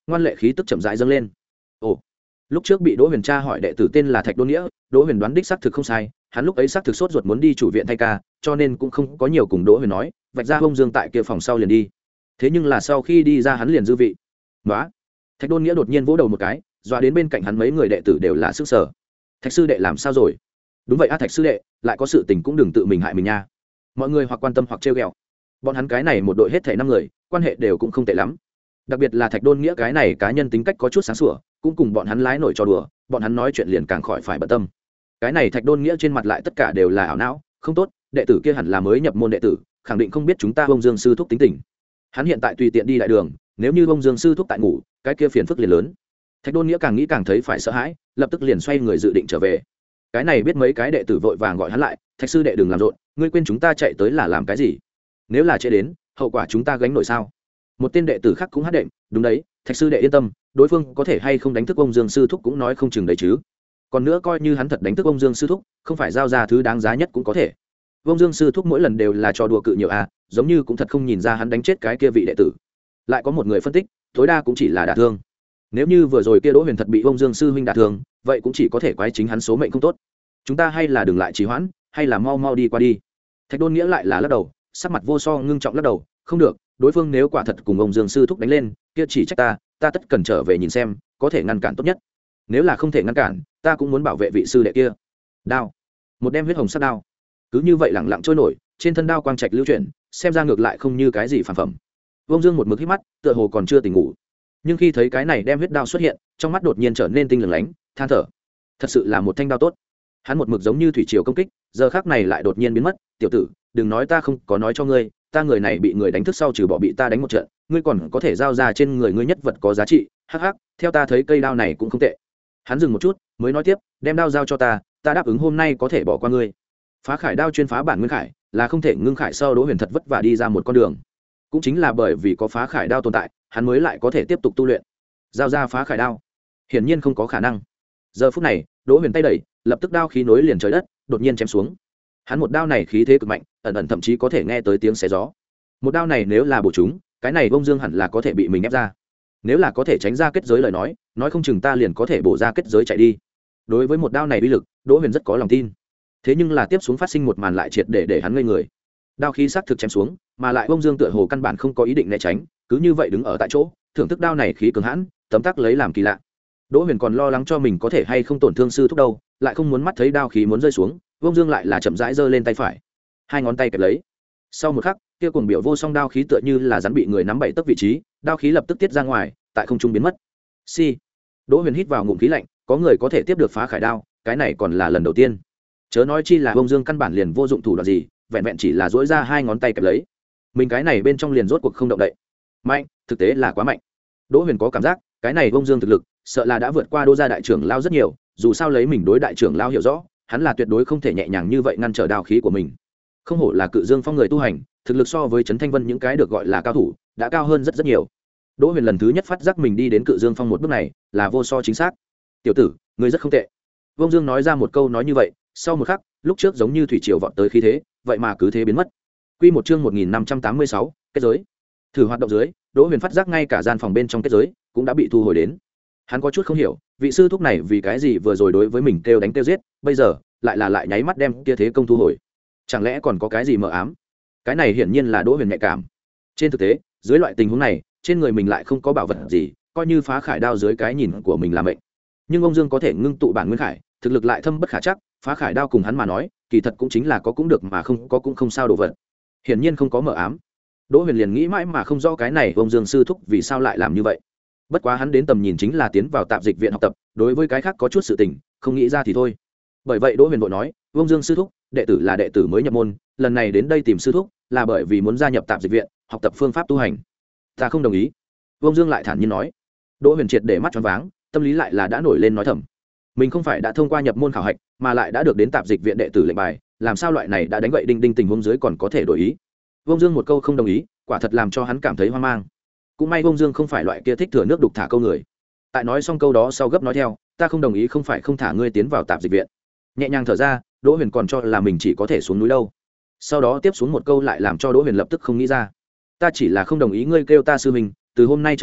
ngoan lệ khí tức chậm rãi dâng lên. Ồ, lúc trước bị Đỗ Huyền tra hỏi đệ tử tên là Thạch Đôn Nghĩa, Đỗ Huyền đoán đích xác thực không sai, hắn lúc ấy xác thực sốt ruột muốn đi chủ viện thay ca, cho nên cũng không có nhiều cùng Đỗ Huyền nói, vạch ra Bông Dương tại kia phòng sau liền đi. Thế nhưng là sau khi đi ra hắn liền dư vị. Nóa. Thạch Đôn Nghĩa đột nhiên vỗ đầu một cái, dọa đến bên cạnh hắn mấy người đệ tử đều là sức sở. Thạch sư đệ làm sao rồi? Đúng vậy a Thạch sư đệ, lại có sự tình cũng đừng tự mình hại mình nha. Mọi người hoặc quan tâm hoặc trêu ghẹo. Bọn hắn cái này một đội hết thảy năm người, quan hệ đều cũng không tệ lắm. Đặc biệt là Thạch Đôn Nghĩa cái này cá nhân tính cách có chút sáng sủa, cũng cùng bọn hắn lái nổi trò đùa, bọn hắn nói chuyện liền càng khỏi phải bận tâm. Cái này Thạch Đôn Nghĩa trên mặt lại tất cả đều là ảo não, không tốt, đệ tử kia hẳn là mới nhập môn đệ tử, khẳng định không biết chúng ta Bông Dương sư thúc tính tình. Hắn hiện tại tùy tiện đi đại đường, nếu như Bông Dương sư thúc tại ngủ, cái kia phiền phức liền lớn. Thạch Đôn Nghĩa càng nghĩ càng thấy phải sợ hãi, lập tức liền xoay người dự định trở về. Cái này biết mấy cái đệ tử vội vàng gọi hắn lại, Thạch sư đệ đừng làm rộn, ngươi quên chúng ta chạy tới là làm cái gì? Nếu là trễ đến, hậu quả chúng ta gánh nổi sao? Một tên đệ tử khác cũng hát đệm, đúng đấy, Thạch sư đệ yên tâm, đối phương có thể hay không đánh thức ông Dương sư thúc cũng nói không chừng đấy chứ. Còn nữa coi như hắn thật đánh thức ông Dương sư thúc, không phải giao ra thứ đáng giá nhất cũng có thể. Ông Dương sư thúc mỗi lần đều là trò đùa cự nhiều à, giống như cũng thật không nhìn ra hắn đánh chết cái kia vị đệ tử. Lại có một người phân tích, tối đa cũng chỉ là đả thương. Nếu như vừa rồi kia Đỗ Huyền thật bị ông Dương sư huynh đả thương, vậy cũng chỉ có thể quái chính hắn số mệnh không tốt. Chúng ta hay là đừng lại trì hoãn, hay là mau mau đi qua đi. Thạch Đôn Nghĩa lại là lắc đầu, sắc mặt vô so ngưng trọng lắc đầu, không được, đối phương nếu quả thật cùng ông Dương sư thúc đánh lên, kia chỉ trách ta, ta tất cần trở về nhìn xem, có thể ngăn cản tốt nhất. Nếu là không thể ngăn cản, ta cũng muốn bảo vệ vị sư đệ kia. Đao, một đem huyết hồng sắc đao, cứ như vậy lẳng lặng trôi nổi, trên thân đao quang trạch lưu chuyển, xem ra ngược lại không như cái gì phản phẩm. Ông Dương một mực hít mắt, tựa hồ còn chưa tỉnh ngủ, nhưng khi thấy cái này đem huyết đao xuất hiện, trong mắt đột nhiên trở nên tinh lừng lánh, than thở, thật sự là một thanh đao tốt. Hắn một mực giống như thủy triều công kích, giờ khắc này lại đột nhiên biến mất. Tiểu tử, đừng nói ta không có nói cho ngươi, ta người này bị người đánh thức sau trừ bỏ bị ta đánh một trận, ngươi còn có thể giao ra trên người ngươi nhất vật có giá trị. Hắc hắc, theo ta thấy cây đao này cũng không tệ. Hắn dừng một chút, mới nói tiếp, đem đao giao cho ta, ta đáp ứng hôm nay có thể bỏ qua ngươi. Phá khải đao chuyên phá bản nguyên khải, là không thể ngưng khải sau Đỗ Huyền thật vất vả đi ra một con đường. Cũng chính là bởi vì có phá khải đao tồn tại, hắn mới lại có thể tiếp tục tu luyện. Giao ra phá khải đao, hiển nhiên không có khả năng. Giờ phút này, Đỗ Huyền tay đẩy, lập tức đao khí nối liền trời đất, đột nhiên chém xuống. Hắn một đao này khí thế cực mạnh, ẩn ẩn thậm chí có thể nghe tới tiếng xé gió. Một đao này nếu là bổ chúng, cái này Bông Dương hẳn là có thể bị mình ép ra. Nếu là có thể tránh ra kết giới lời nói, nói không chừng ta liền có thể bổ ra kết giới chạy đi. Đối với một đao này uy lực, Đỗ Huyền rất có lòng tin. Thế nhưng là tiếp xuống phát sinh một màn lại triệt để để hắn ngây người. Đao khí sắc thực chém xuống, mà lại Bông Dương tựa hồ căn bản không có ý định né tránh, cứ như vậy đứng ở tại chỗ, thưởng thức đao này khí cường hãn, tấm tắc lấy làm kỳ lạ. Đỗ Huyền còn lo lắng cho mình có thể hay không tổn thương sư thúc đâu, lại không muốn mắt thấy đao khí muốn rơi xuống, Bông Dương lại là chậm rãi giơ lên tay phải, hai ngón tay kẹp lấy. Sau một khắc, kia cuồng biểu vô song đao khí tựa như là rắn bị người nắm bảy tấc vị trí, đao khí lập tức tiết ra ngoài, tại không trung biến mất. Si. Đỗ Huyền hít vào ngụm khí lạnh, có người có thể tiếp được phá khải đao, cái này còn là lần đầu tiên. Chớ nói chi là Bông Dương căn bản liền vô dụng thủ đoạn gì, vẹn vẹn chỉ là duỗi ra hai ngón tay kẹp lấy. Mình cái này bên trong liền rốt cuộc không động đậy. Mạnh, thực tế là quá mạnh. Đỗ Huyền có cảm giác, cái này Bông Dương thực lực, sợ là đã vượt qua Đỗ gia đại trưởng lao rất nhiều, dù sao lấy mình đối đại trưởng lao hiểu rõ, hắn là tuyệt đối không thể nhẹ nhàng như vậy ngăn trở đao khí của mình. Không hổ là Cự Dương Phong người tu hành, thực lực so với Trấn Thanh Vân những cái được gọi là cao thủ, đã cao hơn rất rất nhiều. Đỗ Huyền lần thứ nhất phát giác mình đi đến Cự Dương Phong một bước này, là vô so chính xác. "Tiểu tử, ngươi rất không tệ." Bông Dương nói ra một câu nói như vậy, sau một khắc, lúc trước giống như thủy triều vọt tới khí thế, vậy mà cứ thế biến mất. Quy một chương một nghìn năm trăm tám mươi sáu, kết giới. Thử hoạt động dưới, Đỗ Huyền phát giác ngay cả gian phòng bên trong kết giới cũng đã bị thu hồi đến. Hắn có chút không hiểu, vị sư thúc này vì cái gì vừa rồi đối với mình kêu đánh kêu giết, bây giờ lại là lại nháy mắt đem kia thế công thu hồi. Chẳng lẽ còn có cái gì mờ ám? Cái này hiển nhiên là Đỗ Huyền nhạy cảm. Trên thực tế, dưới loại tình huống này, trên người mình lại không có bảo vật gì, coi như phá khải đao dưới cái nhìn của mình là mệnh. Nhưng ông Dương có thể ngưng tụ bản nguyên khải, thực lực lại thâm bất khả chắc, phá khải đao cùng hắn mà nói, kỳ thật cũng chính là có cũng được mà không có cũng không sao đồ vật. Hiển nhiên không có mờ ám. Đỗ Huyền liền nghĩ mãi mà không rõ cái này ông Dương sư thúc vì sao lại làm như vậy. Bất quá hắn đến tầm nhìn chính là tiến vào tạp dịch viện học tập, đối với cái khác có chút sự tình, không nghĩ ra thì thôi. Bởi vậy Đỗ Huyền vội nói, "Ông Dương sư thúc, đệ tử là đệ tử mới nhập môn, lần này đến đây tìm sư thúc, là bởi vì muốn gia nhập tạp dịch viện, học tập phương pháp tu hành." "Ta không đồng ý." Ông Dương lại thản nhiên nói. Đỗ Huyền triệt để mắt choáng váng, tâm lý lại là đã nổi lên nói thầm. Mình không phải đã thông qua nhập môn khảo hạch, mà lại đã được đến tạp dịch viện đệ tử lệnh bài, làm sao loại này đã đánh gậy đinh đinh tình huống dưới còn có thể đổi ý? Ông Dương một câu không đồng ý, quả thật làm cho hắn cảm thấy hoang mang. Cũng may Ông Dương không phải loại kia thích thừa nước đục thả câu người. Tại nói xong câu đó sau gấp nói theo, "Ta không đồng ý không phải không thả ngươi tiến vào tạp dịch viện." Nhẹ nhàng thở ra, Đỗ Huyền còn cho là mình chỉ có thể xuống núi đâu. Sau đó tiếp xuống một câu lại làm cho Đỗ Huyền lập tức không nghĩ ra. "Ta chỉ là không đồng ý ngươi kêu ta sư huynh, từ hôm nay trở đi,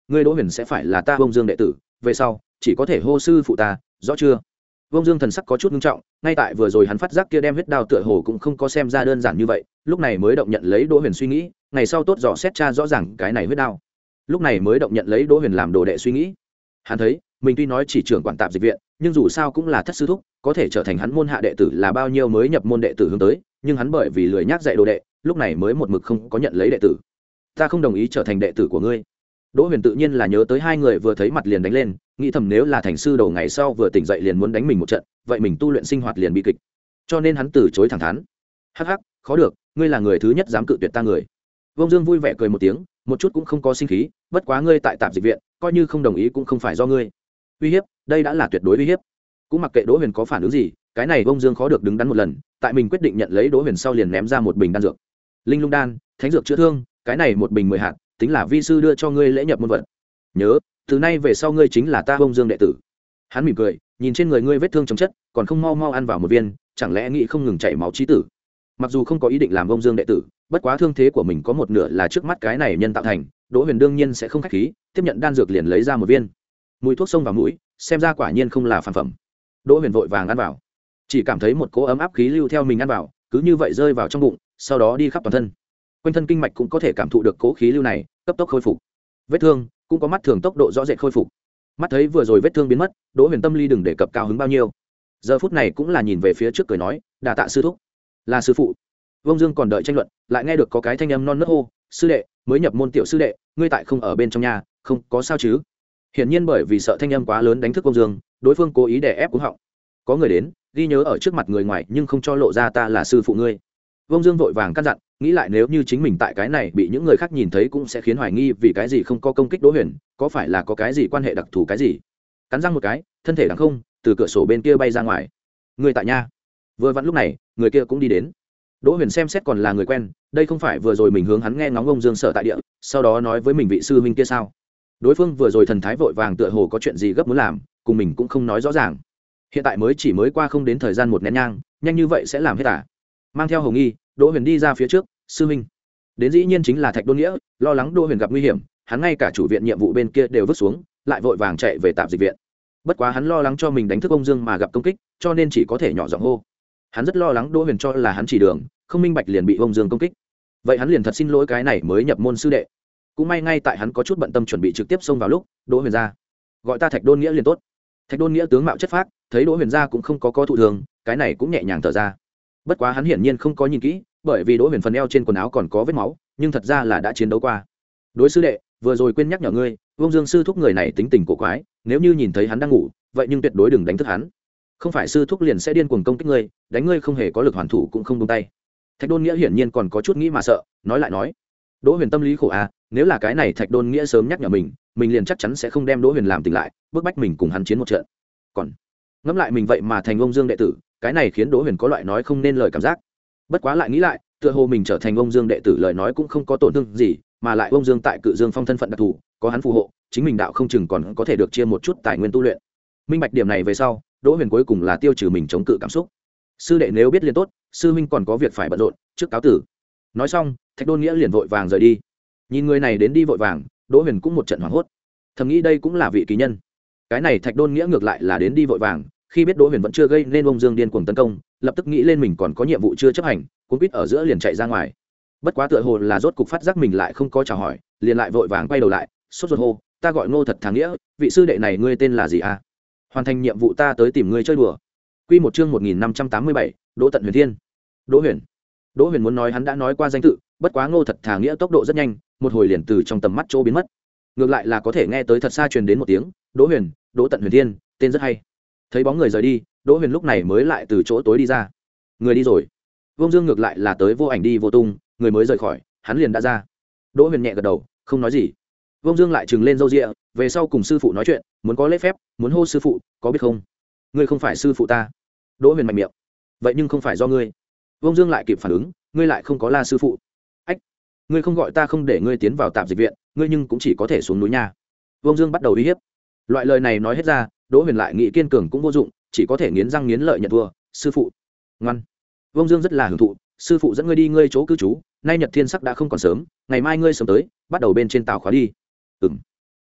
ngươi Đỗ Huyền sẽ phải là ta Vông Dương đệ tử, về sau chỉ có thể hô sư phụ ta, rõ chưa? Vông Dương thần sắc có chút nghiêm trọng, ngay tại vừa rồi hắn phát giác kia đem huyết đao tựa hồ cũng không có xem ra đơn giản như vậy, lúc này mới động nhận lấy Đỗ Huyền suy nghĩ, ngày sau tốt dò xét tra rõ ràng cái này huyết đao. Lúc này mới động nhận lấy Đỗ Huyền làm đồ đệ suy nghĩ. Hắn thấy, mình tuy nói chỉ trưởng quản tạp dịch viện, nhưng dù sao cũng là thất sư thúc, có thể trở thành hắn môn hạ đệ tử là bao nhiêu mới nhập môn đệ tử hướng tới, nhưng hắn bởi vì lười nhác dạy đồ đệ, lúc này mới một mực không có nhận lấy đệ tử. Ta không đồng ý trở thành đệ tử của ngươi. Đỗ Huyền tự nhiên là nhớ tới hai người vừa thấy mặt liền đánh lên, nghĩ thầm nếu là thành sư đầu ngày sau vừa tỉnh dậy liền muốn đánh mình một trận, vậy mình tu luyện sinh hoạt liền bị kịch. Cho nên hắn từ chối thẳng thắn. Hắc hắc, khó được, ngươi là người thứ nhất dám cự tuyệt ta người. Vông Dương vui vẻ cười một tiếng, một chút cũng không có sinh khí, bất quá ngươi tại tạp dịch viện, coi như không đồng ý cũng không phải do ngươi. Uy hiếp, đây đã là tuyệt đối uy hiếp. Cũng mặc kệ Đỗ Huyền có phản ứng gì, cái này Vông Dương khó được đứng đắn một lần, tại mình quyết định nhận lấy Đỗ Huyền sau liền ném ra một bình đan dược. Linh Lung đan, thánh dược chữa thương, cái này một bình mười hạt, tính là vi sư đưa cho ngươi lễ nhập môn vận. Nhớ, từ nay về sau ngươi chính là ta Vông Dương đệ tử. Hắn mỉm cười, nhìn trên người ngươi vết thương chồng chất, còn không mau mau ăn vào một viên, chẳng lẽ nghĩ không ngừng chảy máu chí tử. Mặc dù không có ý định làm Vông Dương đệ tử, bất quá thương thế của mình có một nửa là trước mắt cái này nhân tạo thành, Đỗ Huyền đương nhiên sẽ không khách khí, tiếp nhận đan dược liền lấy ra một viên. Mùi thuốc xông vào mũi, xem ra quả nhiên không là phản phẩm. Đỗ Huyền vội vàng ăn vào, chỉ cảm thấy một cỗ ấm áp khí lưu theo mình ăn vào, cứ như vậy rơi vào trong bụng, sau đó đi khắp toàn thân. Quanh thân kinh mạch cũng có thể cảm thụ được cỗ khí lưu này, cấp tốc khôi phục. Vết thương cũng có mắt thường tốc độ rõ rệt khôi phục. Mắt thấy vừa rồi vết thương biến mất, Đỗ Huyền tâm lý đừng đề cập cao hứng bao nhiêu. Giờ phút này cũng là nhìn về phía trước cười nói, đà tạ sư thúc. Là sư phụ. Vông Dương còn đợi tranh luận, lại nghe được có cái thanh âm non nớt hô, sư đệ, mới nhập môn tiểu sư đệ, ngươi tại không ở bên trong nhà, không có sao chứ? Hiển nhiên bởi vì sợ thanh âm quá lớn đánh thức Vông Dương, đối phương cố ý đè ép cúng họng. Có người đến, ghi nhớ ở trước mặt người ngoài nhưng không cho lộ ra ta là sư phụ ngươi. Vông Dương vội vàng căn dặn, nghĩ lại nếu như chính mình tại cái này bị những người khác nhìn thấy cũng sẽ khiến hoài nghi vì cái gì không có công kích Đỗ Huyền, có phải là có cái gì quan hệ đặc thù cái gì? Cắn răng một cái, thân thể đằng không, từ cửa sổ bên kia bay ra ngoài. Người tại nha. Vừa vặn lúc này, người kia cũng đi đến. Đỗ Huyền xem xét còn là người quen, đây không phải vừa rồi mình hướng hắn nghe ngóng Vông Dương sở tại địa, sau đó nói với mình vị sư huynh kia sao? Đối phương vừa rồi thần thái vội vàng tựa hồ có chuyện gì gấp muốn làm, cùng mình cũng không nói rõ ràng. Hiện tại mới chỉ mới qua không đến thời gian một nén nhang, nhanh như vậy sẽ làm hết à? Mang theo Hồng Nghi, Đỗ Huyền đi ra phía trước, sư huynh. Đến dĩ nhiên chính là Thạch Đôn Nghĩa, lo lắng Đỗ Huyền gặp nguy hiểm, hắn ngay cả chủ viện nhiệm vụ bên kia đều vứt xuống, lại vội vàng chạy về tạp dịch viện. Bất quá hắn lo lắng cho mình đánh thức ông Dương mà gặp công kích, cho nên chỉ có thể nhỏ giọng hô. Hắn rất lo lắng Đỗ Huyền cho là hắn chỉ đường, không minh bạch liền bị ông Dương công kích. Vậy hắn liền thật xin lỗi cái này mới nhập môn sư đệ. Cũng may ngay tại hắn có chút bận tâm chuẩn bị trực tiếp xông vào lúc, Đỗ Huyền ra. Gọi ta Thạch Đôn Nghĩa liền tốt. Thạch Đôn Nghĩa tướng mạo chất phác, thấy Đỗ Huyền ra cũng không có có thụ thường, cái này cũng nhẹ nhàng thở ra. Bất quá hắn hiển nhiên không có nhìn kỹ, bởi vì Đỗ Huyền phần eo trên quần áo còn có vết máu, nhưng thật ra là đã chiến đấu qua. Đối sư đệ, vừa rồi quên nhắc nhở ngươi, Vông Dương sư thúc người này tính tình cổ quái, nếu như nhìn thấy hắn đang ngủ, vậy nhưng tuyệt đối đừng đánh thức hắn. Không phải sư thúc liền sẽ điên cuồng công kích ngươi, đánh ngươi không hề có lực hoàn thủ cũng không buông tay. Thạch Đôn Nghĩa hiển nhiên còn có chút nghĩ mà sợ, nói lại nói. Đỗ Huyền tâm lý khổ à, nếu là cái này Thạch Đôn Nghĩa sớm nhắc nhở mình, mình liền chắc chắn sẽ không đem Đỗ Huyền làm tỉnh lại, bức bách mình cùng hắn chiến một trận. Còn ngẫm lại mình vậy mà thành Vông Dương đệ tử, cái này khiến Đỗ Huyền có loại nói không nên lời cảm giác. Bất quá lại nghĩ lại, tựa hồ mình trở thành Vông Dương đệ tử lời nói cũng không có tổn thương gì, mà lại Vông Dương tại Cự Dương Phong thân phận đặc thù, có hắn phù hộ, chính mình đạo không chừng còn có thể được chia một chút tài nguyên tu luyện. Minh bạch điểm này về sau, Đỗ Huyền cuối cùng là tiêu trừ mình chống cự cảm xúc. Sư đệ nếu biết liền tốt, sư huynh còn có việc phải bận rộn, trước cáo tử. Nói xong, Thạch Đôn Nghĩa liền vội vàng rời đi. Nhìn người này đến đi vội vàng, Đỗ Huyền cũng một trận hoảng hốt. Thầm nghĩ đây cũng là vị kỳ nhân. Cái này Thạch Đôn Nghĩa ngược lại là đến đi vội vàng, khi biết Đỗ Huyền vẫn chưa gây nên Vông Dương điên cuồng tấn công, lập tức nghĩ lên mình còn có nhiệm vụ chưa chấp hành, cuống quýt ở giữa liền chạy ra ngoài. Bất quá tựa hồ là rốt cục phát giác mình lại không có chào hỏi, liền lại vội vàng quay đầu lại, sốt ruột hô, ta gọi Ngô Thật Thà Nghĩa, vị sư đệ này ngươi tên là gì à? Hoàn thành nhiệm vụ ta tới tìm ngươi chơi đùa. Quy một chương một nghìn năm trăm tám mươi bảy, Đỗ Tận Huyền Thiên. Đỗ Huyền. Đỗ Huyền muốn nói hắn đã nói qua danh tự, bất quá Ngô Thật Thà Nghĩa tốc độ rất nhanh, một hồi liền từ trong tầm mắt chỗ biến mất. Ngược lại là có thể nghe tới thật xa truyền đến một tiếng, Đỗ Huyền, Đỗ Tận Huyền Thiên, tên rất hay. Thấy bóng người rời đi, Đỗ Huyền lúc này mới lại từ chỗ tối đi ra. Người đi rồi. Vông Dương ngược lại là tới vô ảnh đi vô tung, người mới rời khỏi, hắn liền đã ra. Đỗ Huyền nhẹ gật đầu, không nói gì. Vông Dương lại trừng lên râu ria, về sau cùng sư phụ nói chuyện, muốn có lễ phép, muốn hô sư phụ, có biết không? Ngươi không phải sư phụ ta. Đỗ Huyền mạnh miệng. Vậy nhưng không phải do ngươi. Vông Dương lại kịp phản ứng, ngươi lại không có la sư phụ. Ách, ngươi không gọi ta không để ngươi tiến vào tạp dịch viện, ngươi nhưng cũng chỉ có thể xuống núi nha. Vông Dương bắt đầu uy hiếp. Loại lời này nói hết ra, Đỗ Huyền lại nghĩ kiên cường cũng vô dụng, chỉ có thể nghiến răng nghiến lợi nhận thua. Sư phụ, ngoan. Vông Dương rất là hưởng thụ, sư phụ dẫn ngươi đi ngươi chỗ cư trú, nay Nhật Thiên sắc đã không còn sớm, ngày mai ngươi sớm tới, bắt đầu bên trên tàu khóa đi. Ừm.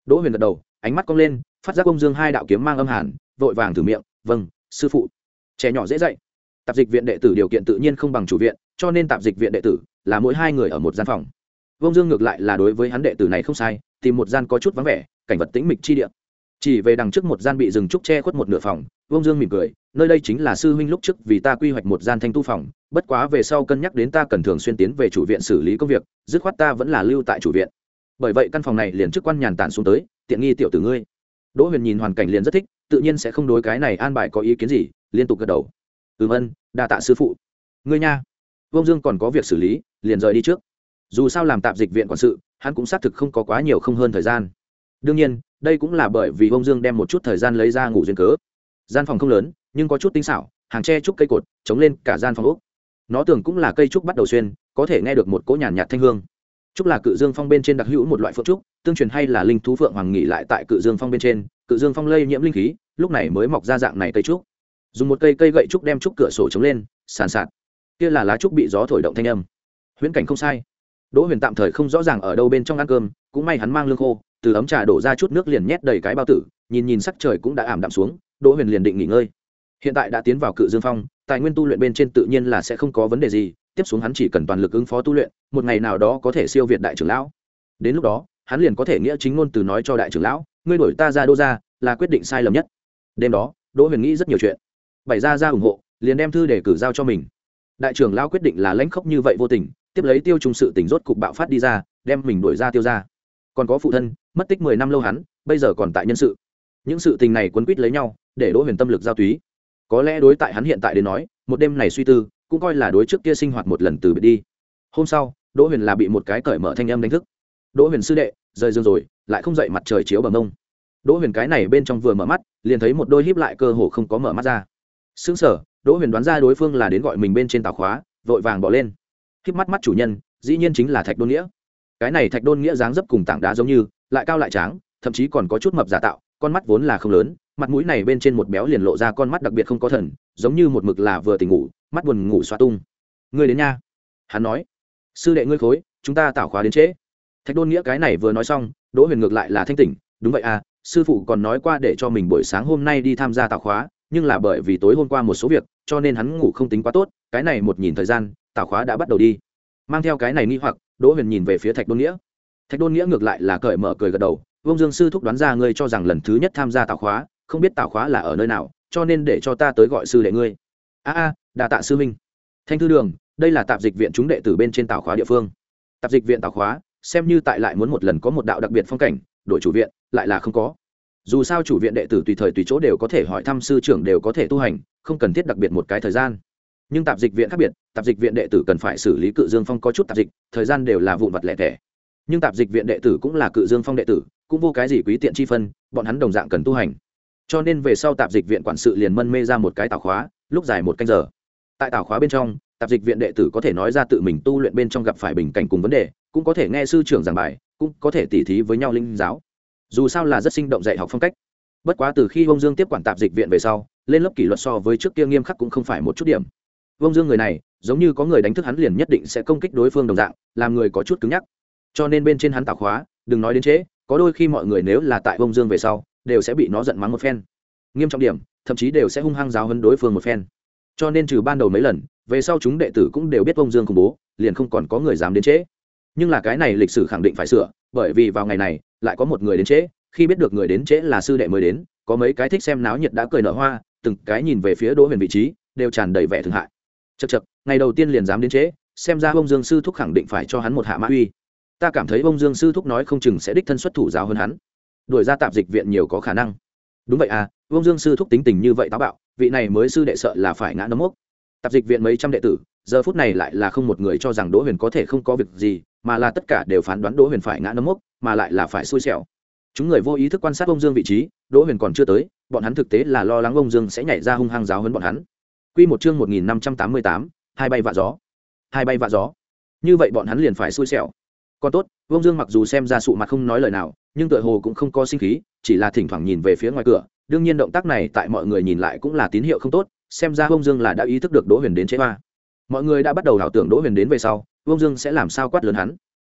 Đỗ Huyền gật đầu, ánh mắt cong lên, phát giác ông Dương hai đạo kiếm mang âm hàn, vội vàng thử miệng, "Vâng, sư phụ." Trẻ nhỏ dễ dạy. Tạp dịch viện đệ tử điều kiện tự nhiên không bằng chủ viện, cho nên tạp dịch viện đệ tử là mỗi hai người ở một gian phòng. Ông Dương ngược lại là đối với hắn đệ tử này không sai, tìm một gian có chút vắng vẻ, cảnh vật tĩnh mịch chi địa. Chỉ về đằng trước một gian bị rừng trúc che khuất một nửa phòng, ông Dương mỉm cười, "Nơi đây chính là sư huynh lúc trước vì ta quy hoạch một gian thanh tu phòng, bất quá về sau cân nhắc đến ta cần thường xuyên tiến về chủ viện xử lý công việc, dứt khoát ta vẫn là lưu tại chủ viện. Bởi vậy căn phòng này liền chức quan nhàn tản xuống tới, tiện nghi tiểu tử ngươi." Đỗ Huyền nhìn hoàn cảnh liền rất thích, tự nhiên sẽ không đối cái này an bài có ý kiến gì, liên tục gật đầu. "Ừm ân, đa tạ sư phụ." "Ngươi nha." Ông Dương còn có việc xử lý, liền rời đi trước. Dù sao làm tạp dịch viện quản sự, hắn cũng xác thực không có quá nhiều không hơn thời gian. Đương nhiên, đây cũng là bởi vì ông Dương đem một chút thời gian lấy ra ngủ duyên cớ. Gian phòng không lớn, nhưng có chút tinh xảo, hàng tre trúc cây cột chống lên cả gian phòng ốc. Nó tường cũng là cây trúc bắt đầu xuyên, có thể nghe được một cỗ nhàn nhạt thanh hương. Trúc là cự dương phong bên trên đặc hữu một loại phượng trúc, tương truyền hay là linh thú phượng hoàng nghỉ lại tại cự dương phong bên trên, cự dương phong lây nhiễm linh khí, lúc này mới mọc ra dạng này cây trúc. Dùng một cây cây gậy trúc đem trúc cửa sổ chống lên, sàn sạt. Kia là lá trúc bị gió thổi động thanh âm. Huyễn cảnh không sai. Đỗ Huyền tạm thời không rõ ràng ở đâu bên trong ăn cơm, cũng may hắn mang lương khô, từ ấm trà đổ ra chút nước liền nhét đầy cái bao tử, nhìn nhìn sắc trời cũng đã ảm đạm xuống, Đỗ Huyền liền định nghỉ ngơi. Hiện tại đã tiến vào cự dương phong, tài nguyên tu luyện bên trên tự nhiên là sẽ không có vấn đề gì, tiếp xuống hắn chỉ cần toàn lực ứng phó tu luyện, một ngày nào đó có thể siêu việt đại trưởng lão. Đến lúc đó, hắn liền có thể nghĩa chính ngôn từ nói cho đại trưởng lão, ngươi đuổi ta ra Đỗ gia là quyết định sai lầm nhất. Đêm đó, Đỗ Huyền nghĩ rất nhiều chuyện. Bảy gia ra ủng hộ, liền đem thư đề cử giao cho mình. Đại trưởng lão quyết định là lãnh khốc như vậy vô tình, tiếp lấy Tiêu Trung sự tình rốt cục bạo phát đi ra, đem mình đuổi ra Tiêu gia. Còn có phụ thân, mất tích mười năm lâu hắn, bây giờ còn tại nhân sự. Những sự tình này quấn quýt lấy nhau, để Đỗ Huyền tâm lực giao túy. Có lẽ đối tại hắn hiện tại đến nói, một đêm này suy tư, cũng coi là đối trước kia sinh hoạt một lần từ biệt đi. Hôm sau, Đỗ Huyền là bị một cái cởi mở thanh âm đánh thức. "Đỗ Huyền sư đệ, rời giường rồi, lại không dậy mặt trời chiếu bờ mông." Đỗ Huyền cái này bên trong vừa mở mắt, liền thấy một đôi híp lại cơ hồ không có mở mắt ra. Sững sờ, Đỗ Huyền đoán ra đối phương là đến gọi mình bên trên tàu khóa, vội vàng bỏ lên. Híp mắt mắt chủ nhân, dĩ nhiên chính là Thạch Đôn Nghĩa. Cái này Thạch Đôn Nghĩa dáng dấp cùng tảng đá giống như, lại cao lại tráng, thậm chí còn có chút mập giả tạo, con mắt vốn là không lớn, mặt mũi này bên trên một béo liền lộ ra con mắt đặc biệt không có thần, giống như một mực là vừa tỉnh ngủ, mắt buồn ngủ xoa tung. "Ngươi đến nha." Hắn nói. "Sư đệ ngươi khối, chúng ta tảo khóa đến trễ." Thạch Đôn Nghĩa cái này vừa nói xong, Đỗ Huyền ngược lại là thanh tỉnh, "Đúng vậy à, sư phụ còn nói qua để cho mình buổi sáng hôm nay đi tham gia tảo khóa, nhưng là bởi vì tối hôm qua một số việc, cho nên hắn ngủ không tính quá tốt, cái này một nhìn thời gian, tảo khóa đã bắt đầu đi." Mang theo cái này nghi hoặc, Đỗ Huyền nhìn về phía Thạch Đôn Nghĩa. Thạch Đôn Nghĩa ngược lại là cởi mở cười gật đầu, "Vông Dương sư thúc đoán ra ngươi cho rằng lần thứ nhất tham gia tảo khóa, không biết tảo khóa là ở nơi nào, cho nên để cho ta tới gọi sư đệ ngươi." "A a, đa tạ sư huynh." Thanh thư đường, đây là tạp dịch viện chúng đệ tử bên trên tảo khóa địa phương. Tạp dịch viện tảo khóa, xem như tại lại muốn một lần có một đạo đặc biệt phong cảnh, đổi chủ viện lại là không có. Dù sao chủ viện đệ tử tùy thời tùy chỗ đều có thể hỏi thăm sư trưởng, đều có thể tu hành, không cần thiết đặc biệt một cái thời gian. Nhưng tạp dịch viện khác biệt, tạp dịch viện đệ tử cần phải xử lý cự dương phong có chút tạp dịch, thời gian đều là vụn vặt lẻ tẻ. Nhưng tạp dịch viện đệ tử cũng là cự dương phong đệ tử, cũng vô cái gì quý tiện chi phân, bọn hắn đồng dạng cần tu hành. Cho nên về sau tạp dịch viện quản sự liền mân mê ra một cái tảo khóa, lúc dài một canh giờ. Tại tảo khóa bên trong, tạp dịch viện đệ tử có thể nói ra tự mình tu luyện bên trong gặp phải bình cảnh cùng vấn đề, cũng có thể nghe sư trưởng giảng bài, cũng có thể tỉ thí với nhau linh giáo. Dù sao là rất sinh động dạy học phong cách. Bất quá từ khi Vông Dương tiếp quản tạp dịch viện về sau, lên lớp kỷ luật so với trước kia nghiêm khắc cũng không phải một chút điểm. Vông Dương người này, giống như có người đánh thức hắn liền nhất định sẽ công kích đối phương đồng dạng, làm người có chút cứng nhắc. Cho nên bên trên hắn tảo khóa, đừng nói đến trễ, có đôi khi mọi người nếu là tại Vông Dương về sau, đều sẽ bị nó giận mắng một phen. Nghiêm trọng điểm, thậm chí đều sẽ hung hăng giáo huấn đối phương một phen. Cho nên trừ ban đầu mấy lần, về sau chúng đệ tử cũng đều biết Vông Dương khủng bố, liền không còn có người dám đến trễ. Nhưng là cái này lịch sử khẳng định phải sửa, bởi vì vào ngày này, lại có một người đến trễ, khi biết được người đến trễ là sư đệ mới đến, có mấy cái thích xem náo nhiệt đã cười nở hoa, từng cái nhìn về phía Đỗ Huyền vị trí, đều tràn đầy vẻ thương hại. Chậc chậc, ngày đầu tiên liền dám đến trễ, xem ra Vông Dương sư thúc khẳng định phải cho hắn một hạ mã uy. Ta cảm thấy Vông Dương sư thúc nói không chừng sẽ đích thân xuất thủ giáo hơn hắn. Đuổi ra tạp dịch viện nhiều có khả năng. Đúng vậy à, Vông Dương sư thúc tính tình như vậy táo bạo, vị này mới sư đệ sợ là phải ngã nấm mốc. Tạp dịch viện mấy trăm đệ tử, giờ phút này lại là không một người cho rằng Đỗ Huyền có thể không có việc gì, mà là tất cả đều phán đoán Đỗ Huyền phải ngã nấm mốc, mà lại là phải xui xẻo. Chúng người vô ý thức quan sát Vông Dương vị trí, Đỗ Huyền còn chưa tới, bọn hắn thực tế là lo lắng Vông Dương sẽ nhảy ra hung hăng giáo huấn bọn hắn. Quy một chương một nghìn năm trăm tám mươi tám, hai bay vạ gió. Hai bay vạ gió. Như vậy bọn hắn liền phải xui xẻo. Còn tốt, Vông Dương mặc dù xem ra sụ mặt không nói lời nào, nhưng tựa hồ cũng không có sinh khí, chỉ là thỉnh thoảng nhìn về phía ngoài cửa, đương nhiên động tác này tại mọi người nhìn lại cũng là tín hiệu không tốt, xem ra Vông Dương là đã ý thức được Đỗ Huyền đến chế hoa. Mọi người đã bắt đầu ảo tưởng Đỗ Huyền đến về sau, Vông Dương sẽ làm sao quát lớn hắn.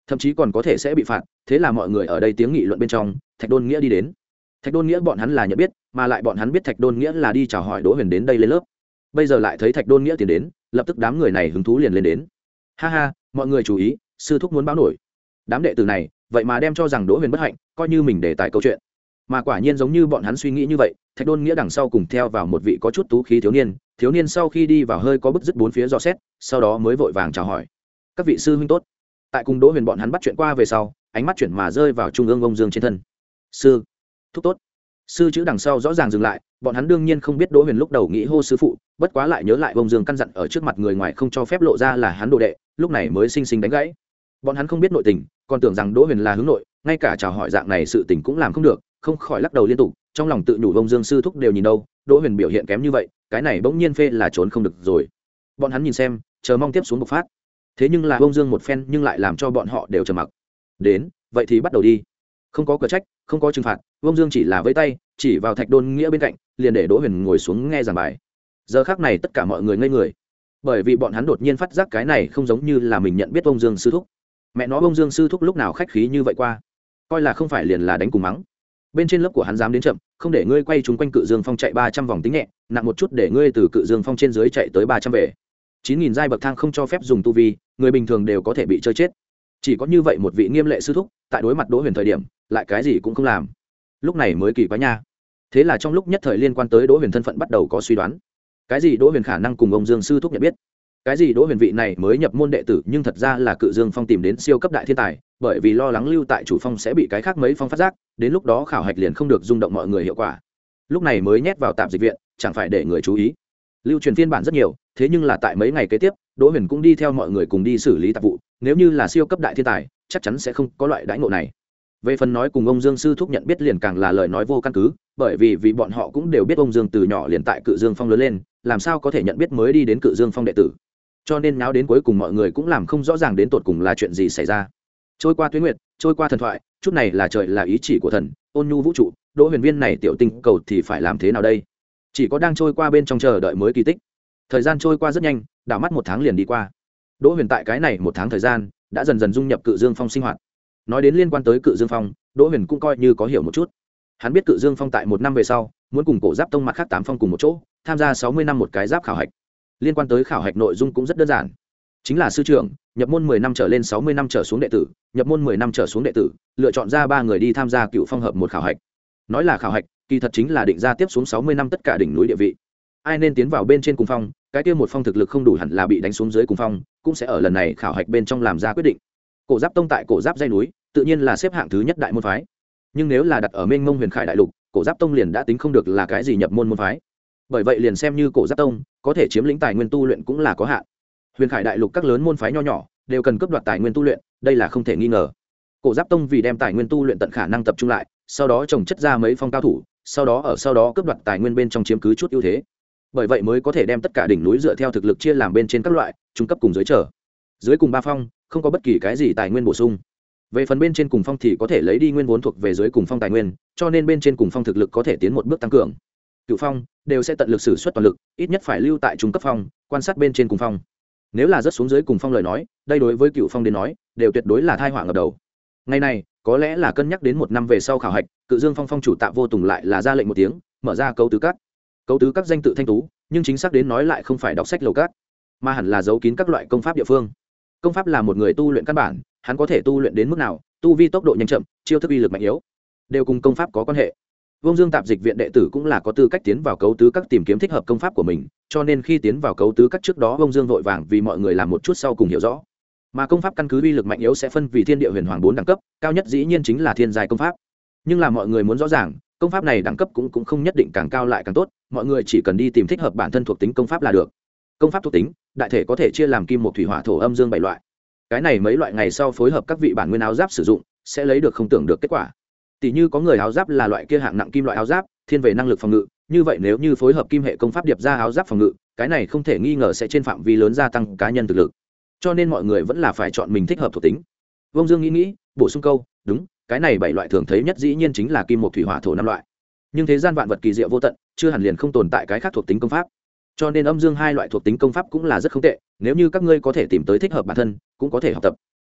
thậm chí còn có thể sẽ bị phạt. Thế là mọi người ở đây tiếng nghị luận bên trong, Thạch Đôn Nghĩa đi đến. Thạch Đôn Nghĩa bọn hắn là nhận biết, mà lại bọn hắn biết Thạch Đôn Nghĩa là đi chào hỏi Đỗ Huyền đến đây lên lớp. Bây giờ lại thấy Thạch Đôn Nghĩa tiến đến, lập tức đám người này hứng thú liền lên đến. Ha ha, mọi người chú ý, sư thúc muốn báo nổi. Đám đệ tử này, vậy mà đem cho rằng Đỗ Huyền bất hạnh, coi như mình để tài câu chuyện. Mà quả nhiên giống như bọn hắn suy nghĩ như vậy, Thạch Đôn Nghĩa đằng sau cùng theo vào một vị có chút tú khí thiếu niên, thiếu niên sau khi đi vào hơi có bức dứt bốn phía dò xét, sau đó mới vội vàng chào hỏi. Các vị sư huynh tốt. Tại cùng Đỗ Huyền bọn hắn bắt chuyện qua về sau, ánh mắt chuyển mà rơi vào trung ương ông Dương trên thân. Sư, thúc tốt. Sư chữ đằng sau rõ ràng dừng lại, bọn hắn đương nhiên không biết Đỗ Huyền lúc đầu nghĩ hô sư phụ, bất quá lại nhớ lại ông Dương căn dặn ở trước mặt người ngoài không cho phép lộ ra là hắn đồ đệ, lúc này mới sinh sinh đánh gãy. Bọn hắn không biết nội tình, còn tưởng rằng Đỗ Huyền là hướng nội, ngay cả chào hỏi dạng này sự tình cũng làm không được, không khỏi lắc đầu liên tục, trong lòng tự nhủ ông Dương sư thúc đều nhìn đâu, Đỗ Huyền biểu hiện kém như vậy, cái này bỗng nhiên phê là trốn không được rồi. Bọn hắn nhìn xem, chờ mong tiếp xuống bộc phát. Thế nhưng là ông Dương một phen nhưng lại làm cho bọn họ đều trầm mặc. Đến, vậy thì bắt đầu đi. Không có cửa trách, không có trừng phạt, ông Dương chỉ là vẫy tay, chỉ vào Thạch Đôn Nghĩa bên cạnh, liền để Đỗ Huyền ngồi xuống nghe giảng bài. Giờ khắc này tất cả mọi người ngây người, bởi vì bọn hắn đột nhiên phát giác cái này không giống như là mình nhận biết ông Dương sư thúc. Mẹ nói ông Dương sư thúc lúc nào khách khí như vậy qua, coi là không phải liền là đánh cùng mắng. Bên trên lớp của hắn dám đến chậm, không để ngươi quay chúng quanh Cự Dương Phong chạy ba trăm vòng tính nhẹ, nặng một chút để ngươi từ Cự Dương Phong trên dưới chạy tới ba trăm về. chín nghìn giai bậc thang không cho phép dùng tu vi, người bình thường đều có thể bị chơi chết. Chỉ có như vậy một vị nghiêm lệ sư thúc, tại đối mặt Đỗ Huyền thời điểm, lại cái gì cũng không làm. Lúc này mới kỳ quá nha. Thế là trong lúc nhất thời liên quan tới Đỗ Huyền thân phận bắt đầu có suy đoán. Cái gì Đỗ Huyền khả năng cùng ông Dương sư thúc nhận biết? Cái gì Đỗ Huyền vị này mới nhập môn đệ tử, nhưng thật ra là Cự Dương Phong tìm đến siêu cấp đại thiên tài, bởi vì lo lắng lưu tại chủ phong sẽ bị cái khác mấy phong phát giác, đến lúc đó khảo hạch liền không được rung động mọi người hiệu quả. Lúc này mới nhét vào tạm dịch viện, chẳng phải để người chú ý. Lưu truyền phiên bản rất nhiều, thế nhưng là tại mấy ngày kế tiếp, Đỗ Huyền cũng đi theo mọi người cùng đi xử lý tạp vụ, nếu như là siêu cấp đại thiên tài, chắc chắn sẽ không có loại đãi ngộ này. Về phần nói cùng ông Dương sư thúc nhận biết liền càng là lời nói vô căn cứ, bởi vì vì bọn họ cũng đều biết ông Dương từ nhỏ liền tại Cự Dương Phong lớn lên, làm sao có thể nhận biết mới đi đến Cự Dương Phong đệ tử. Cho nên náo đến cuối cùng mọi người cũng làm không rõ ràng đến tột cùng là chuyện gì xảy ra. Trôi qua tuyết nguyệt, trôi qua thần thoại, chút này là trời là ý chỉ của thần, ôn nhu vũ trụ, Đỗ Huyền viên này tiểu tinh cầu thì phải làm thế nào đây? Chỉ có đang trôi qua bên trong chờ đợi mới kỳ tích. Thời gian trôi qua rất nhanh, đảo mắt một tháng liền đi qua. Đỗ Huyền tại cái này một tháng thời gian đã dần dần dung nhập Cự Dương Phong sinh hoạt. Nói đến liên quan tới Cự Dương Phong, Đỗ Huyền cũng coi như có hiểu một chút. Hắn biết Cự Dương Phong tại một năm về sau muốn cùng Cổ Giáp Tông mặt khác tám phong cùng một chỗ tham gia sáu mươi năm một cái giáp khảo hạch. Liên quan tới khảo hạch nội dung cũng rất đơn giản, chính là sư trưởng nhập môn mười năm trở lên sáu mươi năm trở xuống đệ tử, nhập môn mười năm trở xuống đệ tử, lựa chọn ra ba người đi tham gia Cựu Phong hợp một khảo hạch. Nói là khảo hạch, kỳ thật chính là định ra tiếp xuống sáu mươi năm tất cả đỉnh núi địa vị. Ai nên tiến vào bên trên cùng phong, cái kia một phong thực lực không đủ hẳn là bị đánh xuống dưới cùng phong, cũng sẽ ở lần này khảo hạch bên trong làm ra quyết định. Cổ Giáp Tông tại Cổ Giáp dãy núi, tự nhiên là xếp hạng thứ nhất đại môn phái. Nhưng nếu là đặt ở Mênh Mông Huyền Khải đại lục, Cổ Giáp Tông liền đã tính không được là cái gì nhập môn môn phái. Bởi vậy liền xem như Cổ Giáp Tông có thể chiếm lĩnh tài nguyên tu luyện cũng là có hạn. Huyền Khải đại lục các lớn môn phái nho nhỏ đều cần cướp đoạt tài nguyên tu luyện, đây là không thể nghi ngờ. Cổ Giáp Tông vì đem tài nguyên tu luyện tận khả năng tập trung lại, sau đó trồng chất ra mấy phong cao thủ, sau đó ở sau đó cướp đoạt tài nguyên bên trong chiếm cứ chút ưu thế. Bởi vậy mới có thể đem tất cả đỉnh núi dựa theo thực lực chia làm bên trên các loại, trung cấp cùng dưới trở. Dưới cùng ba phong, không có bất kỳ cái gì tài nguyên bổ sung. Về phần bên trên cùng phong thì có thể lấy đi nguyên vốn thuộc về dưới cùng phong tài nguyên, cho nên bên trên cùng phong thực lực có thể tiến một bước tăng cường. Cựu phong đều sẽ tận lực sử xuất toàn lực, ít nhất phải lưu tại trung cấp phong, quan sát bên trên cùng phong. Nếu là rất xuống dưới cùng phong lời nói, đây đối với Cựu phong đến nói, đều tuyệt đối là tai họa ngập đầu. Ngày này, có lẽ là cân nhắc đến một năm về sau khảo hạch, Cự Dương Phong phong chủ Tạ Vô Tùng lại là ra lệnh một tiếng, mở ra cấu tứ các. Cấu tứ các danh tự thanh tú, nhưng chính xác đến nói lại không phải đọc sách lầu các, mà hẳn là giấu kín các loại công pháp địa phương. Công pháp là một người tu luyện căn bản, hắn có thể tu luyện đến mức nào, tu vi tốc độ nhanh chậm, chiêu thức uy lực mạnh yếu, đều cùng công pháp có quan hệ. Vông Dương tạp dịch viện đệ tử cũng là có tư cách tiến vào cấu tứ các tìm kiếm thích hợp công pháp của mình, cho nên khi tiến vào cấu tứ các trước đó Vông Dương vội vàng vì mọi người làm một chút sau cùng hiểu rõ. Mà công pháp căn cứ uy lực mạnh yếu sẽ phân vì thiên địa huyền hoàng bốn đẳng cấp, cao nhất dĩ nhiên chính là thiên giai công pháp. Nhưng là mọi người muốn rõ ràng, công pháp này đẳng cấp cũng cũng không nhất định càng cao lại càng tốt, mọi người chỉ cần đi tìm thích hợp bản thân thuộc tính công pháp là được. Công pháp thuộc tính, đại thể có thể chia làm kim một thủy hỏa thổ âm dương bảy loại. Cái này mấy loại ngày sau phối hợp các vị bản nguyên áo giáp sử dụng, sẽ lấy được không tưởng được kết quả. Tỷ như có người áo giáp là loại kia hạng nặng kim loại áo giáp, thiên về năng lực phòng ngự, như vậy nếu như phối hợp kim hệ công pháp điệp ra áo giáp phòng ngự, cái này không thể nghi ngờ sẽ trên phạm vi lớn gia tăng cá nhân thực lực. Cho nên mọi người vẫn là phải chọn mình thích hợp thuộc tính. Vông Dương nghĩ nghĩ, bổ sung câu, đúng, cái này bảy loại thường thấy nhất dĩ nhiên chính là kim một thủy hỏa thổ năm loại. Nhưng thế gian vạn vật kỳ diệu vô tận, chưa hẳn liền không tồn tại cái khác thuộc tính công pháp. Cho nên âm dương hai loại thuộc tính công pháp cũng là rất không tệ, nếu như các ngươi có thể tìm tới thích hợp bản thân, cũng có thể học tập.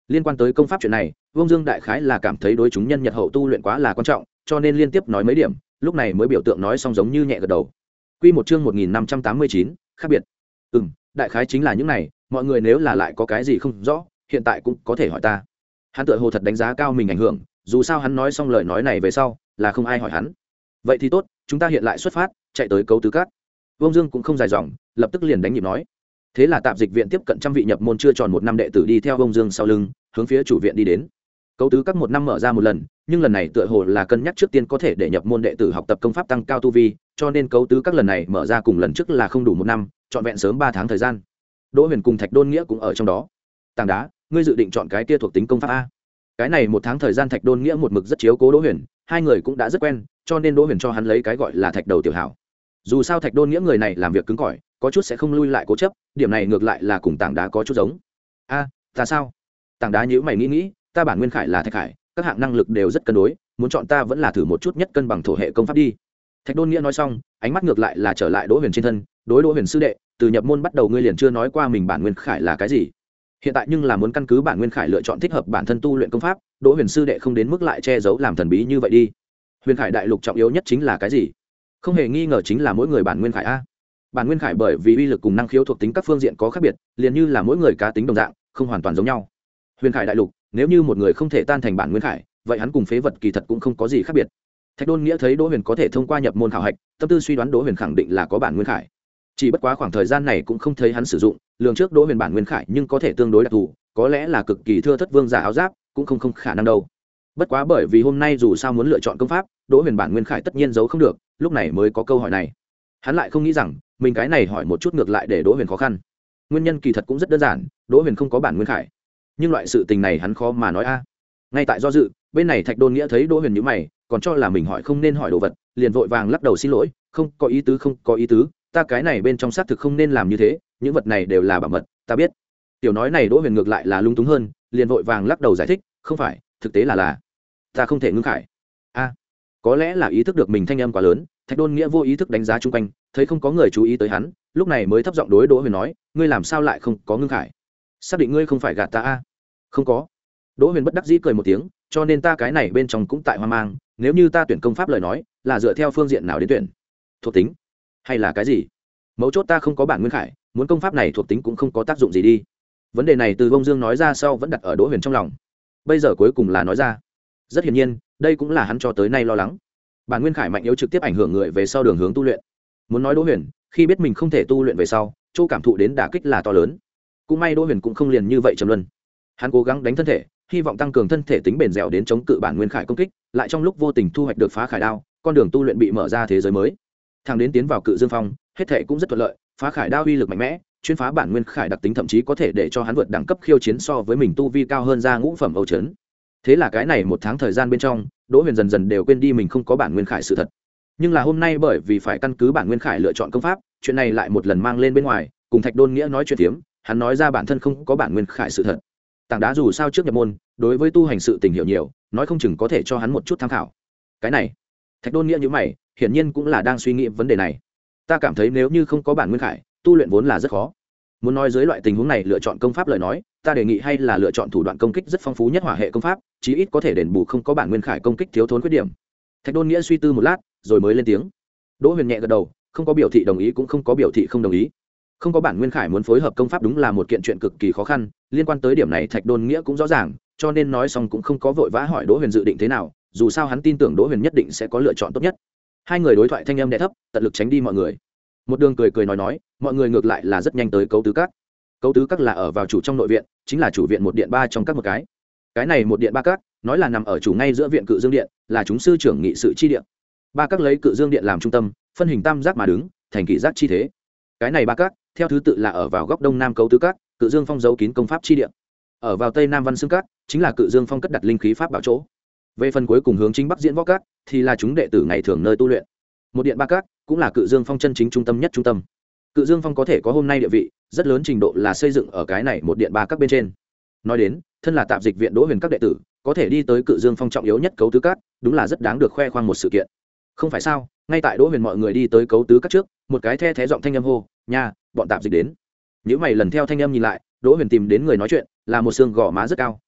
Liên quan tới công pháp chuyện này, Vương Dương đại khái là cảm thấy đối chúng nhân nhật hậu tu luyện quá là quan trọng, cho nên liên tiếp nói mấy điểm, lúc này mới biểu tượng nói xong giống như nhẹ gật đầu. Quy một chương một nghìn năm trăm tám mươi chín, khác biệt. Ừm, đại khái chính là những này, mọi người nếu là lại có cái gì không rõ, hiện tại cũng có thể hỏi ta. Hắn tựa hồ thật đánh giá cao mình ảnh hưởng, dù sao hắn nói xong lời nói này về sau, là không ai hỏi hắn. Vậy thì tốt, chúng ta hiện lại xuất phát, chạy tới Cấu Tứ Các. Vương Dương cũng không dài dòng, lập tức liền đánh nhịp nói. Thế là tạp dịch viện tiếp cận trăm vị nhập môn chưa tròn một năm đệ tử đi theo Vương Dương sau lưng, hướng phía chủ viện đi đến. Cấu Tứ Các một năm mở ra một lần, nhưng lần này tựa hồ là cân nhắc trước tiên có thể để nhập môn đệ tử học tập công pháp tăng cao tu vi, cho nên Cấu Tứ Các lần này mở ra cùng lần trước là không đủ một năm, trọn vẹn sớm ba tháng thời gian. Đỗ Huyền cùng Thạch Đôn Nghĩa cũng ở trong đó. Tảng Đá, ngươi dự định chọn cái kia thuộc tính công pháp a? Cái này một tháng thời gian Thạch Đôn Nghĩa một mực rất chiếu cố Đỗ Huyền, hai người cũng đã rất quen, cho nên Đỗ Huyền cho hắn lấy cái gọi là Thạch đầu tiểu hảo. Dù sao Thạch Đôn Nghĩa người này làm việc cứng cỏi, có chút sẽ không lui lại cố chấp, điểm này ngược lại là cùng Tảng Đá có chút giống. A, ta sao? Tảng Đá nhíu mày nghĩ nghĩ, ta bản nguyên khải là Thạch Khải, các hạng năng lực đều rất cân đối, muốn chọn ta vẫn là thử một chút nhất cân bằng thổ hệ công pháp đi. Thạch Đôn Nghĩa nói xong, ánh mắt ngược lại là trở lại Đỗ Huyền trên thân, đối Đỗ Huyền sư đệ, từ nhập môn bắt đầu ngươi liền chưa nói qua mình bản nguyên khải là cái gì. Hiện tại nhưng là muốn căn cứ bản nguyên khải lựa chọn thích hợp bản thân tu luyện công pháp, Đỗ Huyền sư đệ không đến mức lại che giấu làm thần bí như vậy đi. Huyền khải đại lục trọng yếu nhất chính là cái gì? Không hề nghi ngờ chính là mỗi người bản nguyên khải a. Bản nguyên khải bởi vì uy lực cùng năng khiếu thuộc tính các phương diện có khác biệt, liền như là mỗi người cá tính đồng dạng, không hoàn toàn giống nhau. Huyền khải đại lục, nếu như một người không thể tan thành bản nguyên khải, vậy hắn cùng phế vật kỳ thật cũng không có gì khác biệt. Thạch Đôn Nghĩa thấy Đỗ Huyền có thể thông qua nhập môn khảo hạch, tâm tư suy đoán Đỗ Huyền khẳng định là có bản nguyên khải. Chỉ bất quá khoảng thời gian này cũng không thấy hắn sử dụng, lường trước Đỗ Huyền bản nguyên khải nhưng có thể tương đối đặc thù, có lẽ là cực kỳ thưa thất vương giả áo giáp, cũng không không khả năng đâu. Bất quá bởi vì hôm nay dù sao muốn lựa chọn công pháp, Đỗ Huyền bản nguyên khải tất nhiên giấu không được, lúc này mới có câu hỏi này. Hắn lại không nghĩ rằng, mình cái này hỏi một chút ngược lại để Đỗ Huyền khó khăn. Nguyên nhân kỳ thật cũng rất đơn giản, Đỗ Huyền không có bản nguyên khải. Nhưng loại sự tình này hắn khó mà nói a. Ngay tại do dự, bên này Thạch Đôn Nghĩa thấy Đỗ Huyền nhíu mày, còn cho là mình hỏi không nên hỏi đồ vật, liền vội vàng lắc đầu xin lỗi, không có ý tứ không có ý tứ, ta cái này bên trong xác thực không nên làm như thế, những vật này đều là bảo mật, ta biết. Tiểu nói này Đỗ Huyền ngược lại là lung túng hơn, liền vội vàng lắc đầu giải thích, không phải, thực tế là là ta không thể ngưng khải. A, có lẽ là ý thức được mình thanh âm quá lớn, Thạch Đôn Nghĩa vô ý thức đánh giá chung quanh, thấy không có người chú ý tới hắn, lúc này mới thấp giọng đối Đỗ Huyền nói, ngươi làm sao lại không có ngưng khải? Xác định ngươi không phải gạt ta a? Không có. Đỗ Huyền bất đắc dĩ cười một tiếng, cho nên ta cái này bên trong cũng tại hoang mang, nếu như ta tuyển công pháp lời nói, là dựa theo phương diện nào đến tuyển? Thuộc tính hay là cái gì? Mấu chốt ta không có bản nguyên khải, muốn công pháp này thuộc tính cũng không có tác dụng gì đi. Vấn đề này từ Vông Dương nói ra sau vẫn đặt ở Đỗ Huyền trong lòng. Bây giờ cuối cùng là nói ra. Rất hiển nhiên, đây cũng là hắn cho tới nay lo lắng. Bản nguyên khải mạnh yếu trực tiếp ảnh hưởng người về sau đường hướng tu luyện. Muốn nói Đỗ Huyền, khi biết mình không thể tu luyện về sau, chỗ cảm thụ đến đả kích là to lớn. Cũng may Đỗ Huyền cũng không liền như vậy trầm luân. Hắn cố gắng đánh thân thể, hy vọng tăng cường thân thể tính bền dẻo đến chống cự bản nguyên khải công kích, lại trong lúc vô tình thu hoạch được phá khải đao, con đường tu luyện bị mở ra thế giới mới. Thằng đến tiến vào Cự Dương Phong, hết thể cũng rất thuận lợi, phá khải đao uy lực mạnh mẽ, chuyên phá bản nguyên khải đặc tính thậm chí có thể để cho hắn vượt đẳng cấp khiêu chiến so với mình tu vi cao hơn ra ngũ phẩm Âu Trấn. Thế là cái này một tháng thời gian bên trong, Đỗ Huyền dần dần đều quên đi mình không có bản nguyên khải sự thật. Nhưng là hôm nay bởi vì phải căn cứ bản nguyên khải lựa chọn công pháp, chuyện này lại một lần mang lên bên ngoài, cùng Thạch Đôn Nghĩa nói chuyện phiếm, hắn nói ra bản thân không có bản nguyên khải sự thật. Tảng Đá dù sao trước nhập môn, đối với tu hành sự tình hiểu nhiều, nói không chừng có thể cho hắn một chút tham khảo. Cái này, Thạch Đôn Nghĩa như mày, hiển nhiên cũng là đang suy nghĩ vấn đề này. Ta cảm thấy nếu như không có bản nguyên khải, tu luyện vốn là rất khó. Muốn nói dưới loại tình huống này lựa chọn công pháp lời nói, ta đề nghị hay là lựa chọn thủ đoạn công kích rất phong phú nhất hỏa hệ công pháp, chí ít có thể đền bù không có bản nguyên khải công kích thiếu thốn khuyết điểm. Thạch Đôn Nghĩa suy tư một lát, rồi mới lên tiếng. Đỗ Huyền nhẹ gật đầu, không có biểu thị đồng ý cũng không có biểu thị không đồng ý. Không có bản nguyên khải muốn phối hợp công pháp đúng là một kiện chuyện cực kỳ khó khăn, liên quan tới điểm này Thạch Đôn Nghĩa cũng rõ ràng, cho nên nói xong cũng không có vội vã hỏi Đỗ Huyền dự định thế nào, dù sao hắn tin tưởng Đỗ Huyền nhất định sẽ có lựa chọn tốt nhất. Hai người đối thoại thanh âm đè thấp, tận lực tránh đi mọi người. Một đường cười cười nói nói, mọi người ngược lại là rất nhanh tới Cấu Tứ Các. Cấu Tứ Các là ở vào chủ trong nội viện, chính là chủ viện một điện ba trong các một cái. Cái này một điện ba các, nói là nằm ở chủ ngay giữa viện Cự Dương điện, là chúng sư trưởng nghị sự chi điện. Ba các lấy Cự Dương điện làm trung tâm, phân hình tam giác mà đứng, thành kỷ giác chi thế. Cái này ba các, theo thứ tự là ở vào góc đông nam Cấu Tứ Các, Cự Dương Phong giấu kín công pháp chi điện. Ở vào tây nam Văn Xương Các, chính là Cự Dương Phong cất đặt linh khí pháp bảo chỗ. Về phần cuối cùng hướng chính bắc Diễn Võ Các, thì là chúng đệ tử ngày thường nơi tu luyện. Một điện ba các, cũng là Cự Dương Phong chân chính trung tâm nhất trung tâm. Cự Dương Phong có thể có hôm nay địa vị, rất lớn trình độ là xây dựng ở cái này một điện ba các bên trên. Nói đến, thân là tạp dịch viện Đỗ Huyền các đệ tử, có thể đi tới Cự Dương Phong trọng yếu nhất Cấu Tứ Các, đúng là rất đáng được khoe khoang một sự kiện. Không phải sao? Ngay tại Đỗ Huyền mọi người đi tới Cấu Tứ Các trước, một cái the thé giọng thanh âm hô, "Nha, bọn tạp dịch đến." Nếu mày lần theo thanh âm nhìn lại, Đỗ Huyền tìm đến người nói chuyện, là một xương gò má rất cao,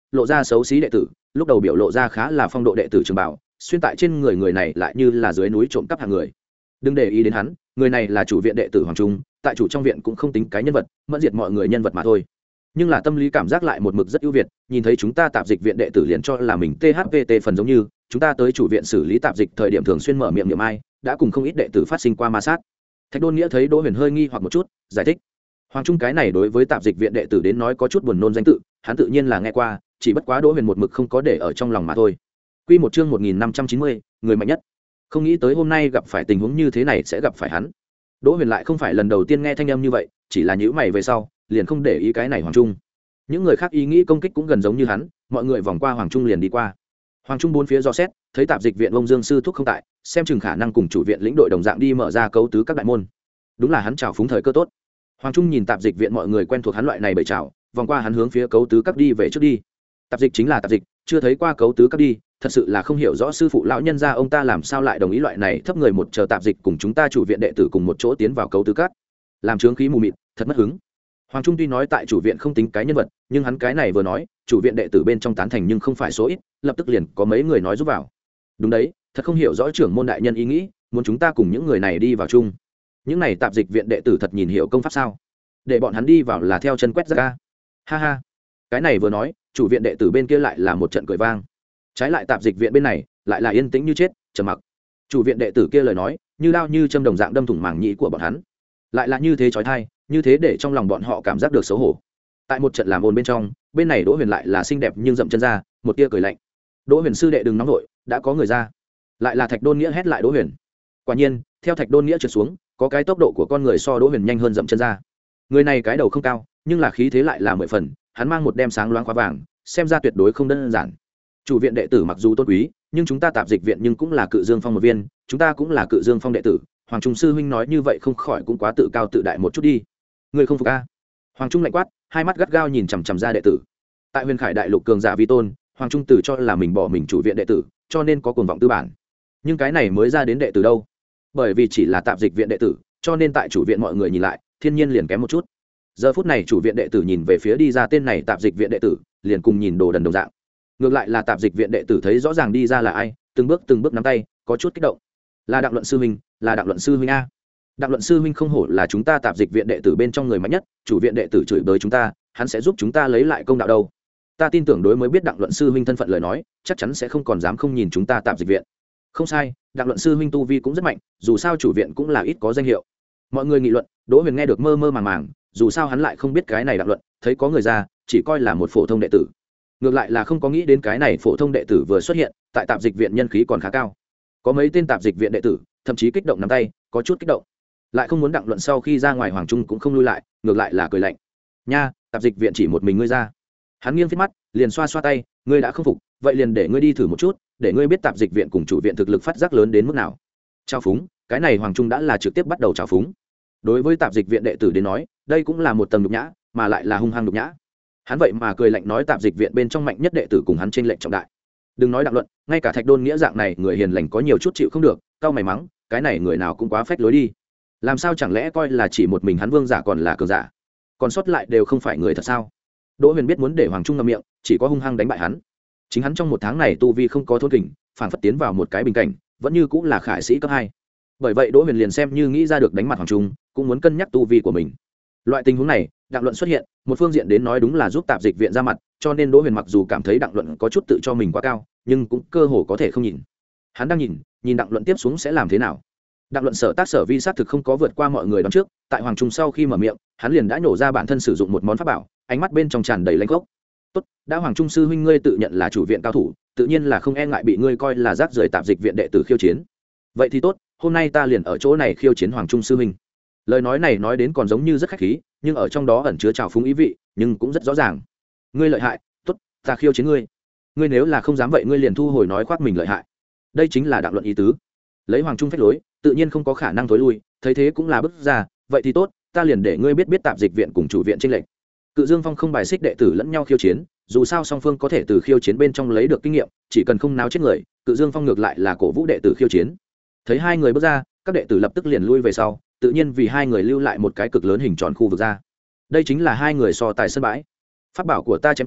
lộ ra xấu xí đệ tử, lúc đầu biểu lộ ra khá là phong độ đệ tử trường bảo, xuyên tại trên người người này lại như là dưới núi trộm cắp hàng người. Đừng để ý đến hắn, người này là chủ viện đệ tử Hoàng Trung, tại chủ trong viện cũng không tính cái nhân vật, mẫn diệt mọi người nhân vật mà thôi. Nhưng là tâm lý cảm giác lại một mực rất ưu việt, nhìn thấy chúng ta tạp dịch viện đệ tử liền cho là mình tê hát vê tê phần giống như, chúng ta tới chủ viện xử lý tạp dịch thời điểm thường xuyên mở miệng niệm ai, đã cùng không ít đệ tử phát sinh qua ma sát. Thạch Đôn Nghĩa thấy Đỗ Huyền hơi nghi hoặc một chút, giải thích. Hoàng Trung cái này đối với tạp dịch viện đệ tử đến nói có chút buồn nôn danh tự, hắn tự nhiên là nghe qua, chỉ bất quá Đỗ Huyền một mực không có để ở trong lòng mà thôi. Quy một chương một nghìn năm trăm chín mươi, người mạnh nhất. Không nghĩ tới hôm nay gặp phải tình huống như thế này sẽ gặp phải hắn. Đỗ Huyền lại không phải lần đầu tiên nghe thanh âm như vậy, chỉ là nhíu mày về sau, liền không để ý cái này Hoàng Trung. Những người khác ý nghĩ công kích cũng gần giống như hắn, mọi người vòng qua Hoàng Trung liền đi qua. Hoàng Trung bốn phía dò xét, thấy tạp dịch viện ông Dương sư thúc không tại, xem chừng khả năng cùng chủ viện lĩnh đội đồng dạng đi mở ra cấu tứ các đại môn. Đúng là hắn chào phúng thời cơ tốt. Hoàng Trung nhìn tạp dịch viện mọi người quen thuộc hắn loại này bày chào, vòng qua hắn hướng phía cấu tứ các đi về trước đi. Tạp dịch chính là tạp dịch, chưa thấy qua cấu tứ các đi, thật sự là không hiểu rõ sư phụ lão nhân gia ông ta làm sao lại đồng ý loại này thấp người một chờ tạp dịch cùng chúng ta chủ viện đệ tử cùng một chỗ tiến vào cấu tứ các, làm trướng khí mù mịt, thật mất hứng. Hoàng Trung tuy nói tại chủ viện không tính cái nhân vật, nhưng hắn cái này vừa nói, chủ viện đệ tử bên trong tán thành nhưng không phải số ít, lập tức liền có mấy người nói giúp vào. Đúng đấy, thật không hiểu rõ trưởng môn đại nhân ý nghĩ, muốn chúng ta cùng những người này đi vào chung. Những này tạp dịch viện đệ tử thật nhìn hiểu công pháp sao? Để bọn hắn đi vào là theo chân quét ra. Ha ha. Cái này vừa nói, chủ viện đệ tử bên kia lại là một trận cười vang. Trái lại tạp dịch viện bên này, lại là yên tĩnh như chết, trầm mặc. Chủ viện đệ tử kia lời nói, như đao như châm đồng dạng đâm thủng màng nhĩ của bọn hắn. Lại là như thế chói tai, như thế để trong lòng bọn họ cảm giác được xấu hổ. Tại một trận làm ồn bên trong, bên này Đỗ Huyền lại là xinh đẹp nhưng dậm chân ra, một tia cười lạnh. Đỗ Huyền sư đệ đừng nóng nổi, đã có người ra. Lại là Thạch Đôn Nghĩa hét lại Đỗ Huyền. Quả nhiên, theo Thạch Đôn Nghĩa trượt xuống, có cái tốc độ của con người so Đỗ Huyền nhanh hơn dậm chân ra. Người này cái đầu không cao, nhưng là khí thế lại là mười phần, hắn mang một đem sáng loáng khóa vàng, xem ra tuyệt đối không đơn giản. Chủ viện đệ tử mặc dù tôn quý, nhưng chúng ta tạp dịch viện nhưng cũng là Cự Dương Phong một viên, chúng ta cũng là Cự Dương Phong đệ tử. Hoàng Trung sư huynh nói như vậy không khỏi cũng quá tự cao tự đại một chút đi. Người không phục a? Hoàng Trung lạnh quát, hai mắt gắt gao nhìn chằm chằm ra đệ tử. Tại Huyền Khải đại lục cường giả vi tôn, Hoàng Trung tử cho là mình bỏ mình chủ viện đệ tử, cho nên có cuồng vọng tư bản. Nhưng cái này mới ra đến đệ tử đâu? Bởi vì chỉ là tạp dịch viện đệ tử, cho nên tại chủ viện mọi người nhìn lại, thiên nhiên liền kém một chút. Giờ phút này chủ viện đệ tử nhìn về phía đi ra tên này tạp dịch viện đệ tử, liền cùng nhìn đồ đần đồng dạng. Ngược lại là tạp dịch viện đệ tử thấy rõ ràng đi ra là ai, từng bước từng bước nắm tay, có chút kích động. Là Đặng Luận sư huynh, là Đặng Luận sư huynh a. Đặng Luận sư huynh không hổ là chúng ta tạp dịch viện đệ tử bên trong người mạnh nhất, chủ viện đệ tử chửi bới chúng ta, hắn sẽ giúp chúng ta lấy lại công đạo đâu. Ta tin tưởng đối mới biết Đặng Luận sư huynh thân phận lời nói, chắc chắn sẽ không còn dám không nhìn chúng ta tạp dịch viện. Không sai, Đặng Luận sư huynh tu vi cũng rất mạnh, dù sao chủ viện cũng là ít có danh hiệu. Mọi người nghị luận, Đỗ Huyền nghe được mơ mơ màng màng, dù sao hắn lại không biết cái này Đặng Luận, thấy có người ra, chỉ coi là một phổ thông đệ tử. Ngược lại là không có nghĩ đến cái này phổ thông đệ tử vừa xuất hiện, tại tạp dịch viện nhân khí còn khá cao. Có mấy tên tạp dịch viện đệ tử, thậm chí kích động nắm tay, có chút kích động. Lại không muốn Đặng Luận sau khi ra ngoài Hoàng Trung cũng không lui lại, ngược lại là cười lạnh. Nha, tạp dịch viện chỉ một mình ngươi ra. Hắn nghiêng phiết mắt, liền xoa xoa tay, ngươi đã không phục, vậy liền để ngươi đi thử một chút, để ngươi biết tạp dịch viện cùng chủ viện thực lực phát giác lớn đến mức nào. Trao phúng, cái này Hoàng Trung đã là trực tiếp bắt đầu trao phúng. Đối với tạp dịch viện đệ tử đến nói, đây cũng là một tầm nhục nhã, mà lại là hung hăng nhục nhã. Hắn vậy mà cười lạnh nói tạp dịch viện bên trong mạnh nhất đệ tử cùng hắn trên lệnh trọng đại. Đừng nói Đặng Luận, ngay cả Thạch Đôn Nghĩa dạng này người hiền lành có nhiều chút chịu không được, cao mày mắng, cái này người nào cũng quá phách lối đi. Làm sao chẳng lẽ coi là chỉ một mình hắn vương giả còn là cường giả, còn sót lại đều không phải người thật sao? Đỗ Huyền biết muốn để Hoàng Trung ngậm miệng, chỉ có hung hăng đánh bại hắn. Chính hắn trong một tháng này tu vi không có thôn kình, phản phất tiến vào một cái bình cảnh, vẫn như cũng là khải sĩ cấp hai. Bởi vậy Đỗ Huyền liền xem như nghĩ ra được đánh mặt Hoàng Trung, cũng muốn cân nhắc tu vi của mình. Loại tình huống này, Đặng Luận xuất hiện, một phương diện đến nói đúng là giúp tạp dịch viện ra mặt, cho nên Đỗ Huyền mặc dù cảm thấy Đặng Luận có chút tự cho mình quá cao, nhưng cũng cơ hồ có thể không nhìn. Hắn đang nhìn, nhìn Đặng Luận tiếp xuống sẽ làm thế nào. Đặng Luận sở tác sở vi sát thực không có vượt qua mọi người đón trước, tại Hoàng Trung sau khi mở miệng, hắn liền đã nhổ ra bản thân sử dụng một món pháp bảo, ánh mắt bên trong tràn đầy lãnh gốc. Tốt, đã Hoàng Trung sư huynh ngươi tự nhận là chủ viện cao thủ, tự nhiên là không e ngại bị ngươi coi là rác rưởi tạp dịch viện đệ tử khiêu chiến. Vậy thì tốt, hôm nay ta liền ở chỗ này khiêu chiến Hoàng Trung sư huynh. Lời nói này nói đến còn giống như rất khách khí, nhưng ở trong đó ẩn chứa trào phúng ý vị, nhưng cũng rất rõ ràng. Ngươi lợi hại, tốt, ta khiêu chiến ngươi. Ngươi nếu là không dám vậy ngươi liền thu hồi nói khoác mình lợi hại. Đây chính là Đặng Luận ý tứ. Lấy Hoàng Trung phách lối, tự nhiên không có khả năng thối lui, thấy thế cũng là bước ra, vậy thì tốt, ta liền để ngươi biết biết tạp dịch viện cùng chủ viện chênh lệch. Cự Dương Phong không bài xích đệ tử lẫn nhau khiêu chiến, dù sao song phương có thể từ khiêu chiến bên trong lấy được kinh nghiệm, chỉ cần không náo chết người, Cự Dương Phong ngược lại là cổ vũ đệ tử khiêu chiến. Thấy hai người bước ra, các đệ tử lập tức liền lui về sau, tự nhiên vì hai người lưu lại một cái cực lớn hình tròn khu vực ra. Đây chính là hai người so tài sân bãi. Pháp bảo của ta chém quỷ,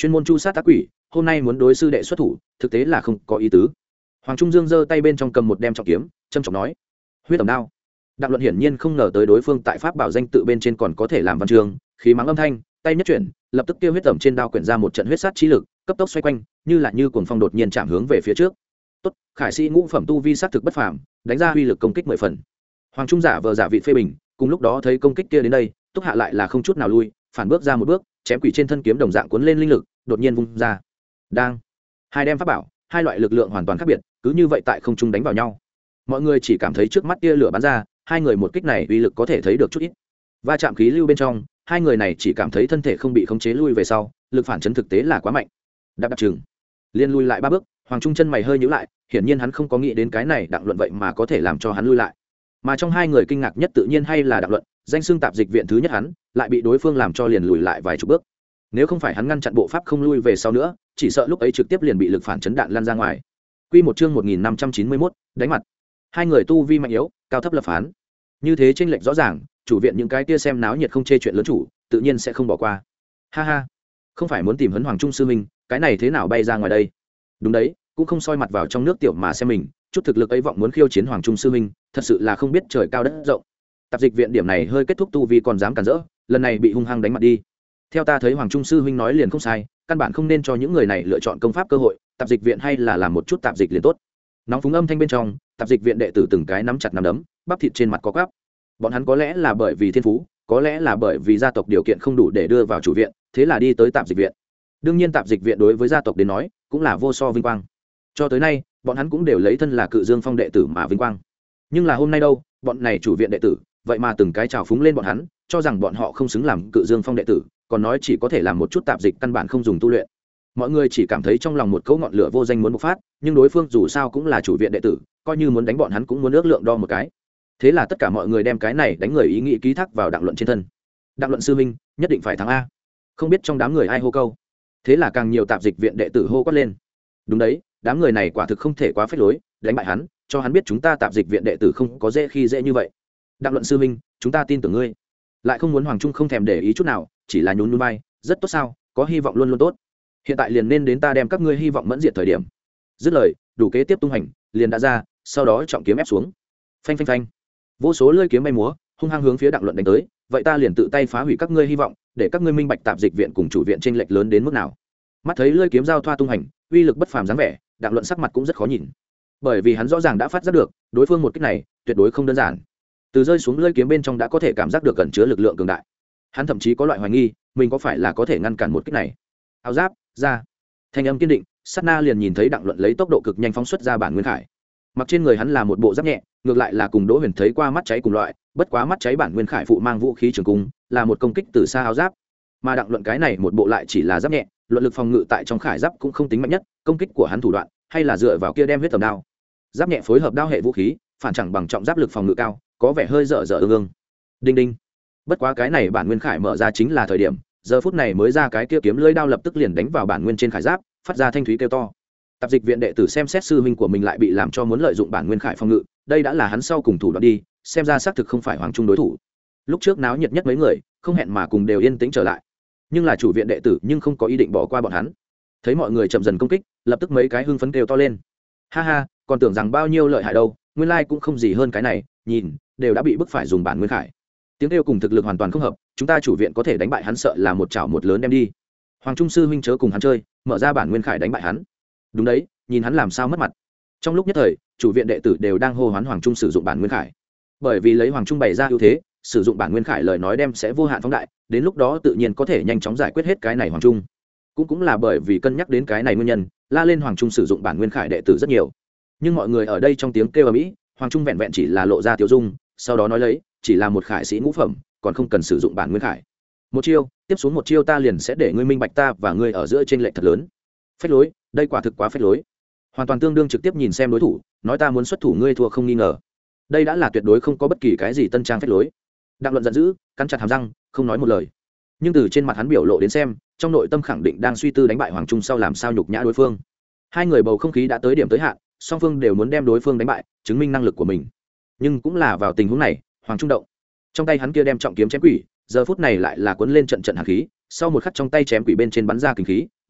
chuyên môn chu sát tác quỷ, hôm nay muốn đối sư đệ xuất thủ thực tế là không có ý tứ. Hoàng Trung Dương giơ tay bên trong cầm một đem trọng kiếm, trầm trọng nói: huyết tẩm đao. Đặng Luận hiển nhiên không ngờ tới đối phương tại pháp bảo danh tự bên trên còn có thể làm văn chương, khí mắng âm thanh, tay nhất chuyển, lập tức kêu huyết tẩm trên đao quyển ra một trận huyết sát trí lực, cấp tốc xoay quanh, như là như cuồng phong đột nhiên chạm hướng về phía trước. Tốt, khải sĩ ngũ phẩm tu vi sát thực bất phàm, đánh ra uy lực công kích mười phần. Hoàng Trung giả vờ giả vị phê bình, cùng lúc đó thấy công kích kia đến đây, túc hạ lại là không chút nào lui, phản bước ra một bước, chém quỷ trên thân kiếm đồng dạng cuốn lên linh lực, đột nhiên vung ra. Đang, hai đem pháp bảo, hai loại lực lượng hoàn toàn khác biệt, cứ như vậy tại không trung đánh vào nhau. Mọi người chỉ cảm thấy trước mắt tia lửa bắn ra, hai người một kích này uy lực có thể thấy được chút ít. Va chạm khí lưu bên trong, hai người này chỉ cảm thấy thân thể không bị khống chế lui về sau, lực phản chấn thực tế là quá mạnh. Đạp đạp chừng, liên lui lại ba bước, Hoàng Trung chân mày hơi nhíu lại, hiển nhiên hắn không có nghĩ đến cái này Đặng Luận vậy mà có thể làm cho hắn lui lại. Mà trong hai người kinh ngạc nhất tự nhiên hay là Đặng Luận, danh xưng tạp dịch viện thứ nhất hắn, lại bị đối phương làm cho liền lùi lại vài chục bước. Nếu không phải hắn ngăn chặn bộ pháp không lui về sau nữa, chỉ sợ lúc ấy trực tiếp liền bị lực phản chấn đạn lăn ra ngoài. Quy một chương một nghìn năm trăm chín mươi mốt, đánh mặt. Hai người tu vi mạnh yếu, cao thấp lập phán. Như thế chênh lệch rõ ràng, chủ viện những cái kia xem náo nhiệt không chê chuyện lớn chủ, tự nhiên sẽ không bỏ qua. Ha ha, không phải muốn tìm hấn Hoàng Trung sư minh, cái này thế nào bay ra ngoài đây? Đúng đấy, cũng không soi mặt vào trong nước tiểu mà xem mình, chút thực lực ấy vọng muốn khiêu chiến Hoàng Trung sư minh, thật sự là không biết trời cao đất rộng. Tạp dịch viện điểm này hơi kết thúc tu vi còn dám cản rỡ, lần này bị hung hăng đánh mặt đi. Theo ta thấy Hoàng Trung sư huynh nói liền không sai, căn bản không nên cho những người này lựa chọn công pháp cơ hội, tạp dịch viện hay là làm một chút tạp dịch liền tốt. Nóng phúng âm thanh bên trong, tạp dịch viện đệ tử từng cái nắm chặt nắm đấm, bắp thịt trên mặt có gắp. Bọn hắn có lẽ là bởi vì thiên phú, có lẽ là bởi vì gia tộc điều kiện không đủ để đưa vào chủ viện, thế là đi tới tạp dịch viện. Đương nhiên tạp dịch viện đối với gia tộc đến nói, cũng là vô so vinh quang. Cho tới nay, bọn hắn cũng đều lấy thân là Cự Dương Phong đệ tử mà vinh quang. Nhưng là hôm nay đâu, bọn này chủ viện đệ tử, vậy mà từng cái trào phúng lên bọn hắn, cho rằng bọn họ không xứng làm Cự Dương Phong đệ tử, còn nói chỉ có thể làm một chút tạp dịch căn bản không dùng tu luyện. Mọi người chỉ cảm thấy trong lòng một cỗ ngọn lửa vô danh muốn bộc phát, nhưng đối phương dù sao cũng là chủ viện đệ tử, coi như muốn đánh bọn hắn cũng muốn ước lượng đo một cái. Thế là tất cả mọi người đem cái này đánh người ý nghĩ ký thác vào Đặng Luận trên thân. Đặng Luận sư minh, nhất định phải thắng a. Không biết trong đám người ai hô câu. Thế là càng nhiều tạp dịch viện đệ tử hô quát lên. Đúng đấy, đám người này quả thực không thể quá phách lối, đánh bại hắn, cho hắn biết chúng ta tạp dịch viện đệ tử không có dễ khi dễ như vậy. Đặng Luận sư minh, chúng ta tin tưởng ngươi. Lại không muốn Hoàng Trung không thèm để ý chút nào, chỉ là nhún nhún vai, rất tốt sao, có hy vọng luôn luôn tốt. Hiện tại liền nên đến ta đem các ngươi hy vọng mẫn diệt thời điểm. Dứt lời, đủ kế tiếp tung hành, liền đã ra, sau đó trọng kiếm ép xuống. Phanh phanh phanh. Vô số lưỡi kiếm bay múa, hung hăng hướng phía Đặng Luận đánh tới, vậy ta liền tự tay phá hủy các ngươi hy vọng, để các ngươi minh bạch tạp dịch viện cùng chủ viện chênh lệch lớn đến mức nào. Mắt thấy lưỡi kiếm giao thoa tung hành, uy lực bất phàm dáng vẻ, Đặng Luận sắc mặt cũng rất khó nhìn. Bởi vì hắn rõ ràng đã phát giác được, đối phương một kích này, tuyệt đối không đơn giản. Từ rơi xuống lưỡi kiếm bên trong đã có thể cảm giác được cẩn chứa lực lượng cường đại. Hắn thậm chí có loại hoài nghi, mình có phải là có thể ngăn cản một kích này. Áo giáp ra, thanh âm kiên định, sát na liền nhìn thấy Đặng Luận lấy tốc độ cực nhanh phóng xuất ra bản nguyên khải. Mặc trên người hắn là một bộ giáp nhẹ, ngược lại là cùng Đỗ Huyền thấy qua mắt cháy cùng loại, bất quá mắt cháy bản nguyên khải phụ mang vũ khí trường cung, là một công kích từ xa áo giáp. Mà Đặng Luận cái này một bộ lại chỉ là giáp nhẹ, luận lực phòng ngự tại trong khải giáp cũng không tính mạnh nhất, công kích của hắn thủ đoạn hay là dựa vào kia đem huyết tầm đao. Giáp nhẹ phối hợp đao hệ vũ khí, phản chẳng bằng trọng giáp lực phòng ngự cao, có vẻ hơi dở dở ương ương. Đinh đinh. Bất quá cái này bản nguyên khải mở ra chính là thời điểm, giờ phút này mới ra cái kia kiếm lưỡi đao lập tức liền đánh vào bản nguyên trên khải giáp, phát ra thanh thúy kêu to. Tạp dịch viện đệ tử xem xét sư huynh của mình lại bị làm cho muốn lợi dụng bản nguyên khải phòng ngự, đây đã là hắn sau cùng thủ đoạn đi, xem ra xác thực không phải Hoàng Trung đối thủ. Lúc trước náo nhiệt nhất mấy người, không hẹn mà cùng đều yên tĩnh trở lại. Nhưng là chủ viện đệ tử nhưng không có ý định bỏ qua bọn hắn. Thấy mọi người chậm dần công kích, lập tức mấy cái hưng phấn kêu to lên. Ha ha, còn tưởng rằng bao nhiêu lợi hại đâu, nguyên lai cũng không gì hơn cái này, nhìn, đều đã bị bức phải dùng bản nguyên khải. Tiếng kêu cùng thực lực hoàn toàn không hợp, chúng ta chủ viện có thể đánh bại hắn sợ là một chảo một lớn đem đi. Hoàng Trung sư huynh chớ cùng hắn chơi, mở ra bản nguyên khải đánh bại hắn. Đúng đấy, nhìn hắn làm sao mất mặt. Trong lúc nhất thời, chủ viện đệ tử đều đang hô hoán Hoàng Trung sử dụng bản nguyên khải. Bởi vì lấy Hoàng Trung bày ra ưu thế, sử dụng bản nguyên khải lời nói đem sẽ vô hạn phóng đại, đến lúc đó tự nhiên có thể nhanh chóng giải quyết hết cái này Hoàng Trung. Cũng cũng là bởi vì cân nhắc đến cái này nguyên nhân, la lên Hoàng Trung sử dụng bản nguyên khải đệ tử rất nhiều. Nhưng mọi người ở đây trong tiếng kêu ầm ĩ, Hoàng Trung vẹn vẹn chỉ là lộ ra tiêu dung, sau đó nói lấy, chỉ là một khải sĩ ngũ phẩm, còn không cần sử dụng bản nguyên khải. Một chiêu, tiếp xuống một chiêu ta liền sẽ để ngươi minh bạch ta và ngươi ở giữa chênh lệch thật lớn. Phách lối, đây quả thực quá phách lối. Hoàn toàn tương đương trực tiếp nhìn xem đối thủ, nói ta muốn xuất thủ ngươi thua không nghi ngờ. Đây đã là tuyệt đối không có bất kỳ cái gì tân trang phách lối. Đặng Luận giận dữ, cắn chặt hàm răng, không nói một lời. Nhưng từ trên mặt hắn biểu lộ đến xem, trong nội tâm khẳng định đang suy tư đánh bại Hoàng Trung sau làm sao nhục nhã đối phương. Hai người bầu không khí đã tới điểm tới hạn, song phương đều muốn đem đối phương đánh bại, chứng minh năng lực của mình. Nhưng cũng là vào tình huống này, Hoàng Trung động. Trong tay hắn kia đem trọng kiếm chém quỷ, giờ phút này lại là cuốn lên trận trận hàn khí, sau một khắc trong tay chém quỷ bên trên bắn ra kình khí,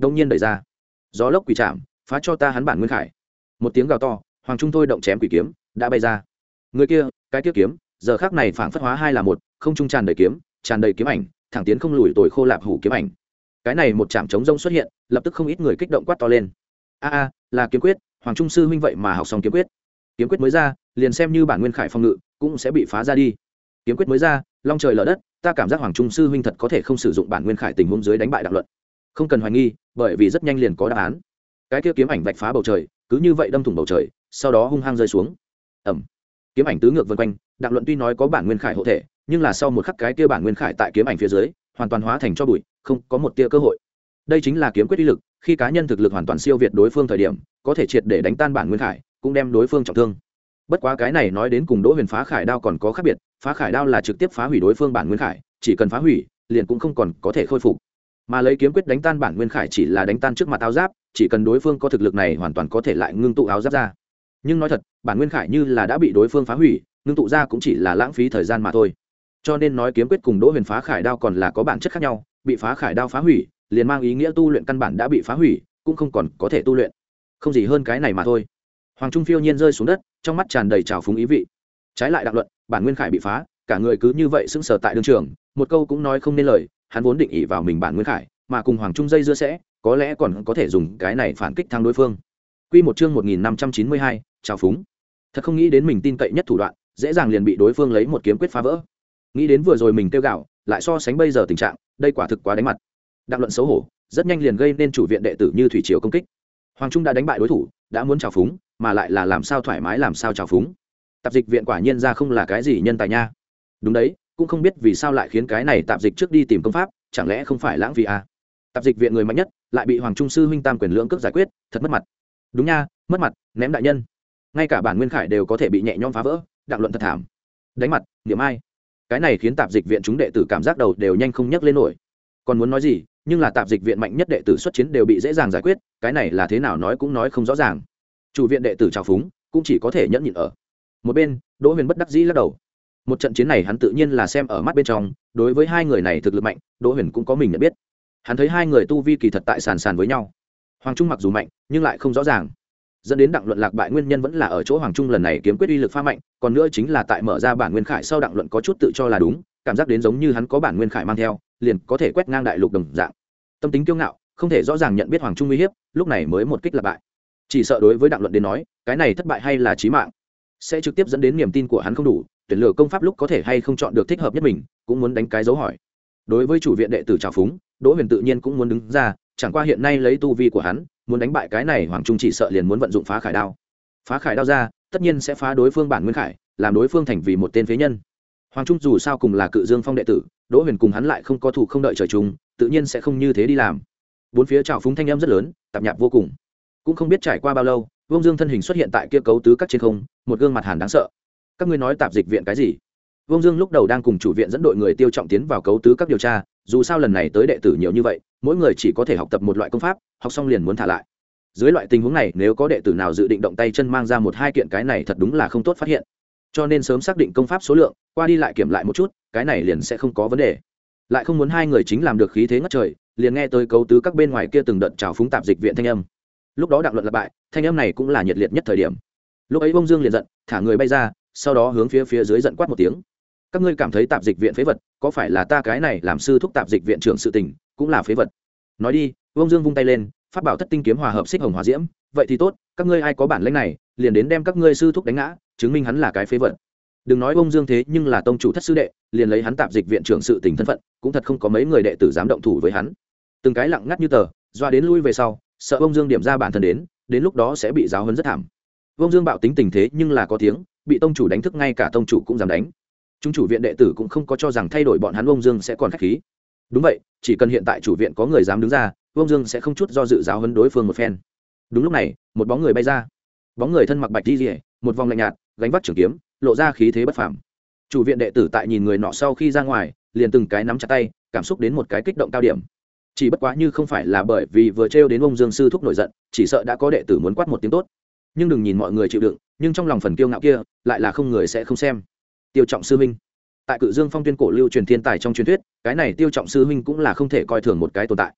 đông nhiên đẩy ra. Gió lốc quỷ chạm, phá cho ta hắn bản nguyên khải. Một tiếng gào to, Hoàng Trung thôi động chém quỷ kiếm đã bay ra. Người kia, cái kia kiếm, giờ khắc này phảng phất hóa hai là một, không trung tràn đầy kiếm, tràn đầy kiếm ảnh, thẳng tiến không lùi tồi khô lạp hủ kiếm ảnh. Cái này một chạm chống rông xuất hiện, lập tức không ít người kích động quát to lên. A a, là kiếm quyết, Hoàng Trung sư huynh vậy mà học xong kiếm quyết. Kiếm quyết mới ra, liền xem như bản nguyên khải phòng ngự cũng sẽ bị phá ra đi. Kiếm quyết mới ra, long trời lở đất, ta cảm giác Hoàng Trung sư huynh thật có thể không sử dụng bản nguyên khải tình huống dưới đánh bại Đặng Luận. Không cần hoài nghi, bởi vì rất nhanh liền có đáp án. Cái kia kiếm ảnh vạch phá bầu trời, cứ như vậy đâm thủng bầu trời, sau đó hung hăng rơi xuống. Ầm. Kiếm ảnh tứ ngược vần quanh, Đặng Luận tuy nói có bản nguyên khải hộ thể, nhưng là sau một khắc cái kia bản nguyên khải tại kiếm ảnh phía dưới, hoàn toàn hóa thành cho bụi, không có một tia cơ hội. Đây chính là kiếm quyết uy lực, khi cá nhân thực lực hoàn toàn siêu việt đối phương thời điểm, có thể triệt để đánh tan bản nguyên khải, cũng đem đối phương trọng thương. Bất quá cái này nói đến cùng Đỗ Huyền phá khải đao còn có khác biệt, phá khải đao là trực tiếp phá hủy đối phương bản nguyên khải, chỉ cần phá hủy, liền cũng không còn có thể khôi phục. Mà lấy kiếm quyết đánh tan bản nguyên khải chỉ là đánh tan trước mặt áo giáp, chỉ cần đối phương có thực lực này hoàn toàn có thể lại ngưng tụ áo giáp ra. Nhưng nói thật, bản nguyên khải như là đã bị đối phương phá hủy, ngưng tụ ra cũng chỉ là lãng phí thời gian mà thôi. Cho nên nói kiếm quyết cùng Đỗ Huyền phá khải đao còn là có bản chất khác nhau, bị phá khải đao phá hủy, liền mang ý nghĩa tu luyện căn bản đã bị phá hủy, cũng không còn có thể tu luyện. Không gì hơn cái này mà thôi. Hoàng Trung phiêu nhiên rơi xuống đất, trong mắt tràn đầy trào phúng ý vị. Trái lại Đặng Luận, bản nguyên khải bị phá, cả người cứ như vậy sững sờ tại đương trường, một câu cũng nói không nên lời, hắn vốn định ỷ vào mình bản nguyên khải, mà cùng Hoàng Trung dây dưa sẽ, có lẽ còn có thể dùng cái này phản kích thắng đối phương. Quy một chương một nghìn năm trăm chín mươi hai, trào phúng. Thật không nghĩ đến mình tin cậy nhất thủ đoạn, dễ dàng liền bị đối phương lấy một kiếm quyết phá vỡ. Nghĩ đến vừa rồi mình kêu gạo, lại so sánh bây giờ tình trạng, đây quả thực quá đánh mặt. Đặng Luận xấu hổ, rất nhanh liền gây nên chủ viện đệ tử như thủy triều công kích. Hoàng Trung đã đánh bại đối thủ, đã muốn trào phúng, mà lại là làm sao thoải mái làm sao trào phúng. Tạp dịch viện quả nhiên ra không là cái gì nhân tài nha. Đúng đấy, cũng không biết vì sao lại khiến cái này tạp dịch trước đi tìm công pháp, chẳng lẽ không phải lãng phí à? Tạp dịch viện người mạnh nhất, lại bị Hoàng Trung sư huynh tam quyền lưỡng cước giải quyết, thật mất mặt. Đúng nha, mất mặt, ném đại nhân. Ngay cả bản nguyên khải đều có thể bị nhẹ nhõm phá vỡ, Đặng Luận thật thảm. Đánh mặt, niệm ai? Cái này khiến tạp dịch viện chúng đệ tử cảm giác đầu đều nhanh không nhấc lên nổi. Còn muốn nói gì, nhưng là tạp dịch viện mạnh nhất đệ tử xuất chiến đều bị dễ dàng giải quyết, cái này là thế nào nói cũng nói không rõ ràng. Chủ viện đệ tử trào phúng, cũng chỉ có thể nhẫn nhịn ở. Một bên, Đỗ Huyền bất đắc dĩ lắc đầu. Một trận chiến này hắn tự nhiên là xem ở mắt bên trong, đối với hai người này thực lực mạnh, Đỗ Huyền cũng có mình nhận biết. Hắn thấy hai người tu vi kỳ thật tại sàn sàn với nhau. Hoàng Trung mặc dù mạnh, nhưng lại không rõ ràng. Dẫn đến Đặng Luận lạc bại nguyên nhân vẫn là ở chỗ Hoàng Trung lần này kiếm quyết uy lực pha mạnh, còn nữa chính là tại mở ra bản nguyên khải sau Đặng Luận có chút tự cho là đúng, cảm giác đến giống như hắn có bản nguyên khải mang theo, liền có thể quét ngang đại lục đồng dạng. Tâm tính kiêu ngạo, không thể rõ ràng nhận biết Hoàng Trung uy hiếp, lúc này mới một kích là bại. Chỉ sợ đối với Đặng Luận đến nói, cái này thất bại hay là chí mạng, sẽ trực tiếp dẫn đến niềm tin của hắn không đủ, tuyển lựa công pháp lúc có thể hay không chọn được thích hợp nhất mình, cũng muốn đánh cái dấu hỏi. Đối với chủ viện đệ tử trào phúng, Đỗ Huyền tự nhiên cũng muốn đứng ra, chẳng qua hiện nay lấy tu vi của hắn, muốn đánh bại cái này Hoàng Trung chỉ sợ liền muốn vận dụng phá khải đao. Phá khải đao ra, tất nhiên sẽ phá đối phương bản nguyên khải, làm đối phương thành vì một tên phế nhân. Hoàng Trung dù sao cùng là Cự Dương Phong đệ tử, Đỗ Huyền cùng hắn lại không có thủ không đợi trời chung, tự nhiên sẽ không như thế đi làm. Bốn phía trào phúng thanh âm rất lớn, tạp nhạp vô cùng. Cũng không biết trải qua bao lâu, Vương Dương thân hình xuất hiện tại kia cấu tứ các trên không, một gương mặt hàn đáng sợ. Các ngươi nói tạp dịch viện cái gì? Vương Dương lúc đầu đang cùng chủ viện dẫn đội người tiêu trọng tiến vào cấu tứ các điều tra, dù sao lần này tới đệ tử nhiều như vậy, mỗi người chỉ có thể học tập một loại công pháp, học xong liền muốn thả lại. Dưới loại tình huống này, nếu có đệ tử nào dự định động tay chân mang ra một hai kiện cái này thật đúng là không tốt phát hiện. Cho nên sớm xác định công pháp số lượng, qua đi lại kiểm lại một chút, cái này liền sẽ không có vấn đề. Lại không muốn hai người chính làm được khí thế ngất trời, liền nghe tới cấu tứ các bên ngoài kia từng đợt trào phúng tạp dịch viện thanh âm. Lúc đó Đặng Luận là bại, thanh âm này cũng là nhiệt liệt nhất thời điểm. Lúc ấy Bông Dương liền giận, thả người bay ra, sau đó hướng phía phía dưới giận quát một tiếng. Các ngươi cảm thấy tạp dịch viện phế vật, có phải là ta cái này làm sư thúc tạp dịch viện trưởng sự tình, cũng là phế vật. Nói đi, Bông Dương vung tay lên, phát bảo thất tinh kiếm hòa hợp xích hồng hỏa diễm, vậy thì tốt, các ngươi ai có bản lĩnh này, liền đến đem các ngươi sư thúc đánh ngã, chứng minh hắn là cái phế vật. Đừng nói Bông Dương thế, nhưng là tông chủ thất sư đệ, liền lấy hắn tạp dịch viện trưởng sự tình thân phận, cũng thật không có mấy người đệ tử dám động thủ với hắn. Từng cái lặng ngắt như tờ, doa đến lui về sau, sợ Bông Dương điểm ra bản thân đến, đến lúc đó sẽ bị giáo huấn rất thảm. Bông Dương bạo tính tình thế nhưng là có tiếng, bị tông chủ đánh thức ngay cả tông chủ cũng dám đánh. Chúng chủ viện đệ tử cũng không có cho rằng thay đổi bọn hắn Bông Dương sẽ còn khách khí. Đúng vậy, chỉ cần hiện tại chủ viện có người dám đứng ra, Bông Dương sẽ không chút do dự giáo huấn đối phương một phen. Đúng lúc này, một bóng người bay ra. Bóng người thân mặc bạch y liễu, một vòng lạnh nhạt, gánh vác trường kiếm, lộ ra khí thế bất phàm. Chủ viện đệ tử tại nhìn người nọ sau khi ra ngoài, liền từng cái nắm chặt tay, cảm xúc đến một cái kích động cao điểm. Chỉ bất quá như không phải là bởi vì vừa trêu đến Bông Dương sư thúc nổi giận, chỉ sợ đã có đệ tử muốn quát một tiếng tốt. Nhưng đừng nhìn mọi người chịu đựng, nhưng trong lòng phần kiêu ngạo kia, lại là không người sẽ không xem. Tiêu Trọng sư huynh, tại Cự Dương Phong tuyên cổ lưu truyền thiên tài trong truyền thuyết, cái này Tiêu Trọng sư huynh cũng là không thể coi thường một cái tồn tại.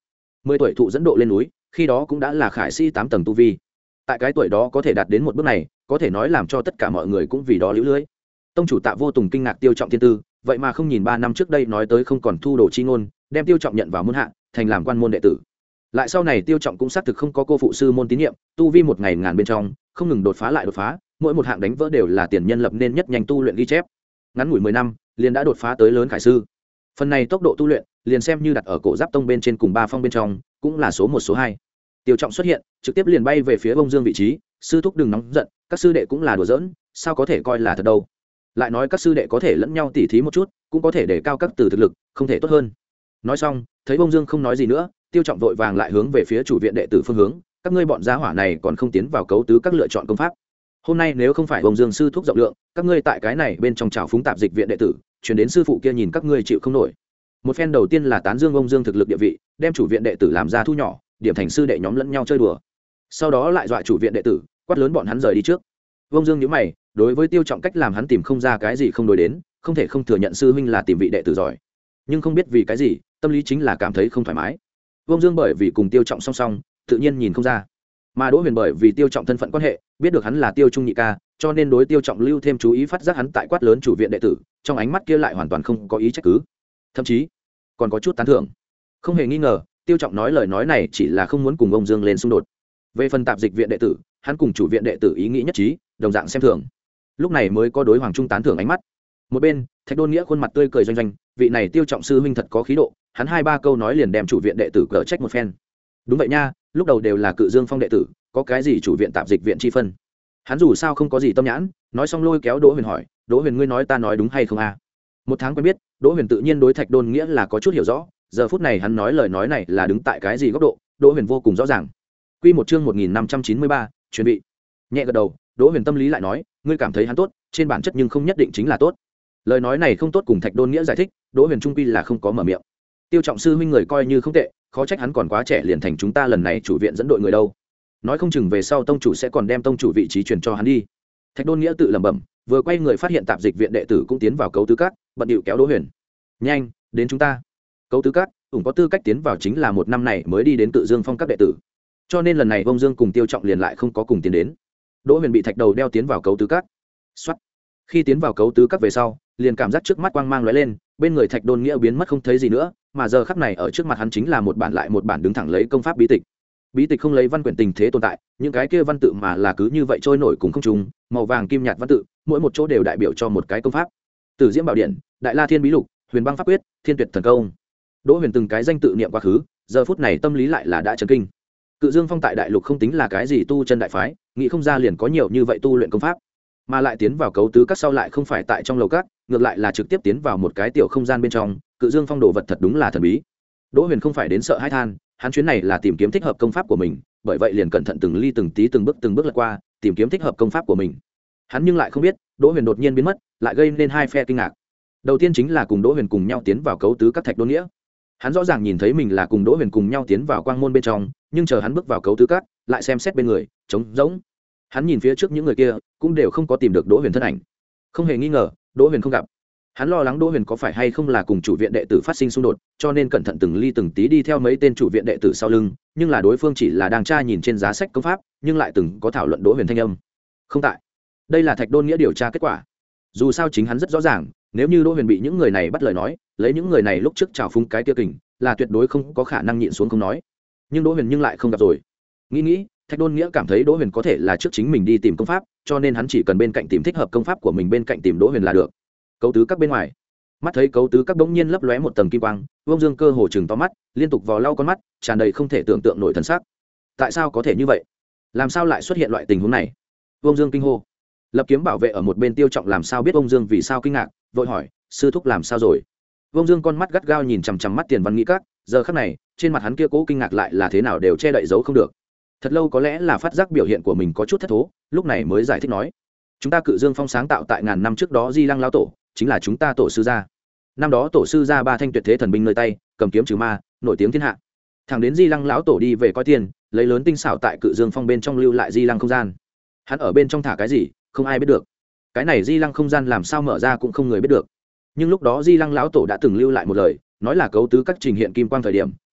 mười tuổi thụ dẫn độ lên núi, khi đó cũng đã là khải sĩ tám tầng tu vi. Tại cái tuổi đó có thể đạt đến một bước này, có thể nói làm cho tất cả mọi người cũng vì đó liễu lưới. Tông chủ Tạ Vô Tùng kinh ngạc Tiêu Trọng thiên tư, vậy mà không nhìn ba năm trước đây nói tới không còn thu đồ chi ngôn, đem Tiêu Trọng nhận vào môn hạ, thành làm quan môn đệ tử. Lại sau này Tiêu Trọng cũng xác thực không có cô phụ sư môn tín nhiệm, tu vi một ngày ngàn bên trong, không ngừng đột phá lại đột phá, mỗi một hạng đánh vỡ đều là tiền nhân lập nên nhất nhanh tu luyện ghi chép. Ngắn ngủi mười năm, liền đã đột phá tới lớn khải sư. Phần này tốc độ tu luyện, liền xem như đặt ở cổ giáp tông bên trên cùng ba phong bên trong, cũng là số một số hai. Tiêu Trọng xuất hiện, trực tiếp liền bay về phía Bông Dương vị trí, sư thúc đừng nóng giận, các sư đệ cũng là đùa giỡn, sao có thể coi là thật đâu. Lại nói các sư đệ có thể lẫn nhau tỉ thí một chút, cũng có thể để cao các từ thực lực, không thể tốt hơn. Nói xong, thấy Bông Dương không nói gì nữa, Tiêu Trọng vội vàng lại hướng về phía chủ viện đệ tử phương hướng, các ngươi bọn gia hỏa này còn không tiến vào cấu tứ các lựa chọn công pháp. Hôm nay nếu không phải Bông Dương sư thúc rộng lượng, các ngươi tại cái này bên trong trào phúng tạp dịch viện đệ tử, truyền đến sư phụ kia nhìn các ngươi chịu không nổi. Một phen đầu tiên là tán dương Bông Dương thực lực địa vị, đem chủ viện đệ tử làm ra thu nhỏ, điểm thành sư đệ nhóm lẫn nhau chơi đùa. Sau đó lại dọa chủ viện đệ tử, quát lớn bọn hắn rời đi trước. Bông Dương nhíu mày, đối với Tiêu Trọng cách làm hắn tìm không ra cái gì không đối đến, không thể không thừa nhận sư huynh là tìm vị đệ tử giỏi, nhưng không biết vì cái gì, tâm lý chính là cảm thấy không thoải mái. Bông Dương bởi vì cùng Tiêu Trọng song song, tự nhiên nhìn không ra, mà Đỗ Huyền bởi vì Tiêu Trọng thân phận quan hệ, biết được hắn là Tiêu Trung nhị ca, cho nên đối Tiêu Trọng lưu thêm chú ý, phát giác hắn tại quát lớn chủ viện đệ tử, trong ánh mắt kia lại hoàn toàn không có ý trách cứ, thậm chí còn có chút tán thưởng. Không hề nghi ngờ, Tiêu Trọng nói lời nói này chỉ là không muốn cùng Bông Dương lên xung đột. Về phần tạp dịch viện đệ tử, hắn cùng chủ viện đệ tử ý nghĩ nhất trí, đồng dạng xem thường, lúc này mới có đối Hoàng Trung tán thưởng ánh mắt. Một bên, Thạch Đôn Nghĩa khuôn mặt tươi cười doanh doanh, vị này Tiêu Trọng sư huynh thật có khí độ, hắn hai ba câu nói liền đem chủ viện đệ tử cở trách một phen. Đúng vậy nha, lúc đầu đều là Cự Dương Phong đệ tử, có cái gì chủ viện tạp dịch viện chi phân. Hắn dù sao không có gì tâm nhãn, nói xong lôi kéo Đỗ Huyền hỏi, Đỗ Huyền ngươi nói ta nói đúng hay không a? Một tháng quen biết, Đỗ Huyền tự nhiên đối Thạch Đôn Nghĩa là có chút hiểu rõ, giờ phút này hắn nói lời nói này là đứng tại cái gì góc độ, Đỗ Huyền vô cùng rõ ràng. Quy một chương một nghìn năm trăm chín mươi ba, chuẩn bị. Nhẹ gật đầu, Đỗ Huyền tâm lý lại nói, ngươi cảm thấy hắn tốt, trên bản chất nhưng không nhất định chính là tốt. Lời nói này không tốt cùng Thạch Đôn Nghĩa giải thích, Đỗ Huyền trung quy là không có mở miệng. Tiêu Trọng sư huynh người coi như không tệ, khó trách hắn còn quá trẻ liền thành chúng ta lần này chủ viện dẫn đội người đâu. Nói không chừng về sau tông chủ sẽ còn đem tông chủ vị trí truyền cho hắn đi. Thạch Đôn Nghĩa tự lẩm bẩm, vừa quay người phát hiện tạp dịch viện đệ tử cũng tiến vào cấu tứ các, bận điệu kéo Đỗ Huyền. Nhanh, đến chúng ta. Cấu tứ các, cũng có tư cách tiến vào chính là một năm này mới đi đến Cự Dương Phong các đệ tử. Cho nên lần này Bông Dương cùng Tiêu Trọng liền lại không có cùng tiến đến. Đỗ Huyền bị thạch đầu đeo tiến vào cấu tứ các. Soát. Khi tiến vào cấu tứ các về sau, liền cảm giác trước mắt quang mang lóe lên, bên người Thạch Đôn Nghĩa biến mất không thấy gì nữa, mà giờ khắc này ở trước mặt hắn chính là một bản lại một bản đứng thẳng lấy công pháp bí tịch. Bí tịch không lấy văn quyển tình thế tồn tại, những cái kia văn tự mà là cứ như vậy trôi nổi cùng không trùng, màu vàng kim nhạt văn tự, mỗi một chỗ đều đại biểu cho một cái công pháp. Tử Diễm Bảo Điện, Đại La Thiên Bí Lục, Huyền Băng Pháp Quyết, Thiên Tuyệt Thần Công. Đỗ Huyền từng cái danh tự niệm quá khứ, giờ phút này tâm lý lại là đã chấn kinh. Cự Dương Phong tại đại lục không tính là cái gì tu chân đại phái, nghĩ không ra liền có nhiều như vậy tu luyện công pháp, mà lại tiến vào cấu tứ các sau lại không phải tại trong lầu các, ngược lại là trực tiếp tiến vào một cái tiểu không gian bên trong. Cự Dương Phong đồ vật thật đúng là thần bí. Đỗ Huyền không phải đến sợ hãi than, hắn chuyến này là tìm kiếm thích hợp công pháp của mình, bởi vậy liền cẩn thận từng ly từng tí từng bước từng bước lật qua, tìm kiếm thích hợp công pháp của mình. Hắn nhưng lại không biết, Đỗ Huyền đột nhiên biến mất, lại gây nên hai phe kinh ngạc. Đầu tiên chính là cùng Đỗ Huyền cùng nhau tiến vào cấu tứ các Thạch Đôn Nghĩa. Hắn rõ ràng nhìn thấy mình là cùng Đỗ Huyền cùng nhau tiến vào quang môn bên trong, nhưng chờ hắn bước vào cấu tứ các, lại xem xét bên người, trống rỗng. Hắn nhìn phía trước những người kia, cũng đều không có tìm được Đỗ Huyền thân ảnh. Không hề nghi ngờ, Đỗ Huyền không gặp. Hắn lo lắng Đỗ Huyền có phải hay không là cùng chủ viện đệ tử phát sinh xung đột, cho nên cẩn thận từng ly từng tí đi theo mấy tên chủ viện đệ tử sau lưng, nhưng là đối phương chỉ là đang tra nhìn trên giá sách công pháp, nhưng lại từng có thảo luận Đỗ Huyền thanh âm. Không tại. Đây là Thạch Đôn Nghĩa điều tra kết quả. Dù sao chính hắn rất rõ ràng, nếu như Đỗ Huyền bị những người này bắt lời nói, lấy những người này lúc trước trào phúng cái kia kình, là tuyệt đối không có khả năng nhịn xuống không nói. Nhưng Đỗ Huyền nhưng lại không gặp rồi. Nghĩ nghĩ, Thạch Đôn Nghĩa cảm thấy Đỗ Huyền có thể là trước chính mình đi tìm công pháp, cho nên hắn chỉ cần bên cạnh tìm thích hợp công pháp của mình, bên cạnh tìm Đỗ Huyền là được. Cấu tứ các bên ngoài, mắt thấy cấu tứ các bỗng nhiên lấp lóe một tầng kim quang, Vương Dương cơ hồ chừng to mắt, liên tục vò lau con mắt, tràn đầy không thể tưởng tượng nổi thần sắc. Tại sao có thể như vậy? Làm sao lại xuất hiện loại tình huống này? Vương Dương kinh hô. Lập Kiếm bảo vệ ở một bên Tiêu Trọng làm sao biết Vương Dương vì sao kinh ngạc, vội hỏi, sư thúc làm sao rồi? Vương Dương con mắt gắt gao nhìn chằm chằm mắt Tiền Văn Nghĩ Các, giờ khắc này, trên mặt hắn kia cố kinh ngạc lại là thế nào đều che đậy giấu không được. Thật lâu có lẽ là phát giác biểu hiện của mình có chút thất thố, lúc này mới giải thích nói, chúng ta Cự Dương Phong sáng tạo tại ngàn năm trước đó Di Lăng lão tổ, chính là chúng ta tổ sư gia. Năm đó tổ sư gia ba thanh tuyệt thế thần binh nơi tay, cầm kiếm trừ ma, nổi tiếng thiên hạ. Thẳng đến Di Lăng lão tổ đi về coi tiền, lấy lớn tinh xảo tại Cự Dương Phong bên trong lưu lại Di Lăng không gian. Hắn ở bên trong thả cái gì, không ai biết được. Cái này Di Lăng không gian làm sao mở ra cũng không người biết được. Nhưng lúc đó Di Lăng lão tổ đã từng lưu lại một lời, nói là cấu tứ các trình hiện kim quang thời điểm,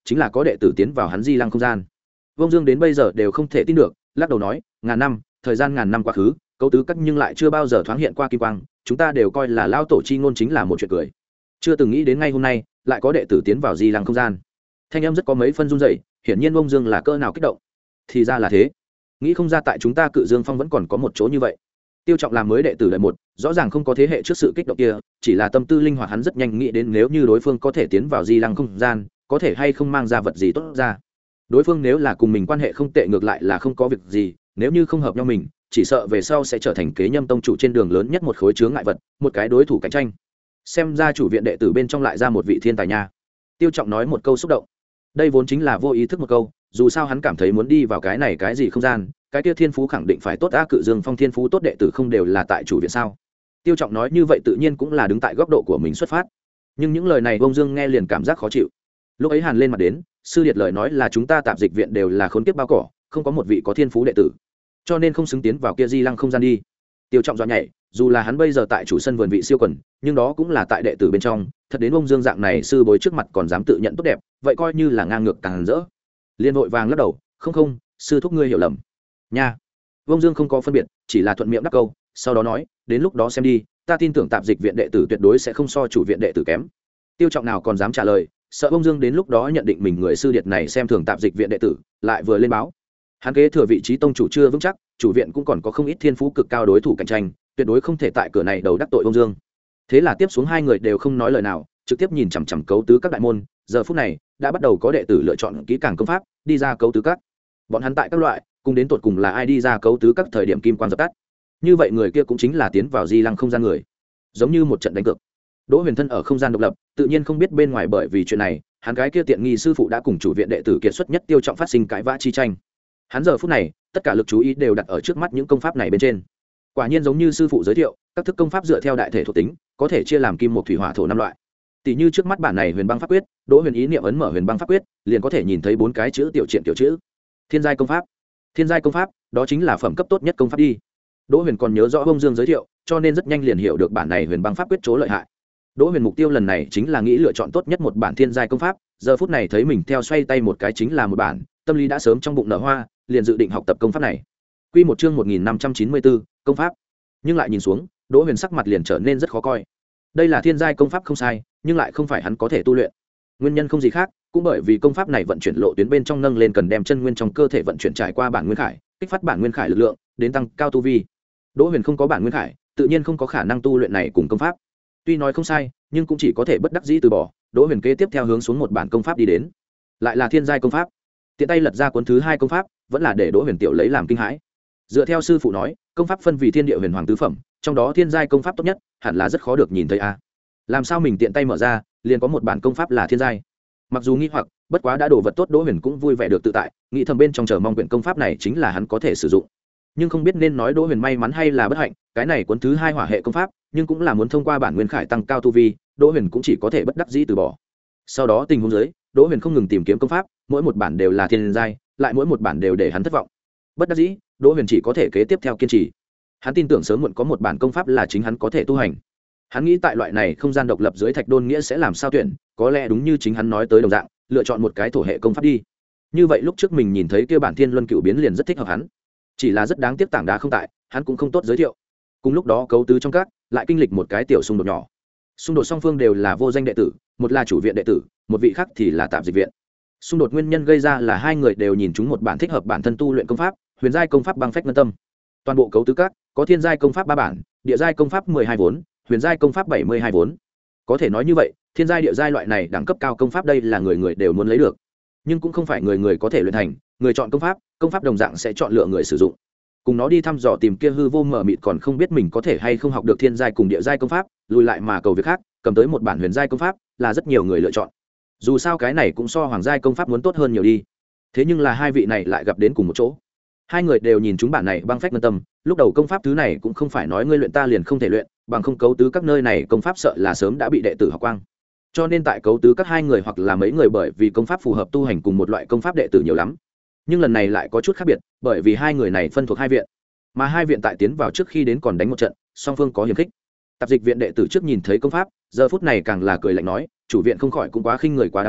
chính là có đệ tử tiến vào hắn di lăng không gian. Vông Dương đến bây giờ đều không thể tin được, lắc đầu nói, ngàn năm, thời gian ngàn năm quá khứ, cấu tứ các nhưng lại chưa bao giờ thoáng hiện qua kim quang, chúng ta đều coi là lao tổ chi ngôn chính là một chuyện cười, chưa từng nghĩ đến ngay hôm nay lại có đệ tử tiến vào di lăng không gian. Thanh em rất có mấy phân run rẩy, hiển nhiên Vông Dương là cỡ nào kích động. Thì ra là thế, nghĩ không ra tại chúng ta Cự Dương Phong vẫn còn có một chỗ như vậy. Tiêu Trọng làm mới đệ tử đời một, rõ ràng không có thế hệ trước sự kích động kia, chỉ là tâm tư linh hoạt, hắn rất nhanh nghĩ đến nếu như đối phương có thể tiến vào di lăng không gian, có thể hay không mang ra vật gì tốt ra. Đối phương nếu là cùng mình quan hệ không tệ, ngược lại là không có việc gì, nếu như không hợp nhau mình, chỉ sợ về sau sẽ trở thành kế nhâm tông chủ trên đường lớn nhất một khối chướng ngại vật, một cái đối thủ cạnh tranh. Xem ra chủ viện đệ tử bên trong lại ra một vị thiên tài nha. Tiêu Trọng nói một câu xúc động. Đây vốn chính là vô ý thức một câu, dù sao hắn cảm thấy muốn đi vào cái này cái gì không gian, cái kia thiên phú khẳng định phải tốt. A Cự Dương Phong thiên phú tốt đệ tử không đều là tại chủ viện sao? Tiêu Trọng nói như vậy tự nhiên cũng là đứng tại góc độ của mình xuất phát, nhưng những lời này Vông Dương nghe liền cảm giác khó chịu. Lúc ấy hàn lên mặt đến, sư điệt lời nói là chúng ta tạp dịch viện đều là khốn kiếp bao cỏ, không có một vị có thiên phú đệ tử, cho nên không xứng tiến vào kia di lăng không gian đi. Tiêu Trọng dọa nhảy, dù là hắn bây giờ tại chủ sân vườn vị siêu quần, nhưng đó cũng là tại đệ tử bên trong, thật đến Vông Dương dạng này sư bối trước mặt còn dám tự nhận tốt đẹp, vậy coi như là ngang ngược càng rỡ. Liên vội vàng lắc đầu, không không, sư thúc ngươi hiểu lầm nha. Vông Dương không có phân biệt, chỉ là thuận miệng đáp câu, sau đó nói, đến lúc đó xem đi, ta tin tưởng tạp dịch viện đệ tử tuyệt đối sẽ không so chủ viện đệ tử kém. Tiêu Trọng nào còn dám trả lời, sợ Vông Dương đến lúc đó nhận định mình người sư điệt này xem thường tạp dịch viện đệ tử, lại vừa lên báo. Hắn kế thừa vị trí tông chủ chưa vững chắc, chủ viện cũng còn có không ít thiên phú cực cao đối thủ cạnh tranh, tuyệt đối không thể tại cửa này đầu đắc tội Vông Dương. Thế là tiếp xuống hai người đều không nói lời nào, trực tiếp nhìn chằm chằm cấu tứ các đại môn. Giờ phút này đã bắt đầu có đệ tử lựa chọn kỹ càng công pháp đi ra cấu tứ các. Bọn hắn tại các loại cùng đến tột cùng là ai đi ra cấu tứ các thời điểm kim quang dập tắt, như vậy người kia cũng chính là tiến vào di lăng không gian người, giống như một trận đánh cược. Đỗ Huyền thân ở không gian độc lập, tự nhiên không biết bên ngoài, bởi vì chuyện này hắn cái kia tiện nghi sư phụ đã cùng chủ viện đệ tử kiệt xuất nhất Tiêu Trọng phát sinh cãi vã chi tranh. Hắn giờ phút này tất cả lực chú ý đều đặt ở trước mắt những công pháp này bên trên. Quả nhiên giống như sư phụ giới thiệu, các thức công pháp dựa theo đại thể thuộc tính có thể chia làm kim một thủy hỏa thổ năm loại. Tỷ như trước mắt bản này Huyền Băng Pháp Quyết, Đỗ Huyền ý niệm ấn mở Huyền Băng Pháp Quyết, liền có thể nhìn thấy bốn cái chữ tiểu triện tiểu chữ. Thiên giai công pháp. Thiên giai công pháp, đó chính là phẩm cấp tốt nhất công pháp đi. Đỗ Huyền còn nhớ rõ Vông Dương giới thiệu, cho nên rất nhanh liền hiểu được bản này Huyền Băng Pháp Quyết chỗ lợi hại. Đỗ Huyền mục tiêu lần này chính là nghĩ lựa chọn tốt nhất một bản thiên giai công pháp, giờ phút này thấy mình theo xoay tay một cái chính là một bản, tâm lý đã sớm trong bụng nở hoa, liền dự định học tập công pháp này. Quy một chương một nghìn năm trăm chín mươi bốn, công pháp. Nhưng lại nhìn xuống, Đỗ Huyền sắc mặt liền trở nên rất khó coi. Đây là thiên giai công pháp không sai, nhưng lại không phải hắn có thể tu luyện. Nguyên nhân không gì khác, cũng bởi vì công pháp này vận chuyển lộ tuyến bên trong nâng lên cần đem chân nguyên trong cơ thể vận chuyển trải qua bản nguyên khải, kích phát bản nguyên khải lực lượng, đến tăng cao tu vi. Đỗ Huyền không có bản nguyên khải, tự nhiên không có khả năng tu luyện này cùng công pháp. Tuy nói không sai, nhưng cũng chỉ có thể bất đắc dĩ từ bỏ. Đỗ Huyền kế tiếp theo hướng xuống một bản công pháp đi đến, lại là thiên giai công pháp. Tiện tay lật ra cuốn thứ hai công pháp, vẫn là để Đỗ Huyền tiểu lấy làm kinh hãi. Dựa theo sư phụ nói, công pháp phân vì thiên địa huyền hoàng tứ phẩm, trong đó thiên giai công pháp tốt nhất, hẳn là rất khó được nhìn thấy a. Làm sao mình tiện tay mở ra, liền có một bản công pháp là thiên giai? Mặc dù nghi hoặc, bất quá đã đồ vật tốt, Đỗ Huyền cũng vui vẻ được tự tại, nghĩ thầm bên trong chờ mong quyển công pháp này chính là hắn có thể sử dụng. Nhưng không biết nên nói Đỗ Huyền may mắn hay là bất hạnh, cái này cuốn thứ hai hỏa hệ công pháp, nhưng cũng là muốn thông qua bản nguyên khải tăng cao tu vi, Đỗ Huyền cũng chỉ có thể bất đắc dĩ từ bỏ. Sau đó tình huống dưới, Đỗ Huyền không ngừng tìm kiếm công pháp, mỗi một bản đều là thiên giai, lại mỗi một bản đều để hắn thất vọng. Bất đắc dĩ, Đỗ Huyền chỉ có thể kế tiếp theo kiên trì. Hắn tin tưởng sớm muộn có một bản công pháp là chính hắn có thể tu hành. Hắn nghĩ tại loại này không gian độc lập dưới thạch đôn nghĩa sẽ làm sao tuyển, có lẽ đúng như chính hắn nói tới đồng dạng, lựa chọn một cái thổ hệ công pháp đi. Như vậy lúc trước mình nhìn thấy kia bản Thiên Luân Cửu Biến liền rất thích hợp hắn. Chỉ là rất đáng tiếc tảng đá không tại, hắn cũng không tốt giới thiệu. Cùng lúc đó cấu tứ trong các lại kinh lịch một cái tiểu xung đột nhỏ. Xung đột song phương đều là vô danh đệ tử, một là chủ viện đệ tử, một vị khác thì là tạp dịch viện. Xung đột nguyên nhân gây ra là hai người đều nhìn chúng một bản thích hợp bản thân tu luyện công pháp, huyền giai công pháp Băng Phách Ngân Tâm. Toàn bộ cấu tứ các có thiên giai công pháp ba bản, địa giai công pháp mười hai vốn, huyền giai công pháp bảy mươi hai vốn. Có thể nói như vậy, thiên giai địa giai loại này đẳng cấp cao công pháp đây là người người đều muốn lấy được, nhưng cũng không phải người người có thể luyện thành. Người chọn công pháp, công pháp đồng dạng sẽ chọn lựa người sử dụng, cùng nó đi thăm dò tìm kia hư vô mờ mịt còn không biết mình có thể hay không học được thiên giai cùng địa giai công pháp, lùi lại mà cầu việc khác, cầm tới một bản huyền giai công pháp là rất nhiều người lựa chọn. Dù sao cái này cũng so hoàng giai công pháp muốn tốt hơn nhiều đi. Thế nhưng là hai vị này lại gặp đến cùng một chỗ. Hai người đều nhìn chúng bản này Băng Phách Ngân Tâm, lúc đầu công pháp thứ này cũng không phải nói ngươi luyện ta liền không thể luyện, bằng không cấu tứ các nơi này công pháp sợ là sớm đã bị đệ tử học quang. Cho nên tại cấu tứ các hai người hoặc là mấy người bởi vì công pháp phù hợp tu hành cùng một loại công pháp đệ tử nhiều lắm. Nhưng lần này lại có chút khác biệt, bởi vì hai người này phân thuộc hai viện, mà hai viện tại tiến vào trước khi đến còn đánh một trận, song phương có hiềm khích. Tạp dịch viện đệ tử trước nhìn thấy công pháp, giờ phút này càng là cười lạnh nói, chủ viện không khỏi cũng quá khinh người quá đáng đi,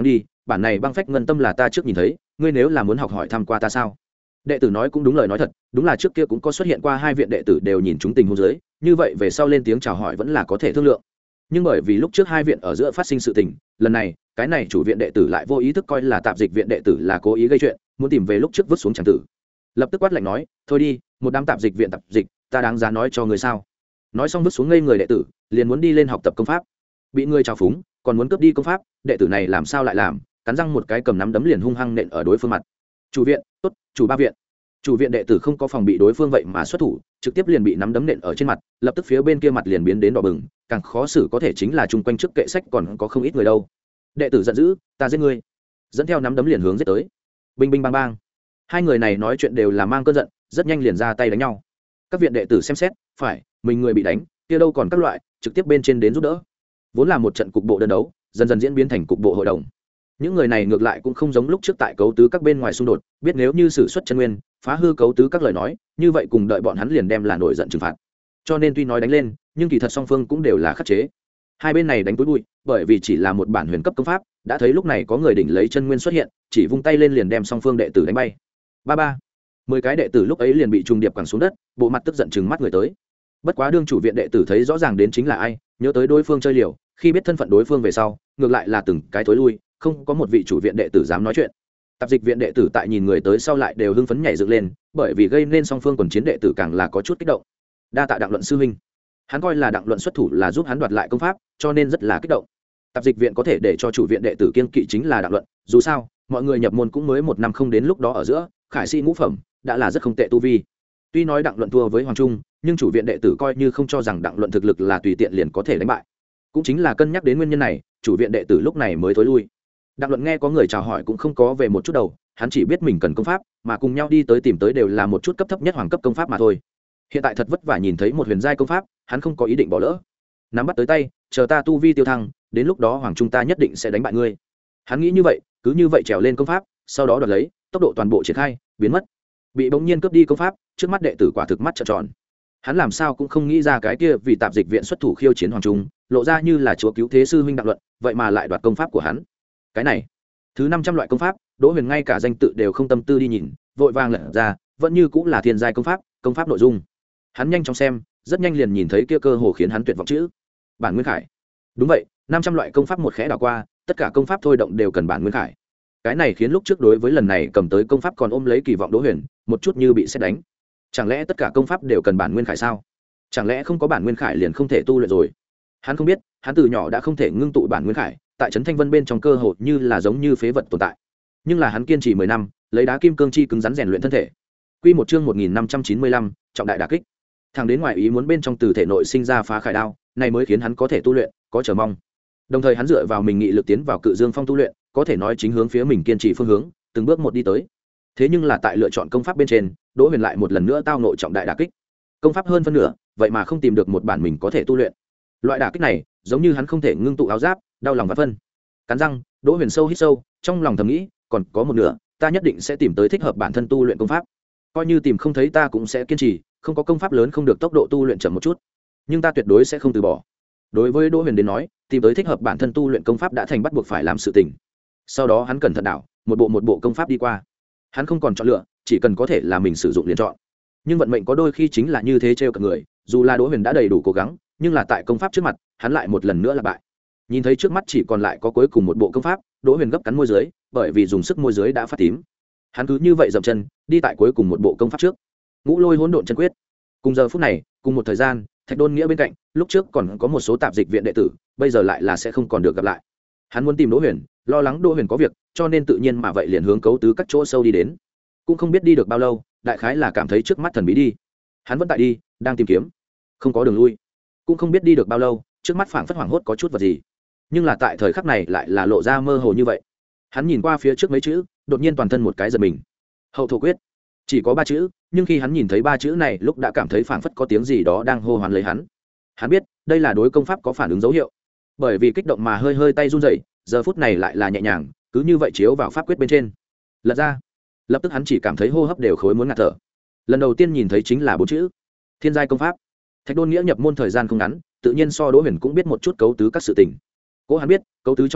bản này băng phách ngân tâm là ta trước nhìn thấy, ngươi nếu là muốn học hỏi tham qua ta sao? Đệ tử nói cũng đúng lời nói thật, đúng là trước kia cũng có xuất hiện qua hai viện đệ tử đều nhìn chúng tình huống dưới, như vậy về sau lên tiếng chào hỏi vẫn là có thể thương lượng. Nhưng bởi vì lúc trước hai viện ở giữa phát sinh sự tình, lần này cái này chủ viện đệ tử lại vô ý thức coi là tạp dịch viện đệ tử là cố ý gây chuyện, muốn tìm về lúc trước vứt xuống tràng tử. Lập tức quát lạnh nói, thôi đi, một đám tạp dịch viện tạp dịch, ta đáng giá nói cho người sao? Nói xong vứt xuống ngây người đệ tử, liền muốn đi lên học tập công pháp. Bị người trào phúng, còn muốn cướp đi công pháp, đệ tử này làm sao lại làm? Cắn răng một cái cầm nắm đấm liền hung hăng nện ở đối phương mặt. Chủ viện, tốt, chủ ba viện. Chủ viện đệ tử không có phòng bị đối phương vậy mà xuất thủ, trực tiếp liền bị nắm đấm nện ở trên mặt, lập tức phía bên kia mặt liền biến đến đỏ bừng, càng khó xử có thể chính là chung quanh trước kệ sách còn có không ít người đâu. Đệ tử giận dữ, ta giết ngươi. Dẫn theo nắm đấm liền hướng giết tới. Binh binh bang bang. Hai người này nói chuyện đều là mang cơn giận, rất nhanh liền ra tay đánh nhau. Các viện đệ tử xem xét, phải, mình người bị đánh, kia đâu còn các loại, trực tiếp bên trên đến giúp đỡ. Vốn là một trận cục bộ đơn đấu, dần dần diễn biến thành cục bộ hội đồng. Những người này ngược lại cũng không giống lúc trước tại cấu tứ các bên ngoài xung đột, biết nếu như sử xuất chân nguyên phá hư cấu tứ các lời nói, như vậy cùng đợi bọn hắn liền đem là nổi giận trừng phạt. Cho nên tuy nói đánh lên, nhưng kỳ thật song phương cũng đều là khắc chế. Hai bên này đánh túi bụi, bởi vì chỉ là một bản huyền cấp công pháp, đã thấy lúc này có người đỉnh lấy chân nguyên xuất hiện, chỉ vung tay lên liền đem song phương đệ tử đánh bay. Ba ba, mười cái đệ tử lúc ấy liền bị trùng điệp quẳng xuống đất, bộ mặt tức giận trừng mắt người tới. Bất quá đương chủ viện đệ tử thấy rõ ràng đến chính là ai, nhớ tới đối phương chơi liều, khi biết thân phận đối phương về sau, ngược lại là từng cái thối lui, không có một vị chủ viện đệ tử dám nói chuyện. Tạp dịch viện đệ tử tại nhìn người tới sau lại đều hưng phấn nhảy dựng lên, bởi vì gây nên song phương quần chiến đệ tử càng là có chút kích động. Đa tạ Đặng Luận sư huynh. Hắn coi là Đặng Luận xuất thủ là giúp hắn đoạt lại công pháp, cho nên rất là kích động. Tạp dịch viện có thể để cho chủ viện đệ tử kiên kỵ chính là Đặng Luận, dù sao, mọi người nhập môn cũng mới một năm không đến lúc đó ở giữa, khải sĩ ngũ phẩm đã là rất không tệ tu vi. Tuy nói Đặng Luận thua với Hoàng Trung, nhưng chủ viện đệ tử coi như không cho rằng Đặng Luận thực lực là tùy tiện liền có thể đánh bại. Cũng chính là cân nhắc đến nguyên nhân này, chủ viện đệ tử lúc này mới thối lui. Đặng Luận nghe có người chào hỏi cũng không có về một chút đầu, hắn chỉ biết mình cần công pháp, mà cùng nhau đi tới tìm tới đều là một chút cấp thấp nhất hoàng cấp công pháp mà thôi. Hiện tại thật vất vả nhìn thấy một huyền giai công pháp, hắn không có ý định bỏ lỡ. Nắm bắt tới tay, chờ ta tu vi tiêu thăng, đến lúc đó hoàng trung ta nhất định sẽ đánh bại ngươi. Hắn nghĩ như vậy, cứ như vậy trèo lên công pháp, sau đó đoạt lấy, tốc độ toàn bộ triển khai, biến mất. Bị bỗng nhiên cướp đi công pháp, trước mắt đệ tử quả thực mắt trợn tròn. Hắn làm sao cũng không nghĩ ra cái kia vì tạp dịch viện xuất thủ khiêu chiến hoàng trung, lộ ra như là chúa cứu thế sư huynh Đặng Luận, vậy mà lại đoạt công pháp của hắn. Cái này, thứ năm trăm loại công pháp, Đỗ Huyền ngay cả danh tự đều không tâm tư đi nhìn, vội vàng lật ra, vẫn như cũng là thiên giai công pháp, công pháp nội dung. Hắn nhanh chóng xem, rất nhanh liền nhìn thấy kia cơ hồ khiến hắn tuyệt vọng chữ. Bản nguyên khải. Đúng vậy, năm trăm loại công pháp một khẽ đảo qua, tất cả công pháp thôi động đều cần bản nguyên khải. Cái này khiến lúc trước đối với lần này cầm tới công pháp còn ôm lấy kỳ vọng Đỗ Huyền, một chút như bị sét đánh. Chẳng lẽ tất cả công pháp đều cần bản nguyên khải sao? Chẳng lẽ không có bản nguyên khải liền không thể tu luyện rồi? Hắn không biết, hắn từ nhỏ đã không thể ngưng tụ bản nguyên khải, tại trấn Thanh Vân bên trong cơ hội như là giống như phế vật tồn tại. Nhưng là hắn kiên trì mười năm, lấy đá kim cương chi cứng rắn rèn luyện thân thể. Quy một chương một nghìn năm trăm chín mươi lăm, trọng đại đả kích. Thằng đến ngoài ý muốn bên trong từ thể nội sinh ra phá khải đao, này mới khiến hắn có thể tu luyện, có chờ mong. Đồng thời hắn dựa vào mình nghị lực tiến vào Cự Dương Phong tu luyện, có thể nói chính hướng phía mình kiên trì phương hướng, từng bước một đi tới. Thế nhưng là tại lựa chọn công pháp bên trên, Đỗ Huyền lại một lần nữa tao nội trọng đại đả kích. Công pháp hơn phân nửa, vậy mà không tìm được một bản mình có thể tu luyện. Loại đả kích này, giống như hắn không thể ngưng tụ áo giáp, đau lòng và phân. Cắn răng, Đỗ Huyền sâu hít sâu, trong lòng thầm nghĩ, còn có một nửa, ta nhất định sẽ tìm tới thích hợp bản thân tu luyện công pháp. Coi như tìm không thấy ta cũng sẽ kiên trì, không có công pháp lớn không được tốc độ tu luyện chậm một chút, nhưng ta tuyệt đối sẽ không từ bỏ. Đối với Đỗ Huyền đến nói, tìm tới thích hợp bản thân tu luyện công pháp đã thành bắt buộc phải làm sự tình. Sau đó hắn cẩn thận đảo, một bộ một bộ công pháp đi qua. Hắn không còn chọn lựa, chỉ cần có thể là mình sử dụng liền chọn. Nhưng vận mệnh có đôi khi chính là như thế trêu cả người, dù là Đỗ Huyền đã đầy đủ cố gắng, nhưng là tại công pháp trước mặt, hắn lại một lần nữa là bại. Nhìn thấy trước mắt chỉ còn lại có cuối cùng một bộ công pháp, Đỗ Huyền gấp cắn môi dưới, bởi vì dùng sức môi dưới đã phát tím. Hắn cứ như vậy dậm chân, đi tại cuối cùng một bộ công pháp trước. Ngũ Lôi Hỗn Độn Chân Quyết. Cùng giờ phút này, cùng một thời gian, Thạch Đôn Nghĩa bên cạnh, lúc trước còn có một số tạp dịch viện đệ tử, bây giờ lại là sẽ không còn được gặp lại. Hắn muốn tìm Đỗ Huyền, lo lắng Đỗ Huyền có việc, cho nên tự nhiên mà vậy liền hướng cấu tứ các chỗ sâu đi đến. Cũng không biết đi được bao lâu, đại khái là cảm thấy trước mắt thần bí đi. Hắn vẫn tại đi, đang tìm kiếm, không có đường lui. Cũng không biết đi được bao lâu, trước mắt phảng phất hoảng hốt có chút vật gì. Nhưng là tại thời khắc này lại là lộ ra mơ hồ như vậy. Hắn nhìn qua phía trước mấy chữ, đột nhiên toàn thân một cái giật mình. Hậu thổ quyết. Chỉ có ba chữ, nhưng khi hắn nhìn thấy ba chữ này, lúc đã cảm thấy phảng phất có tiếng gì đó đang hô hoán lấy hắn. Hắn biết, đây là đối công pháp có phản ứng dấu hiệu. Bởi vì kích động mà hơi hơi tay run rẩy, giờ phút này lại là nhẹ nhàng, cứ như vậy chiếu vào pháp quyết bên trên. Lật ra, lập tức hắn chỉ cảm thấy hô hấp đều khối muốn ngạt thở. Lần đầu tiên nhìn thấy chính là bốn chữ: Thiên giai công pháp. Thạch Đôn Nghĩa nhập môn thời gian không ngắn, tự nhiên so Đỗ Huyền cũng biết một chút cấu tứ các sự tình. Cố hắn biết, cấu tứ trong các,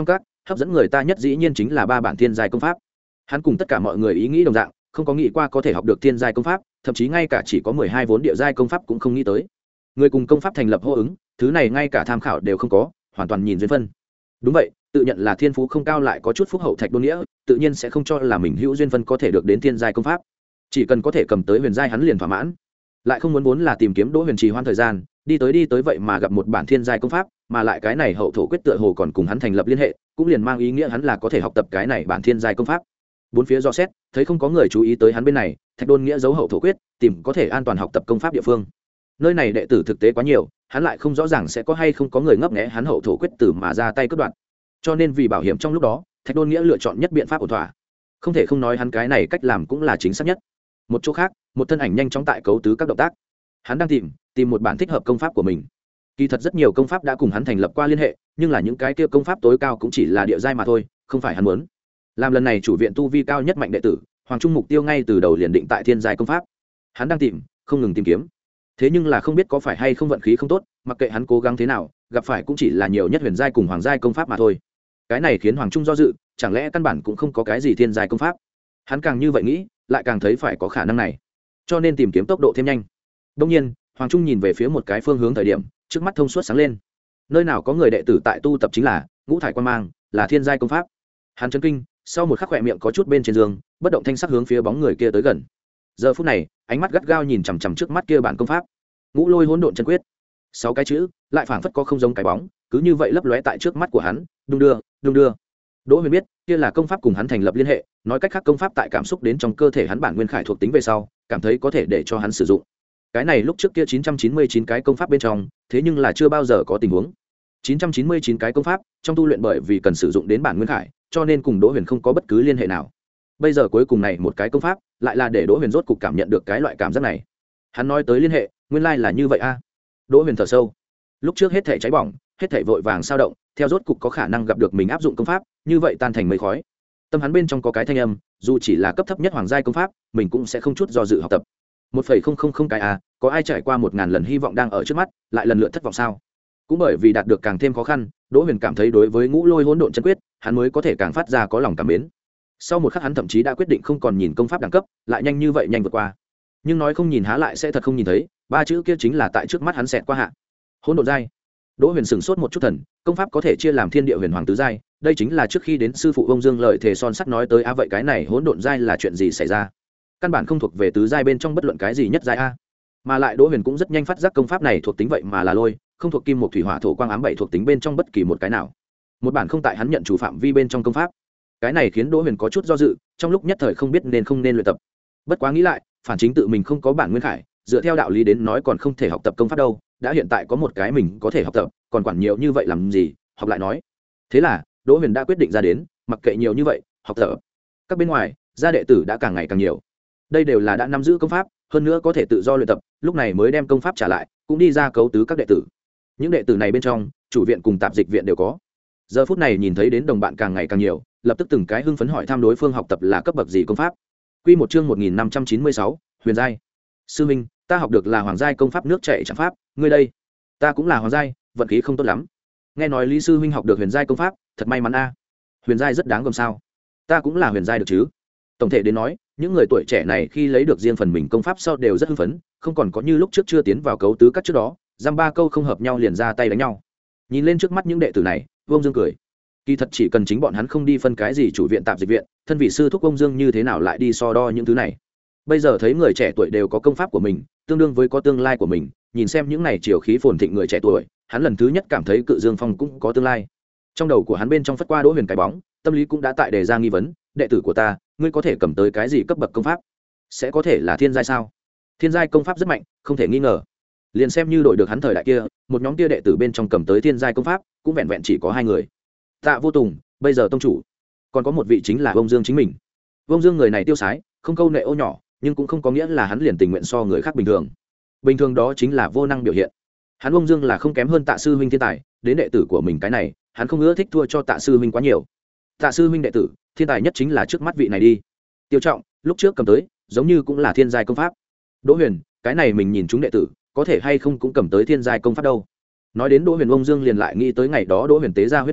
hấp dẫn người ta nhất dĩ nhiên chính là ba bản thiên giai công pháp. Hắn cùng tất cả mọi người ý nghĩ đồng dạng, không có nghĩ qua có thể học được thiên giai công pháp, thậm chí ngay cả chỉ có mười hai vốn địa giai công pháp cũng không nghĩ tới. Người cùng công pháp thành lập hô ứng, thứ này ngay cả tham khảo đều không có, hoàn toàn nhìn duyên phân. Đúng vậy, tự nhận là thiên phú không cao lại có chút phúc hậu Thạch Đôn Nghĩa, tự nhiên sẽ không cho là mình hữu duyên phân có thể được đến thiên giai công pháp. Chỉ cần có thể cầm tới huyền giai hắn liền thỏa mãn. Lại không muốn vốn là tìm kiếm Đỗ Huyền trì hoãn thời gian, đi tới đi tới vậy mà gặp một bản thiên giai công pháp, mà lại cái này hậu thổ quyết tựa hồ còn cùng hắn thành lập liên hệ, cũng liền mang ý nghĩa hắn là có thể học tập cái này bản thiên giai công pháp. Bốn phía dò xét, thấy không có người chú ý tới hắn bên này, Thạch Đôn Nghĩa giấu hậu thổ quyết, tìm có thể an toàn học tập công pháp địa phương. Nơi này đệ tử thực tế quá nhiều, hắn lại không rõ ràng sẽ có hay không có người ngấp nghé hắn hậu thổ quyết tử mà ra tay cắt đoạn. Cho nên vì bảo hiểm trong lúc đó, Thạch Đôn Nghĩa lựa chọn nhất biện pháp ổn thỏa. Không thể không nói hắn cái này cách làm cũng là chính xác nhất. Một chỗ khác, một thân ảnh nhanh chóng tại cấu tứ các động tác. Hắn đang tìm, tìm một bản thích hợp công pháp của mình. Kỳ thật rất nhiều công pháp đã cùng hắn thành lập qua liên hệ, nhưng là những cái kia công pháp tối cao cũng chỉ là địa giai mà thôi, không phải hắn muốn. Làm lần này chủ viện tu vi cao nhất mạnh đệ tử, Hoàng Trung mục tiêu ngay từ đầu liền định tại thiên giai công pháp. Hắn đang tìm, không ngừng tìm kiếm. Thế nhưng là không biết có phải hay không vận khí không tốt, mặc kệ hắn cố gắng thế nào, gặp phải cũng chỉ là nhiều nhất huyền giai cùng hoàng giai công pháp mà thôi. Cái này khiến Hoàng Trung do dự, chẳng lẽ căn bản cũng không có cái gì thiên giai công pháp. Hắn càng như vậy nghĩ, lại càng thấy phải có khả năng này, cho nên tìm kiếm tốc độ thêm nhanh. Đông nhiên, Hoàng Trung nhìn về phía một cái phương hướng thời điểm, trước mắt thông suốt sáng lên. Nơi nào có người đệ tử tại tu tập chính là ngũ thải quan mang, là thiên giai công pháp. Hắn chấn kinh, sau một khắc khỏe miệng có chút bên trên giường, bất động thanh sắc hướng phía bóng người kia tới gần. Giờ phút này, ánh mắt gắt gao nhìn chằm chằm trước mắt kia bản công pháp. Ngũ Lôi Hỗn Độn Chân Quyết. Sáu cái chữ, lại phảng phất có không giống cái bóng, cứ như vậy lấp lóe tại trước mắt của hắn, đung đưa, đung đưa. Đỗ Huyền biết, kia là công pháp cùng hắn thành lập liên hệ, nói cách khác công pháp tại cảm xúc đến trong cơ thể hắn bản nguyên khải thuộc tính về sau, cảm thấy có thể để cho hắn sử dụng. Cái này lúc trước kia chín trăm chín mươi chín cái công pháp bên trong, thế nhưng là chưa bao giờ có tình huống. chín trăm chín mươi chín cái công pháp, trong tu luyện bởi vì cần sử dụng đến bản nguyên khải, cho nên cùng Đỗ Huyền không có bất cứ liên hệ nào. Bây giờ cuối cùng này một cái công pháp, lại là để Đỗ Huyền rốt cục cảm nhận được cái loại cảm giác này. Hắn nói tới liên hệ, nguyên lai là như vậy a. Đỗ Huyền thở sâu. Lúc trước hết thảy cháy bỏng, hết thảy vội vàng sao động, theo rốt cục có khả năng gặp được mình áp dụng công pháp, như vậy tan thành mây khói. Tâm hắn bên trong có cái thanh âm, dù chỉ là cấp thấp nhất hoàng giai công pháp, mình cũng sẽ không chút do dự học tập. một phẩy không không không cái a, có ai trải qua một ngàn lần hy vọng đang ở trước mắt, lại lần lượt thất vọng sao? Cũng bởi vì đạt được càng thêm khó khăn, Đỗ Huyền cảm thấy đối với Ngũ Lôi Hỗn Độn Chân Quyết, hắn mới có thể càng phát ra có lòng cảm mến. Sau một khắc hắn thậm chí đã quyết định không còn nhìn công pháp đẳng cấp, lại nhanh như vậy nhanh vượt qua. Nhưng nói không nhìn há lại sẽ thật không nhìn thấy, ba chữ kia chính là tại trước mắt hắn xẹt qua hạ. Hỗn Độn giai. Đỗ Huyền sửng sốt một chút thần, công pháp có thể chia làm Thiên Địa Huyền Hoàng tứ giai, đây chính là trước khi đến sư phụ Ông Dương lợi thể son sắt nói tới a, vậy cái này Hỗn Độn giai là chuyện gì xảy ra? Căn bản không thuộc về tứ giai bên trong bất luận cái gì nhất giai a. Mà lại Đỗ Huyền cũng rất nhanh phát giác công pháp này thuộc tính vậy mà là lôi, không thuộc kim một thủy hỏa thổ quang ám bảy thuộc tính bên trong bất kỳ một cái nào. Một bản không tại hắn nhận chủ phạm vi bên trong công pháp. Cái này khiến Đỗ Huyền có chút do dự, trong lúc nhất thời không biết nên không nên luyện tập. Bất quá nghĩ lại, phản chính tự mình không có bản nguyên khải, dựa theo đạo lý đến nói còn không thể học tập công pháp đâu, đã hiện tại có một cái mình có thể học tập, còn quản nhiều như vậy làm gì, học lại nói. Thế là, Đỗ Huyền đã quyết định ra đến, mặc kệ nhiều như vậy, học tập. Các bên ngoài, gia đệ tử đã càng ngày càng nhiều. Đây đều là đã nắm giữ công pháp, hơn nữa có thể tự do luyện tập, lúc này mới đem công pháp trả lại, cũng đi ra cấu tứ các đệ tử. Những đệ tử này bên trong, chủ viện cùng tạp dịch viện đều có. Giờ phút này nhìn thấy đến đồng bạn càng ngày càng nhiều, lập tức từng cái hưng phấn hỏi thăm đối phương học tập là cấp bậc gì công pháp. Quy một chương một nghìn năm trăm chín mươi sáu, Huyền giai. Sư minh, ta học được là hoàng giai công pháp nước chảy chẳng pháp, ngươi đây? Ta cũng là hoàng giai, vận khí không tốt lắm. Nghe nói Lý sư huynh học được huyền giai công pháp, thật may mắn a. Huyền giai rất đáng gờm sao? Ta cũng là huyền giai được chứ? Tổng thể đến nói, những người tuổi trẻ này khi lấy được riêng phần mình công pháp sau đều rất hưng phấn, không còn có như lúc trước chưa tiến vào cấu tứ các trước đó, giam ba câu không hợp nhau liền ra tay đánh nhau. Nhìn lên trước mắt những đệ tử này, Vương Dương cười. Kỳ thật chỉ cần chính bọn hắn không đi phân cái gì chủ viện tạp dịch viện, thân vị sư thúc Vương Dương như thế nào lại đi so đo những thứ này. Bây giờ thấy người trẻ tuổi đều có công pháp của mình, tương đương với có tương lai của mình, nhìn xem những này chiều khí phồn thịnh người trẻ tuổi, hắn lần thứ nhất cảm thấy Cự Dương Phong cũng có tương lai. Trong đầu của hắn bên trong phất qua Đỗ Huyền cái bóng, tâm lý cũng đã tại đề ra nghi vấn, đệ tử của ta, ngươi có thể cầm tới cái gì cấp bậc công pháp? Sẽ có thể là thiên giai sao? Thiên giai công pháp rất mạnh, không thể nghi ngờ. Liền xem như đội được hắn thời đại kia, một nhóm kia đệ tử bên trong cầm tới thiên giai công pháp, cũng vẹn vẹn chỉ có hai người. Tạ Vô Tùng, bây giờ tông chủ, còn có một vị chính là Vương Dương chính mình. Vương Dương người này tiêu sái, không câu nệ ô nhỏ, nhưng cũng không có nghĩa là hắn liền tình nguyện so người khác bình thường. Bình thường đó chính là vô năng biểu hiện. Hắn Vương Dương là không kém hơn Tạ sư huynh thiên tài, đến đệ tử của mình cái này, hắn không ưa thích thua cho Tạ sư huynh quá nhiều. Tạ sư huynh đệ tử, thiên tài nhất chính là trước mắt vị này đi. Tiêu Trọng, lúc trước cầm tới, giống như cũng là thiên giai công pháp. Đỗ Huyền, cái này mình nhìn chúng đệ tử, có thể hay không cũng cầm tới thiên giai công pháp đâu. Nói đến Đỗ Huyền, Vương Dương liền lại nghĩ tới ngày đó Đỗ Huyền tế ra huyết đao,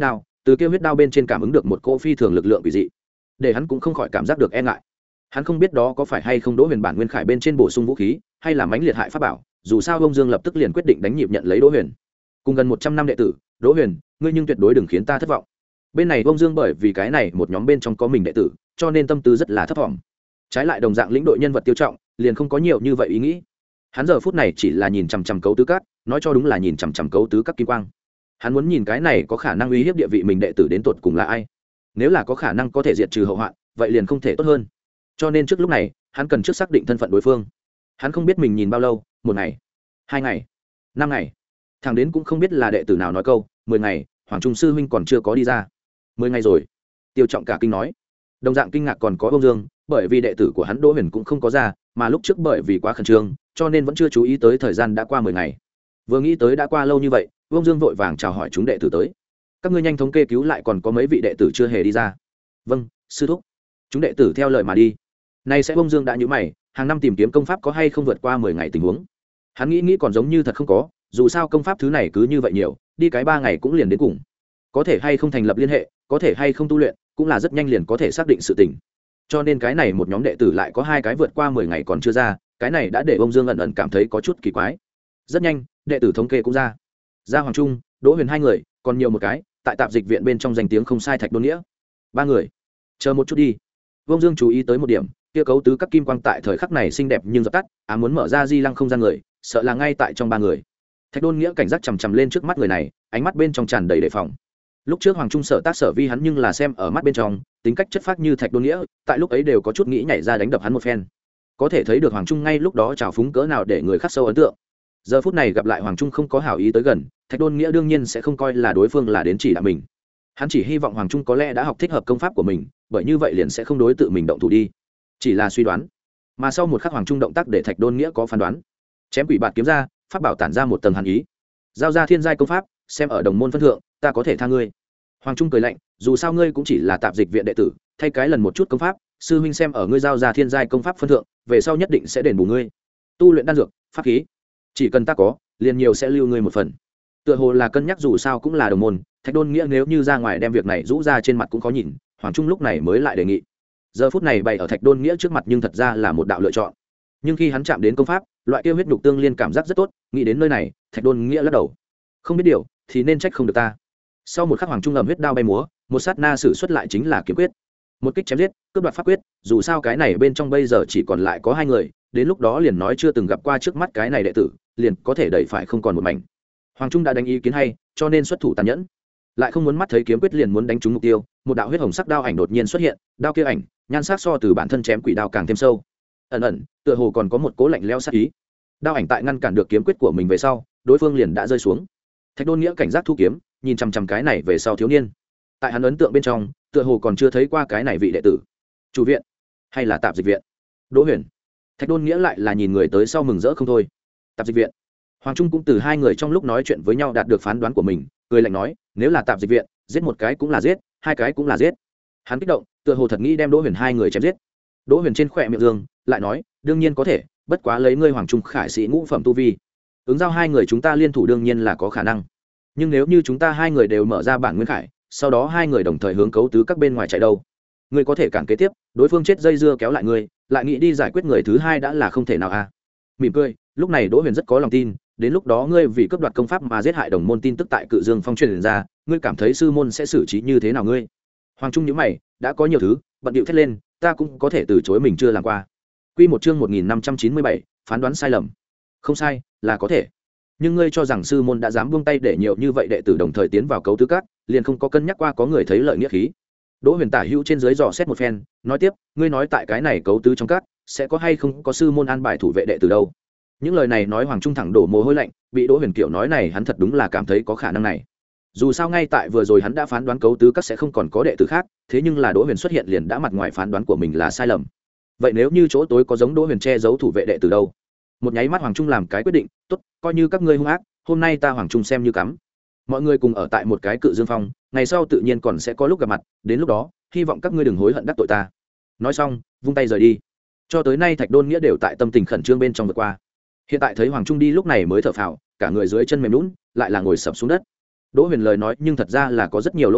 từ kia huyết đao bên trên cảm ứng được một cỗ phi thường lực lượng quỷ dị, để hắn cũng không khỏi cảm giác được e ngại. Hắn không biết đó có phải hay không Đỗ Huyền bản nguyên khải bên trên bổ sung vũ khí, hay là mãnh liệt hại pháp bảo, dù sao ông Dương lập tức liền quyết định đánh nhịp nhận lấy Đỗ Huyền. Cùng gần một trăm năm đệ tử, Đỗ Huyền, ngươi nhưng tuyệt đối đừng khiến ta thất vọng. Bên này ông Dương bởi vì cái này một nhóm bên trong có mình đệ tử, cho nên tâm tư rất là thấp vọng. Trái lại đồng dạng lĩnh đội nhân vật tiêu trọng, liền không có nhiều như vậy ý nghĩ. Hắn giờ phút này chỉ là nhìn chằm chằm cấu tứ các, nói cho đúng là nhìn chằm chằm cấu tứ các kim quang. Hắn muốn nhìn cái này có khả năng uy hiếp địa vị mình đệ tử đến tột cùng là ai. Nếu là có khả năng có thể diệt trừ hậu hoạn, vậy liền không thể tốt hơn. Cho nên trước lúc này, hắn cần trước xác định thân phận đối phương. Hắn không biết mình nhìn bao lâu, một ngày, hai ngày, năm ngày, thằng đến cũng không biết là đệ tử nào nói câu mười ngày, Hoàng Trung sư huynh còn chưa có đi ra. Mười ngày rồi. Tiêu Trọng cả kinh nói. Đồng dạng kinh ngạc còn có ông Dương, bởi vì đệ tử của hắn Đỗ Huyền cũng không có ra, mà lúc trước bởi vì quá khẩn trương, cho nên vẫn chưa chú ý tới thời gian đã qua mười ngày. Vừa nghĩ tới đã qua lâu như vậy, ông Dương vội vàng chào hỏi chúng đệ tử tới. Các ngươi nhanh thống kê cứu lại còn có mấy vị đệ tử chưa hề đi ra. Vâng, sư thúc. Chúng đệ tử theo lời mà đi. Nay sẽ ông Dương đã nhíu mày, hàng năm tìm kiếm công pháp có hay không vượt qua mười ngày tình huống. Hắn nghĩ nghĩ còn giống như thật không có, dù sao công pháp thứ này cứ như vậy nhiều, đi cái ba ngày cũng liền đến cùng. Có thể hay không thành lập liên hệ, có thể hay không tu luyện, cũng là rất nhanh liền có thể xác định sự tình. Cho nên cái này một nhóm đệ tử lại có hai cái vượt qua mười ngày còn chưa ra, cái này đã để ông Dương ẩn ẩn cảm thấy có chút kỳ quái. Rất nhanh, đệ tử thống kê cũng ra. Ra Hoàng Trung, Đỗ Huyền hai người, còn nhiều một cái, tại tạp dịch viện bên trong danh tiếng không sai Thạch Đôn Nghĩa. Ba người. Chờ một chút đi. Ông Dương chú ý tới một điểm, kia cấu tứ các kim quang tại thời khắc này xinh đẹp nhưng dập tắt, ám muốn mở ra di lăng không gian người, sợ là ngay tại trong ba người. Thạch Đôn Nghĩa cảnh giác chằm chằm lên trước mắt người này, ánh mắt bên trong tràn đầy đề phòng. Lúc trước Hoàng Trung sở tác sở vi hắn nhưng là xem ở mắt bên trong, tính cách chất phác như Thạch Đôn Nghĩa, tại lúc ấy đều có chút nghĩ nhảy ra đánh đập hắn một phen. Có thể thấy được Hoàng Trung ngay lúc đó trào phúng cỡ nào để người khắc sâu ấn tượng. Giờ phút này gặp lại Hoàng Trung không có hảo ý tới gần, Thạch Đôn Nghĩa đương nhiên sẽ không coi là đối phương là đến chỉ đạo mình. Hắn chỉ hy vọng Hoàng Trung có lẽ đã học thích hợp công pháp của mình, bởi như vậy liền sẽ không đối tự mình động thủ đi. Chỉ là suy đoán. Mà sau một khắc Hoàng Trung động tác để Thạch Đôn Nghĩa có phán đoán. Chém quỷ bạt kiếm ra, pháp bảo tản ra một tầng hàn ý. Giao ra thiên giai công pháp, xem ở đồng môn phân thượng, ta có thể tha ngươi. Hoàng Trung cười lạnh, dù sao ngươi cũng chỉ là tạp dịch viện đệ tử, thay cái lần một chút công pháp, sư huynh xem ở ngươi giao ra thiên giai công pháp phân thượng, về sau nhất định sẽ đền bù ngươi. Tu luyện đan dược, pháp khí, chỉ cần ta có, liền nhiều sẽ lưu ngươi một phần. Tựa hồ là cân nhắc dù sao cũng là đồng môn, Thạch Đôn Nghĩa nếu như ra ngoài đem việc này rũ ra trên mặt cũng khó nhìn, Hoàng Trung lúc này mới lại đề nghị. Giờ phút này bày ở Thạch Đôn Nghĩa trước mặt nhưng thật ra là một đạo lựa chọn. Nhưng khi hắn chạm đến công pháp, loại kia huyết nhục tương liên cảm giác rất tốt, nghĩ đến nơi này, Thạch Đôn Nghĩa lắc đầu. Không biết điều, thì nên trách không được ta. Sau một khắc Hoàng Trung ầm huyết đao bay múa, một sát na sử xuất lại chính là kiếm quyết. Một kích chém giết, cướp đoạt pháp quyết, dù sao cái này bên trong bây giờ chỉ còn lại có hai người, đến lúc đó liền nói chưa từng gặp qua trước mắt cái này đệ tử, liền có thể đẩy phải không còn một mảnh. Hoàng Trung đã đánh ý kiến hay, cho nên xuất thủ tàn nhẫn, lại không muốn mắt thấy kiếm quyết liền muốn đánh trúng mục tiêu, một đạo huyết hồng sắc đao ảnh đột nhiên xuất hiện, đao kia ảnh, nhan sắc so từ bản thân chém quỷ đao càng thêm sâu, ẩn ẩn, tựa hồ còn có một cố lạnh lẽo sát ý. Đao ảnh tại ngăn cản được kiếm quyết của mình về sau, đối phương liền đã rơi xuống. Thạch Đôn Nghĩa cảnh giác thu kiếm, nhìn chằm chằm cái này về sau thiếu niên. Tại hắn ấn tượng bên trong, tựa hồ còn chưa thấy qua cái này vị đệ tử. Chủ viện hay là tạp dịch viện? Đỗ Huyền. Thạch Đôn Nghĩa lại là nhìn người tới sau mừng rỡ không thôi. Tạp dịch viện. Hoàng Trung cũng từ hai người trong lúc nói chuyện với nhau đạt được phán đoán của mình, cười lạnh nói, nếu là tạp dịch viện, giết một cái cũng là giết, hai cái cũng là giết. Hắn kích động, tựa hồ thật nghĩ đem Đỗ Huyền hai người chém giết. Đỗ Huyền trên khỏe miệng dương, lại nói, đương nhiên có thể, bất quá lấy ngươi Hoàng Trung khải sĩ ngũ phẩm tu vi, ứng giao hai người chúng ta liên thủ đương nhiên là có khả năng. Nhưng nếu như chúng ta hai người đều mở ra bản nguyên khải, sau đó hai người đồng thời hướng cấu tứ các bên ngoài chạy đâu, ngươi có thể cản kế tiếp, đối phương chết dây dưa kéo lại ngươi, lại nghĩ đi giải quyết người thứ hai đã là không thể nào a. À. Mỉm cười, lúc này Đỗ Huyền rất có lòng tin, đến lúc đó ngươi vì cướp đoạt công pháp mà giết hại đồng môn tin tức tại Cự Dương Phong truyền ra, ngươi cảm thấy sư môn sẽ xử trí như thế nào ngươi? Hoàng Trung nhíu mày, đã có nhiều thứ, bận điệu thét lên, ta cũng có thể từ chối mình chưa làm qua. Quy một chương một nghìn năm trăm chín mươi bảy, phán đoán sai lầm. Không sai, là có thể. Nhưng ngươi cho rằng sư môn đã dám buông tay để nhiều như vậy đệ tử đồng thời tiến vào cấu tứ các, liền không có cân nhắc qua có người thấy lợi nghĩa khí. Đỗ Huyền tả hữu trên dưới dò xét một phen, nói tiếp, ngươi nói tại cái này cấu tứ trong các, sẽ có hay không có sư môn an bài thủ vệ đệ tử đâu? Những lời này nói Hoàng Trung thẳng đổ mồ hôi lạnh, bị Đỗ Huyền kiểu nói này hắn thật đúng là cảm thấy có khả năng này. Dù sao ngay tại vừa rồi hắn đã phán đoán cấu tứ các sẽ không còn có đệ tử khác, thế nhưng là Đỗ Huyền xuất hiện liền đã mặt ngoài phán đoán của mình là sai lầm. Vậy nếu như chỗ tối có giống Đỗ Huyền che giấu thủ vệ đệ tử đâu? Một nháy mắt Hoàng Trung làm cái quyết định, tốt, coi như các ngươi hung ác, hôm nay ta Hoàng Trung xem như cắm. Mọi người cùng ở tại một cái Cự Dương Phong, ngày sau tự nhiên còn sẽ có lúc gặp mặt, đến lúc đó, hy vọng các ngươi đừng hối hận đắc tội ta. Nói xong, vung tay rời đi. Cho tới nay Thạch Đôn Nghĩa đều tại tâm tình khẩn trương bên trong vượt qua. Hiện tại thấy Hoàng Trung đi lúc này mới thở phào, cả người dưới chân mềm nhũn, lại là ngồi sập xuống đất. Đỗ Huyền lời nói nhưng thật ra là có rất nhiều lỗ thủng,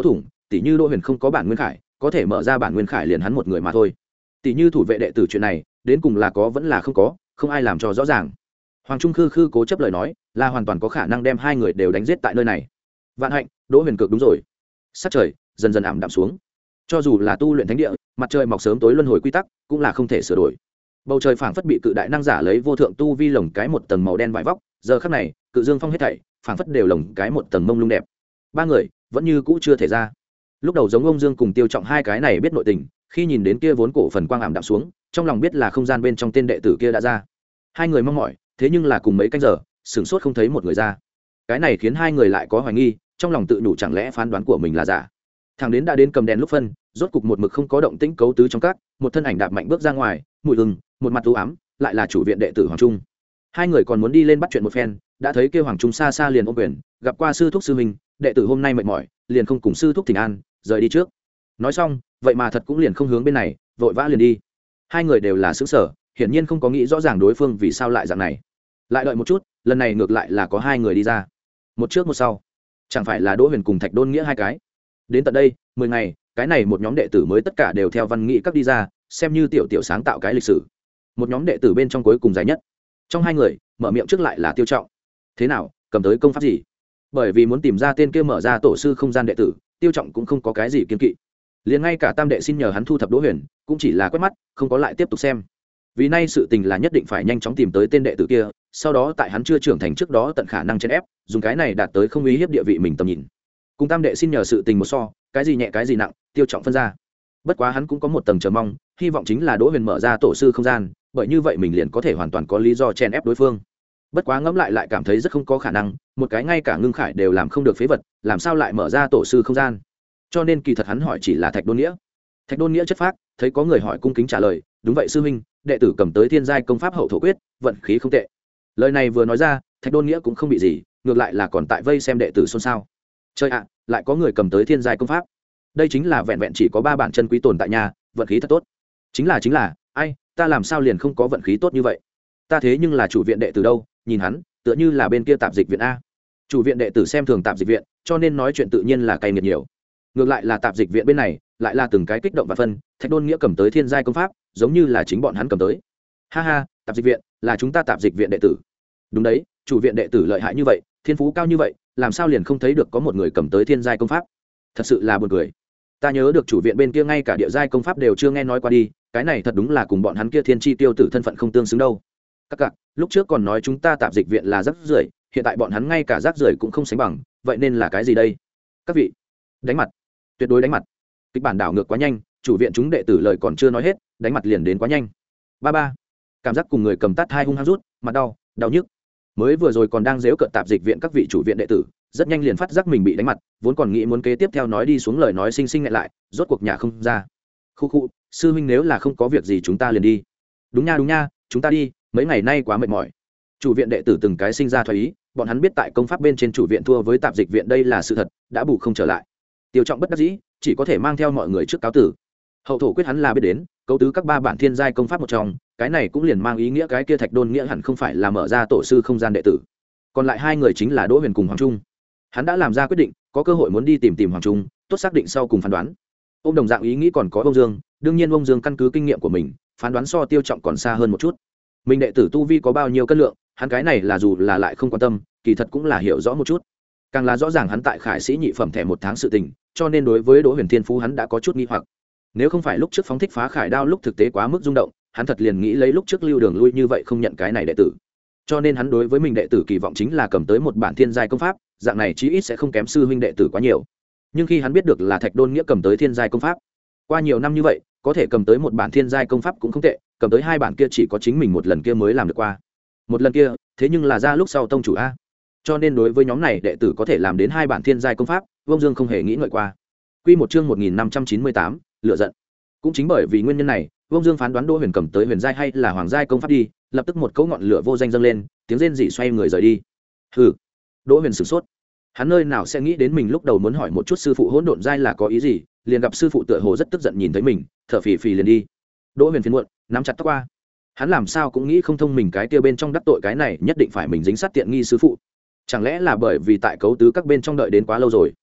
tỷ như Đỗ Huyền không có bản nguyên khải, có thể mở ra bản nguyên khải liền hắn một người mà thôi. Tỷ như thủ vệ đệ tử chuyện này, đến cùng là có vẫn là không có, không ai làm cho rõ ràng. Hoàng Trung Khư Khư cố chấp lời nói, là hoàn toàn có khả năng đem hai người đều đánh giết tại nơi này. Vạn hạnh, Đỗ Huyền cực đúng rồi. Sắc trời dần dần ảm đạm xuống. Cho dù là tu luyện thánh địa, mặt trời mọc sớm tối luân hồi quy tắc cũng là không thể sửa đổi. Bầu trời phảng phất bị cự đại năng giả lấy vô thượng tu vi lồng cái một tầng màu đen vải vóc, giờ khắc này, cự dương phong hết thảy, phảng phất đều lồng cái một tầng mông lung đẹp. Ba người vẫn như cũ chưa thể ra. Lúc đầu giống ông Dương cùng Tiêu Trọng hai cái này biết nội tình, khi nhìn đến kia vốn cổ phần quang ảm đạm xuống, trong lòng biết là không gian bên trong tên đệ tử kia đã ra. Hai người mong mỏi, thế nhưng là cùng mấy canh giờ, sửng sốt không thấy một người ra. Cái này khiến hai người lại có hoài nghi, trong lòng tự nhủ chẳng lẽ phán đoán của mình là giả. Thằng đến đã đến cầm đèn lúc phân, rốt cục một mực không có động tĩnh cấu tứ trong các, một thân ảnh đạp mạnh bước ra ngoài, mùi hừng, một mặt u ám, lại là chủ viện đệ tử Hoàng Trung. Hai người còn muốn đi lên bắt chuyện một phen, đã thấy kêu Hoàng Trung xa xa liền ôm quyền, gặp qua sư thúc sư huynh, đệ tử hôm nay mệt mỏi, liền không cùng sư thúc thỉnh an, rời đi trước. Nói xong, vậy mà thật cũng liền không hướng bên này, vội vã liền đi. Hai người đều là xứng sở, hiển nhiên không có nghĩ rõ ràng đối phương vì sao lại dạng này. Lại đợi một chút, lần này ngược lại là có hai người đi ra, một trước một sau, chẳng phải là Đỗ Huyền cùng Thạch Đôn Nghĩa hai cái. Đến tận đây mười ngày, cái này một nhóm đệ tử mới tất cả đều theo văn nghị các đi ra, xem như tiểu tiểu sáng tạo cái lịch sử. Một nhóm đệ tử bên trong cuối cùng dài nhất, trong hai người mở miệng trước lại là Tiêu Trọng. Thế nào, cầm tới công pháp gì? Bởi vì muốn tìm ra tên kia mở ra tổ sư không gian đệ tử, Tiêu Trọng cũng không có cái gì kiên kỵ, liền ngay cả tam đệ xin nhờ hắn thu thập Đỗ Huyền, cũng chỉ là quét mắt, không có lại tiếp tục xem. Vì nay sự tình là nhất định phải nhanh chóng tìm tới tên đệ tử kia, sau đó tại hắn chưa trưởng thành trước đó tận khả năng chèn ép, dùng cái này đạt tới không uy hiếp địa vị mình tầm nhìn. Cùng tam đệ xin nhờ sự tình một so, cái gì nhẹ cái gì nặng, Tiêu Trọng phân ra. Bất quá hắn cũng có một tầng chờ mong, hy vọng chính là Đỗ Huyền mở ra tổ sư không gian, bởi như vậy mình liền có thể hoàn toàn có lý do chèn ép đối phương. Bất quá ngẫm lại lại cảm thấy rất không có khả năng, một cái ngay cả ngưng khải đều làm không được phế vật, làm sao lại mở ra tổ sư không gian? Cho nên kỳ thật hắn hỏi chỉ là Thạch Đôn Nghĩa. Thạch Đôn Nghĩa chất phác, thấy có người hỏi cung kính trả lời, đúng vậy sư huynh, đệ tử cầm tới thiên giai công pháp hậu thổ quyết, vận khí không tệ. Lời này vừa nói ra, Thạch Đôn Nghĩa cũng không bị gì, ngược lại là còn tại vây xem đệ tử xôn xao. Chơi ạ, lại có người cầm tới thiên giai công pháp. Đây chính là vẹn vẹn chỉ có ba bản chân quý tồn tại nhà, vận khí thật tốt. Chính là chính là, ai, ta làm sao liền không có vận khí tốt như vậy? Ta thế nhưng là chủ viện đệ tử đâu, nhìn hắn, tựa như là bên kia tạp dịch viện a. Chủ viện đệ tử xem thường tạp dịch viện, cho nên nói chuyện tự nhiên là cay nghiệt nhiều. Ngược lại là tạp dịch viện bên này, lại là từng cái kích động và phân, Thạch Đôn Nghĩa cầm tới thiên giai công pháp, giống như là chính bọn hắn cầm tới. Ha ha, tạp dịch viện, là chúng ta tạp dịch viện đệ tử. Đúng đấy, chủ viện đệ tử lợi hại như vậy, thiên phú cao như vậy, làm sao liền không thấy được có một người cầm tới thiên giai công pháp? Thật sự là buồn cười. Ta nhớ được chủ viện bên kia ngay cả địa giai công pháp đều chưa nghe nói qua đi, cái này thật đúng là cùng bọn hắn kia thiên chi tiêu tử thân phận không tương xứng đâu. Các cặc, lúc trước còn nói chúng ta tạp dịch viện là rác rưởi, hiện tại bọn hắn ngay cả rác rưởi cũng không sánh bằng, vậy nên là cái gì đây? Các vị, đánh mặt, tuyệt đối đánh mặt. Kịch bản đảo ngược quá nhanh, chủ viện chúng đệ tử lời còn chưa nói hết, đánh mặt liền đến quá nhanh. Ba ba, cảm giác cùng người cầm tát hai hung hăng rút, mặt đau, đau nhức. Mới vừa rồi còn đang giễu cợt tạp dịch viện các vị chủ viện đệ tử, rất nhanh liền phát giác mình bị đánh mặt, vốn còn nghĩ muốn kế tiếp theo nói đi xuống lời nói xinh xinh lại lại, rốt cuộc nhà không ra. Khu khu, sư huynh nếu là không có việc gì chúng ta liền đi. Đúng nha đúng nha, chúng ta đi, mấy ngày nay quá mệt mỏi. Chủ viện đệ tử từng cái sinh ra thoái ý, bọn hắn biết tại công pháp bên trên chủ viện thua với tạp dịch viện đây là sự thật, đã bù không trở lại. Tiêu Trọng bất đắc dĩ, chỉ có thể mang theo mọi người trước cáo tử. Hậu thổ quyết hắn là biết đến, cấu tứ các ba bản thiên giai công pháp một trong, cái này cũng liền mang ý nghĩa cái kia Thạch Đôn Nghĩa hẳn không phải là mở ra tổ sư không gian đệ tử. Còn lại hai người chính là Đỗ Huyền cùng Hoàng Trung. Hắn đã làm ra quyết định, có cơ hội muốn đi tìm tìm Hoàng Trung, tốt xác định sau cùng phán đoán. Ôm đồng dạng ý nghĩ còn có Ông Dương, đương nhiên Ông Dương căn cứ kinh nghiệm của mình, phán đoán so Tiêu Trọng còn xa hơn một chút. Mình đệ tử tu vi có bao nhiêu cân lượng, hắn cái này là dù là lại không quan tâm, kỳ thật cũng là hiểu rõ một chút. Càng là rõ ràng hắn tại Khải Sĩ nhị phẩm thẻ một tháng sự tình, cho nên đối với Đỗ Huyền Thiên Phú hắn đã có chút nghi hoặc. Nếu không phải lúc trước phóng thích phá khải đao lúc thực tế quá mức rung động, hắn thật liền nghĩ lấy lúc trước lưu đường lui như vậy không nhận cái này đệ tử. Cho nên hắn đối với mình đệ tử kỳ vọng chính là cầm tới một bản thiên giai công pháp, dạng này chí ít sẽ không kém sư huynh đệ tử quá nhiều. Nhưng khi hắn biết được là Thạch Đôn Nghĩa cầm tới thiên giai công pháp, qua nhiều năm như vậy, có thể cầm tới một bản thiên giai công pháp cũng không tệ, cầm tới hai bản kia chỉ có chính mình một lần kia mới làm được qua. Một lần kia, thế nhưng là ra lúc sau tông chủ a. Cho nên đối với nhóm này đệ tử có thể làm đến hai bản thiên giai công pháp, Vương Dương không hề nghĩ ngợi qua. Quy một chương một nghìn năm trăm chín mươi tám, lựa giận. Cũng chính bởi vì nguyên nhân này, Vương Dương phán đoán Đỗ Huyền cầm tới huyền giai hay là hoàng giai công pháp đi, lập tức một cỗ ngọn lửa vô danh dâng lên, tiếng rên rỉ xoay người rời đi. Hừ. Đỗ Huyền sửng sốt. Hắn nơi nào sẽ nghĩ đến mình lúc đầu muốn hỏi một chút sư phụ hỗn độn giai là có ý gì, liền gặp sư phụ tựa hồ rất tức giận nhìn thấy mình, thở phì phì liền đi. Đỗ Huyền phiền muộn, nắm chặt tóc qua. Hắn làm sao cũng nghĩ không thông mình cái kia bên trong đắc tội cái này nhất định phải mình dính sát tiện nghi sư phụ. Chẳng lẽ là bởi vì tại cấu tứ các bên trong đợi đến quá lâu rồi.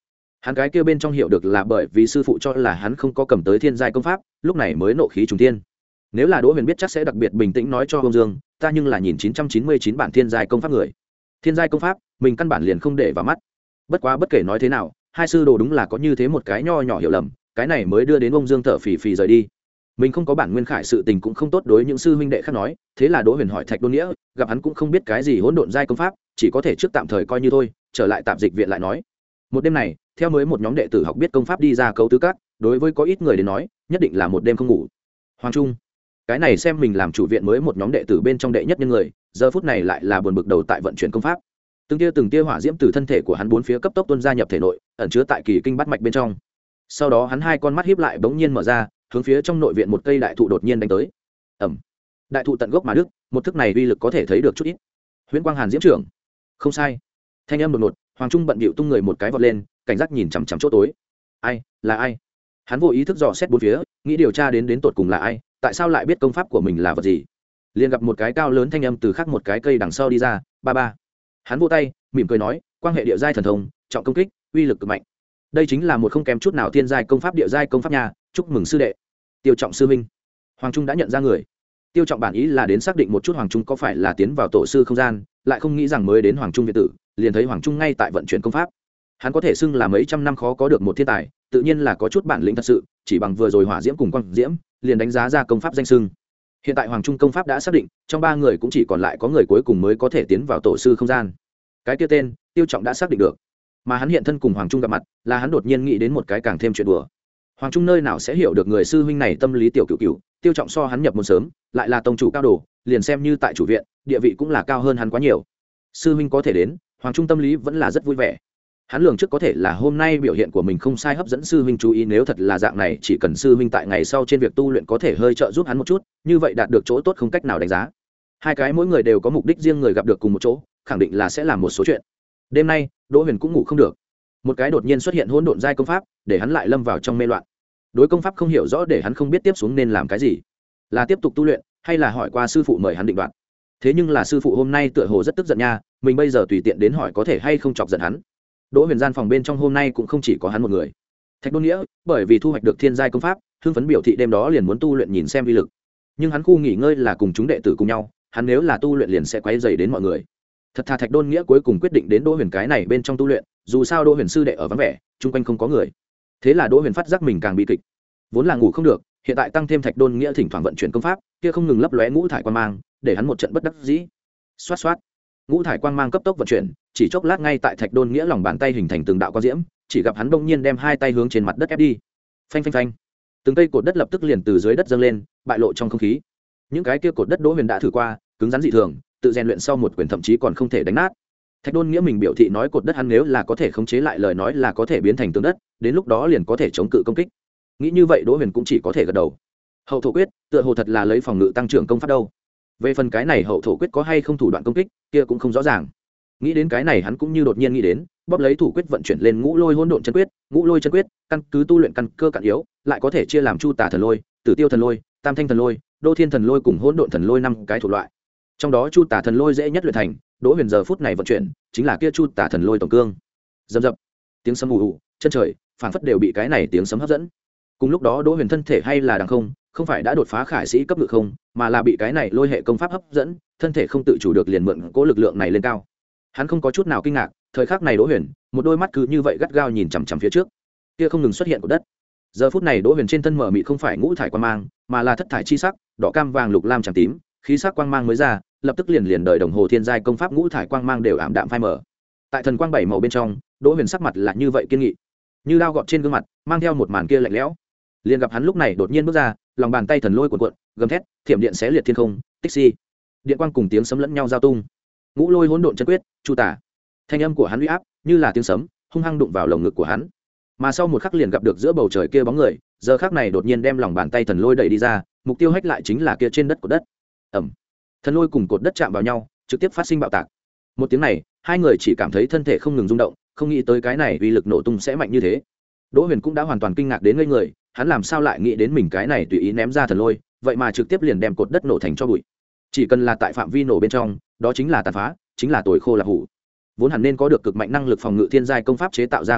hắn cái kia bên trong hiểu được là bởi vì sư phụ cho là hắn không có cầm tới thiên giai công pháp, lúc này mới nộ khí trùng thiên. Nếu là Đỗ Huyền biết chắc sẽ đặc biệt bình tĩnh nói cho Vương Dương, ta nhưng là nhìn chín trăm chín mươi chín bản thiên giai công pháp người. Thiên giai công pháp, mình căn bản liền không để vào mắt. Bất quá bất kể nói thế nào, hai sư đồ đúng là có như thế một cái nho nhỏ hiểu lầm, cái này mới đưa đến ông Dương thở phì phì rời đi. Mình không có bản nguyên khải sự tình cũng không tốt đối những sư huynh đệ khác nói, thế là Đỗ Huyền hỏi Thạch Đôn Nghĩa, gặp hắn cũng không biết cái gì hỗn độn giai công pháp, chỉ có thể trước tạm thời coi như thôi, trở lại tạm dịch viện lại nói. Một đêm này, theo mới một nhóm đệ tử học biết công pháp đi ra cấu tứ các, đối với có ít người đến nói, nhất định là một đêm không ngủ. Hoàng Trung, cái này xem mình làm chủ viện mới một nhóm đệ tử bên trong đệ nhất nhân người, giờ phút này lại là buồn bực đầu tại vận chuyển công pháp. Từng tia từng tia hỏa diễm từ thân thể của hắn bốn phía cấp tốc tuôn ra nhập thể nội, ẩn chứa tại kỳ kinh bát mạch bên trong. Sau đó hắn hai con mắt híp lại bỗng nhiên mở ra, hướng phía trong nội viện một cây đại thụ đột nhiên đánh tới. Ầm. Đại thụ tận gốc mà đứt, một thức này uy lực có thể thấy được chút ít. Huyễn Quang Hàn Diễm trưởng. Không sai. Thanh âm đột ngột, Hoàng Trung bận bịu tung người một cái vọt lên, cảnh giác nhìn chằm chằm chỗ tối. Ai, là ai? Hắn vô ý thức dò xét bốn phía, nghĩ điều tra đến đến tột cùng là ai, tại sao lại biết công pháp của mình là vật gì. Liền gặp một cái cao lớn thanh âm từ khắc một cái cây đằng sau đi ra, ba ba. Hắn vỗ tay, mỉm cười nói, quan hệ địa giai thần thông, trọng công kích, uy lực cực mạnh. Đây chính là một không kém chút nào thiên giai công pháp địa giai công pháp nhà, chúc mừng sư đệ. Tiêu Trọng sư huynh. Hoàng Trung đã nhận ra người. Tiêu Trọng bản ý là đến xác định một chút Hoàng Trung có phải là tiến vào tổ sư không gian, lại không nghĩ rằng mới đến Hoàng Trung viện tử, liền thấy Hoàng Trung ngay tại vận chuyển công pháp. Hắn có thể xưng là mấy trăm năm khó có được một thiên tài, tự nhiên là có chút bản lĩnh thật sự, chỉ bằng vừa rồi hỏa diễm cùng quang diễm, liền đánh giá ra công pháp danh xưng. Hiện tại Hoàng Trung công pháp đã xác định, trong ba người cũng chỉ còn lại có người cuối cùng mới có thể tiến vào tổ sư không gian. Cái kia tên, Tiêu Trọng đã xác định được. Mà hắn hiện thân cùng Hoàng Trung gặp mặt, là hắn đột nhiên nghĩ đến một cái càng thêm chuyện đùa. Hoàng Trung nơi nào sẽ hiểu được người sư huynh này tâm lý tiểu cửu cửu, Tiêu Trọng so hắn nhập môn sớm, lại là tông chủ cao đồ, liền xem như tại chủ viện, địa vị cũng là cao hơn hắn quá nhiều. Sư huynh có thể đến, Hoàng Trung tâm lý vẫn là rất vui vẻ. Hắn lường trước có thể là hôm nay biểu hiện của mình không sai hấp dẫn sư huynh chú ý, nếu thật là dạng này, chỉ cần sư huynh tại ngày sau trên việc tu luyện có thể hơi trợ giúp hắn một chút, như vậy đạt được chỗ tốt không cách nào đánh giá. Hai cái mỗi người đều có mục đích riêng, người gặp được cùng một chỗ, khẳng định là sẽ làm một số chuyện. Đêm nay, Đỗ Huyền cũng ngủ không được. Một cái đột nhiên xuất hiện hỗn độn giai công pháp, để hắn lại lâm vào trong mê loạn. Đối công pháp không hiểu rõ, để hắn không biết tiếp xuống nên làm cái gì, là tiếp tục tu luyện hay là hỏi qua sư phụ mời hắn định đoạt. Thế nhưng là sư phụ hôm nay tựa hồ rất tức giận nha, mình bây giờ tùy tiện đến hỏi có thể hay không chọc giận hắn. Đỗ Huyền gian phòng bên trong hôm nay cũng không chỉ có hắn một người. Thạch Đôn Nghĩa bởi vì thu hoạch được thiên giai công pháp, hưng phấn biểu thị đêm đó liền muốn tu luyện nhìn xem uy lực. Nhưng hắn khu nghỉ ngơi là cùng chúng đệ tử cùng nhau, hắn nếu là tu luyện liền sẽ quấy rầy đến mọi người. Thật thà Thạch Đôn Nghĩa cuối cùng quyết định đến Đỗ Huyền cái này bên trong tu luyện, dù sao Đỗ Huyền sư đệ ở vắng vẻ, chung quanh không có người. Thế là Đỗ Huyền phát giác mình càng bị kịch, vốn là ngủ không được, hiện tại tăng thêm Thạch Đôn Nghĩa thỉnh thoảng vận chuyển công pháp, kia không ngừng lấp lóe ngũ thải quang mang, để hắn một trận bất đắc dĩ. Xoát xoát, ngũ thải quang mang cấp tốc vận chuyển, chỉ chốc lát ngay tại Thạch Đôn Nghĩa lòng bàn tay hình thành từng đạo quang diễm, chỉ gặp hắn đông nhiên đem hai tay hướng trên mặt đất ép đi. Phanh phanh phanh, từng cây cột đất lập tức liền từ dưới đất dâng lên, bại lộ trong không khí. Những cái kia cột đất Đỗ Huyền đã thử qua, cứng rắn dị thường, tự rèn luyện sau một quyền thậm chí còn không thể đánh nát. Thạch Đôn Nghĩa mình biểu thị nói cột đất hắn nếu là có thể khống chế lại lời nói là có thể biến thành tường đất, đến lúc đó liền có thể chống cự công kích. Nghĩ như vậy Đỗ Huyền cũng chỉ có thể gật đầu. Hậu thổ quyết, tựa hồ thật là lấy phòng ngự tăng trưởng công pháp đâu. Về phần cái này hậu thổ quyết có hay không thủ đoạn công kích, kia cũng không rõ ràng. Nghĩ đến cái này hắn cũng như đột nhiên nghĩ đến, bóp lấy thủ quyết vận chuyển lên ngũ lôi hỗn độn chân quyết, ngũ lôi chân quyết, căn cứ tu luyện căn cơ cạn yếu, lại có thể chia làm chu tà thần lôi, tử tiêu thần lôi, tam thanh thần lôi, đô thiên thần lôi cùng hỗn độn thần lôi năm cái thuộc loại. Trong đó chu tà thần lôi dễ nhất luyện thành, Đỗ Huyền giờ phút này vận chuyển chính là kia chu tà thần lôi tổng cương. Dầm dập, tiếng sấm ù ù, chân trời phảng phất đều bị cái này tiếng sấm hấp dẫn. Cùng lúc đó Đỗ Huyền thân thể hay là đằng không, không phải đã đột phá khải sĩ cấp ngự không, mà là bị cái này lôi hệ công pháp hấp dẫn, thân thể không tự chủ được liền mượn cố lực lượng này lên cao. Hắn không có chút nào kinh ngạc, thời khắc này Đỗ Huyền, một đôi mắt cứ như vậy gắt gao nhìn chằm chằm phía trước. Kia không ngừng xuất hiện của đất. Giờ phút này Đỗ Huyền trên thân mở mịt không phải ngũ thải quang mang, mà là thất thải chi sắc, đỏ cam vàng lục lam trắng tím, khí sắc quang mang mới ra, lập tức liền liền đợi đồng hồ thiên giai công pháp ngũ thải quang mang đều ảm đạm phai mờ. Tại thần quang bảy màu bên trong, Đỗ Huyền sắc mặt là như vậy kiên nghị, như dao gọt trên gương mặt, mang theo một màn kia lạnh lẽo. Liền gặp hắn lúc này đột nhiên bước ra, lòng bàn tay thần lôi cuộn cuộn, gầm thét, thiểm điện xé liệt thiên không, tích si. Điện quang cùng tiếng sấm lẫn nhau giao tung. Ngũ lôi hỗn độn chân quyết, chu tả. Thanh âm của hắn uy áp, như là tiếng sấm, hung hăng đụng vào lồng ngực của hắn. Mà sau một khắc liền gặp được giữa bầu trời kia bóng người, giờ khắc này đột nhiên đem lòng bàn tay thần lôi đẩy đi ra, mục tiêu hách lại chính là kia trên đất của đất. Ầm. Thần lôi cùng cột đất chạm vào nhau, trực tiếp phát sinh bạo tạc. Một tiếng này, hai người chỉ cảm thấy thân thể không ngừng rung động, không nghĩ tới cái này uy lực nổ tung sẽ mạnh như thế. Đỗ Huyền cũng đã hoàn toàn kinh ngạc đến ngây người, hắn làm sao lại nghĩ đến mình cái này tùy ý ném ra thần lôi, vậy mà trực tiếp liền đem cột đất nổ thành cho bụi. Chỉ cần là tại phạm vi nổ bên trong, đó chính là tàn phá, chính là tồi khô là hủ. Vốn hẳn nên có được cực mạnh năng lực phòng ngự thiên giai công pháp chế tạo ra cột đất,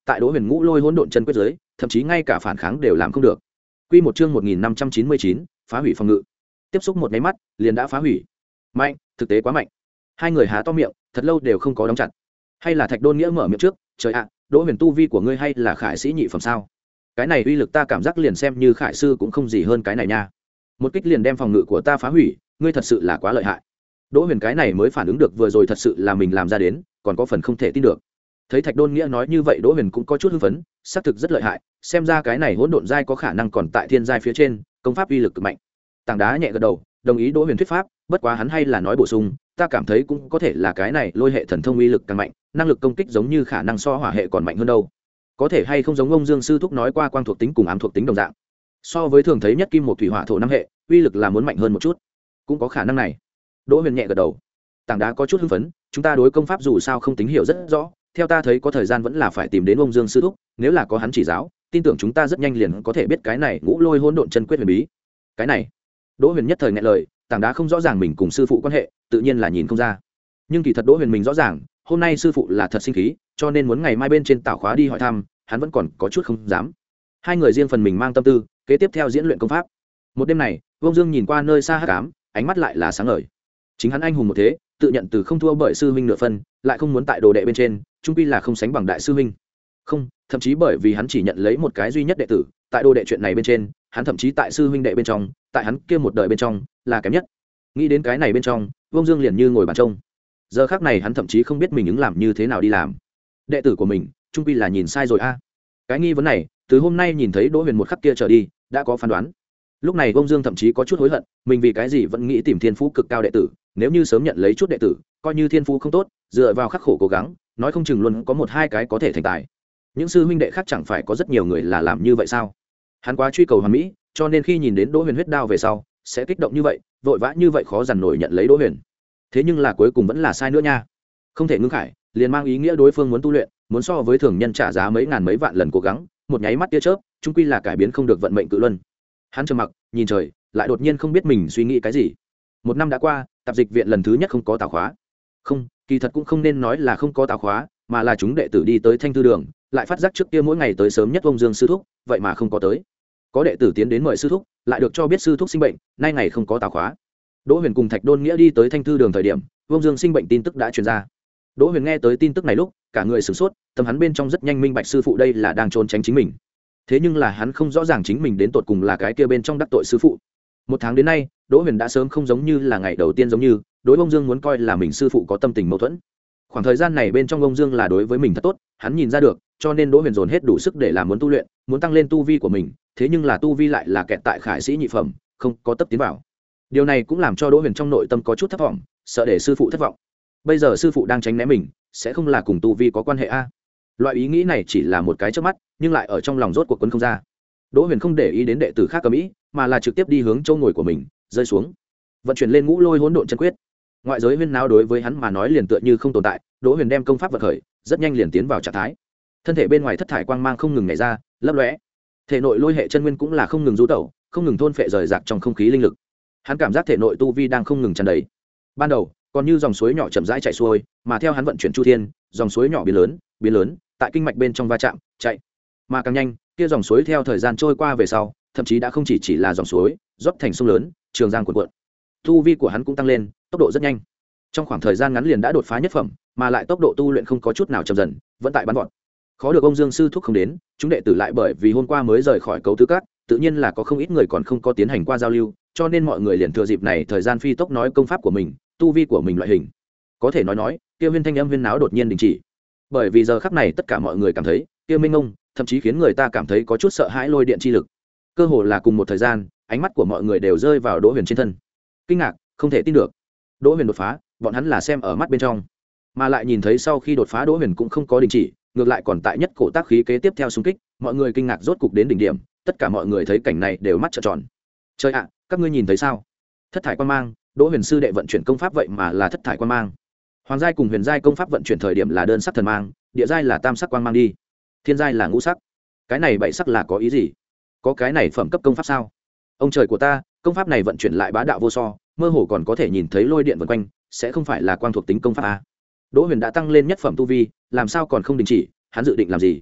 tại Đỗ Huyền ngũ lôi hỗn độn chân quyết giới, thậm chí ngay cả phản kháng đều làm không được. Quy một chương một nghìn năm trăm chín mươi chín, phá hủy phòng ngự. Tiếp xúc một cái mắt, liền đã phá hủy. Mạnh, thực tế quá mạnh. Hai người há to miệng, thật lâu đều không có đóng chặt. Hay là Thạch Đôn Nghĩa mở miệng trước, "Trời ạ, Đỗ Huyền tu vi của ngươi hay là khải sĩ nhị phẩm sao? Cái này uy lực ta cảm giác liền xem như khải sư cũng không gì hơn cái này nha. Một kích liền đem phòng ngự của ta phá hủy, ngươi thật sự là quá lợi hại." Đỗ Huyền cái này mới phản ứng được vừa rồi thật sự là mình làm ra đến, còn có phần không thể tin được. Thấy Thạch Đôn Nghĩa nói như vậy, Đỗ Huyền cũng có chút hưng phấn, xác thực rất lợi hại, xem ra cái này hỗn độn giai có khả năng còn tại thiên giai phía trên, công pháp uy lực cực mạnh. Tảng đá nhẹ gật đầu, đồng ý Đỗ Huyền thuyết pháp, bất quá hắn hay là nói bổ sung, ta cảm thấy cũng có thể là cái này lôi hệ thần thông uy lực càng mạnh, năng lực công kích giống như khả năng so hỏa hệ còn mạnh hơn đâu. Có thể hay không giống ông Dương sư thúc nói qua quang thuộc tính cùng ám thuộc tính đồng dạng. So với thường thấy nhất kim một thủy hỏa thổ năm hệ, uy lực là muốn mạnh hơn một chút. Cũng có khả năng này. Đỗ Huyền nhẹ gật đầu. Tảng đá có chút hưng phấn, chúng ta đối công pháp dù sao không tính hiểu rất rõ, theo ta thấy có thời gian vẫn là phải tìm đến ông Dương sư thúc, nếu là có hắn chỉ giáo, tin tưởng chúng ta rất nhanh liền có thể biết cái này ngũ lôi hỗn độn chân quyết huyền bí. Cái này, Đỗ Huyền nhất thời nghẹn lời, Tảng đá không rõ ràng mình cùng sư phụ quan hệ, tự nhiên là nhìn không ra. Nhưng kỳ thật Đỗ Huyền mình rõ ràng, hôm nay sư phụ là thật sinh khí, cho nên muốn ngày mai bên trên tảo khóa đi hỏi thăm, hắn vẫn còn có chút không dám. Hai người riêng phần mình mang tâm tư, kế tiếp theo diễn luyện công pháp. Một đêm này, Vương Dương nhìn qua nơi xa hắc ám, ánh mắt lại là sáng ngời. Chính hắn anh hùng một thế, tự nhận từ không thua bởi sư huynh nửa phân, lại không muốn tại đồ đệ bên trên, chung quy là không sánh bằng đại sư huynh. Không, thậm chí bởi vì hắn chỉ nhận lấy một cái duy nhất đệ tử, tại đồ đệ chuyện này bên trên, hắn thậm chí tại sư huynh đệ bên trong, tại hắn kia một đời bên trong, là kém nhất. Nghĩ đến cái này bên trong, Vương Dương liền như ngồi bàn trông. Giờ khắc này hắn thậm chí không biết mình ứng làm như thế nào đi làm. Đệ tử của mình, chung quy là nhìn sai rồi a. Cái nghi vấn này, từ hôm nay nhìn thấy Đỗ Huyền một khắc kia trở đi, đã có phán đoán. Lúc này Vương Dương thậm chí có chút hối hận, mình vì cái gì vẫn nghĩ tìm thiên phú cực cao đệ tử, nếu như sớm nhận lấy chút đệ tử, coi như thiên phú không tốt, dựa vào khắc khổ cố gắng, nói không chừng luôn có một hai cái có thể thành tài. Những sư huynh đệ khác chẳng phải có rất nhiều người là làm như vậy sao? Hắn quá truy cầu hoàn mỹ, cho nên khi nhìn đến Đỗ Huyền huyết đao về sau, sẽ kích động như vậy, vội vã như vậy khó dằn nổi nhận lấy Đỗ Huyền. Thế nhưng là cuối cùng vẫn là sai nữa nha. Không thể ngưng khải, liền mang ý nghĩa đối phương muốn tu luyện, muốn so với thường nhân trả giá mấy ngàn mấy vạn lần cố gắng, một nháy mắt tia chớp, chung quy là cải biến không được vận mệnh cự luân. Hắn trầm mặc, nhìn trời, lại đột nhiên không biết mình suy nghĩ cái gì. Một năm đã qua, tạp dịch viện lần thứ nhất không có tào khóa. Không, kỳ thật cũng không nên nói là không có tào khóa, mà là chúng đệ tử đi tới Thanh Thư Đường, lại phát giác trước kia mỗi ngày tới sớm nhất ông Dương sư thúc, vậy mà không có tới. Có đệ tử tiến đến mời sư thúc, lại được cho biết sư thúc sinh bệnh, nay ngày không có tào khóa. Đỗ Huyền cùng Thạch Đôn Nghĩa đi tới Thanh Thư Đường thời điểm, ông Dương sinh bệnh tin tức đã truyền ra. Đỗ Huyền nghe tới tin tức này lúc, cả người sửng sốt, tâm hắn bên trong rất nhanh minh bạch sư phụ đây là đang trốn tránh chính mình. Thế nhưng là hắn không rõ ràng chính mình đến tột cùng là cái kia bên trong đắc tội sư phụ. Một tháng đến nay, Đỗ Huyền đã sớm không giống như là ngày đầu tiên giống như, đối ông Dương muốn coi là mình sư phụ có tâm tình mâu thuẫn. Khoảng thời gian này bên trong ông Dương là đối với mình thật tốt, hắn nhìn ra được, cho nên Đỗ Huyền dồn hết đủ sức để làm muốn tu luyện, muốn tăng lên tu vi của mình, thế nhưng là tu vi lại là kẹt tại khải sĩ nhị phẩm, không có tấp tiến vào. Điều này cũng làm cho Đỗ Huyền trong nội tâm có chút thất vọng, sợ để sư phụ thất vọng. Bây giờ sư phụ đang tránh né mình, sẽ không là cùng tu vi có quan hệ a? Loại ý nghĩ này chỉ là một cái chớp mắt, nhưng lại ở trong lòng rốt cuộc quấn không ra. Đỗ Huyền không để ý đến đệ tử khác cầm ý, mà là trực tiếp đi hướng chỗ ngồi của mình, rơi xuống, vận chuyển lên ngũ lôi hỗn độn chân quyết. Ngoại giới huyên náo đối với hắn mà nói liền tựa như không tồn tại. Đỗ Huyền đem công pháp vận khởi, rất nhanh liền tiến vào trạng thái. Thân thể bên ngoài thất thải quang mang không ngừng nhảy ra, lấp lóe. Thể nội lôi hệ chân nguyên cũng là không ngừng du tẩu, không ngừng thôn phệ rời rạc trong không khí linh lực. Hắn cảm giác thể nội tu vi đang không ngừng tràn đầy. Ban đầu, còn như dòng suối nhỏ chậm rãi chảy xuôi, mà theo hắn vận chuyển chu thiên, dòng suối nhỏ biến lớn, biến lớn, tại kinh mạch bên trong va chạm, chạy. Mà càng nhanh, kia dòng suối theo thời gian trôi qua về sau, thậm chí đã không chỉ chỉ là dòng suối, rót thành sông lớn, trường giang cuộn cuộn. Tu vi của hắn cũng tăng lên, tốc độ rất nhanh. Trong khoảng thời gian ngắn liền đã đột phá nhất phẩm, mà lại tốc độ tu luyện không có chút nào chậm dần, vẫn tại bắn vọt. Khó được ông Dương sư thúc không đến, chúng đệ tử lại bởi vì hôm qua mới rời khỏi cấu tứ cát, tự nhiên là có không ít người còn không có tiến hành qua giao lưu, cho nên mọi người liền thừa dịp này thời gian phi tốc nói công pháp của mình, tu vi của mình loại hình. Có thể nói nói, kia huyên thanh âm huyên náo đột nhiên đình chỉ. Bởi vì giờ khắc này tất cả mọi người cảm thấy, kia minh ông, thậm chí khiến người ta cảm thấy có chút sợ hãi lôi điện chi lực. Cơ hồ là cùng một thời gian, ánh mắt của mọi người đều rơi vào Đỗ Huyền trên thân. Kinh ngạc, không thể tin được. Đỗ Huyền đột phá, bọn hắn là xem ở mắt bên trong, mà lại nhìn thấy sau khi đột phá Đỗ Huyền cũng không có đình chỉ, ngược lại còn tại nhất cổ tác khí kế tiếp theo xung kích, mọi người kinh ngạc rốt cục đến đỉnh điểm, tất cả mọi người thấy cảnh này đều mắt trợn tròn. Trời ạ, các ngươi nhìn thấy sao? Thất thải quan mang, Đỗ Huyền sư đệ vận chuyển công pháp vậy mà là thất thải quan mang. Hoàng giai cùng huyền giai công pháp vận chuyển thời điểm là đơn sắc thần mang, địa giai là tam sắc quang mang đi, thiên giai là ngũ sắc. Cái này bảy sắc là có ý gì? Có cái này phẩm cấp công pháp sao? Ông trời của ta, công pháp này vận chuyển lại bá đạo vô so, mơ hồ còn có thể nhìn thấy lôi điện vần quanh, sẽ không phải là quang thuộc tính công pháp à? Đỗ Huyền đã tăng lên nhất phẩm tu vi, làm sao còn không đình chỉ, hắn dự định làm gì?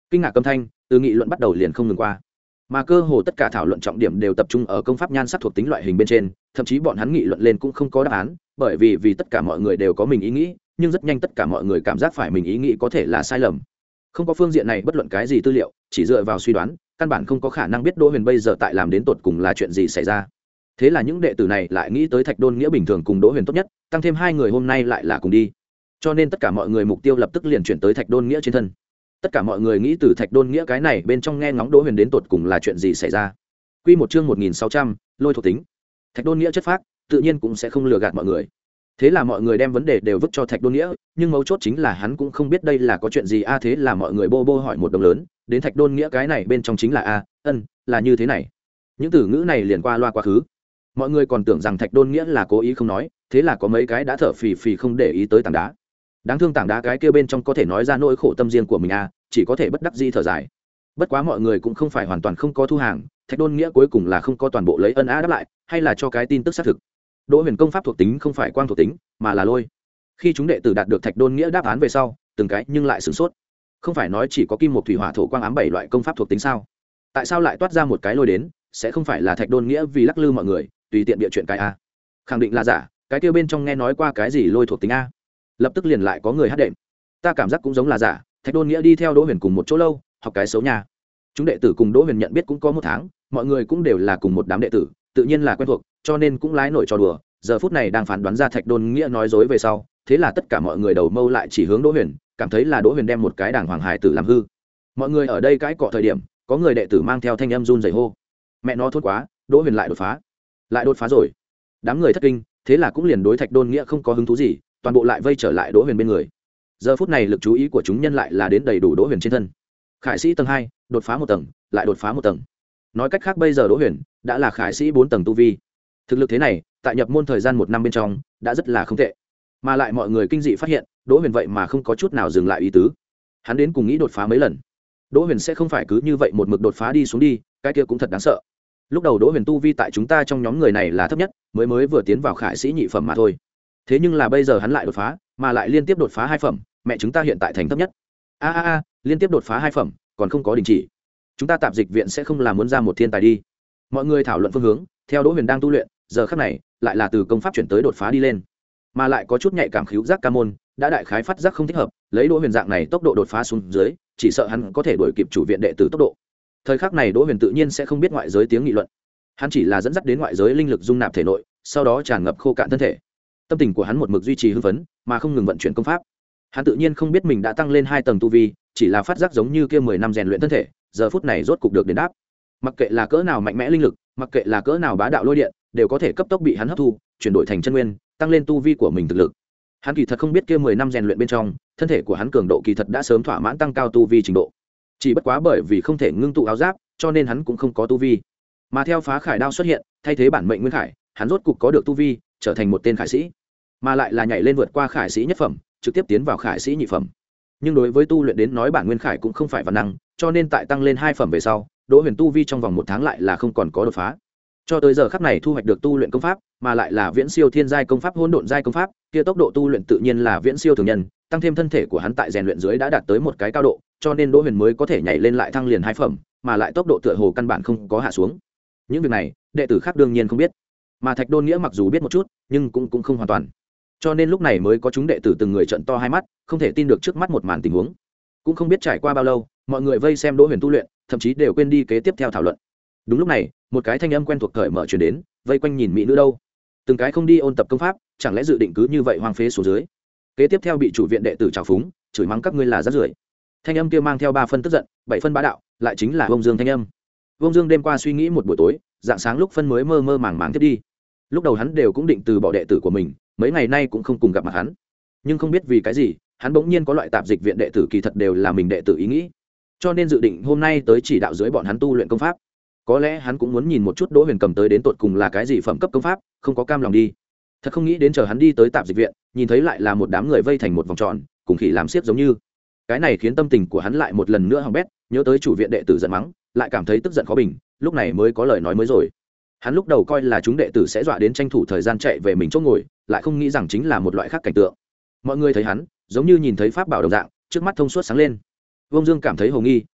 Kinh ngạc âm thanh từ nghị luận bắt đầu liền không ngừng qua, mà cơ hồ tất cả thảo luận trọng điểm đều tập trung ở công pháp nhan sắc thuộc tính loại hình bên trên, thậm chí bọn hắn nghị luận lên cũng không có đáp án, bởi vì vì tất cả mọi người đều có mình ý nghĩ, nhưng rất nhanh tất cả mọi người cảm giác phải mình ý nghĩ có thể là sai lầm. Không có phương diện này bất luận cái gì tư liệu, chỉ dựa vào suy đoán, căn bản không có khả năng biết Đỗ Huyền bây giờ tại làm đến tột cùng là chuyện gì xảy ra. Thế là những đệ tử này lại nghĩ tới Thạch Đôn Nghĩa bình thường cùng Đỗ Huyền tốt nhất, tăng thêm hai người hôm nay lại là cùng đi. Cho nên tất cả mọi người mục tiêu lập tức liền chuyển tới Thạch Đôn Nghĩa trên thân. Tất cả mọi người nghĩ từ Thạch Đôn Nghĩa cái này bên trong nghe ngóng Đỗ Huyền đến tột cùng là chuyện gì xảy ra. Quy một chương một nghìn sáu trăm, lôi thuộc tính. Thạch Đôn Nghĩa chất phác, tự nhiên cũng sẽ không lừa gạt mọi người. Thế là mọi người đem vấn đề đều vứt cho Thạch Đôn Nghĩa, nhưng mấu chốt chính là hắn cũng không biết đây là có chuyện gì a, thế là mọi người bô bô hỏi một đồng lớn, đến Thạch Đôn Nghĩa cái này bên trong chính là a, ân, là như thế này. Những từ ngữ này liền qua loa quá khứ. Mọi người còn tưởng rằng Thạch Đôn Nghĩa là cố ý không nói, thế là có mấy cái đã thở phì phì không để ý tới tảng đá. Đáng thương tảng đá cái kia bên trong có thể nói ra nỗi khổ tâm riêng của mình a, chỉ có thể bất đắc dĩ thở dài. Bất quá mọi người cũng không phải hoàn toàn không có thu hàng, Thạch Đôn Nghĩa cuối cùng là không có toàn bộ lấy ân á đáp lại, hay là cho cái tin tức xác thực. Đỗ Huyền công pháp thuộc tính không phải quang thuộc tính, mà là lôi. Khi chúng đệ tử đạt được Thạch Đôn Nghĩa đáp án về sau, từng cái nhưng lại sửng sốt. Không phải nói chỉ có kim một thủy hỏa thổ quang ám bảy loại công pháp thuộc tính sao? Tại sao lại toát ra một cái lôi đến? Sẽ không phải là Thạch Đôn Nghĩa vì lắc lư mọi người, tùy tiện bịa chuyện cái a? Khẳng định là giả, cái kia bên trong nghe nói qua cái gì lôi thuộc tính a? Lập tức liền lại có người hát đệm. Ta cảm giác cũng giống là giả, Thạch Đôn Nghĩa đi theo Đỗ Huyền cùng một chỗ lâu, học cái xấu nha. Chúng đệ tử cùng Đỗ Huyền nhận biết cũng có một tháng, mọi người cũng đều là cùng một đám đệ tử, tự nhiên là quen thuộc, cho nên cũng lái nổi trò đùa. Giờ phút này đang phán đoán ra Thạch Đôn Nghĩa nói dối về sau, thế là tất cả mọi người đầu mâu lại chỉ hướng Đỗ Huyền, cảm thấy là Đỗ Huyền đem một cái đảng hoàng hải tử làm hư. Mọi người ở đây cãi cọ thời điểm, có người đệ tử mang theo thanh âm run rẩy hô: mẹ nó thốt quá, Đỗ Huyền lại đột phá, lại đột phá rồi. Đám người thất kinh, thế là cũng liền đối Thạch Đôn Nghĩa không có hứng thú gì, toàn bộ lại vây trở lại Đỗ Huyền bên người. Giờ phút này lực chú ý của chúng nhân lại là đến đầy đủ Đỗ Huyền trên thân. Khải sĩ tầng hai, đột phá một tầng, lại đột phá một tầng. Nói cách khác bây giờ Đỗ Huyền đã là khải sĩ bốn tầng tu vi. Thực lực thế này, tại nhập môn thời gian một năm bên trong, đã rất là không tệ. Mà lại mọi người kinh dị phát hiện, Đỗ Huyền vậy mà không có chút nào dừng lại ý tứ. Hắn đến cùng nghĩ đột phá mấy lần. Đỗ Huyền sẽ không phải cứ như vậy một mực đột phá đi xuống đi, cái kia cũng thật đáng sợ. Lúc đầu Đỗ Huyền tu vi tại chúng ta trong nhóm người này là thấp nhất, mới mới vừa tiến vào khải sĩ nhị phẩm mà thôi. Thế nhưng là bây giờ hắn lại đột phá, mà lại liên tiếp đột phá hai phẩm, mẹ chúng ta hiện tại thành thấp nhất. A a a, liên tiếp đột phá hai phẩm, còn không có đình chỉ. Chúng ta tạp dịch viện sẽ không là muốn ra một thiên tài đi. Mọi người thảo luận phương hướng, theo Đỗ Huyền đang tu luyện, giờ khắc này lại là từ công pháp chuyển tới đột phá đi lên, mà lại có chút nhạy cảm khíu giác ca môn đã đại khái phát giác không thích hợp, lấy Đỗ Huyền dạng này tốc độ đột phá xuống dưới, chỉ sợ hắn có thể đuổi kịp chủ viện đệ tử tốc độ. Thời khắc này Đỗ Huyền tự nhiên sẽ không biết ngoại giới tiếng nghị luận, hắn chỉ là dẫn dắt đến ngoại giới linh lực dung nạp thể nội, sau đó tràn ngập khô cạn thân thể. Tâm tình của hắn một mực duy trì hưng phấn, mà không ngừng vận chuyển công pháp. Hắn tự nhiên không biết mình đã tăng lên hai tầng tu vi, chỉ là phát giác giống như kia mười năm rèn luyện thân thể, giờ phút này rốt cục được đền đáp. Mặc kệ là cỡ nào mạnh mẽ linh lực, mặc kệ là cỡ nào bá đạo lôi điện, đều có thể cấp tốc bị hắn hấp thu, chuyển đổi thành chân nguyên, tăng lên tu vi của mình thực lực. Hắn kỳ thật không biết kia mười năm rèn luyện bên trong, thân thể của hắn cường độ kỳ thật đã sớm thỏa mãn tăng cao tu vi trình độ. Chỉ bất quá bởi vì không thể ngưng tụ áo giáp, cho nên hắn cũng không có tu vi. Mà theo phá khải đao xuất hiện, thay thế bản mệnh nguyên khải, hắn rốt cục có được tu vi, trở thành một tên khải sĩ, mà lại là nhảy lên vượt qua khải sĩ nhất phẩm, trực tiếp tiến vào khải sĩ nhị phẩm. Nhưng đối với tu luyện đến nói bản nguyên khải cũng không phải văn năng, cho nên tại tăng lên hai phẩm về sau, Đỗ Huyền tu vi trong vòng một tháng lại là không còn có đột phá. Cho tới giờ khắc này thu hoạch được tu luyện công pháp, mà lại là viễn siêu thiên giai công pháp hỗn độn giai công pháp, kia tốc độ tu luyện tự nhiên là viễn siêu thường nhân, tăng thêm thân thể của hắn tại rèn luyện dưới đã đạt tới một cái cao độ, cho nên Đỗ Huyền mới có thể nhảy lên lại thăng liền hai phẩm, mà lại tốc độ tựa hồ căn bản không có hạ xuống. Những việc này, đệ tử khác đương nhiên không biết, mà Thạch Đôn Nghĩa mặc dù biết một chút, nhưng cũng cũng không hoàn toàn. Cho nên lúc này mới có chúng đệ tử từng người trợn to hai mắt, không thể tin được trước mắt một màn tình huống. Cũng không biết trải qua bao lâu, mọi người vây xem Đỗ Huyền tu luyện, thậm chí đều quên đi kế tiếp theo thảo luận. Đúng lúc này, một cái thanh âm quen thuộc cởi mở truyền đến, vây quanh nhìn mỹ nữ đâu, từng cái không đi ôn tập công pháp, chẳng lẽ dự định cứ như vậy hoang phế xuống dưới. Kế tiếp theo bị chủ viện đệ tử trào phúng, chửi mắng các ngươi là rác rưởi. Thanh âm kia mang theo ba phân tức giận, bảy phân bá đạo, lại chính là Vông Dương thanh âm. Vông Dương đêm qua suy nghĩ một buổi tối, dạng sáng lúc phân mới mơ mơ màng màng tiếp đi. Lúc đầu hắn đều cũng định từ bỏ đệ tử của mình, mấy ngày nay cũng không cùng gặp mặt hắn, nhưng không biết vì cái gì, hắn bỗng nhiên có loại tạp dịch viện đệ tử kỳ thật đều là mình đệ tử ý nghĩ, cho nên dự định hôm nay tới chỉ đạo dưới bọn hắn tu luyện công pháp. Có lẽ hắn cũng muốn nhìn một chút Đỗ Huyền cầm tới đến tột cùng là cái gì phẩm cấp công pháp, không có cam lòng đi. Thật không nghĩ đến chờ hắn đi tới tạp dịch viện, nhìn thấy lại là một đám người vây thành một vòng tròn, cùng khỉ làm xiếc giống như. Cái này khiến tâm tình của hắn lại một lần nữa hỏng bét, nhớ tới chủ viện đệ tử giận mắng, lại cảm thấy tức giận khó bình, lúc này mới có lời nói mới rồi. Hắn lúc đầu coi là chúng đệ tử sẽ dọa đến tranh thủ thời gian chạy về mình chỗ ngồi, lại không nghĩ rằng chính là một loại khác cảnh tượng. Mọi người thấy hắn giống như nhìn thấy pháp bảo đồng dạng, trước mắt thông suốt sáng lên. Vông Dương cảm thấy hồ nghi,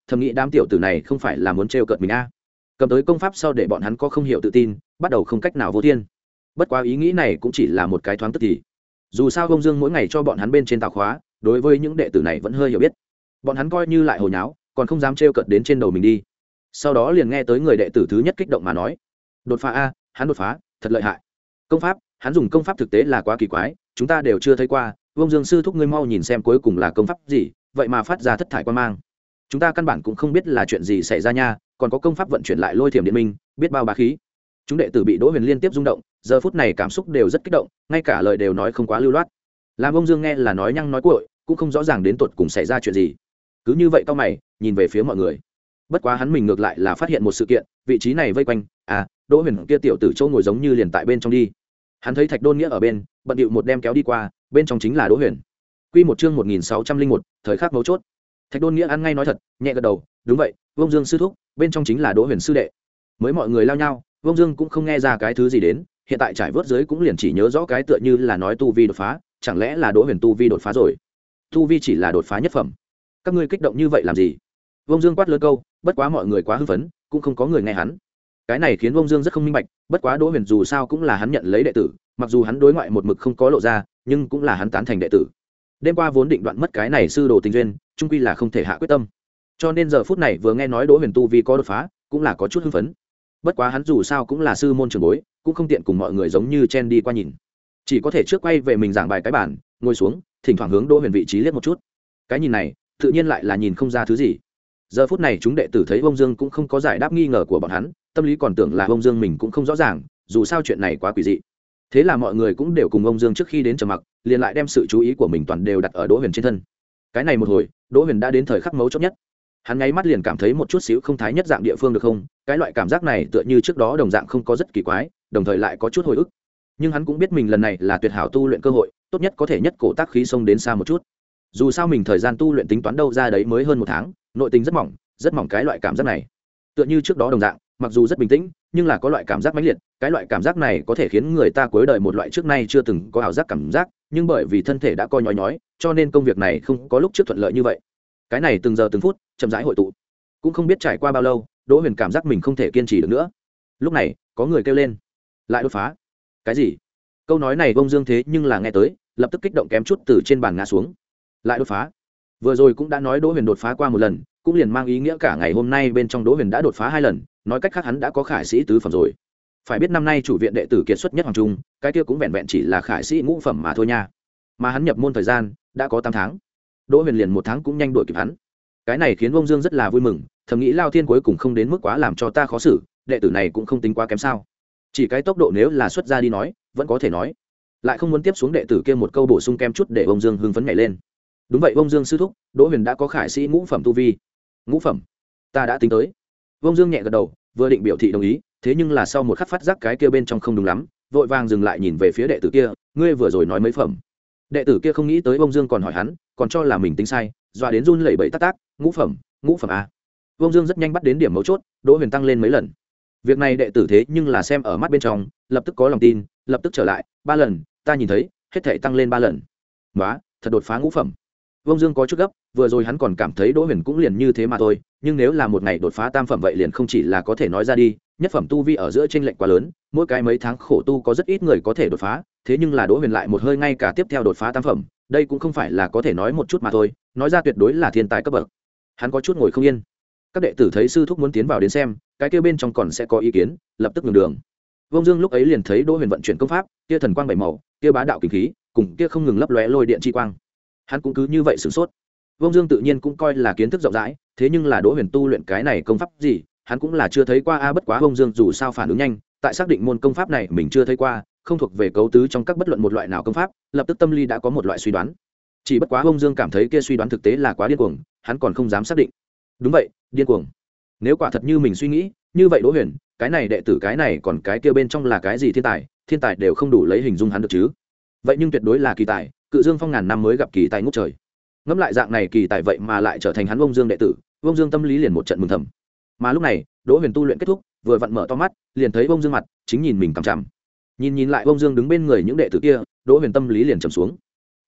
thầm nghĩ đám tiểu tử này không phải là muốn trêu cợt mình a à. Cầm tới công pháp sau để bọn hắn có không hiểu tự tin, bắt đầu không cách nào vô thiên. Bất quá ý nghĩ này cũng chỉ là một cái thoáng tức thì. Dù sao Ông Dương mỗi ngày cho bọn hắn bên trên tạo khóa, đối với những đệ tử này vẫn hơi hiểu biết. Bọn hắn coi như lại hồ nháo, còn không dám trêu cợt đến trên đầu mình đi. Sau đó liền nghe tới người đệ tử thứ nhất kích động mà nói: "Đột phá a, hắn đột phá, thật lợi hại. Công pháp, hắn dùng công pháp thực tế là quá kỳ quái, chúng ta đều chưa thấy qua, Ông Dương sư thúc ngươi mau nhìn xem cuối cùng là công pháp gì, vậy mà phát ra thất thải quan mang. Chúng ta căn bản cũng không biết là chuyện gì xảy ra nha, còn có công pháp vận chuyển lại lôi thiểm điện minh, biết bao bá khí." Chúng đệ tử bị Đỗ Huyền liên tiếp rung động, giờ phút này cảm xúc đều rất kích động, ngay cả lời đều nói không quá lưu loát. Làm Ông Dương nghe là nói nhăng nói cuội, cũng không rõ ràng đến tột cùng xảy ra chuyện gì. Cứ như vậy cau mày, nhìn về phía mọi người. Bất quá hắn mình ngược lại là phát hiện một sự kiện, vị trí này vây quanh, à, Đỗ Huyền kia tiểu tử châu ngồi giống như liền tại bên trong đi. Hắn thấy Thạch Đôn Nghĩa ở bên, bận điệu một đem kéo đi qua, bên trong chính là Đỗ Huyền. Quy một chương một nghìn sáu trăm linh một, thời khắc mấu chốt. Thạch Đôn Nghĩa ăn ngay nói thật, nhẹ gật đầu, đúng vậy, Vương Dương sư thúc, bên trong chính là Đỗ Huyền sư đệ. Mới mọi người lao nhau, Vương Dương cũng không nghe ra cái thứ gì đến, hiện tại trải vớt dưới cũng liền chỉ nhớ rõ cái tựa như là nói tu vi đột phá, chẳng lẽ là Đỗ Huyền tu vi đột phá rồi? Tu vi chỉ là đột phá nhất phẩm. Các ngươi kích động như vậy làm gì? Vương Dương quát lớn câu, bất quá mọi người quá hưng phấn, cũng không có người nghe hắn. Cái này khiến Vương Dương rất không minh bạch, bất quá Đỗ Huyền dù sao cũng là hắn nhận lấy đệ tử, mặc dù hắn đối ngoại một mực không có lộ ra, nhưng cũng là hắn tán thành đệ tử. Đêm qua vốn định đoạn mất cái này sư đồ tình duyên, chung quy là không thể hạ quyết tâm. Cho nên giờ phút này vừa nghe nói Đỗ Huyền tu vi có đột phá, cũng là có chút hưng phấn. Bất quá hắn dù sao cũng là sư môn trưởng bối, cũng không tiện cùng mọi người giống như chen đi qua nhìn, chỉ có thể trước quay về mình giảng bài cái bản, ngồi xuống, thỉnh thoảng hướng Đỗ Huyền vị trí liếc một chút. Cái nhìn này, tự nhiên lại là nhìn không ra thứ gì. Giờ phút này chúng đệ tử thấy Vương Dương cũng không có giải đáp nghi ngờ của bọn hắn, tâm lý còn tưởng là Vương Dương mình cũng không rõ ràng, dù sao chuyện này quá quỷ dị. Thế là mọi người cũng đều cùng Vương Dương trước khi đến trầm mặc, liền lại đem sự chú ý của mình toàn đều đặt ở Đỗ Huyền trên thân. Cái này một hồi, Đỗ Huyền đã đến thời khắc mấu chốt nhất. Hắn nháy mắt liền cảm thấy một chút xíu không thái nhất dạng địa phương được không? Cái loại cảm giác này tựa như trước đó đồng dạng không có rất kỳ quái, đồng thời lại có chút hồi ức. Nhưng hắn cũng biết mình lần này là tuyệt hảo tu luyện cơ hội, tốt nhất có thể nhất cổ tác khí xông đến xa một chút. Dù sao mình thời gian tu luyện tính toán đâu ra đấy mới hơn một tháng, nội tình rất mỏng, rất mỏng cái loại cảm giác này. Tựa như trước đó đồng dạng, mặc dù rất bình tĩnh, nhưng là có loại cảm giác mãnh liệt, cái loại cảm giác này có thể khiến người ta cuối đời một loại trước nay chưa từng có ảo giác cảm giác, nhưng bởi vì thân thể đã coi nhói nhói, cho nên công việc này không có lúc trước thuận lợi như vậy. Cái này từng giờ từng phút, chậm rãi hội tụ, cũng không biết trải qua bao lâu, Đỗ Huyền cảm giác mình không thể kiên trì được nữa. Lúc này, có người kêu lên, lại đột phá. Cái gì? Câu nói này Vương Dương thế nhưng là nghe tới, lập tức kích động kém chút từ trên bàn ngã xuống. Lại đột phá? Vừa rồi cũng đã nói Đỗ Huyền đột phá qua một lần, cũng liền mang ý nghĩa cả ngày hôm nay bên trong Đỗ Huyền đã đột phá hai lần, nói cách khác hắn đã có khải sĩ tứ phẩm rồi. Phải biết năm nay chủ viện đệ tử kiệt xuất nhất hoàng trung, cái kia cũng vẹn vẹn chỉ là khải sĩ ngũ phẩm mà thôi nha. Mà hắn nhập môn thời gian đã có tám tháng. Đỗ Huyền liền một tháng cũng nhanh đuổi kịp hắn. Cái này khiến Vương Dương rất là vui mừng, thầm nghĩ Lao Thiên cuối cùng không đến mức quá làm cho ta khó xử, đệ tử này cũng không tính quá kém sao? Chỉ cái tốc độ nếu là xuất ra đi nói, vẫn có thể nói. Lại không muốn tiếp xuống đệ tử kia một câu bổ sung kem chút để Vương Dương hưng phấn nhảy lên. Đúng vậy Vương Dương sư thúc, Đỗ Huyền đã có khải sĩ ngũ phẩm tu vi. Ngũ phẩm? Ta đã tính tới. Vương Dương nhẹ gật đầu, vừa định biểu thị đồng ý, thế nhưng là sau một khắc phát giác cái kia bên trong không đúng lắm, vội vàng dừng lại nhìn về phía đệ tử kia, ngươi vừa rồi nói mấy phẩm? Đệ tử kia không nghĩ tới Vương Dương còn hỏi hắn, còn cho là mình tính sai, dọa đến run lẩy bẩy tắc tác, ngũ phẩm, ngũ phẩm a. Vương Dương rất nhanh bắt đến điểm mấu chốt, Đỗ Huyền tăng lên mấy lần. Việc này đệ tử thế nhưng là xem ở mắt bên trong, lập tức có lòng tin, lập tức trở lại, ba lần, ta nhìn thấy, hết thảy tăng lên ba lần. Nóa, thật đột phá ngũ phẩm. Vương Dương có chút gấp, vừa rồi hắn còn cảm thấy Đỗ Huyền cũng liền như thế mà thôi, nhưng nếu là một ngày đột phá tam phẩm vậy liền không chỉ là có thể nói ra đi, nhất phẩm tu vi ở giữa chênh lệch quá lớn, mỗi cái mấy tháng khổ tu có rất ít người có thể đột phá, thế nhưng là Đỗ Huyền lại một hơi ngay cả tiếp theo đột phá tam phẩm, đây cũng không phải là có thể nói một chút mà thôi, nói ra tuyệt đối là thiên tài cấp bậc. Hắn có chút ngồi không yên. Các đệ tử thấy sư thúc muốn tiến vào đến xem, cái kia bên trong còn sẽ có ý kiến, lập tức nhường đường. Vương Dương lúc ấy liền thấy Đỗ Huyền vận chuyển công pháp, kia thần quang bảy màu, kia bá đạo kinh khí, cùng kia không ngừng lấp lóe lôi điện chi quang. Hắn cũng cứ như vậy sửng sốt. Vương Dương tự nhiên cũng coi là kiến thức rộng rãi, thế nhưng là Đỗ Huyền tu luyện cái này công pháp gì, hắn cũng là chưa thấy qua a. Bất quá Vương Dương dù sao phản ứng nhanh, tại xác định môn công pháp này mình chưa thấy qua, không thuộc về cấu tứ trong các bất luận một loại nào công pháp, lập tức tâm lý đã có một loại suy đoán. Chỉ bất quá Vương Dương cảm thấy kia suy đoán thực tế là quá điên cuồng, hắn còn không dám xác định. Đúng vậy, điên cuồng. Nếu quả thật như mình suy nghĩ, như vậy Đỗ Huyền, cái này đệ tử cái này còn cái kia bên trong là cái gì thiên tài, thiên tài đều không đủ lấy hình dung hắn được chứ. Vậy nhưng tuyệt đối là kỳ tài, Cự Dương Phong ngàn năm mới gặp kỳ tài ngút trời. Ngẫm lại dạng này kỳ tài vậy mà lại trở thành hắn Vương Dương đệ tử, Vương Dương tâm lý liền một trận mừng thầm. Mà lúc này, Đỗ Huyền tu luyện kết thúc, vừa vặn mở to mắt, liền thấy Vương Dương mặt chính nhìn mình cằm chằm. Nhìn nhìn lại Vương Dương đứng bên người những đệ tử kia, Đỗ Huyền tâm lý liền trầm xuống. Phải,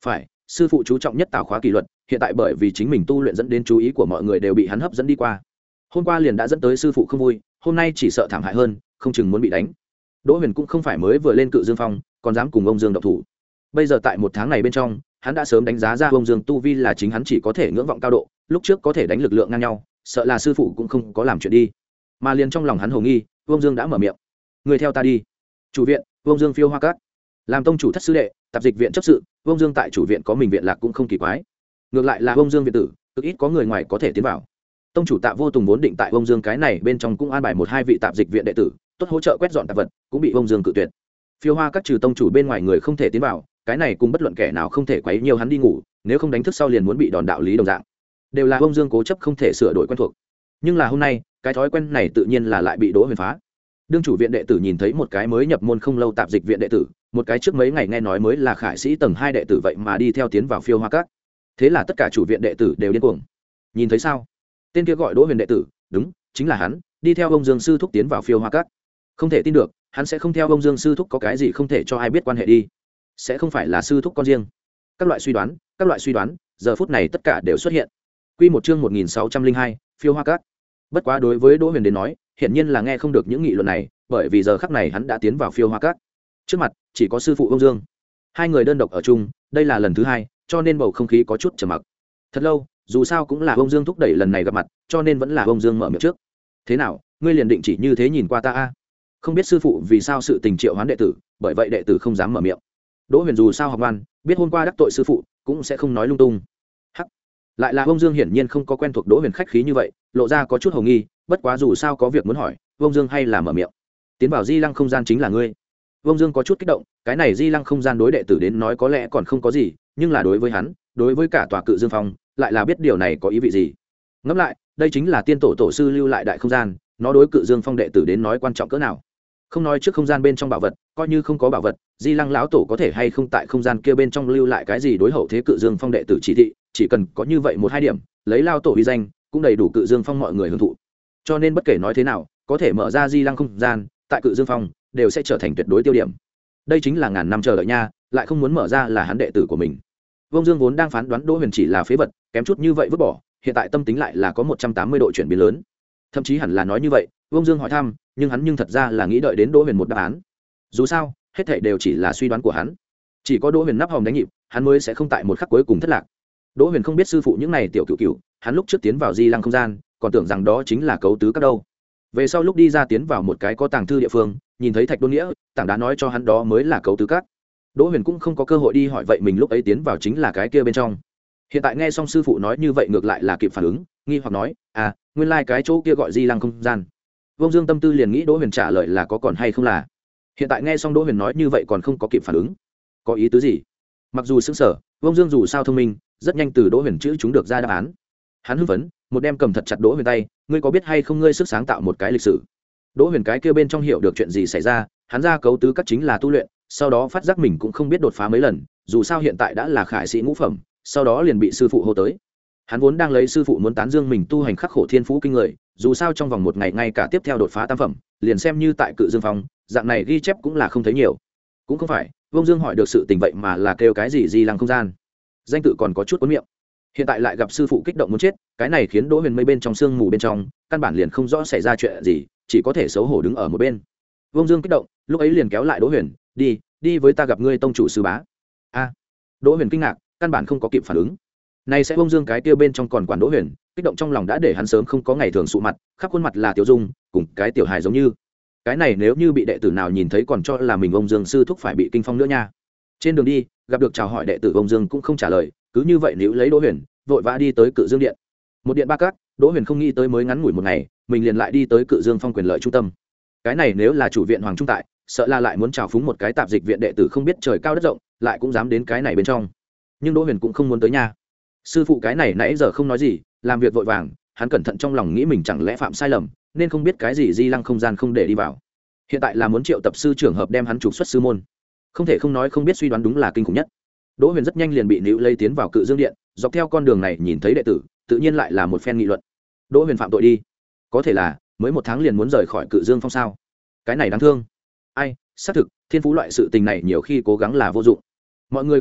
sư phụ chú trọng nhất tào khóa kỷ luật, hiện tại bởi vì chính mình tu luyện dẫn đến chú ý của mọi người đều bị hắn hấp dẫn đi qua. Hôm qua liền đã dẫn tới sư phụ không vui, hôm nay chỉ sợ thảm hại hơn, không chừng muốn bị đánh. Đỗ Huyền cũng không phải mới vừa lên Cự Dương Phong, còn dám cùng ông Dương động thủ. Bây giờ tại một tháng này bên trong, hắn đã sớm đánh giá ra ông Dương tu vi là chính hắn chỉ có thể ngưỡng vọng cao độ, lúc trước có thể đánh lực lượng ngang nhau, sợ là sư phụ cũng không có làm chuyện đi. Mà liền trong lòng hắn hồ nghi, ông Dương đã mở miệng: "Người theo ta đi." Chủ viện, ông Dương Phiêu Hoa Các. Làm tông chủ thất sư đệ, tạp dịch viện chấp sự, ông Dương tại chủ viện có mình viện lạc cũng không kỳ quái. Ngược lại là ông Dương viện tử, cực ít có người ngoài có thể tiến vào. Tông chủ Tạ Vô Tùng vốn định tại ông Dương cái này bên trong cũng an bài một hai vị tạp dịch viện đệ tử, tốt hỗ trợ quét dọn tạp vật, cũng bị ông Dương cự tuyệt. Phiêu Hoa Các trừ tông chủ bên ngoài người không thể tiến vào, cái này cùng bất luận kẻ nào không thể quấy nhiều hắn đi ngủ, nếu không đánh thức sau liền muốn bị đòn đạo lý đồng dạng. Đều là ông Dương cố chấp không thể sửa đổi quen thuộc. Nhưng là hôm nay, cái thói quen này tự nhiên là lại bị Đỗ Huyền phá. Đương chủ viện đệ tử nhìn thấy một cái mới nhập môn không lâu tạp dịch viện đệ tử, một cái trước mấy ngày nghe nói mới là khải sĩ tầng hai đệ tử vậy mà đi theo tiến vào Phiêu Hoa Các. Thế là tất cả chủ viện đệ tử đều điên cuồng. Nhìn thấy sao? Tên kia gọi Đỗ Huyền đệ tử, đúng, chính là hắn, đi theo ông Dương sư thúc tiến vào Phiêu Hoa Các. Không thể tin được, hắn sẽ không theo ông Dương sư thúc có cái gì không thể cho ai biết quan hệ đi. Sẽ không phải là sư thúc con riêng. Các loại suy đoán, các loại suy đoán, giờ phút này tất cả đều xuất hiện. Quy một chương một nghìn sáu trăm linh hai, Phiêu Hoa Các. Bất quá đối với Đỗ Huyền đến nói, hiển nhiên là nghe không được những nghị luận này, bởi vì giờ khắc này hắn đã tiến vào Phiêu Hoa Các. Trước mặt chỉ có sư phụ ông Dương, hai người đơn độc ở chung, đây là lần thứ hai, cho nên bầu không khí có chút trầm mặc. Thật lâu, dù sao cũng là ông Dương thúc đẩy lần này gặp mặt, cho nên vẫn là ông Dương mở miệng trước. Thế nào, ngươi liền định chỉ như thế nhìn qua ta a? Không biết sư phụ vì sao sự tình triệu hoán đệ tử, bởi vậy đệ tử không dám mở miệng. Đỗ Huyền dù sao học ngoan, biết hôm qua đắc tội sư phụ, cũng sẽ không nói lung tung. Hắc, lại là ông Dương hiển nhiên không có quen thuộc Đỗ Huyền khách khí như vậy, lộ ra có chút hồ nghi, bất quá dù sao có việc muốn hỏi, ông Dương hay là mở miệng. Tiến vào Di Lăng không gian chính là ngươi. Ông Dương có chút kích động, cái này Di Lăng không gian đối đệ tử đến nói có lẽ còn không có gì, nhưng là đối với hắn, đối với cả tòa Cự Dương Phong, lại là biết điều này có ý vị gì. Ngẫm lại, đây chính là tiên tổ tổ sư lưu lại đại không gian, nó đối Cự Dương Phong đệ tử đến nói quan trọng cỡ nào. Không nói trước không gian bên trong bảo vật, coi như không có bảo vật, Di Lăng lão tổ có thể hay không tại không gian kia bên trong lưu lại cái gì đối hậu thế Cự Dương Phong đệ tử chỉ thị, chỉ cần có như vậy một hai điểm, lấy lao tổ uy danh, cũng đầy đủ Cự Dương Phong mọi người hưởng thụ. Cho nên bất kể nói thế nào, có thể mở ra Di Lăng không gian, tại Cự Dương Phong đều sẽ trở thành tuyệt đối tiêu điểm. Đây chính là ngàn năm chờ đợi nha, lại không muốn mở ra là hắn đệ tử của mình. Vông Dương vốn đang phán đoán Đỗ Huyền chỉ là phế vật, kém chút như vậy vứt bỏ, hiện tại tâm tính lại là có một trăm tám mươi độ chuyển biến lớn. Thậm chí hẳn là nói như vậy, Vông Dương hỏi thăm, nhưng hắn nhưng thật ra là nghĩ đợi đến Đỗ Huyền một đáp án. Dù sao, hết thảy đều chỉ là suy đoán của hắn. Chỉ có Đỗ Huyền nắp hòm đánh nhịp, hắn mới sẽ không tại một khắc cuối cùng thất lạc. Đỗ Huyền không biết sư phụ những này tiểu cửu cửu, hắn lúc trước tiến vào Di Lăng không gian, còn tưởng rằng đó chính là cấu tứ các đâu. Về sau lúc đi ra tiến vào một cái có tàng thư địa phương, nhìn thấy thạch đôn nghĩa, tảng đá nói cho hắn đó mới là cấu tứ các. Đỗ Huyền cũng không có cơ hội đi hỏi vậy mình lúc ấy tiến vào chính là cái kia bên trong. Hiện tại nghe xong sư phụ nói như vậy ngược lại là kịp phản ứng, nghi hoặc nói, à, nguyên lai like cái chỗ kia gọi Di Lăng không gian. Vông Dương tâm tư liền nghĩ Đỗ Huyền trả lời là có còn hay không là. Hiện tại nghe xong Đỗ Huyền nói như vậy còn không có kịp phản ứng, có ý tứ gì? Mặc dù sững sờ, Vông Dương dù sao thông minh, rất nhanh từ Đỗ Huyền chữ chúng được ra đáp án. Hắn hưng phấn, một đem cầm thật chặt Đỗ Huyền tay, ngươi có biết hay không ngươi sức sáng tạo một cái lịch sử. Đỗ Huyền cái kia bên trong hiểu được chuyện gì xảy ra, hắn ra cấu tứ các chính là tu luyện, sau đó phát giác mình cũng không biết đột phá mấy lần, dù sao hiện tại đã là khải sĩ ngũ phẩm, sau đó liền bị sư phụ hô tới. Hắn vốn đang lấy sư phụ muốn tán dương mình tu hành khắc khổ thiên phú kinh người, dù sao trong vòng một ngày ngay cả tiếp theo đột phá tam phẩm, liền xem như tại Cự Dương Phong, dạng này ghi chép cũng là không thấy nhiều. Cũng không phải, Vông Dương hỏi được sự tình vậy mà là kêu cái gì Di Lăng không gian. Danh tự còn có chút cuốn miệng. Hiện tại lại gặp sư phụ kích động muốn chết, cái này khiến Đỗ Huyền mây bên trong sương mù bên trong, căn bản liền không rõ xảy ra chuyện gì, chỉ có thể xấu hổ đứng ở một bên. Vông Dương kích động, lúc ấy liền kéo lại Đỗ Huyền, đi, đi với ta gặp ngươi tông chủ sư bá. A. Đỗ Huyền kinh ngạc, căn bản không có kịp phản ứng. Này sẽ Vông Dương cái kia bên trong còn quản Đỗ Huyền, kích động trong lòng đã để hắn sớm không có ngày thường sụ mặt, khắp khuôn mặt là tiểu dung, cùng cái tiểu hài giống như. Cái này nếu như bị đệ tử nào nhìn thấy còn cho là mình Vông Dương sư thúc phải bị kinh phong nữa nha. Trên đường đi, gặp được chào hỏi đệ tử Vông Dương cũng không trả lời, cứ như vậy níu lấy Đỗ Huyền, vội vã đi tới Cự Dương điện. Một điện ba các, Đỗ Huyền không nghĩ tới mới ngắn ngủi một ngày, mình liền lại đi tới Cự Dương Phong quyền lợi trung tâm. Cái này nếu là chủ viện Hoàng Trung tại, sợ là lại muốn chào phúng một cái tạp dịch viện đệ tử không biết trời cao đất rộng, lại cũng dám đến cái này bên trong. Nhưng Đỗ Huyền cũng không muốn tới nha. Sư phụ cái này nãy giờ không nói gì, làm việc vội vàng, hắn cẩn thận trong lòng nghĩ mình chẳng lẽ phạm sai lầm, nên không biết cái gì Di Lăng không gian không để đi vào. Hiện tại là muốn triệu tập sư trưởng hợp đem hắn trục xuất sư môn. Không thể không nói không biết suy đoán đúng là kinh khủng nhất. Đỗ Huyền rất nhanh liền bị níu lấy tiến vào Cự Dương điện, dọc theo con đường này nhìn thấy đệ tử, tự nhiên lại là một phen nghị luận. Đỗ Huyền phạm tội đi, có thể là mới một tháng liền muốn rời khỏi Cự Dương Phong sao? Cái này đáng thương. Ai, xác thực, thiên phú loại sự tình này nhiều khi cố gắng là vô dụng. Mọi người không biết,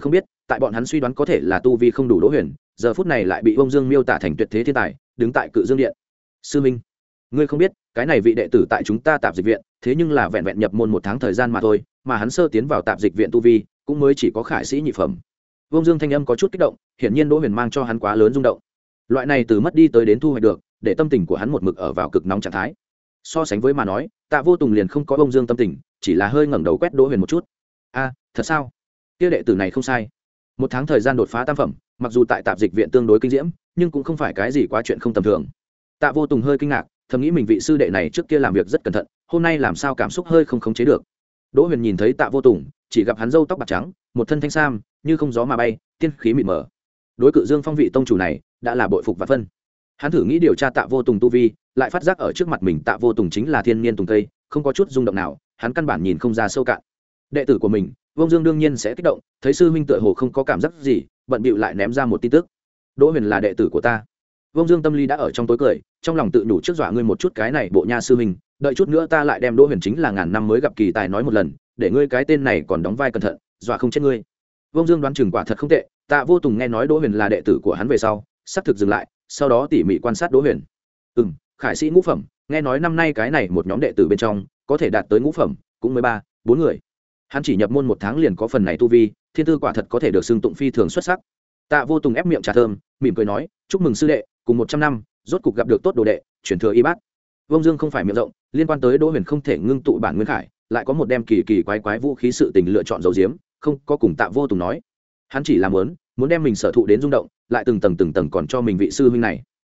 tại bọn hắn suy đoán có thể là tu vi không đủ Đỗ Huyền giờ phút này lại bị ông Dương miêu tả thành tuyệt thế thiên tài đứng tại Cự Dương điện. Sư minh, ngươi không biết cái này vị đệ tử tại chúng ta tạp dịch viện thế nhưng là vẹn vẹn nhập môn một tháng thời gian mà thôi, mà hắn sơ tiến vào tạp dịch viện tu vi cũng mới chỉ có khải sĩ nhị phẩm. Ông Dương thanh âm có chút kích động, hiển nhiên Đỗ Huyền mang cho hắn quá lớn rung động. Loại này từ mất đi tới đến thu hoạch được, để tâm tình của hắn một mực ở vào cực nóng trạng thái. So sánh với mà nói, Tạ Vô Tùng liền không có ông Dương tâm tình, chỉ là hơi ngẩng đầu quét Đỗ Huyền một chút. A, thật sao? Kia đệ tử này không sai. Một tháng thời gian đột phá tam phẩm, mặc dù tại tạp dịch viện tương đối kinh diễm, nhưng cũng không phải cái gì quá chuyện không tầm thường. Tạ Vô Tùng hơi kinh ngạc, thầm nghĩ mình vị sư đệ này trước kia làm việc rất cẩn thận, hôm nay làm sao cảm xúc hơi không khống chế được. Đỗ Huyền nhìn thấy Tạ Vô Tùng, chỉ gặp hắn râu tóc bạc trắng, một thân thanh sam, như không gió mà bay, tiên khí mịt mờ. Đối Cự Dương Phong vị tông chủ này, đã là bội phục và phân. Hắn thử nghĩ điều tra Tạ Vô Tùng tu vi, lại phát giác ở trước mặt mình Tạ Vô Tùng chính là thiên niên tùng cây, không có chút rung động nào, hắn căn bản nhìn không ra sâu cạn. Đệ tử của mình, Vương Dương đương nhiên sẽ kích động, thấy sư huynh tựa hồ không có cảm giác gì, bận bịu lại ném ra một tin tức. Đỗ Huyền là đệ tử của ta. Vương Dương tâm lý đã ở trong tối cười, trong lòng tự nhủ trước dọa ngươi một chút cái này bộ nha sư huynh, đợi chút nữa ta lại đem Đỗ Huyền chính là ngàn năm mới gặp kỳ tài nói một lần, để ngươi cái tên này còn đóng vai cẩn thận, dọa không chết ngươi. Vương Dương đoán chừng quả thật không tệ, Tạ Vô Tùng nghe nói Đỗ Huyền là đệ tử của hắn về sau, sắp thực dừng lại, sau đó tỉ mỉ quan sát Đỗ Huyền. Ừm, khải sĩ ngũ phẩm, nghe nói năm nay cái này một nhóm đệ tử bên trong, có thể đạt tới ngũ phẩm, cũng mới ba, bốn người. Hắn chỉ nhập môn một tháng liền có phần này tu vi, thiên tư quả thật có thể được xưng tụng phi thường xuất sắc. Tạ Vô Tùng ép miệng trà thơm, mỉm cười nói, chúc mừng sư đệ, cùng một trăm năm, rốt cục gặp được tốt đồ đệ, truyền thừa y bát. Vương Dương không phải miệng rộng, liên quan tới Đỗ Huyền không thể ngưng tụ bản nguyên khải, lại có một đem kỳ kỳ quái quái vũ khí sự tình lựa chọn giấu giếm, không có cùng Tạ Vô Tùng nói. Hắn chỉ làm muốn, muốn đem mình sở thụ đến rung động, lại từng tầng từng tầng còn cho mình vị sư huynh này.